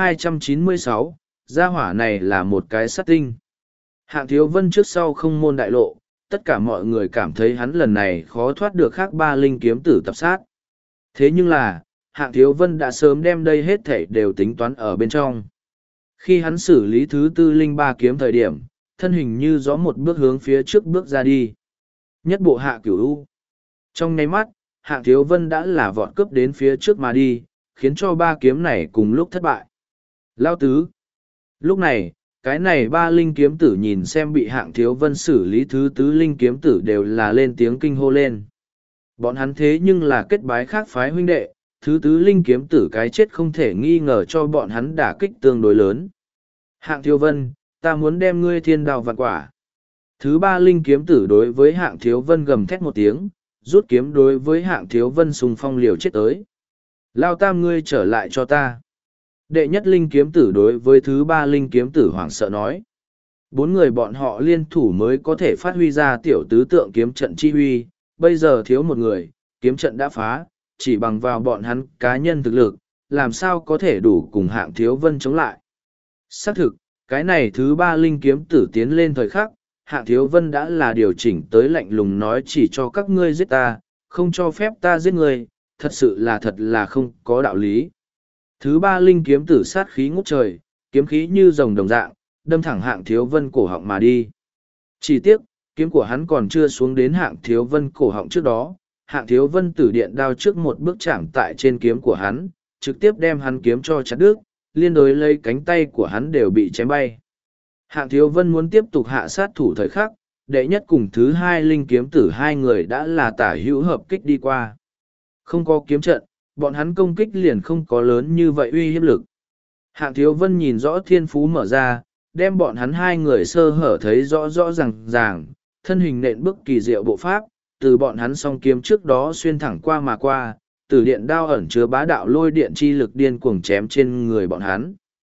296, gia hỏa này là một cái sát tinh. Hạng Thiếu Vân trước sau không môn đại lộ, tất cả mọi người cảm thấy hắn lần này khó thoát được khác ba linh kiếm tử tập sát. Thế nhưng là, Hạng Thiếu Vân đã sớm đem đây hết thảy đều tính toán ở bên trong. Khi hắn xử lý thứ tư linh ba kiếm thời điểm, thân hình như gió một bước hướng phía trước bước ra đi. Nhất bộ hạ cửu u. Trong nháy mắt, Hạng Thiếu Vân đã là vọt cướp đến phía trước mà đi, khiến cho ba kiếm này cùng lúc thất bại. Lao tứ. Lúc này, cái này ba linh kiếm tử nhìn xem bị Hạng Thiếu Vân xử lý thứ tứ linh kiếm tử đều là lên tiếng kinh hô lên. Bọn hắn thế nhưng là kết bái khác phái huynh đệ, thứ tứ linh kiếm tử cái chết không thể nghi ngờ cho bọn hắn đả kích tương đối lớn. Hạng Thiếu Vân, ta muốn đem ngươi thiên đào vạn quả. Thứ ba linh kiếm tử đối với Hạng Thiếu Vân gầm thét một tiếng, rút kiếm đối với Hạng Thiếu Vân xung phong liều chết tới. Lao tam ngươi trở lại cho ta. Đệ nhất linh kiếm tử đối với thứ ba linh kiếm tử hoảng sợ nói. Bốn người bọn họ liên thủ mới có thể phát huy ra tiểu tứ tượng kiếm trận chi huy, bây giờ thiếu một người, kiếm trận đã phá, chỉ bằng vào bọn hắn cá nhân thực lực, làm sao có thể đủ cùng Hạng Thiếu Vân chống lại. Xác thực, cái này thứ ba linh kiếm tử tiến lên thời khắc, Hạng Thiếu Vân đã là điều chỉnh tới lạnh lùng nói chỉ cho các ngươi giết ta, không cho phép ta giết người, thật là không có đạo lý. Thứ ba linh kiếm tử sát khí ngút trời, kiếm khí như rồng đồng dạng, đâm thẳng Hạng Thiếu Vân cổ họng mà đi. Chỉ tiếc, kiếm của hắn còn chưa xuống đến Hạng Thiếu Vân cổ họng trước đó, Hạng Thiếu Vân tử điện đao trước một bước chạm tại trên kiếm của hắn, trực tiếp đem hắn kiếm cho chặt đứt, liên đối lấy cánh tay của hắn đều bị chém bay. Hạng Thiếu Vân muốn tiếp tục hạ sát thủ thời khắc, đệ nhất cùng thứ hai linh kiếm tử hai người đã là tả hữu hợp kích đi qua. Không có kiếm trận, bọn hắn công kích liền không có lớn như vậy uy hiếp lực. Hạng Thiếu Vân nhìn rõ thiên phú mở ra, đem bọn hắn hai người sơ hở thấy rõ rõ ràng, thân hình nện bước kỳ diệu bộ pháp, từ bọn hắn song kiếm trước đó xuyên thẳng qua mà qua, từ điện đao ẩn chứa bá đạo lôi điện chi lực điên cuồng chém trên người bọn hắn.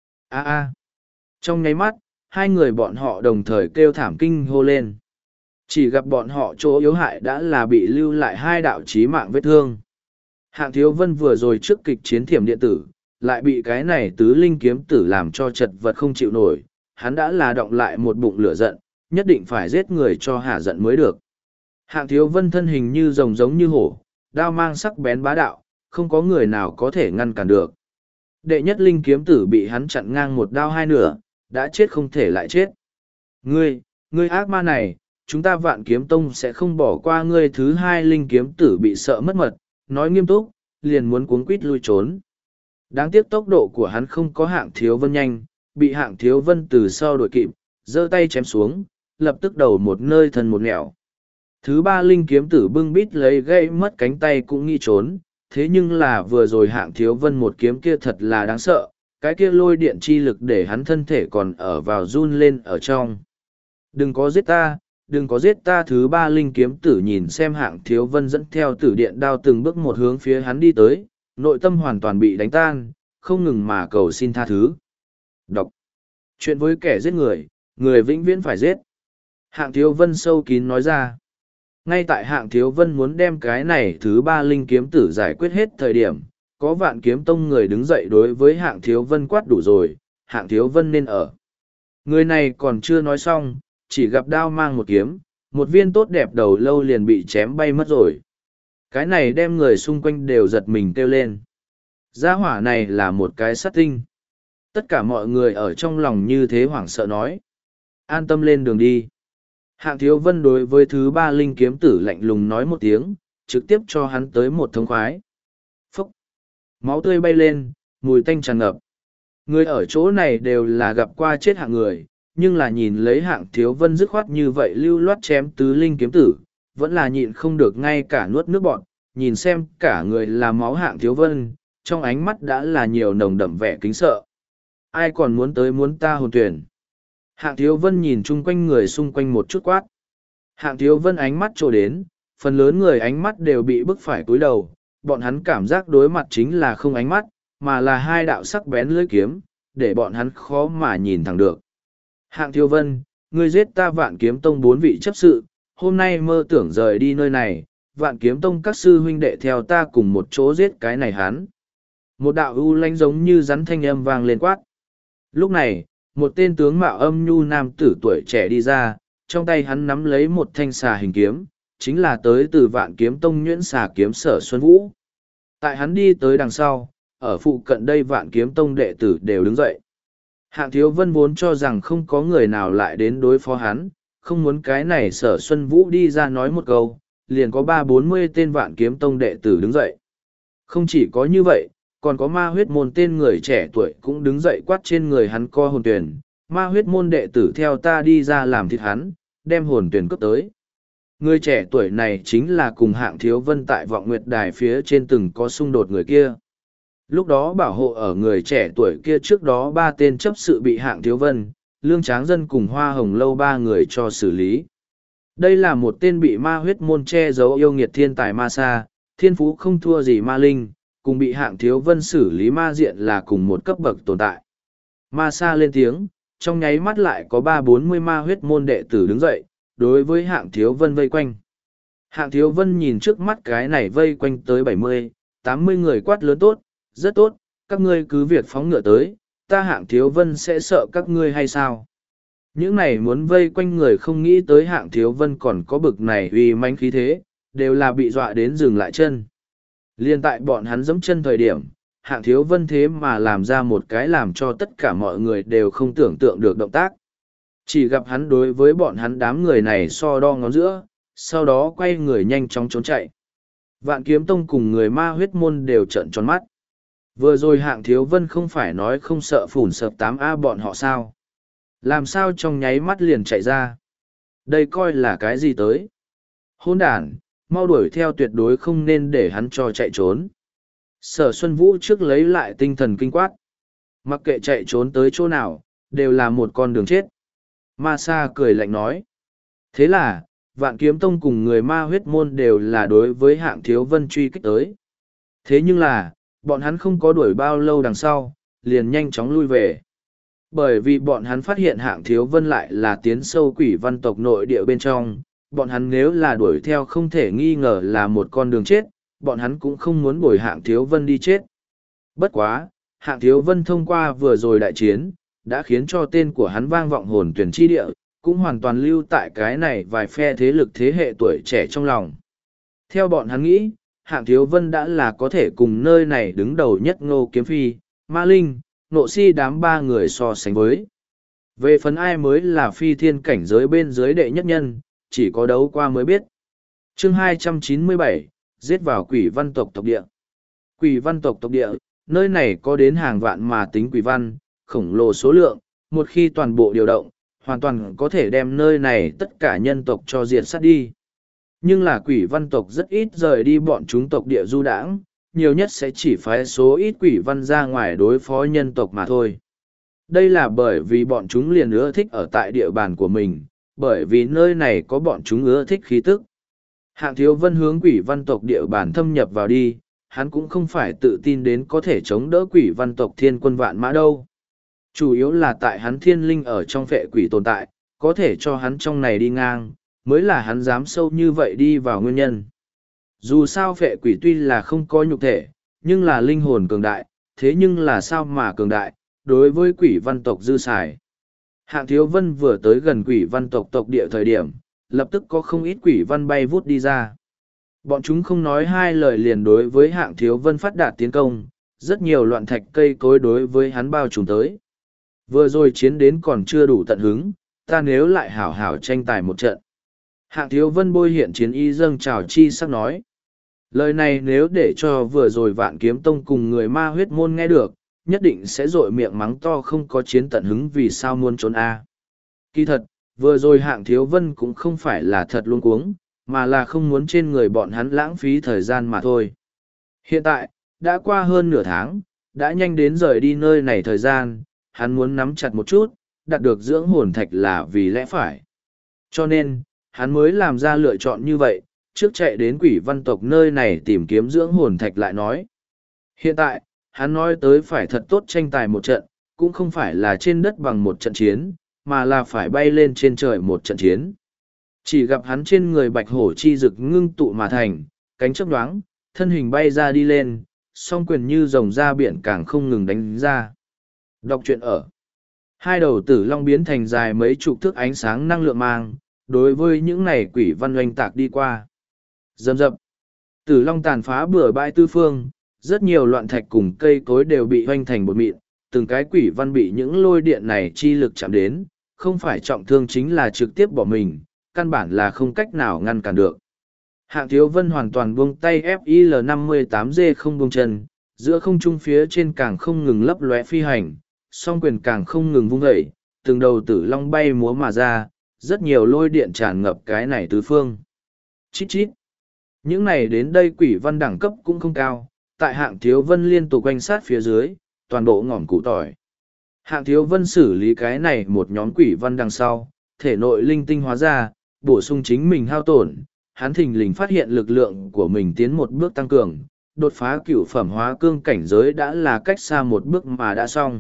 A. Trong nháy mắt, hai người bọn họ đồng thời kêu thảm kinh hô lên. Chỉ gặp bọn họ chỗ yếu hại đã là bị lưu lại hai đạo chí mạng vết thương. Hạng Thiếu Vân vừa rồi trước kịch chiến thiểm điện tử, lại bị cái này tứ linh kiếm tử làm cho chật vật không chịu nổi, hắn đã là động lại một bụng lửa giận, nhất định phải giết người cho hả giận mới được. Hạng Thiếu Vân thân hình như rồng giống như hổ, đao mang sắc bén bá đạo, không có người nào có thể ngăn cản được. Đệ nhất linh kiếm tử bị hắn chặn ngang một đao hai nửa, đã chết không thể lại chết. Ngươi ác ma này, chúng ta Vạn Kiếm Tông sẽ không bỏ qua ngươi. Thứ hai linh kiếm tử bị sợ mất mật, nói nghiêm túc, liền muốn cuống quít lui trốn. Đáng tiếc tốc độ của hắn không có Hạng Thiếu Vân nhanh, bị Hạng Thiếu Vân từ sau đuổi kịp, giơ tay chém xuống, lập tức đầu một nơi thân một nẻo. Thứ ba linh kiếm tử bưng bít lấy gây mất cánh tay cũng nghĩ trốn, thế nhưng là vừa rồi Hạng Thiếu Vân một kiếm kia thật là đáng sợ, cái kia lôi điện chi lực để hắn thân thể còn ở vào run lên ở trong. Đừng có giết ta. Thứ ba linh kiếm tử nhìn xem Hạng Thiếu Vân dẫn theo tử điện đao từng bước một hướng phía hắn đi tới, nội tâm hoàn toàn bị đánh tan, không ngừng mà cầu xin tha thứ. Đọc. Chuyện với kẻ giết người, người vĩnh viễn phải giết. Hạng Thiếu Vân sâu kín nói ra. Ngay tại Hạng Thiếu Vân muốn đem cái này thứ ba linh kiếm tử giải quyết hết thời điểm, có Vạn Kiếm Tông người đứng dậy đối với Hạng Thiếu Vân quát đủ rồi, Hạng Thiếu Vân nên ở. Người này còn chưa nói xong, chỉ gặp đao mang một kiếm, một viên tốt đẹp đầu lâu liền bị chém bay mất rồi. Cái này đem người xung quanh đều giật mình kêu lên. Gia hỏa này là một cái sát tinh. Tất cả mọi người ở trong lòng như thế hoảng sợ nói. An tâm lên đường đi. Hạng Thiếu Vân đối với thứ ba linh kiếm tử lạnh lùng nói một tiếng, trực tiếp cho hắn tới một thống khoái. Phúc! Máu tươi bay lên, mùi tanh tràn ngập. Người ở chỗ này đều là gặp qua chết hạng người, nhưng là nhìn lấy Hạng Thiếu Vân dứt khoát như vậy lưu loát chém tứ linh kiếm tử, vẫn là nhịn không được ngay cả nuốt nước bọt, nhìn xem cả người là máu Hạng Thiếu Vân, trong ánh mắt đã là nhiều nồng đậm vẻ kính sợ. Ai còn muốn tới muốn ta hồn tuyển? Hạng Thiếu Vân nhìn chung quanh người xung quanh một chút quát. Hạng Thiếu Vân ánh mắt trổ đến, phần lớn người ánh mắt đều bị bức phải cúi đầu, bọn hắn cảm giác đối mặt chính là không ánh mắt, mà là hai đạo sắc bén lưỡi kiếm, để bọn hắn khó mà nhìn thẳng được. Hạng Thiếu Vân, ngươi giết ta Vạn Kiếm Tông 4 vị chấp sự, hôm nay mơ tưởng rời đi nơi này, Vạn Kiếm Tông các sư huynh đệ theo ta cùng một chỗ giết cái này hắn. Một đạo u lanh giống như rắn thanh âm vang lên quát. Lúc này, một tên tướng mạo âm nhu nam tử tuổi trẻ đi ra, trong tay hắn nắm lấy một thanh xà hình kiếm, chính là tới từ Vạn Kiếm Tông nhuyễn xà kiếm Sở Xuân Vũ. Tại hắn đi tới đằng sau, ở phụ cận đây Vạn Kiếm Tông đệ tử đều đứng dậy. Hạng Thiếu Vân vốn cho rằng không có người nào lại đến đối phó hắn, không muốn cái này Sở Xuân Vũ đi ra nói một câu, liền có 30-40 tên Vạn Kiếm Tông đệ tử đứng dậy. Không chỉ có như vậy, còn có ma huyết môn tên người trẻ tuổi cũng đứng dậy quát trên người hắn co hồn tuyển, ma huyết môn đệ tử theo ta đi ra làm thịt hắn, đem hồn tuyển cướp tới. Người trẻ tuổi này chính là cùng Hạng Thiếu Vân tại Vọng Nguyệt Đài phía trên từng có xung đột người kia. Lúc đó bảo hộ ở người trẻ tuổi kia trước đó 3 tên chấp sự bị Hạng Thiếu Vân, Lương Tráng Dân cùng Hoa Hồng Lâu 3 người cho xử lý. Đây là một tên bị ma huyết môn che giấu yêu nghiệt thiên tài ma sa, thiên phú không thua gì ma linh, cùng bị Hạng Thiếu Vân xử lý ma diện là cùng một cấp bậc tồn tại. Ma sa lên tiếng, trong nháy mắt lại có 30-40 ma huyết môn đệ tử đứng dậy, đối với Hạng Thiếu Vân vây quanh. Hạng Thiếu Vân nhìn trước mắt cái này vây quanh tới 70-80 người quát lớn tốt, rất tốt, các ngươi cứ việc phóng ngựa tới, ta Hạng Thiếu Vân sẽ sợ các ngươi hay sao? Những này muốn vây quanh người không nghĩ tới Hạng Thiếu Vân còn có bực này uy mãnh khí thế, đều là bị dọa đến dừng lại chân. Liên tại bọn hắn giẫm chân thời điểm, Hạng Thiếu Vân thế mà làm ra một cái làm cho tất cả mọi người đều không tưởng tượng được động tác. Chỉ gặp hắn đối với bọn hắn đám người này so đo ngón giữa, sau đó quay người nhanh chóng trốn chạy. Vạn Kiếm Tông cùng người ma huyết môn đều trợn tròn mắt. Vừa rồi Hạng Thiếu Vân không phải nói không sợ phủn sập 8A bọn họ sao? Làm sao trong nháy mắt liền chạy ra? Đây coi là cái gì tới? Hôn đàn, mau đuổi theo tuyệt đối không nên để hắn cho chạy trốn. Sở Xuân Vũ trước lấy lại tinh thần kinh quát. Mặc kệ chạy trốn tới chỗ nào, đều là một con đường chết. Ma Sa cười lạnh nói. Thế là, Vạn Kiếm Tông cùng người ma huyết môn đều là đối với Hạng Thiếu Vân truy kích tới. Thế nhưng là, bọn hắn không có đuổi bao lâu đằng sau, liền nhanh chóng lui về. Bởi vì bọn hắn phát hiện Hạng Thiếu Vân lại là tiến sâu quỷ văn tộc nội địa bên trong, bọn hắn nếu là đuổi theo không thể nghi ngờ là một con đường chết, bọn hắn cũng không muốn bồi Hạng Thiếu Vân đi chết. Bất quá, Hạng Thiếu Vân thông qua vừa rồi đại chiến, đã khiến cho tên của hắn vang vọng hồn tuyển chi địa, cũng hoàn toàn lưu tại cái này vài phe thế lực thế hệ tuổi trẻ trong lòng. Theo bọn hắn nghĩ, Hạng Thiếu Vân đã là có thể cùng nơi này đứng đầu nhất Ngô Kiếm Phi, Ma Linh, Nộ Si đám 3 người so sánh với. Về phần ai mới là phi thiên cảnh giới bên dưới đệ nhất nhân, chỉ có đấu qua mới biết. Chương 297, giết vào quỷ văn tộc tộc địa. Quỷ văn tộc tộc địa, nơi này có đến hàng vạn mà tính quỷ văn, khổng lồ số lượng, một khi toàn bộ điều động, hoàn toàn có thể đem nơi này tất cả nhân tộc cho diệt sát đi. Nhưng là quỷ văn tộc rất ít rời đi bọn chúng tộc địa du đãng, nhiều nhất sẽ chỉ phái số ít quỷ văn ra ngoài đối phó nhân tộc mà thôi. Đây là bởi vì bọn chúng liền ưa thích ở tại địa bàn của mình, bởi vì nơi này có bọn chúng ưa thích khí tức. Hạng Thiếu Vân hướng quỷ văn tộc địa bàn thâm nhập vào đi, hắn cũng không phải tự tin đến có thể chống đỡ quỷ văn tộc thiên quân vạn mã đâu. Chủ yếu là tại hắn thiên linh ở trong phệ quỷ tồn tại, có thể cho hắn trong này đi ngang, mới là hắn dám sâu như vậy đi vào nguyên nhân. Dù sao phệ quỷ tuy là không có nhục thể, nhưng là linh hồn cường đại, thế nhưng là sao mà cường đại, đối với quỷ văn tộc dư xài. Hạng Thiếu Vân vừa tới gần quỷ văn tộc tộc địa thời điểm, lập tức có không ít quỷ văn bay vút đi ra. Bọn chúng không nói hai lời liền đối với Hạng Thiếu Vân phát đạt tiến công, rất nhiều loạn thạch cây cối đối với hắn bao trùm tới. Vừa rồi chiến đến còn chưa đủ tận hứng, ta nếu lại hảo hảo tranh tài một trận. Hạng Thiếu Vân bôi hiện chiến y dâng trào chi sắc nói. Lời này nếu để cho vừa rồi Vạn Kiếm Tông cùng người ma huyết môn nghe được, nhất định sẽ rội miệng mắng to không có chiến tận hứng vì sao muốn trốn a. Kỳ thật, vừa rồi Hạng Thiếu Vân cũng không phải là thật luống cuống, mà là không muốn trên người bọn hắn lãng phí thời gian mà thôi. Hiện tại, đã qua hơn nửa tháng, đã nhanh đến rời đi nơi này thời gian, hắn muốn nắm chặt một chút, đạt được dưỡng hồn thạch là vì lẽ phải. Cho nên, hắn mới làm ra lựa chọn như vậy, trước chạy đến quỷ văn tộc nơi này tìm kiếm dưỡng hồn thạch lại nói. Hiện tại, hắn nói tới phải thật tốt tranh tài một trận, cũng không phải là trên đất bằng một trận chiến, mà là phải bay lên trên trời một trận chiến. Chỉ gặp hắn trên người bạch hổ chi rực ngưng tụ mà thành, cánh chớp nhoáng, thân hình bay ra đi lên, song quyền như rồng ra biển càng không ngừng đánh ra. Đọc truyện ở. Hai đầu tử long biến thành dài mấy chục thước ánh sáng năng lượng mang, đối với những này quỷ văn oanh tạc đi qua. Dầm dập. Tử long tàn phá bừa bãi tư phương, rất nhiều loạn thạch cùng cây cối đều bị oanh thành bột mịn, từng cái quỷ văn bị những lôi điện này chi lực chạm đến, không phải trọng thương chính là trực tiếp bỏ mình, căn bản là không cách nào ngăn cản được. Hạng Thiếu Vân hoàn toàn buông tay FIL-58G không buông chân, giữa không trung phía trên càng không ngừng lấp lóe phi hành, song quyền càng không ngừng vung dậy, từng đầu tử long bay múa mà ra, rất nhiều lôi điện tràn ngập cái này tứ phương. Chít chít. Những này đến đây quỷ văn đẳng cấp cũng không cao, tại Hạng Thiếu Vân liên tục quanh sát phía dưới, toàn bộ ngỏm củ tỏi. Hạng Thiếu Vân xử lý cái này một nhóm quỷ văn đằng sau, thể nội linh tinh hóa ra, bổ sung chính mình hao tổn, hắn thình lình phát hiện lực lượng của mình tiến một bước tăng cường, đột phá cửu phẩm hóa cương cảnh giới đã là cách xa một bước mà đã xong.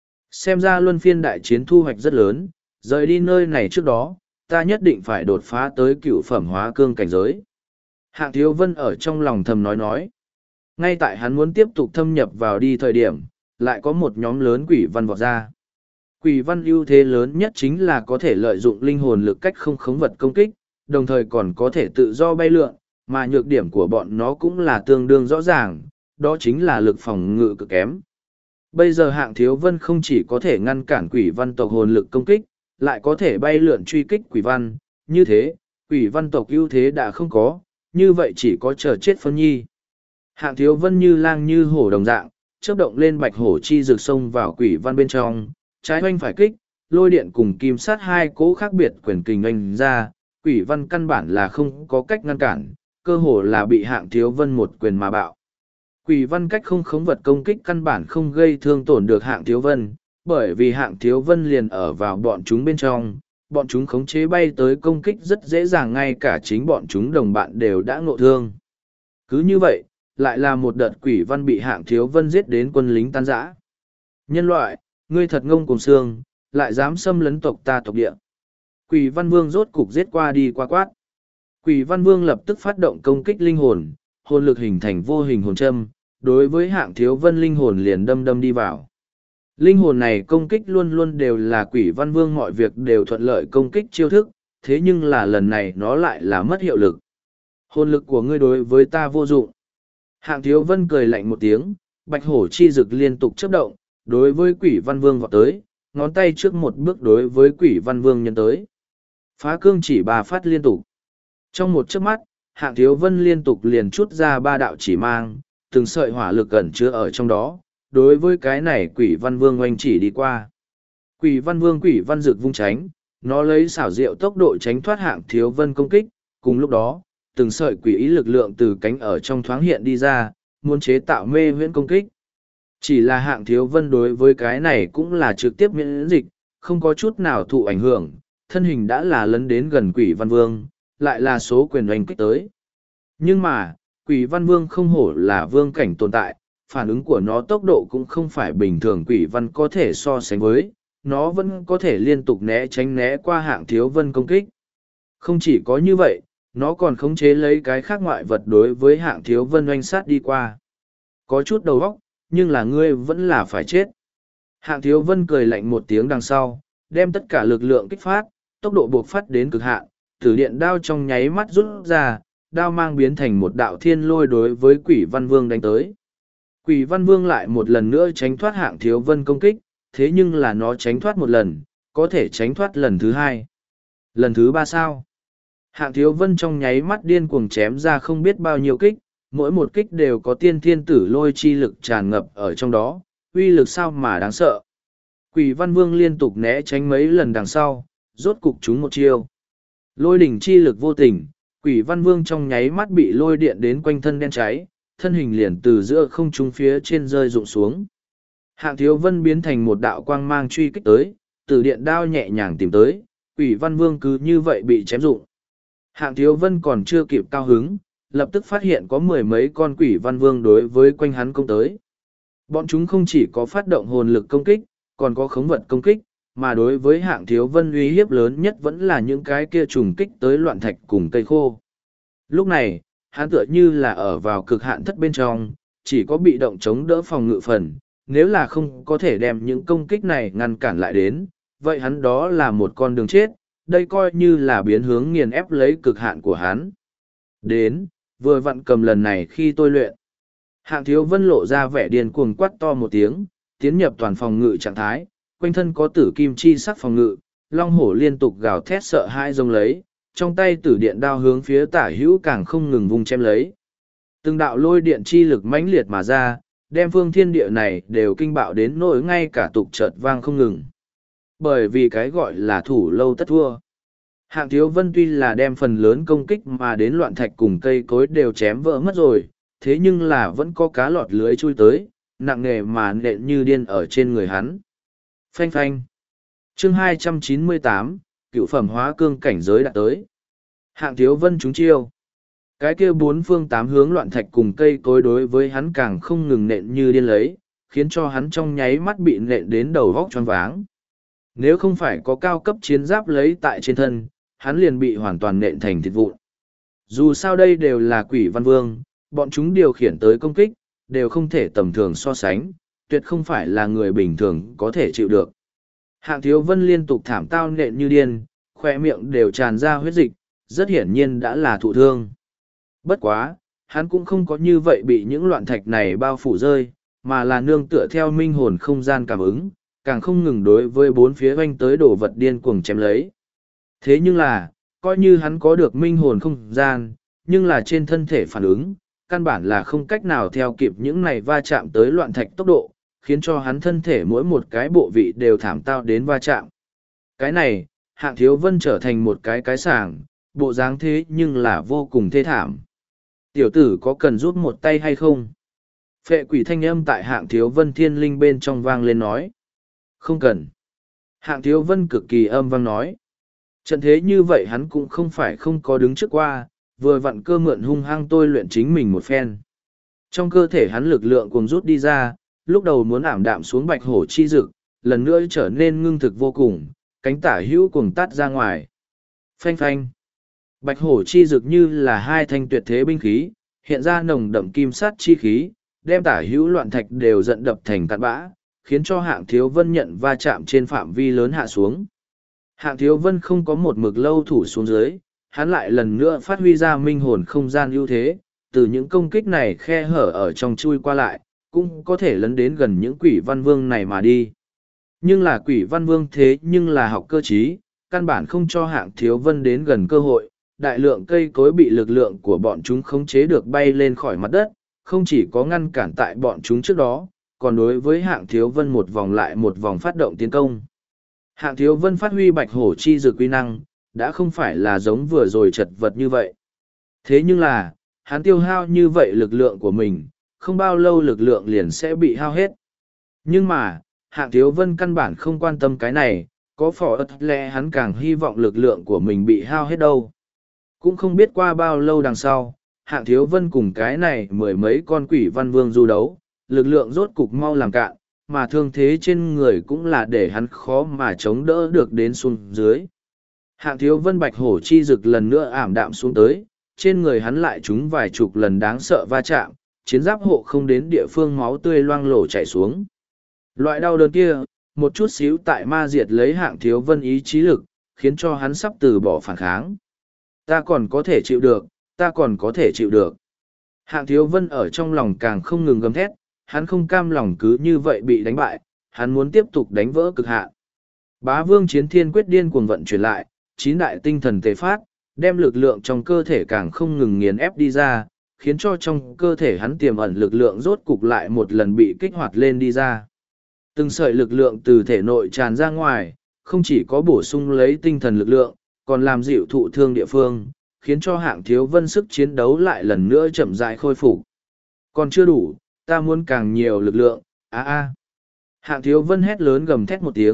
Xem ra luân phiên đại chiến thu hoạch rất lớn, rời đi nơi này trước đó, ta nhất định phải đột phá tới cửu phẩm hóa cương cảnh giới. Hạng Thiếu Vân ở trong lòng thầm nói. Ngay tại hắn muốn tiếp tục thâm nhập vào đi thời điểm, lại có một nhóm lớn quỷ văn vọt ra. Quỷ văn ưu thế lớn nhất chính là có thể lợi dụng linh hồn lực cách không khống vật công kích, đồng thời còn có thể tự do bay lượn, mà nhược điểm của bọn nó cũng là tương đương rõ ràng, đó chính là lực phòng ngự cực kém. Bây giờ Hạng Thiếu Vân không chỉ có thể ngăn cản quỷ văn tộc hồn lực công kích, lại có thể bay lượn truy kích quỷ văn, như thế, quỷ văn tộc ưu thế đã không có, như vậy chỉ có chờ chết phân nhi. Hạng Thiếu Vân như lang như hổ đồng dạng, chớp động lên bạch hổ chi rực sông vào quỷ văn bên trong, trái hoanh phải kích, lôi điện cùng kim sát hai cỗ khác biệt quyền kình oanh ra, quỷ văn căn bản là không có cách ngăn cản, cơ hồ là bị Hạng Thiếu Vân một quyền mà bạo. Quỷ văn cách không khống vật công kích căn bản không gây thương tổn được Hạng Thiếu Vân, bởi vì Hạng Thiếu Vân liền ở vào bọn chúng bên trong, bọn chúng khống chế bay tới công kích rất dễ dàng, ngay cả chính bọn chúng đồng bạn đều đã ngộ thương. Cứ như vậy, lại là một đợt quỷ văn bị Hạng Thiếu Vân giết đến quân lính tan rã. Nhân loại, ngươi thật ngông cuồng xương, lại dám xâm lấn tộc ta tộc địa. Quỷ văn vương rốt cục giết qua đi qua quát. Quỷ văn vương lập tức phát động công kích linh hồn, hồn lực hình thành vô hình hồn châm, đối với Hạng Thiếu Vân linh hồn liền đâm đi vào. Linh hồn này công kích luôn luôn đều là quỷ văn vương, mọi việc đều thuận lợi công kích chiêu thức, thế nhưng là lần này nó lại là mất hiệu lực. Hồn lực của ngươi đối với ta vô dụng. Hạng Thiếu Vân cười lạnh một tiếng, bạch hổ chi rực liên tục chớp động, đối với quỷ văn vương vọt tới, ngón tay trước một bước đối với quỷ văn vương nhân tới. Phá cương chỉ 3 phát liên tục. Trong một chớp mắt, Hạng Thiếu Vân liên tục liền chút ra 3 đạo chỉ mang, từng sợi hỏa lực ẩn chứa ở trong đó, đối với cái này quỷ văn vương oanh chỉ đi qua. Quỷ văn rực vung tránh, nó lấy xảo diệu tốc độ tránh thoát Hạng Thiếu Vân công kích, cùng lúc đó, từng sợi quỷ ý lực lượng từ cánh ở trong thoáng hiện đi ra, muốn chế tạo mê huyễn công kích. Chỉ là Hạng Thiếu Vân đối với cái này cũng là trực tiếp miễn dịch, không có chút nào thụ ảnh hưởng, thân hình đã là lấn đến gần quỷ văn vương, lại là số quyền oanh kích tới. Nhưng mà, quỷ văn vương không hổ là vương cảnh tồn tại, phản ứng của nó tốc độ cũng không phải bình thường quỷ văn có thể so sánh với, nó vẫn có thể liên tục né tránh né qua Hạng Thiếu Vân công kích. Không chỉ có như vậy, nó còn khống chế lấy cái khác ngoại vật đối với Hạng Thiếu Vân oanh sát đi qua. Có chút đầu óc, nhưng là ngươi vẫn là phải chết. Hạng Thiếu Vân cười lạnh một tiếng đằng sau, đem tất cả lực lượng kích phát, tốc độ buộc phát đến cực hạn, tử điện đao trong nháy mắt rút ra, đao mang biến thành một đạo thiên lôi đối với quỷ văn vương đánh tới. Quỷ văn vương lại một lần nữa tránh thoát Hạng Thiếu Vân công kích, thế nhưng là nó tránh thoát một lần, có thể tránh thoát lần thứ hai. Lần thứ ba sao? Hạng Thiếu Vân trong nháy mắt điên cuồng chém ra không biết bao nhiêu kích, mỗi một kích đều có tiên thiên tử lôi chi lực tràn ngập ở trong đó, uy lực sao mà đáng sợ. Quỷ văn vương liên tục né tránh mấy lần đằng sau, rốt cục trúng một chiêu. Lôi đỉnh chi lực vô tình, quỷ văn vương trong nháy mắt bị lôi điện đến quanh thân đen cháy, thân hình liền từ giữa không trung phía trên rơi rụng xuống. Hạng Thiếu Vân biến thành một đạo quang mang truy kích tới, tử điện đao nhẹ nhàng tìm tới, Quỷ Văn Vương cứ như vậy bị chém rụng. Hạng Thiếu Vân còn chưa kịp cao hứng, lập tức phát hiện có mười mấy con Quỷ Văn Vương đối với quanh hắn công tới. Bọn chúng không chỉ có phát động hồn lực công kích, còn có khống vật công kích, mà đối với Hạng Thiếu Vân uy hiếp lớn nhất vẫn là những cái kia trùng kích tới loạn thạch cùng cây khô. Lúc này, hắn tựa như là ở vào cực hạn thất bên trong, chỉ có bị động chống đỡ phòng ngự phần, nếu là không có thể đem những công kích này ngăn cản lại đến, vậy hắn đó là một con đường chết, đây coi như là biến hướng nghiền ép lấy cực hạn của hắn. Đến, vừa vặn cầm lần này khi tôi luyện. Hạng Thiếu Vân lộ ra vẻ điên cuồng quát to một tiếng, tiến nhập toàn phòng ngự trạng thái, quanh thân có tử kim chi sắc phòng ngự, long hổ liên tục gào thét sợ hãi rông lấy, trong tay tử điện đao hướng phía tả hữu càng không ngừng vung chém lấy. Từng đạo lôi điện chi lực mãnh liệt mà ra, đem phương thiên địa này đều kinh bạo đến nỗi ngay cả tục chợt vang không ngừng. Bởi vì cái gọi là thủ lâu tất thua. Hạng Thiếu Vân tuy là đem phần lớn công kích mà đến loạn thạch cùng cây cối đều chém vỡ mất rồi, thế nhưng là vẫn có cá lọt lưới chui tới, nặng nề mà nện như điên ở trên người hắn. Phanh phanh. Chương 298, cựu phẩm hóa cương cảnh giới đã tới. Hạng Thiếu Vân trúng chiêu. Cái kia bốn phương tám hướng loạn thạch cùng cây cối đối với hắn càng không ngừng nện như điên lấy, khiến cho hắn trong nháy mắt bị nện đến đầu vóc choáng váng. Nếu không phải có cao cấp chiến giáp lấy tại trên thân, hắn liền bị hoàn toàn nện thành thịt vụn. Dù sao đây đều là Quỷ Văn Vương, bọn chúng điều khiển tới công kích, đều không thể tầm thường so sánh, tuyệt không phải là người bình thường có thể chịu được. Hạng Thiếu Vân liên tục thảm tao nện như điên, khoe miệng đều tràn ra huyết dịch, rất hiển nhiên đã là thụ thương. Bất quá, hắn cũng không có như vậy bị những loạn thạch này bao phủ rơi, mà là nương tựa theo minh hồn không gian cảm ứng, càng không ngừng đối với bốn phía oanh tới đổ vật điên cuồng chém lấy. Thế nhưng là, coi như hắn có được minh hồn không gian, nhưng là trên thân thể phản ứng, căn bản là không cách nào theo kịp những này va chạm tới loạn thạch tốc độ, khiến cho hắn thân thể mỗi một cái bộ vị đều thảm tao đến va chạm. Cái này, Hạng Thiếu Vân trở thành một cái sàng, bộ dáng thế nhưng là vô cùng thê thảm. Tiểu tử có cần giúp một tay hay không? Phệ quỷ thanh âm tại Hạng Thiếu Vân thiên linh bên trong vang lên nói. Không cần. Hạng Thiếu Vân cực kỳ âm vang nói. Trận thế như vậy hắn cũng không phải không có đứng trước qua, vừa vặn cơ mượn hung hăng tôi luyện chính mình một phen. Trong cơ thể hắn lực lượng cùng rút đi ra, lúc đầu muốn ảm đạm xuống bạch hổ chi dực, lần nữa trở nên ngưng thực vô cùng, cánh tả hữu cùng tát ra ngoài. Phanh phanh. Bạch hổ chi dực như là hai thanh tuyệt thế binh khí, hiện ra nồng đậm kim sát chi khí, đem tả hữu loạn thạch đều giận đập thành cát bã, khiến cho Hạng Thiếu Vân nhận va chạm trên phạm vi lớn hạ xuống. Hạng Thiếu Vân không có một mực lâu thủ xuống dưới, hắn lại lần nữa phát huy ra minh hồn không gian ưu thế, từ những công kích này khe hở ở trong chui qua lại, cũng có thể lấn đến gần những Quỷ Văn Vương này mà đi. Nhưng là Quỷ Văn Vương thế nhưng là học cơ trí, căn bản không cho Hạng Thiếu Vân đến gần cơ hội, đại lượng cây cối bị lực lượng của bọn chúng khống chế được bay lên khỏi mặt đất, không chỉ có ngăn cản tại bọn chúng trước đó, còn đối với Hạng Thiếu Vân một vòng lại một vòng phát động tiến công. Hạng Thiếu Vân phát huy bạch hổ chi dược uy năng, đã không phải là giống vừa rồi chật vật như vậy. Thế nhưng là, hắn tiêu hao như vậy lực lượng của mình, không bao lâu lực lượng liền sẽ bị hao hết. Nhưng mà, Hạng Thiếu Vân căn bản không quan tâm cái này, có phỏ ớt lẽ hắn càng hy vọng lực lượng của mình bị hao hết đâu. Cũng không biết qua bao lâu đằng sau, Hạng Thiếu Vân cùng cái này mười mấy con Quỷ Văn Vương du đấu, lực lượng rốt cục mau làm cạn, mà thương thế trên người cũng là để hắn khó mà chống đỡ được đến xuống dưới. Hạng Thiếu Vân bạch hổ chi rực lần nữa ảm đạm xuống tới, trên người hắn lại trúng vài chục lần đáng sợ va chạm, chiến giáp hộ không đến địa phương máu tươi loang lổ chảy xuống. Loại đau đớn kia, một chút xíu tại ma diệt lấy Hạng Thiếu Vân ý chí lực, khiến cho hắn sắp từ bỏ phản kháng. Ta còn có thể chịu được, ta còn có thể chịu được. Hạng Thiếu Vân ở trong lòng càng không ngừng gầm thét, hắn không cam lòng cứ như vậy bị đánh bại, hắn muốn tiếp tục đánh vỡ cực hạn. Bá Vương Chiến Thiên Quyết điên cuồng vận chuyển lại, chín đại tinh thần tề phát, đem lực lượng trong cơ thể càng không ngừng nghiền ép đi ra, khiến cho trong cơ thể hắn tiềm ẩn lực lượng rốt cục lại một lần bị kích hoạt lên đi ra. Từng sợi lực lượng từ thể nội tràn ra ngoài, không chỉ có bổ sung lấy tinh thần lực lượng, còn làm dịu thụ thương địa phương, khiến cho Hạng Thiếu Vân sức chiến đấu lại lần nữa chậm rãi khôi phục. Còn chưa đủ, ta muốn càng nhiều lực lượng, Hạng Thiếu Vân hét lớn gầm thét một tiếng,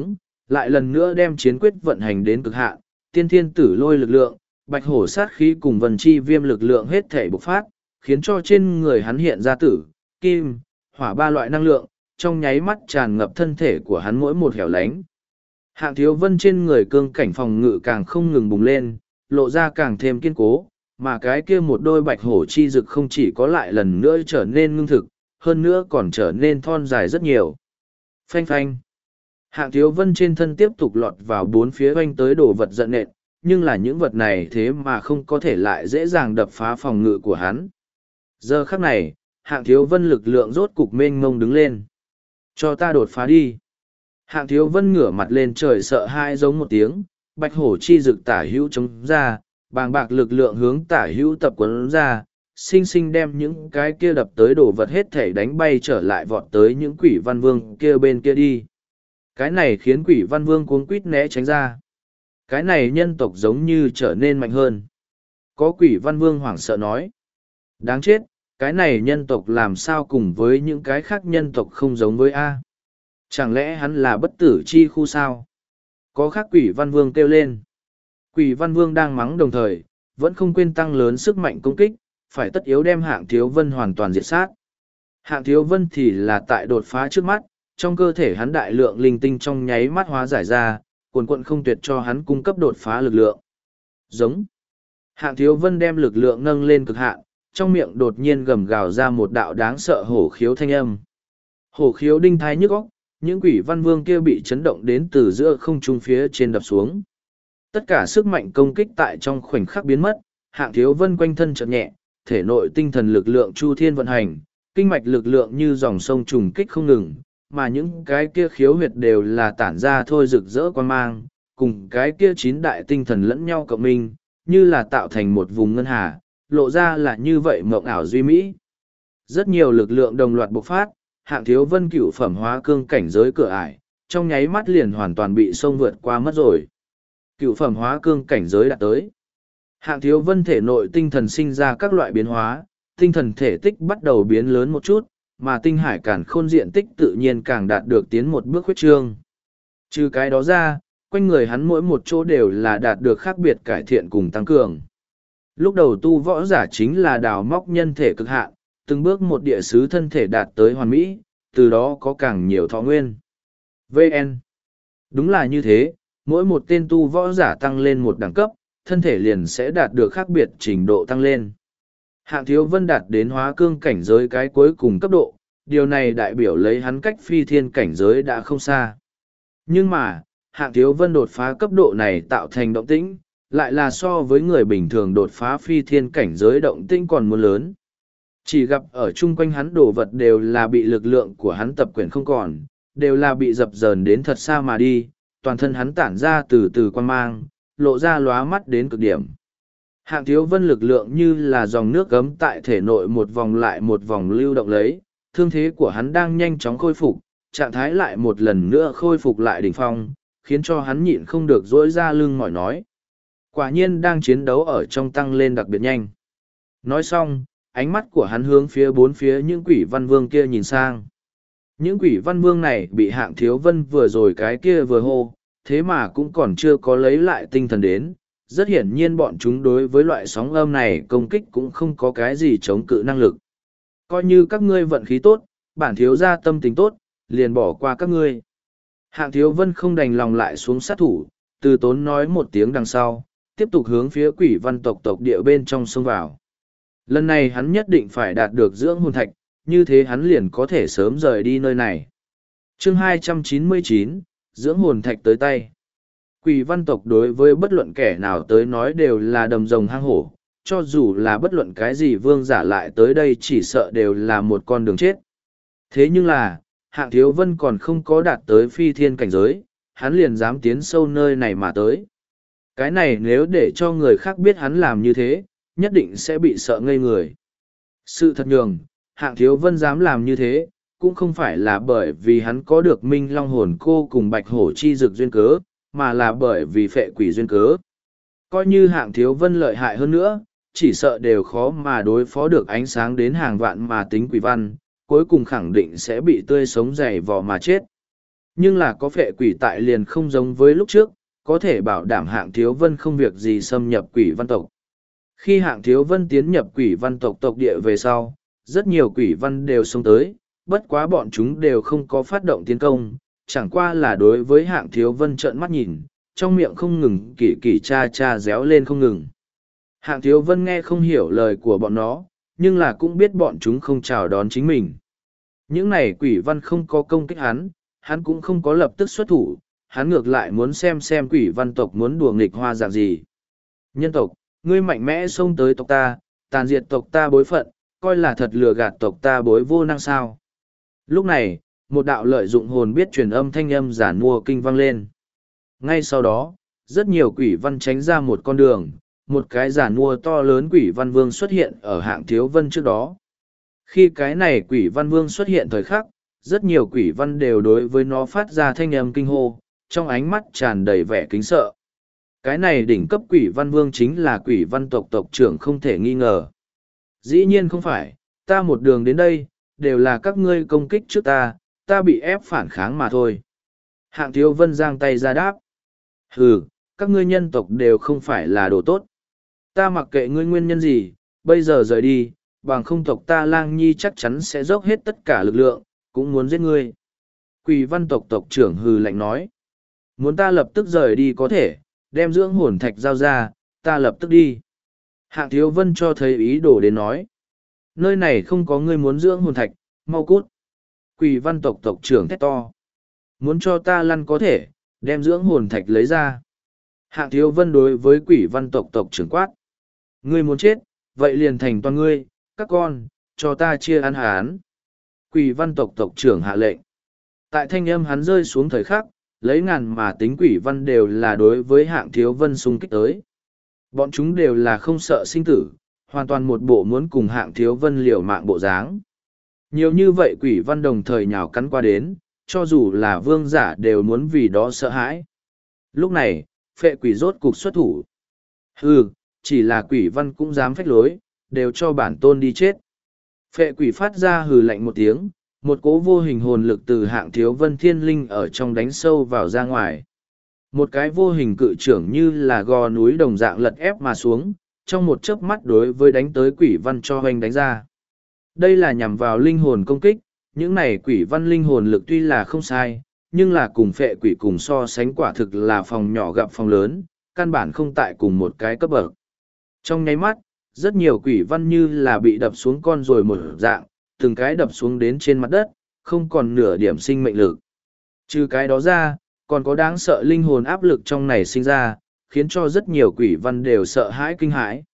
lại lần nữa đem chiến quyết vận hành đến cực hạn, tiên thiên tử lôi lực lượng, bạch hổ sát khí cùng vần chi viêm lực lượng hết thể bộc phát, khiến cho trên người hắn hiện ra tử, kim, hỏa ba loại năng lượng, trong nháy mắt tràn ngập thân thể của hắn mỗi một hẻo lánh. Hạng Thiếu Vân trên người cương cảnh phòng ngự càng không ngừng bùng lên, lộ ra càng thêm kiên cố, mà cái kia một đôi bạch hổ chi dực không chỉ có lại lần nữa trở nên ngưng thực, hơn nữa còn trở nên thon dài rất nhiều. Phanh phanh. Hạng Thiếu Vân trên thân tiếp tục lọt vào bốn phía oanh tới đồ vật giận nện, nhưng là những vật này thế mà không có thể lại dễ dàng đập phá phòng ngự của hắn. Giờ khắc này, Hạng Thiếu Vân lực lượng rốt cục mênh mông đứng lên. Cho ta đột phá đi. Hạng Thiếu Vân ngửa mặt lên trời sợ hãi giống một tiếng, bạch hổ chi dực tả hữu chống ra, bàng bạc lực lượng hướng tả hữu tập quấn ra, sinh sinh đem những cái kia đập tới đồ vật hết thể đánh bay trở lại vọt tới những quỷ văn vương kia bên kia đi. Cái này khiến quỷ văn vương cuống quýt né tránh ra. Cái này nhân tộc giống như trở nên mạnh hơn. Có quỷ văn vương hoảng sợ nói. Đáng chết, cái này nhân tộc làm sao cùng với những cái khác nhân tộc không giống với A. Chẳng lẽ hắn là bất tử chi khu sao? Có khác quỷ văn vương kêu lên. Quỷ văn vương đang mắng đồng thời, vẫn không quên tăng lớn sức mạnh công kích, phải tất yếu đem Hạng Thiếu Vân hoàn toàn diệt sát. Hạng Thiếu Vân thì là tại đột phá trước mắt, trong cơ thể hắn đại lượng linh tinh trong nháy mắt hóa giải ra, cuồn cuộn không tuyệt cho hắn cung cấp đột phá lực lượng. Giống. Hạng Thiếu Vân đem lực lượng nâng lên cực hạn, trong miệng đột nhiên gầm gào ra một đạo đáng sợ hổ khiếu thanh âm. Hổ khiếu đinh thai nhức óc, những quỷ văn vương kia bị chấn động đến từ giữa không trung phía trên đập xuống. Tất cả sức mạnh công kích tại trong khoảnh khắc biến mất, Hạng Thiếu Vân quanh thân chợt nhẹ, thể nội tinh thần lực lượng chu thiên vận hành, kinh mạch lực lượng như dòng sông trùng kích không ngừng, mà những cái kia khiếu huyệt đều là tản ra thôi rực rỡ quan mang, cùng cái kia chín đại tinh thần lẫn nhau cộng minh, như là tạo thành một vùng ngân hà, lộ ra là như vậy mộng ảo duy mỹ. Rất nhiều lực lượng đồng loạt bộc phát, Hạng Thiếu Vân cửu phẩm hóa cương cảnh giới cửa ải, trong nháy mắt liền hoàn toàn bị sông vượt qua mất rồi. Cửu phẩm hóa cương cảnh giới đã tới. Hạng Thiếu Vân thể nội tinh thần sinh ra các loại biến hóa, tinh thần thể tích bắt đầu biến lớn một chút, mà tinh hải càn khôn diện tích tự nhiên càng đạt được tiến một bước huyết trương. Trừ cái đó ra, quanh người hắn mỗi một chỗ đều là đạt được khác biệt cải thiện cùng tăng cường. Lúc đầu tu võ giả chính là đào móc nhân thể cực hạn, từng bước một địa sứ thân thể đạt tới hoàn mỹ, từ đó có càng nhiều thọ nguyên. VN. Đúng là như thế, mỗi một tên tu võ giả tăng lên một đẳng cấp, thân thể liền sẽ đạt được khác biệt trình độ tăng lên. Hạng Thiếu Vân đạt đến hóa cương cảnh giới cái cuối cùng cấp độ, điều này đại biểu lấy hắn cách phi thiên cảnh giới đã không xa. Nhưng mà, Hạng Thiếu Vân đột phá cấp độ này tạo thành động tĩnh, lại là so với người bình thường đột phá phi thiên cảnh giới động tĩnh còn muốn lớn. Chỉ gặp ở chung quanh hắn đồ vật đều là bị lực lượng của hắn tập quyển không còn, đều là bị dập dờn đến thật xa mà đi, toàn thân hắn tản ra từ từ quan mang, lộ ra lóa mắt đến cực điểm. Hạng Thiếu Vân lực lượng như là dòng nước gấm tại thể nội một vòng lại một vòng lưu động lấy, thương thế của hắn đang nhanh chóng khôi phục, trạng thái lại một lần nữa khôi phục lại đỉnh phong, khiến cho hắn nhịn không được dỗi ra lưng mỏi nói. Quả nhiên đang chiến đấu ở trong tăng lên đặc biệt nhanh. Nói xong, ánh mắt của hắn hướng phía bốn phía những quỷ văn vương kia nhìn sang. Những quỷ văn vương này bị Hạng Thiếu Vân vừa rồi cái kia vừa hô, thế mà cũng còn chưa có lấy lại tinh thần đến. Rất hiển nhiên bọn chúng đối với loại sóng âm này công kích cũng không có cái gì chống cự năng lực. Coi như các ngươi vận khí tốt, bản thiếu gia tâm tính tốt, liền bỏ qua các ngươi. Hạng Thiếu Vân không đành lòng lại xuống sát thủ, từ tốn nói một tiếng đằng sau, tiếp tục hướng phía quỷ văn tộc địa bên trong sông vào. Lần này hắn nhất định phải đạt được dưỡng hồn thạch, như thế hắn liền có thể sớm rời đi nơi này. Chương 299, dưỡng hồn thạch tới tay. Quỷ văn tộc đối với bất luận kẻ nào tới nói đều là đầm rồng hang hổ, cho dù là bất luận cái gì vương giả lại tới đây chỉ sợ đều là một con đường chết. Thế nhưng là, Hạng Thiếu Vân còn không có đạt tới phi thiên cảnh giới, hắn liền dám tiến sâu nơi này mà tới. Cái này nếu để cho người khác biết hắn làm như thế, nhất định sẽ bị sợ ngây người. Sự thật nhường, Hạng Thiếu Vân dám làm như thế, cũng không phải là bởi vì hắn có được Minh Long hồn cô cùng Bạch Hổ chi dược duyên cớ, mà là bởi vì phệ quỷ duyên cớ. Coi như Hạng Thiếu Vân lợi hại hơn nữa, chỉ sợ đều khó mà đối phó được ánh sáng đến hàng vạn mà tính quỷ văn, cuối cùng khẳng định sẽ bị tươi sống dày vò mà chết. Nhưng là có phệ quỷ tại liền không giống với lúc trước, có thể bảo đảm Hạng Thiếu Vân không việc gì xâm nhập quỷ văn tộc. Khi Hạng Thiếu Vân tiến nhập quỷ văn tộc tộc địa về sau, rất nhiều quỷ văn đều xông tới, bất quá bọn chúng đều không có phát động tiến công, chẳng qua là đối với Hạng Thiếu Vân trợn mắt nhìn, trong miệng không ngừng kỳ kỳ cha cha réo lên không ngừng. Hạng Thiếu Vân nghe không hiểu lời của bọn nó, nhưng là cũng biết bọn chúng không chào đón chính mình. Những này quỷ văn không có công kích hắn cũng không có lập tức xuất thủ, hắn ngược lại muốn xem quỷ văn tộc muốn đùa nghịch hoa dạng gì. Nhân tộc, ngươi mạnh mẽ xông tới tộc ta, tàn diệt tộc ta bối phận, coi là thật lừa gạt tộc ta bối vô năng sao. Lúc này, một đạo lợi dụng hồn biết truyền âm thanh âm giả nua kinh vang lên. Ngay sau đó, rất nhiều quỷ văn tránh ra một con đường, một cái giả nua to lớn quỷ văn vương xuất hiện ở Hạng Thiếu Vân trước đó. Khi cái này quỷ văn vương xuất hiện thời khắc, rất nhiều quỷ văn đều đối với nó phát ra thanh âm kinh hô, trong ánh mắt tràn đầy vẻ kính sợ. Cái này đỉnh cấp quỷ văn vương chính là quỷ văn tộc tộc trưởng không thể nghi ngờ. Dĩ nhiên không phải, ta một đường đến đây, đều là các ngươi công kích trước ta bị ép phản kháng mà thôi. Hạng Thiếu Vân giang tay ra đáp. Hừ, các ngươi nhân tộc đều không phải là đồ tốt. Ta mặc kệ ngươi nguyên nhân gì, bây giờ rời đi, bằng không tộc ta Lang Nhi chắc chắn sẽ dốc hết tất cả lực lượng, cũng muốn giết ngươi. Quỷ văn tộc tộc trưởng hừ lạnh nói. Muốn ta lập tức rời đi có thể, đem dưỡng hồn thạch giao ra, ta lập tức đi. Hạng Thiếu Vân cho thấy ý đồ đến nói. Nơi này không có ngươi muốn dưỡng hồn thạch, mau cút. Quỷ văn tộc tộc trưởng thét to. Muốn cho ta lăn có thể, đem dưỡng hồn thạch lấy ra. Hạng Thiếu Vân đối với quỷ văn tộc tộc trưởng quát. Ngươi muốn chết, vậy liền thành toàn ngươi, các con, cho ta chia ăn hán. Quỷ văn tộc tộc trưởng hạ lệnh. Tại thanh âm hắn rơi xuống thời khắc, lấy ngàn mà tính quỷ văn đều là đối với Hạng Thiếu Vân xung kích tới. Bọn chúng đều là không sợ sinh tử, hoàn toàn một bộ muốn cùng Hạng Thiếu Vân liều mạng bộ dáng. Nhiều như vậy quỷ văn đồng thời nhào cắn qua đến, cho dù là vương giả đều muốn vì đó sợ hãi. Lúc này, phệ quỷ rốt cục xuất thủ. Hừ, chỉ là quỷ văn cũng dám phách lối, đều cho bản tôn đi chết. Phệ quỷ phát ra hừ lạnh một tiếng, một cỗ vô hình hồn lực từ Hạng Thiếu Vân thiên linh ở trong đánh sâu vào ra ngoài. Một cái vô hình cự trưởng như là gò núi đồng dạng lật ép mà xuống, trong một chớp mắt đối với đánh tới quỷ văn cho hoành đánh ra. Đây là nhằm vào linh hồn công kích, những này quỷ văn linh hồn lực tuy là không sai, nhưng là cùng phệ quỷ cùng so sánh quả thực là phòng nhỏ gặp phòng lớn, căn bản không tại cùng một cái cấp bậc. Trong nháy mắt, rất nhiều quỷ văn như là bị đập xuống con rồi một dạng, từng cái đập xuống đến trên mặt đất, không còn nửa điểm sinh mệnh lực. Trừ cái đó ra, còn có đáng sợ linh hồn áp lực trong này sinh ra, khiến cho rất nhiều quỷ văn đều sợ hãi kinh hãi.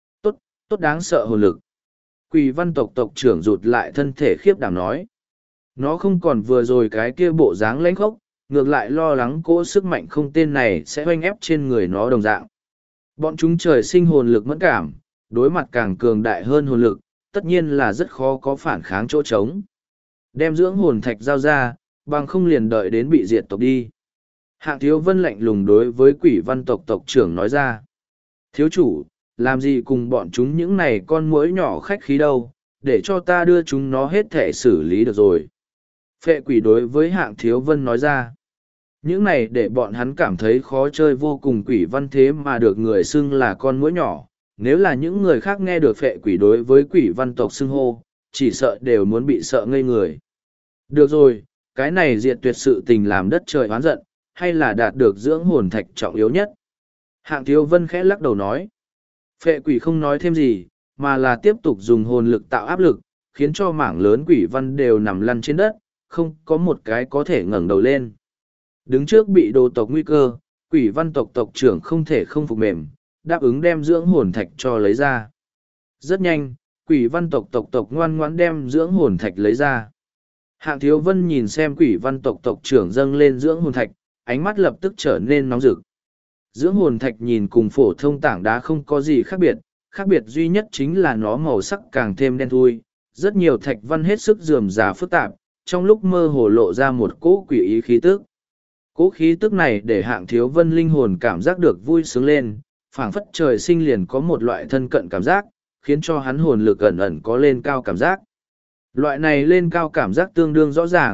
Tốt đáng sợ hồn lực. Quỷ văn tộc tộc trưởng rụt lại thân thể khiếp đảm nói. Nó không còn vừa rồi cái kia bộ dáng lãnh khốc, ngược lại lo lắng cỗ sức mạnh không tên này sẽ oanh ép trên người nó đồng dạng. Bọn chúng trời sinh hồn lực mẫn cảm, đối mặt càng cường đại hơn hồn lực, tất nhiên là rất khó có phản kháng chỗ trống. Đem dưỡng hồn thạch giao ra, bằng không liền đợi đến bị diệt tộc đi. Hạng Thiếu Vân lạnh lùng đối với quỷ văn tộc tộc trưởng nói ra. Thiếu chủ, làm gì cùng bọn chúng những này con muỗi nhỏ khách khí đâu, để cho ta đưa chúng nó hết thể xử lý được rồi. Phệ quỷ đối với Hạng Thiếu Vân nói ra. Những này để bọn hắn cảm thấy khó chơi vô cùng quỷ văn thế mà được người xưng là con muỗi nhỏ. Nếu là những người khác nghe được phệ quỷ đối với quỷ văn tộc xưng hô, chỉ sợ đều muốn bị sợ ngây người. Được rồi, cái này diệt tuyệt sự tình làm đất trời oán giận, hay là đạt được dưỡng hồn thạch trọng yếu nhất. Hạng Thiếu Vân khẽ lắc đầu nói. Phệ quỷ không nói thêm gì, mà là tiếp tục dùng hồn lực tạo áp lực, khiến cho mảng lớn quỷ văn đều nằm lăn trên đất, không có một cái có thể ngẩng đầu lên. Đứng trước bị đồ tộc nguy cơ, quỷ văn tộc tộc trưởng không thể không phục mềm, đáp ứng đem dưỡng hồn thạch cho lấy ra. Rất nhanh, quỷ văn tộc ngoan ngoãn đem dưỡng hồn thạch lấy ra. Hạng Thiếu Vân nhìn xem quỷ văn tộc trưởng dâng lên dưỡng hồn thạch, ánh mắt lập tức trở nên nóng rực. Dưỡng hồn thạch nhìn cùng phổ thông tảng đá không có gì khác biệt duy nhất chính là nó màu sắc càng thêm đen thui, rất nhiều thạch văn hết sức rườm rà phức tạp, trong lúc mơ hồ lộ ra một cỗ quỷ ý khí tức. Cỗ khí tức này để Hạng Thiếu Vân linh hồn cảm giác được vui sướng lên, phảng phất trời sinh liền có một loại thân cận cảm giác, khiến cho hắn hồn lực ẩn ẩn có lên cao cảm giác. Loại này lên cao cảm giác tương đương rõ ràng,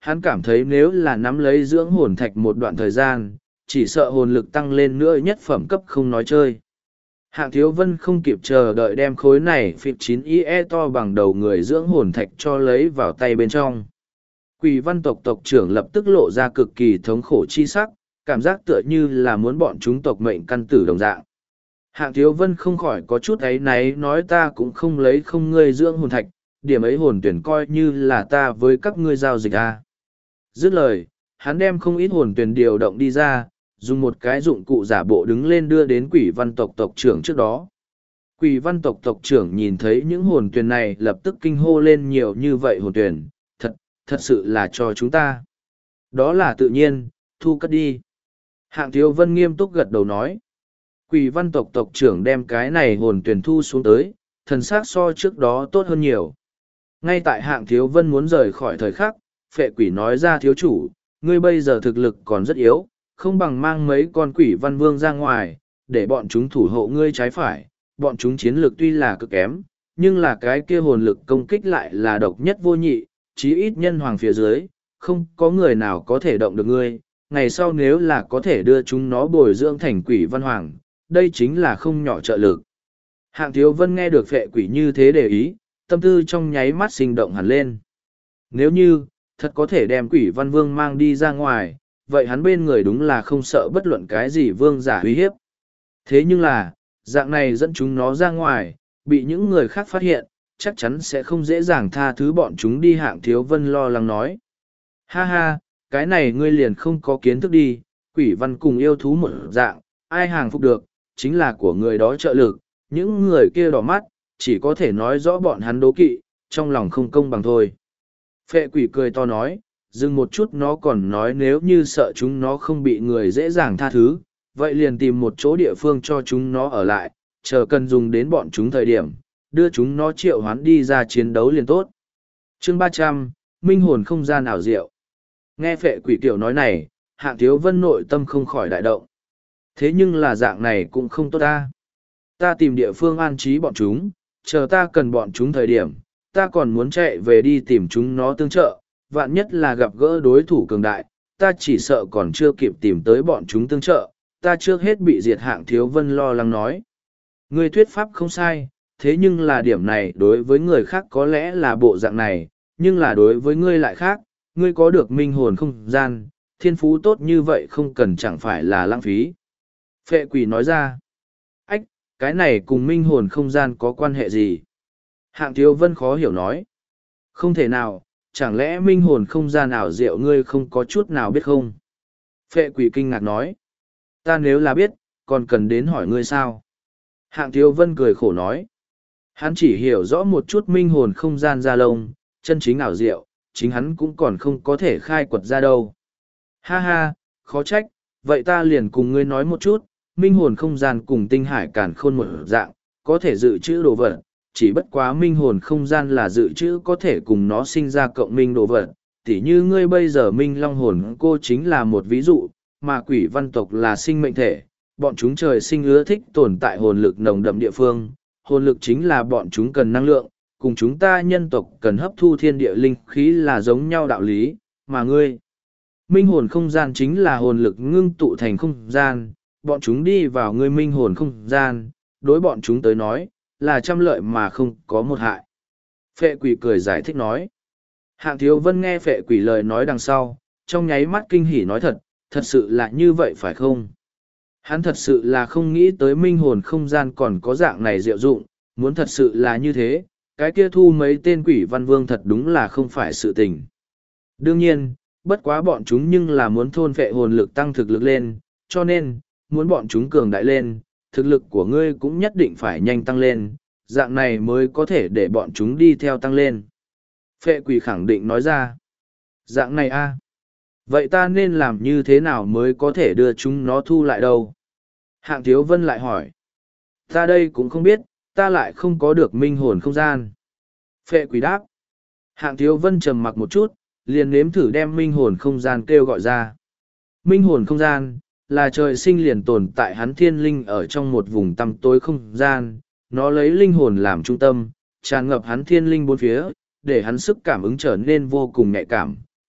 hắn cảm thấy nếu là nắm lấy dưỡng hồn thạch một đoạn thời gian, chỉ sợ hồn lực tăng lên nữa nhất phẩm cấp không nói chơi. Hạng Thiếu Vân không kịp chờ đợi đem khối này phịp 9IE to bằng đầu người dưỡng hồn thạch cho lấy vào tay bên trong. Quỷ văn tộc tộc trưởng lập tức lộ ra cực kỳ thống khổ chi sắc, cảm giác tựa như là muốn bọn chúng tộc mệnh căn tử đồng dạng. Hạng Thiếu Vân không khỏi có chút áy náy nói ta cũng không lấy không ngươi dưỡng hồn thạch, điểm ấy hồn tuyển coi như là ta với các ngươi giao dịch à. Dứt lời, hắn đem không ít hồn tuyển điều động đi ra, dùng một cái dụng cụ giả bộ đứng lên đưa đến quỷ văn tộc tộc trưởng trước đó. Quỷ văn tộc tộc trưởng nhìn thấy những hồn tuyển này lập tức kinh hô lên nhiều như vậy hồn tuyển, thật sự là cho chúng ta. Đó là tự nhiên, thu cất đi. Hạng Thiếu Vân nghiêm túc gật đầu nói. Quỷ văn tộc tộc trưởng đem cái này hồn tuyển thu xuống tới, thần sắc so trước đó tốt hơn nhiều. Ngay tại Hạng Thiếu Vân muốn rời khỏi thời khắc, phệ quỷ nói ra thiếu chủ, ngươi bây giờ thực lực còn rất yếu, không bằng mang mấy con quỷ văn vương ra ngoài, để bọn chúng thủ hộ ngươi trái phải. Bọn chúng chiến lược tuy là cực kém, nhưng là cái kia hồn lực công kích lại là độc nhất vô nhị, chí ít nhân hoàng phía dưới, không có người nào có thể động được ngươi. Ngày sau nếu là có thể đưa chúng nó bồi dưỡng thành quỷ văn hoàng, đây chính là không nhỏ trợ lực. Hạng Thiếu Vân nghe được phệ quỷ như thế để ý, tâm tư trong nháy mắt sinh động hẳn lên. Nếu như, thật có thể đem quỷ văn vương mang đi ra ngoài, vậy hắn bên người đúng là không sợ bất luận cái gì vương giả uy hiếp. Thế nhưng là, dạng này dẫn chúng nó ra ngoài, bị những người khác phát hiện, chắc chắn sẽ không dễ dàng tha thứ bọn chúng đi. Hạng Thiếu Vân lo lắng nói. Ha ha, cái này ngươi liền không có kiến thức đi, quỷ văn cùng yêu thú một dạng, ai hàng phục được, chính là của người đó trợ lực, những người kia đỏ mắt, chỉ có thể nói rõ bọn hắn đố kỵ, trong lòng không công bằng thôi. Phệ quỷ cười to nói, dừng một chút nó còn nói nếu như sợ chúng nó không bị người dễ dàng tha thứ, vậy liền tìm một chỗ địa phương cho chúng nó ở lại, chờ cần dùng đến bọn chúng thời điểm, đưa chúng nó triệu hoán đi ra chiến đấu liền tốt. Chương 300, Minh hồn không gian ảo diệu. Nghe phệ quỷ kiểu nói này, Hạng Thiếu Vân nội tâm không khỏi đại động. Thế nhưng là dạng này cũng không tốt ta. Ta tìm địa phương an trí bọn chúng, chờ ta cần bọn chúng thời điểm, ta còn muốn chạy về đi tìm chúng nó tương trợ, vạn nhất là gặp gỡ đối thủ cường đại, ta chỉ sợ còn chưa kịp tìm tới bọn chúng tương trợ, ta trước hết bị diệt. Hạng Thiếu Vân lo lắng nói. Ngươi thuyết pháp không sai, thế nhưng là điểm này đối với người khác có lẽ là bộ dạng này, nhưng là đối với ngươi lại khác, ngươi có được minh hồn không gian, thiên phú tốt như vậy không cần chẳng phải là lãng phí. Phệ quỷ nói ra. Ách, cái này cùng minh hồn không gian có quan hệ gì? Hạng Thiếu Vân khó hiểu nói. Không thể nào, chẳng lẽ minh hồn không gian ảo diệu ngươi không có chút nào biết không? Phệ quỷ kinh ngạc nói. Ta nếu là biết, còn cần đến hỏi ngươi sao? Hạng Thiếu Vân cười khổ nói. Hắn chỉ hiểu rõ một chút minh hồn không gian ra lông, chân chính ảo diệu, chính hắn cũng còn không có thể khai quật ra đâu. Ha ha, khó trách, vậy ta liền cùng ngươi nói một chút, minh hồn không gian cùng tinh hải càn khôn một dạng, có thể dự trữ đồ vật, chỉ bất quá minh hồn không gian là dự trữ có thể cùng nó sinh ra cộng minh đồ vật, tỉ như ngươi bây giờ minh long hồn cô chính là một ví dụ, mà quỷ văn tộc là sinh mệnh thể, bọn chúng trời sinh ưa thích tồn tại hồn lực nồng đậm địa phương, hồn lực chính là bọn chúng cần năng lượng, cùng chúng ta nhân tộc cần hấp thu thiên địa linh khí là giống nhau đạo lý, mà ngươi. Minh hồn không gian chính là hồn lực ngưng tụ thành không gian, bọn chúng đi vào ngươi minh hồn không gian, đối bọn chúng tới nói, là trăm lợi mà không có một hại. Phệ quỷ cười giải thích nói. Hạng Thiếu Vân nghe phệ quỷ lời nói đằng sau, trong nháy mắt kinh hỉ nói thật sự là như vậy phải không? Hắn thật sự là không nghĩ tới minh hồn không gian còn có dạng này diệu dụng, muốn thật sự là như thế, cái kia thu mấy tên quỷ văn vương thật đúng là không phải sự tình. Đương nhiên, bất quá bọn chúng nhưng là muốn thôn phệ hồn lực tăng thực lực lên, cho nên, muốn bọn chúng cường đại lên, thực lực của ngươi cũng nhất định phải nhanh tăng lên, dạng này mới có thể để bọn chúng đi theo tăng lên. Phệ quỷ khẳng định nói ra. Dạng này a, vậy ta nên làm như thế nào mới có thể đưa chúng nó thu lại đâu? Hạng Thiếu Vân lại hỏi. Ta đây cũng không biết, ta lại không có được minh hồn không gian. Phệ quỷ đáp. Hạng Thiếu Vân trầm mặc một chút, liền nếm thử đem minh hồn không gian kêu gọi ra. Minh hồn không gian, là trời sinh liền tồn tại hắn thiên linh ở trong một vùng tăm tối không gian, nó lấy linh hồn làm trung tâm, tràn ngập hắn thiên linh bốn phía, để hắn sức cảm ứng trở nên vô cùng nhạy cảm,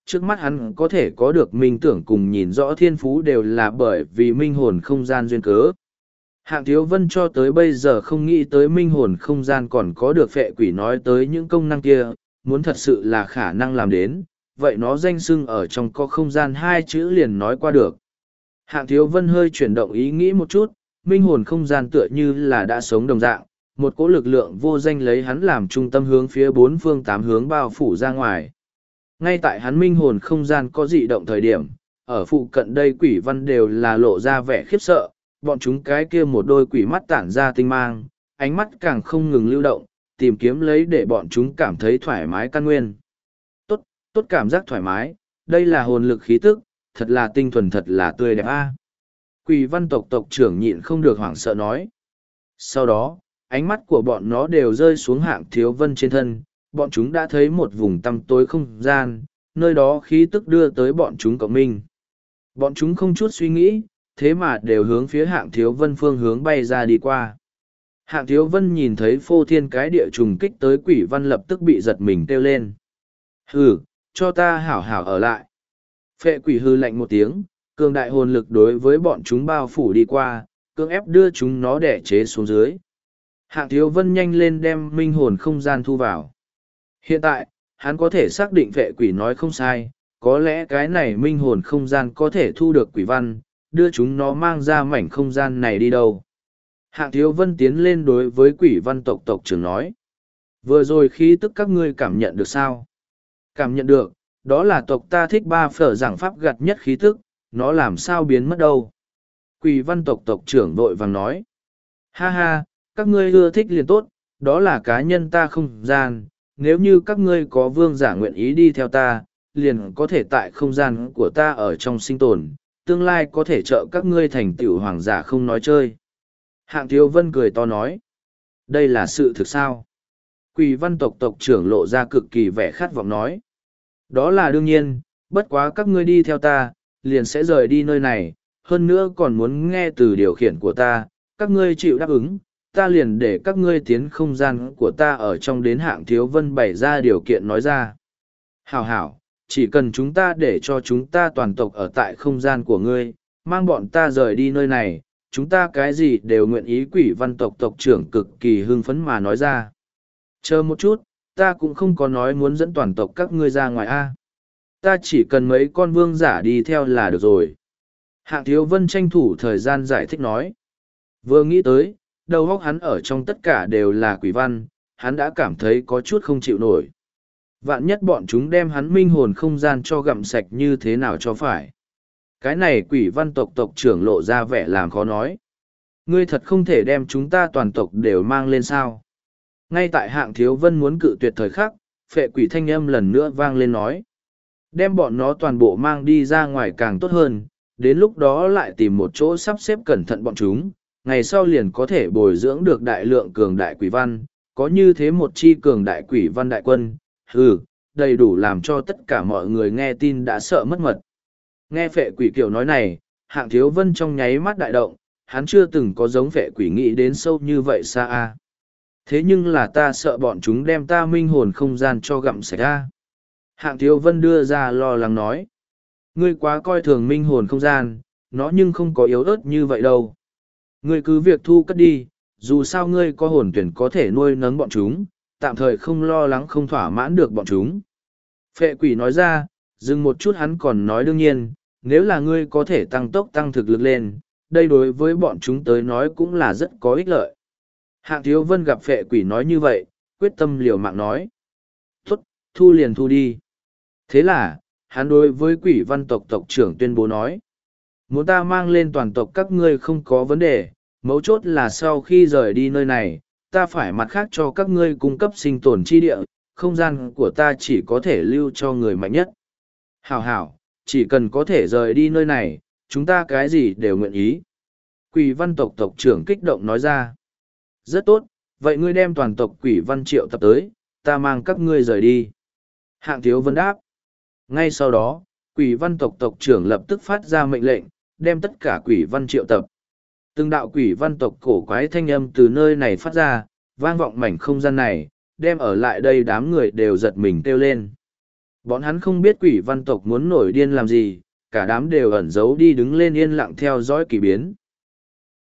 trước mắt hắn có thể có được minh tưởng cùng nhìn rõ thiên phú đều là bởi vì minh hồn không gian duyên cớ. Hạng Thiếu Vân cho tới bây giờ không nghĩ tới minh hồn không gian còn có được phệ quỷ nói tới những công năng kia, muốn thật sự là khả năng làm đến, vậy nó danh xưng ở trong có không gian hai chữ liền nói qua được. Hạng Thiếu Vân hơi chuyển động ý nghĩ một chút, minh hồn không gian tựa như là đã sống đồng dạng, một cỗ lực lượng vô danh lấy hắn làm trung tâm hướng phía bốn phương tám hướng bao phủ ra ngoài. Ngay tại hắn minh hồn không gian có dị động thời điểm, ở phụ cận đây quỷ văn đều là lộ ra vẻ khiếp sợ, bọn chúng cái kia một đôi quỷ mắt tản ra tinh mang, ánh mắt càng không ngừng lưu động, tìm kiếm lấy để bọn chúng cảm thấy thoải mái căn nguyên. Tốt cảm giác thoải mái, đây là hồn lực khí tức, thật là tinh thuần thật là tươi đẹp a. Quỷ văn tộc tộc trưởng nhịn không được hoảng sợ nói. Sau đó, ánh mắt của bọn nó đều rơi xuống Hạng Thiếu Vân trên thân, bọn chúng đã thấy một vùng tăm tối không gian, nơi đó khí tức đưa tới bọn chúng cộng minh. Bọn chúng không chút suy nghĩ, thế mà đều hướng phía Hạng Thiếu Vân phương hướng bay ra đi qua. Hạng Thiếu Vân nhìn thấy phô thiên cái địa trùng kích tới quỷ văn lập tức bị giật mình kêu lên. Hừ, cho ta hảo hảo ở lại. Phệ quỷ hư lạnh một tiếng, cường đại hồn lực đối với bọn chúng bao phủ đi qua, cưỡng ép đưa chúng nó đẻ chế xuống dưới. Hạng Thiếu Vân nhanh lên đem minh hồn không gian thu vào. Hiện tại, hắn có thể xác định phệ quỷ nói không sai, có lẽ cái này minh hồn không gian có thể thu được quỷ văn, đưa chúng nó mang ra mảnh không gian này đi đâu. Hạng Thiếu Vân tiến lên đối với quỷ văn tộc tộc trưởng nói. Vừa rồi khí tức các ngươi cảm nhận được sao? Cảm nhận được, đó là tộc ta thích ba phở giảng pháp gặt nhất khí tức, nó làm sao biến mất đâu. Quỷ văn tộc tộc trưởng vội vàng nói. Ha ha, các ngươi ưa thích liền tốt, đó là cá nhân ta không gian, nếu như các ngươi có vương giả nguyện ý đi theo ta, liền có thể tại không gian của ta ở trong sinh tồn, tương lai có thể trợ các ngươi thành tựu hoàng giả không nói chơi. Hạng Thiếu Vân cười to nói. Đây là sự thực sao? Quỷ văn tộc tộc trưởng lộ ra cực kỳ vẻ khát vọng nói. Đó là đương nhiên, bất quá các ngươi đi theo ta, liền sẽ rời đi nơi này, hơn nữa còn muốn nghe từ điều khiển của ta, các ngươi chịu đáp ứng, ta liền để các ngươi tiến không gian của ta ở trong đến Hạng Thiếu Vân bày ra điều kiện nói ra. Hảo hảo, chỉ cần chúng ta để cho chúng ta toàn tộc ở tại không gian của ngươi, mang bọn ta rời đi nơi này, chúng ta cái gì đều nguyện ý. Quỷ văn tộc tộc trưởng cực kỳ hưng phấn mà nói ra. Chờ một chút, ta cũng không có nói muốn dẫn toàn tộc các ngươi ra ngoài a. Ta chỉ cần mấy con vương giả đi theo là được rồi. Hạng Thiếu Vân tranh thủ thời gian giải thích nói. Vừa nghĩ tới, đầu óc hắn ở trong tất cả đều là quỷ văn, hắn đã cảm thấy có chút không chịu nổi. Vạn nhất bọn chúng đem hắn minh hồn không gian cho gặm sạch như thế nào cho phải. Cái này quỷ văn tộc tộc trưởng lộ ra vẻ làm khó nói. Ngươi thật không thể đem chúng ta toàn tộc đều mang lên sao. Ngay tại Hạng Thiếu Vân muốn cự tuyệt thời khắc, phệ quỷ thanh âm lần nữa vang lên nói. Đem bọn nó toàn bộ mang đi ra ngoài càng tốt hơn, đến lúc đó lại tìm một chỗ sắp xếp cẩn thận bọn chúng, ngày sau liền có thể bồi dưỡng được đại lượng cường đại quỷ văn, có như thế một chi cường đại quỷ văn đại quân, đầy đủ làm cho tất cả mọi người nghe tin đã sợ mất mật. Nghe phệ quỷ kiểu nói này, Hạng Thiếu Vân trong nháy mắt đại động, hắn chưa từng có giống phệ quỷ nghĩ đến sâu như vậy xa a. Thế nhưng là ta sợ bọn chúng đem ta minh hồn không gian cho gặm sạch a. Hạng Thiếu Vân đưa ra lo lắng nói. Ngươi quá coi thường minh hồn không gian, nó nhưng không có yếu ớt như vậy đâu. Ngươi cứ việc thu cất đi, dù sao ngươi có hồn tuyển có thể nuôi nấng bọn chúng, tạm thời không lo lắng không thỏa mãn được bọn chúng. Phệ quỷ nói ra, dừng một chút hắn còn nói đương nhiên, nếu là ngươi có thể tăng tốc tăng thực lực lên, đây đối với bọn chúng tới nói cũng là rất có ích lợi. Hạng Thiếu Vân gặp phệ quỷ nói như vậy, quyết tâm liều mạng nói. Tốt, thu liền thu đi. Thế là, hắn đối với quỷ văn tộc tộc trưởng tuyên bố nói. Muốn ta mang lên toàn tộc các ngươi không có vấn đề, mấu chốt là sau khi rời đi nơi này, ta phải mặt khác cho các ngươi cung cấp sinh tồn chi địa, không gian của ta chỉ có thể lưu cho người mạnh nhất. Hảo hảo, chỉ cần có thể rời đi nơi này, chúng ta cái gì đều nguyện ý. Quỷ văn tộc tộc trưởng kích động nói ra. Rất tốt, vậy ngươi đem toàn tộc quỷ văn triệu tập tới, ta mang các ngươi rời đi. Hạng Thiếu Vân đáp. Ngay sau đó, quỷ văn tộc tộc trưởng lập tức phát ra mệnh lệnh, đem tất cả quỷ văn triệu tập. Từng đạo quỷ văn tộc cổ quái thanh âm từ nơi này phát ra, vang vọng mảnh không gian này, đem ở lại đây đám người đều giật mình kêu lên. Bọn hắn không biết quỷ văn tộc muốn nổi điên làm gì, cả đám đều ẩn giấu đi đứng lên yên lặng theo dõi kỳ biến.